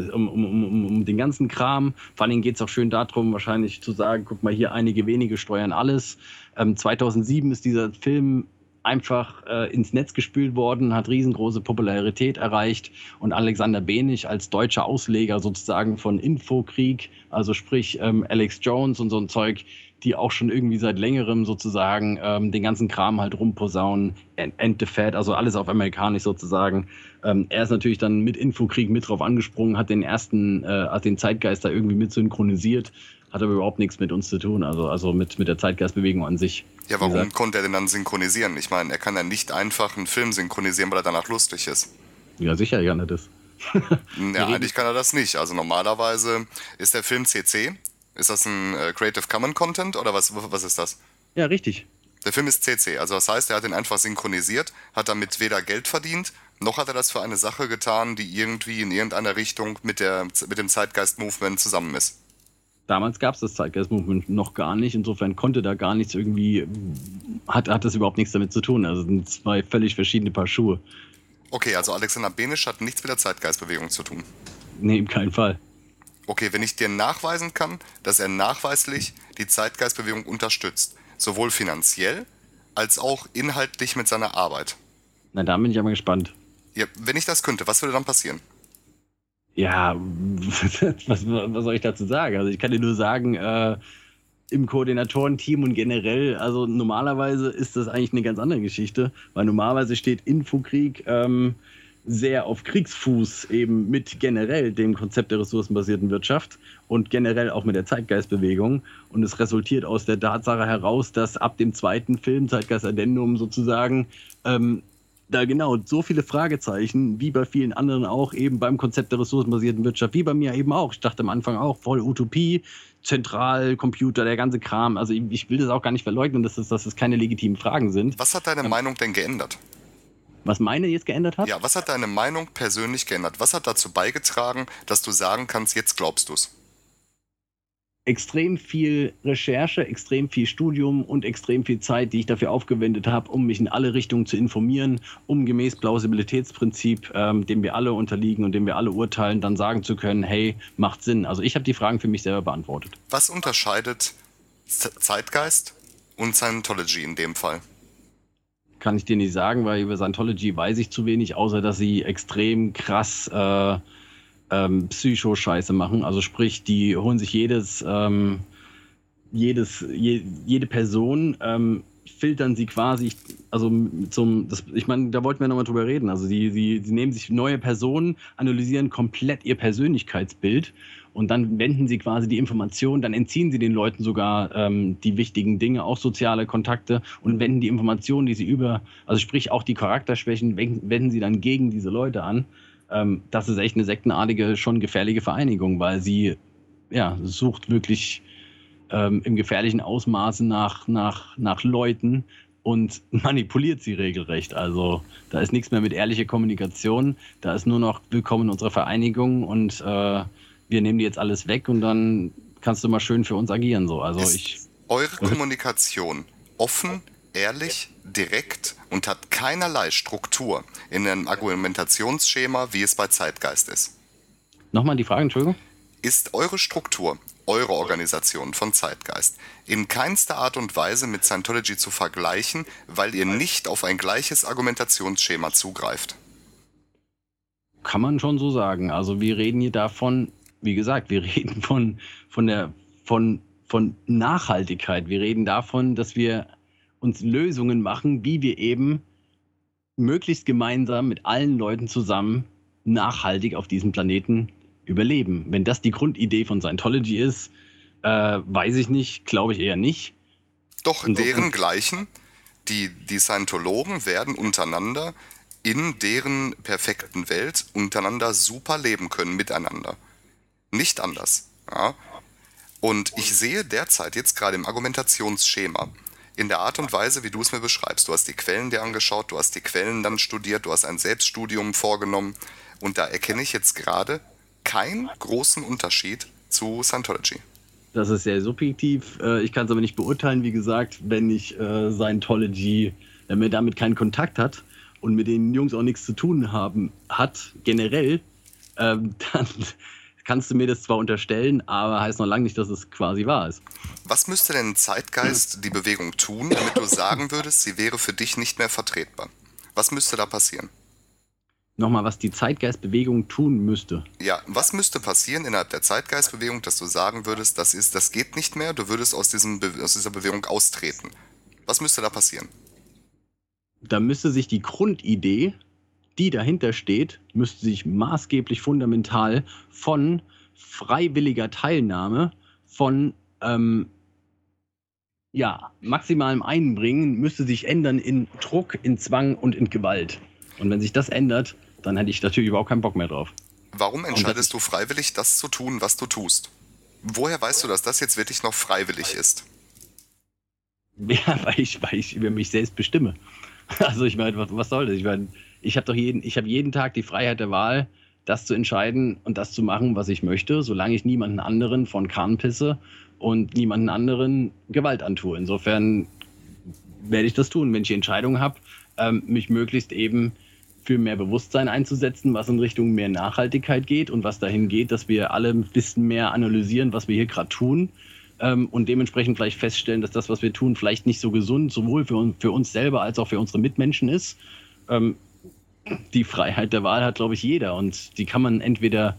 um den ganzen Kram. Vor allem geht es auch schön darum, wahrscheinlich zu sagen, guck mal hier, einige wenige steuern alles. 2007 ist dieser Film einfach ins Netz gespült worden, hat riesengroße Popularität erreicht und Alexander Benisch als deutscher Ausleger sozusagen von Infokrieg, also sprich Alex Jones und so ein Zeug, die auch schon irgendwie seit längerem sozusagen den ganzen Kram halt rumposaunen, End the Fed, also alles auf amerikanisch sozusagen. Er ist natürlich dann mit Infokrieg mit drauf angesprungen, hat den Zeitgeist da irgendwie mit synchronisiert, hat aber überhaupt nichts mit uns zu tun, also mit der Zeitgeistbewegung an sich. Ja, warum konnte er denn dann synchronisieren? Ich meine, er kann ja nicht einfach einen Film synchronisieren, weil er danach lustig ist. Ja, sicher kann er das. Ja, eigentlich kann er das nicht. Also normalerweise ist der Film CC. Ist das ein Creative Commons Content oder was ist das? Ja, richtig. Der Film ist CC, also das heißt, er hat ihn einfach synchronisiert, hat damit weder Geld verdient, noch hat er das für eine Sache getan, die irgendwie in irgendeiner Richtung mit dem Zeitgeist-Movement zusammen ist. Damals gab es das Zeitgeist-Movement noch gar nicht, insofern konnte da gar nichts irgendwie, hat das überhaupt nichts damit zu tun. Also sind zwei völlig verschiedene Paar Schuhe. Okay, also Alexander Benisch hat nichts mit der Zeitgeistbewegung zu tun. Nee, in keinem Fall. Okay, wenn ich dir nachweisen kann, dass er nachweislich die Zeitgeistbewegung unterstützt, sowohl finanziell als auch inhaltlich mit seiner Arbeit. Na, da bin ich aber gespannt. Ja, wenn ich das könnte, was würde dann passieren? Ja, was soll ich dazu sagen? Also ich kann dir nur sagen, im Koordinatorenteam und generell, also normalerweise ist das eigentlich eine ganz andere Geschichte, weil normalerweise steht Infokrieg sehr auf Kriegsfuß eben mit generell dem Konzept der ressourcenbasierten Wirtschaft und generell auch mit der Zeitgeistbewegung. Und es resultiert aus der Tatsache heraus, dass ab dem zweiten Film, Zeitgeist Addendum sozusagen, da genau so viele Fragezeichen, wie bei vielen anderen auch, eben beim Konzept der ressourcenbasierten Wirtschaft, wie bei mir eben auch. Ich dachte am Anfang auch, voll Utopie, Zentralcomputer, der ganze Kram. Also ich will das auch gar nicht verleugnen, dass das keine legitimen Fragen sind. Was hat deine Meinung denn geändert? Was meine jetzt geändert hat? Ja, was hat deine Meinung persönlich geändert? Was hat dazu beigetragen, dass du sagen kannst, jetzt glaubst du's? Extrem viel Recherche, extrem viel Studium und extrem viel Zeit, die ich dafür aufgewendet habe, um mich in alle Richtungen zu informieren, um gemäß Plausibilitätsprinzip, dem wir alle unterliegen und dem wir alle urteilen, dann sagen zu können, hey, macht Sinn. Also ich habe die Fragen für mich selber beantwortet. Was unterscheidet Zeitgeist und Scientology in dem Fall? Kann ich dir nicht sagen, weil über Scientology weiß ich zu wenig, außer dass sie extrem krass Psycho-Scheiße machen. Also sprich, die holen sich jede Person, filtern sie quasi, also ich meine, da wollten wir nochmal drüber reden. Also sie nehmen sich neue Personen, analysieren komplett ihr Persönlichkeitsbild und dann wenden sie quasi die Informationen, dann entziehen sie den Leuten sogar die wichtigen Dinge, auch soziale Kontakte und wenden die Informationen, die sie also sprich auch die Charakterschwächen, wenden sie dann gegen diese Leute an. Das ist echt eine sektenartige, schon gefährliche Vereinigung, weil sie sucht wirklich im gefährlichen Ausmaße nach Leuten und manipuliert sie regelrecht. Also da ist nichts mehr mit ehrlicher Kommunikation, da ist nur noch willkommen in unserer Vereinigung und wir nehmen dir jetzt alles weg und dann kannst du mal schön für uns agieren. So. Also eure Kommunikation offen, ehrlich, direkt und hat keinerlei Struktur in einem Argumentationsschema, wie es bei Zeitgeist ist. Nochmal die Frage, Entschuldigung? Ist eure Struktur, eure Organisation von Zeitgeist in keinster Art und Weise mit Scientology zu vergleichen, weil ihr nicht auf ein gleiches Argumentationsschema zugreift? Kann man schon so sagen. Also wir reden hier davon, wie gesagt, wir reden von Nachhaltigkeit. Wir reden davon, dass wir uns Lösungen machen, wie wir eben möglichst gemeinsam mit allen Leuten zusammen nachhaltig auf diesem Planeten überleben. Wenn das die Grundidee von Scientology ist, weiß ich nicht, glaube ich eher nicht. Doch, deren gleichen, die Scientologen werden untereinander in deren perfekten Welt untereinander super leben können, miteinander. Nicht anders. Ja? Und ich sehe derzeit jetzt gerade im Argumentationsschema, in der Art und Weise, wie du es mir beschreibst, du hast die Quellen dir angeschaut, du hast die Quellen dann studiert, du hast ein Selbststudium vorgenommen und da erkenne ich jetzt gerade keinen großen Unterschied zu Scientology. Das ist sehr subjektiv. Ich kann es aber nicht beurteilen, wie gesagt, wenn ich Scientology, wenn man damit keinen Kontakt hat und mit den Jungs auch nichts zu tun hat, generell, dann kannst du mir das zwar unterstellen, aber heißt noch lange nicht, dass es quasi wahr ist. Was müsste denn Zeitgeist die Bewegung tun, damit du sagen würdest, sie wäre für dich nicht mehr vertretbar? Was müsste da passieren? Nochmal, was die Zeitgeistbewegung tun müsste. Ja, was müsste passieren innerhalb der Zeitgeistbewegung, dass du sagen würdest, das geht nicht mehr, du würdest aus dieser Bewegung austreten? Was müsste da passieren? Da müsste sich die Grundidee, die dahinter steht, müsste sich maßgeblich fundamental von freiwilliger Teilnahme, von maximalem Einbringen, müsste sich ändern in Druck, in Zwang und in Gewalt. Und wenn sich das ändert, dann hätte ich natürlich überhaupt keinen Bock mehr drauf. Warum entscheidest du freiwillig, das zu tun, was du tust? Woher weißt du, dass das jetzt wirklich noch freiwillig ist? Ja, weil ich über mich selbst bestimme. Also ich meine, was soll das? Ich meine, ich habe jeden Tag die Freiheit der Wahl, das zu entscheiden und das zu machen, was ich möchte, solange ich niemanden anderen von Kahn pisse und niemanden anderen Gewalt antue. Insofern werde ich das tun, wenn ich die Entscheidung habe, mich möglichst eben für mehr Bewusstsein einzusetzen, was in Richtung mehr Nachhaltigkeit geht und was dahin geht, dass wir alle ein bisschen mehr analysieren, was wir hier gerade tun und dementsprechend vielleicht feststellen, dass das, was wir tun, vielleicht nicht so gesund, sowohl für uns selber als auch für unsere Mitmenschen ist. Die Freiheit der Wahl hat, glaube ich, jeder und die kann man entweder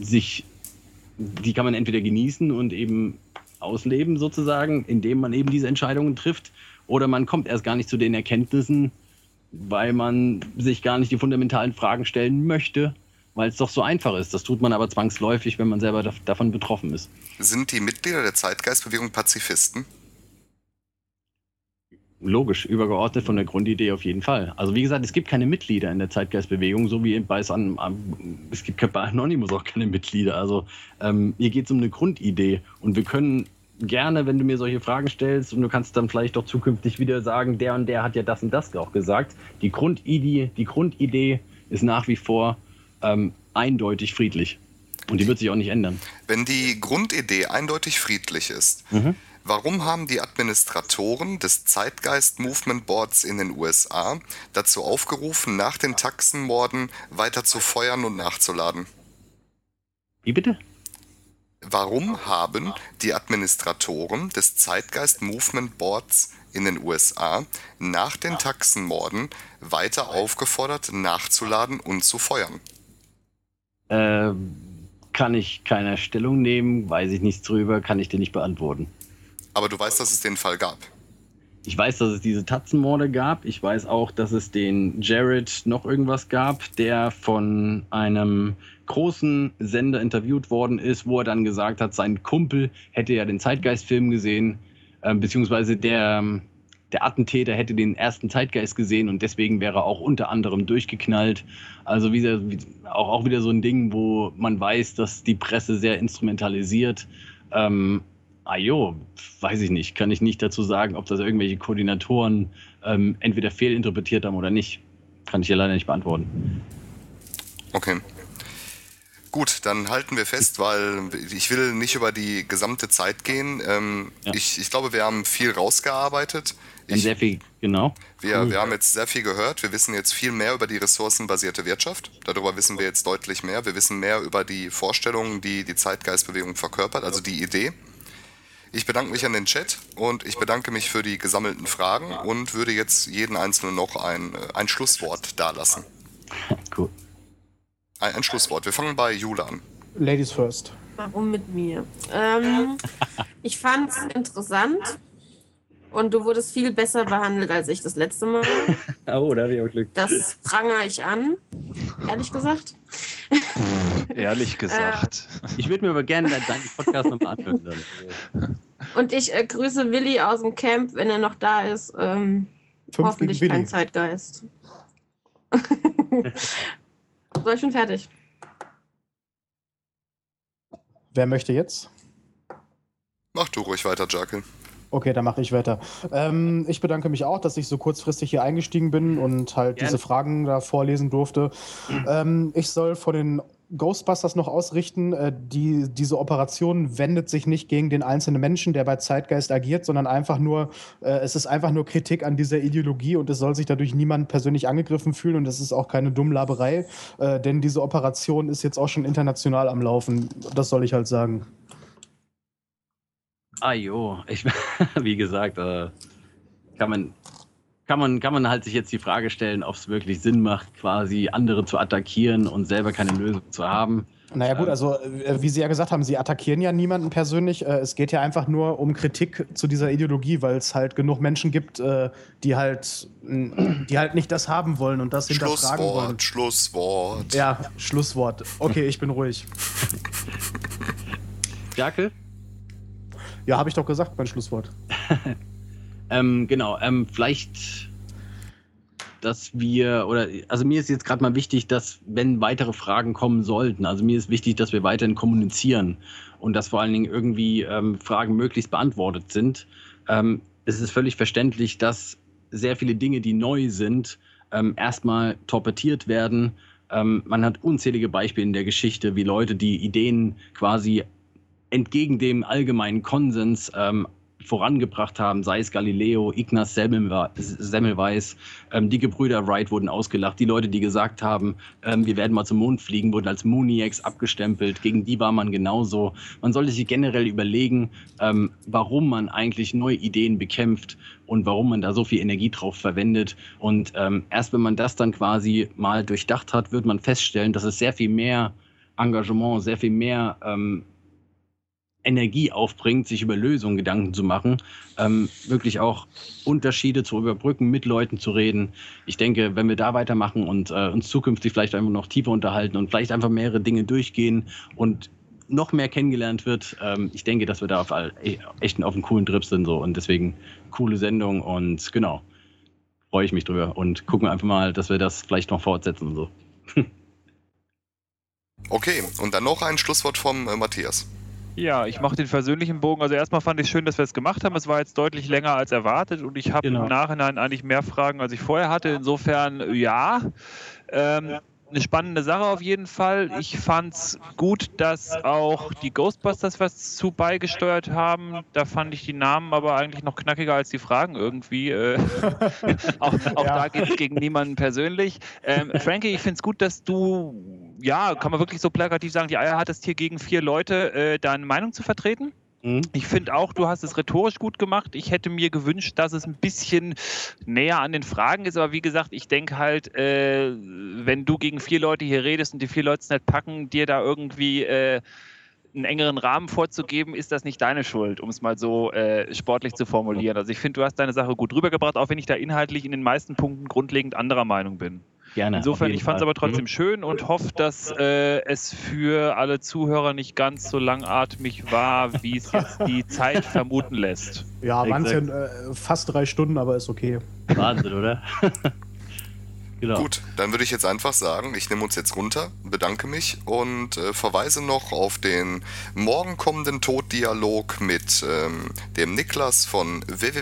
genießen und eben ausleben sozusagen, indem man eben diese Entscheidungen trifft, oder man kommt erst gar nicht zu den Erkenntnissen, weil man sich gar nicht die fundamentalen Fragen stellen möchte, weil es doch so einfach ist. Das tut man aber zwangsläufig, wenn man selber davon betroffen ist. Sind die Mitglieder der Zeitgeistbewegung Pazifisten? Logisch, übergeordnet von der Grundidee auf jeden Fall. Also wie gesagt, es gibt keine Mitglieder in der Zeitgeistbewegung, so wie es gibt bei Anonymous auch keine Mitglieder. Also hier geht es um eine Grundidee und wir können gerne, wenn du mir solche Fragen stellst und du kannst dann vielleicht doch zukünftig wieder sagen, der und der hat ja das und das auch gesagt. Die Grundidee ist nach wie vor eindeutig friedlich und die wird sich auch nicht ändern. Wenn die Grundidee eindeutig friedlich ist, warum haben die Administratoren des Zeitgeist Movement Boards in den USA dazu aufgerufen, nach den Taxenmorden weiter zu feuern und nachzuladen? Wie bitte? Warum haben die Administratoren des Zeitgeist Movement Boards in den USA nach den Taxenmorden weiter aufgefordert, nachzuladen und zu feuern? Kann ich keine Stellung nehmen, weiß ich nichts drüber, kann ich dir nicht beantworten. Aber du weißt, dass es den Fall gab. Ich weiß, dass es diese Tatzenmorde gab. Ich weiß auch, dass es den Jared noch irgendwas gab, der von einem großen Sender interviewt worden ist, wo er dann gesagt hat, sein Kumpel hätte ja den Zeitgeist-Film gesehen, beziehungsweise der Attentäter hätte den ersten Zeitgeist gesehen und deswegen wäre er auch unter anderem durchgeknallt. Also auch wieder so ein Ding, wo man weiß, dass die Presse sehr instrumentalisiert. Weiß ich nicht. Kann ich nicht dazu sagen, ob das irgendwelche Koordinatoren entweder fehlinterpretiert haben oder nicht. Kann ich ja leider nicht beantworten. Okay. Gut, dann halten wir fest, weil ich will nicht über die gesamte Zeit gehen. Ja. Ich glaube, wir haben viel rausgearbeitet. Sehr viel, genau. Wir haben jetzt sehr viel gehört. Wir wissen jetzt viel mehr über die ressourcenbasierte Wirtschaft. Darüber wissen wir jetzt deutlich mehr. Wir wissen mehr über die Vorstellungen, die die Zeitgeistbewegung verkörpert, also die Idee. Ich bedanke mich an den Chat und ich bedanke mich für die gesammelten Fragen und würde jetzt jeden Einzelnen noch ein Schlusswort dalassen. Cool. Ein Schlusswort. Wir fangen bei Jule an. Ladies first. Warum mit mir? Ich fand es interessant, Und du wurdest viel besser behandelt als ich das letzte Mal. Oh, da habe ich auch Glück. Das prangere ich an, ehrlich gesagt. Ehrlich gesagt. Ich würde mir aber gerne deinen Podcast nochmal anhören. Dann. Und ich grüße Willi aus dem Camp, wenn er noch da ist. Hoffentlich gegen kein Willi. Zeitgeist. So, ich bin fertig. Wer möchte jetzt? Mach du ruhig weiter, Jakel. Okay, dann mache ich weiter. Ich bedanke mich auch, dass ich so kurzfristig hier eingestiegen bin und halt Gerne. diese Fragen da vorlesen durfte. Ich soll von den Ghostbusters noch ausrichten, diese Operation wendet sich nicht gegen den einzelnen Menschen, der bei Zeitgeist agiert, sondern einfach nur, es ist einfach nur Kritik an dieser Ideologie und es soll sich dadurch niemand persönlich angegriffen fühlen und es ist auch keine Dummlaberei, denn diese Operation ist jetzt auch schon international am Laufen. Das soll ich halt sagen. Ah jo, wie gesagt, kann man halt sich jetzt die Frage stellen, ob es wirklich Sinn macht, quasi andere zu attackieren und selber keine Lösung zu haben. Naja gut, also wie Sie ja gesagt haben, Sie attackieren ja niemanden persönlich. Es geht ja einfach nur um Kritik zu dieser Ideologie, weil es halt genug Menschen gibt, die halt nicht das haben wollen und das hinterfragen wollen. Schlusswort. Ja, Schlusswort. Okay, ich bin ruhig. Jakel? Ja, habe ich doch gesagt, mein Schlusswort. Genau, vielleicht, dass also mir ist jetzt gerade mal wichtig, dass, wenn weitere Fragen kommen sollten, also mir ist wichtig, dass wir weiterhin kommunizieren und dass vor allen Dingen irgendwie Fragen möglichst beantwortet sind. Es ist völlig verständlich, dass sehr viele Dinge, die neu sind, erstmal torpediert werden. Man hat unzählige Beispiele in der Geschichte, wie Leute, die Ideen quasi entgegen dem allgemeinen Konsens vorangebracht haben, sei es Galileo, Ignaz Semmelweis, die Gebrüder Wright wurden ausgelacht, die Leute, die gesagt haben, wir werden mal zum Mond fliegen, wurden als Mooniacs abgestempelt, gegen die war man genauso. Man sollte sich generell überlegen, warum man eigentlich neue Ideen bekämpft und warum man da so viel Energie drauf verwendet. Und erst wenn man das dann quasi mal durchdacht hat, wird man feststellen, dass es sehr viel mehr Engagement, sehr viel mehr Energie aufbringt, sich über Lösungen Gedanken zu machen, wirklich auch Unterschiede zu überbrücken, mit Leuten zu reden. Ich denke, wenn wir da weitermachen und uns zukünftig vielleicht einfach noch tiefer unterhalten und vielleicht einfach mehrere Dinge durchgehen und noch mehr kennengelernt wird, ich denke, dass wir da echt auf einem coolen Trip sind so und deswegen coole Sendung und genau, freue ich mich drüber und gucken einfach mal, dass wir das vielleicht noch fortsetzen und so. Okay, und dann noch ein Schlusswort vom Matthias. Ja, ich mache den versöhnlichen Bogen. Also erstmal fand ich schön, dass wir es gemacht haben. Es war jetzt deutlich länger als erwartet und ich habe Genau. im Nachhinein eigentlich mehr Fragen, als ich vorher hatte. Insofern, ja, eine spannende Sache auf jeden Fall. Ich fand es gut, dass auch die Ghostbusters was zu beigesteuert haben. Da fand ich die Namen aber eigentlich noch knackiger als die Fragen irgendwie. Auch da geht es gegen niemanden persönlich. Frankie, ich finde es gut, dass du, ja, kann man wirklich so plakativ sagen, die Eier hattest, hier gegen 4 Leute deine Meinung zu vertreten. Ich finde auch, du hast es rhetorisch gut gemacht. Ich hätte mir gewünscht, dass es ein bisschen näher an den Fragen ist. Aber wie gesagt, ich denke halt, wenn du gegen 4 Leute hier redest und die 4 Leute es nicht packen, dir da irgendwie einen engeren Rahmen vorzugeben, ist das nicht deine Schuld, um es mal so sportlich zu formulieren. Also ich finde, du hast deine Sache gut rübergebracht, auch wenn ich da inhaltlich in den meisten Punkten grundlegend anderer Meinung bin. Gerne. Insofern, ich fand es aber trotzdem schön und hoffe, dass es für alle Zuhörer nicht ganz so langatmig war, wie es jetzt die Zeit vermuten lässt. Ja, waren es ja fast 3 Stunden, aber ist okay. Wahnsinn, oder? Genau. Gut, dann würde ich jetzt einfach sagen, ich nehme uns jetzt runter, bedanke mich und verweise noch auf den morgen kommenden Toddialog mit dem Niklas von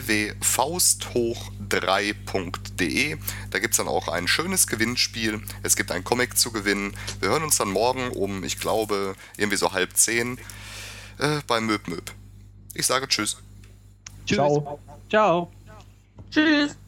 www.fausthoch3.de. Da gibt es dann auch ein schönes Gewinnspiel. Es gibt einen Comic zu gewinnen. Wir hören uns dann morgen um, ich glaube, irgendwie so 9:30 beim Möb. Ich sage Tschüss. Tschüss. Ciao. Ciao. Tschüss.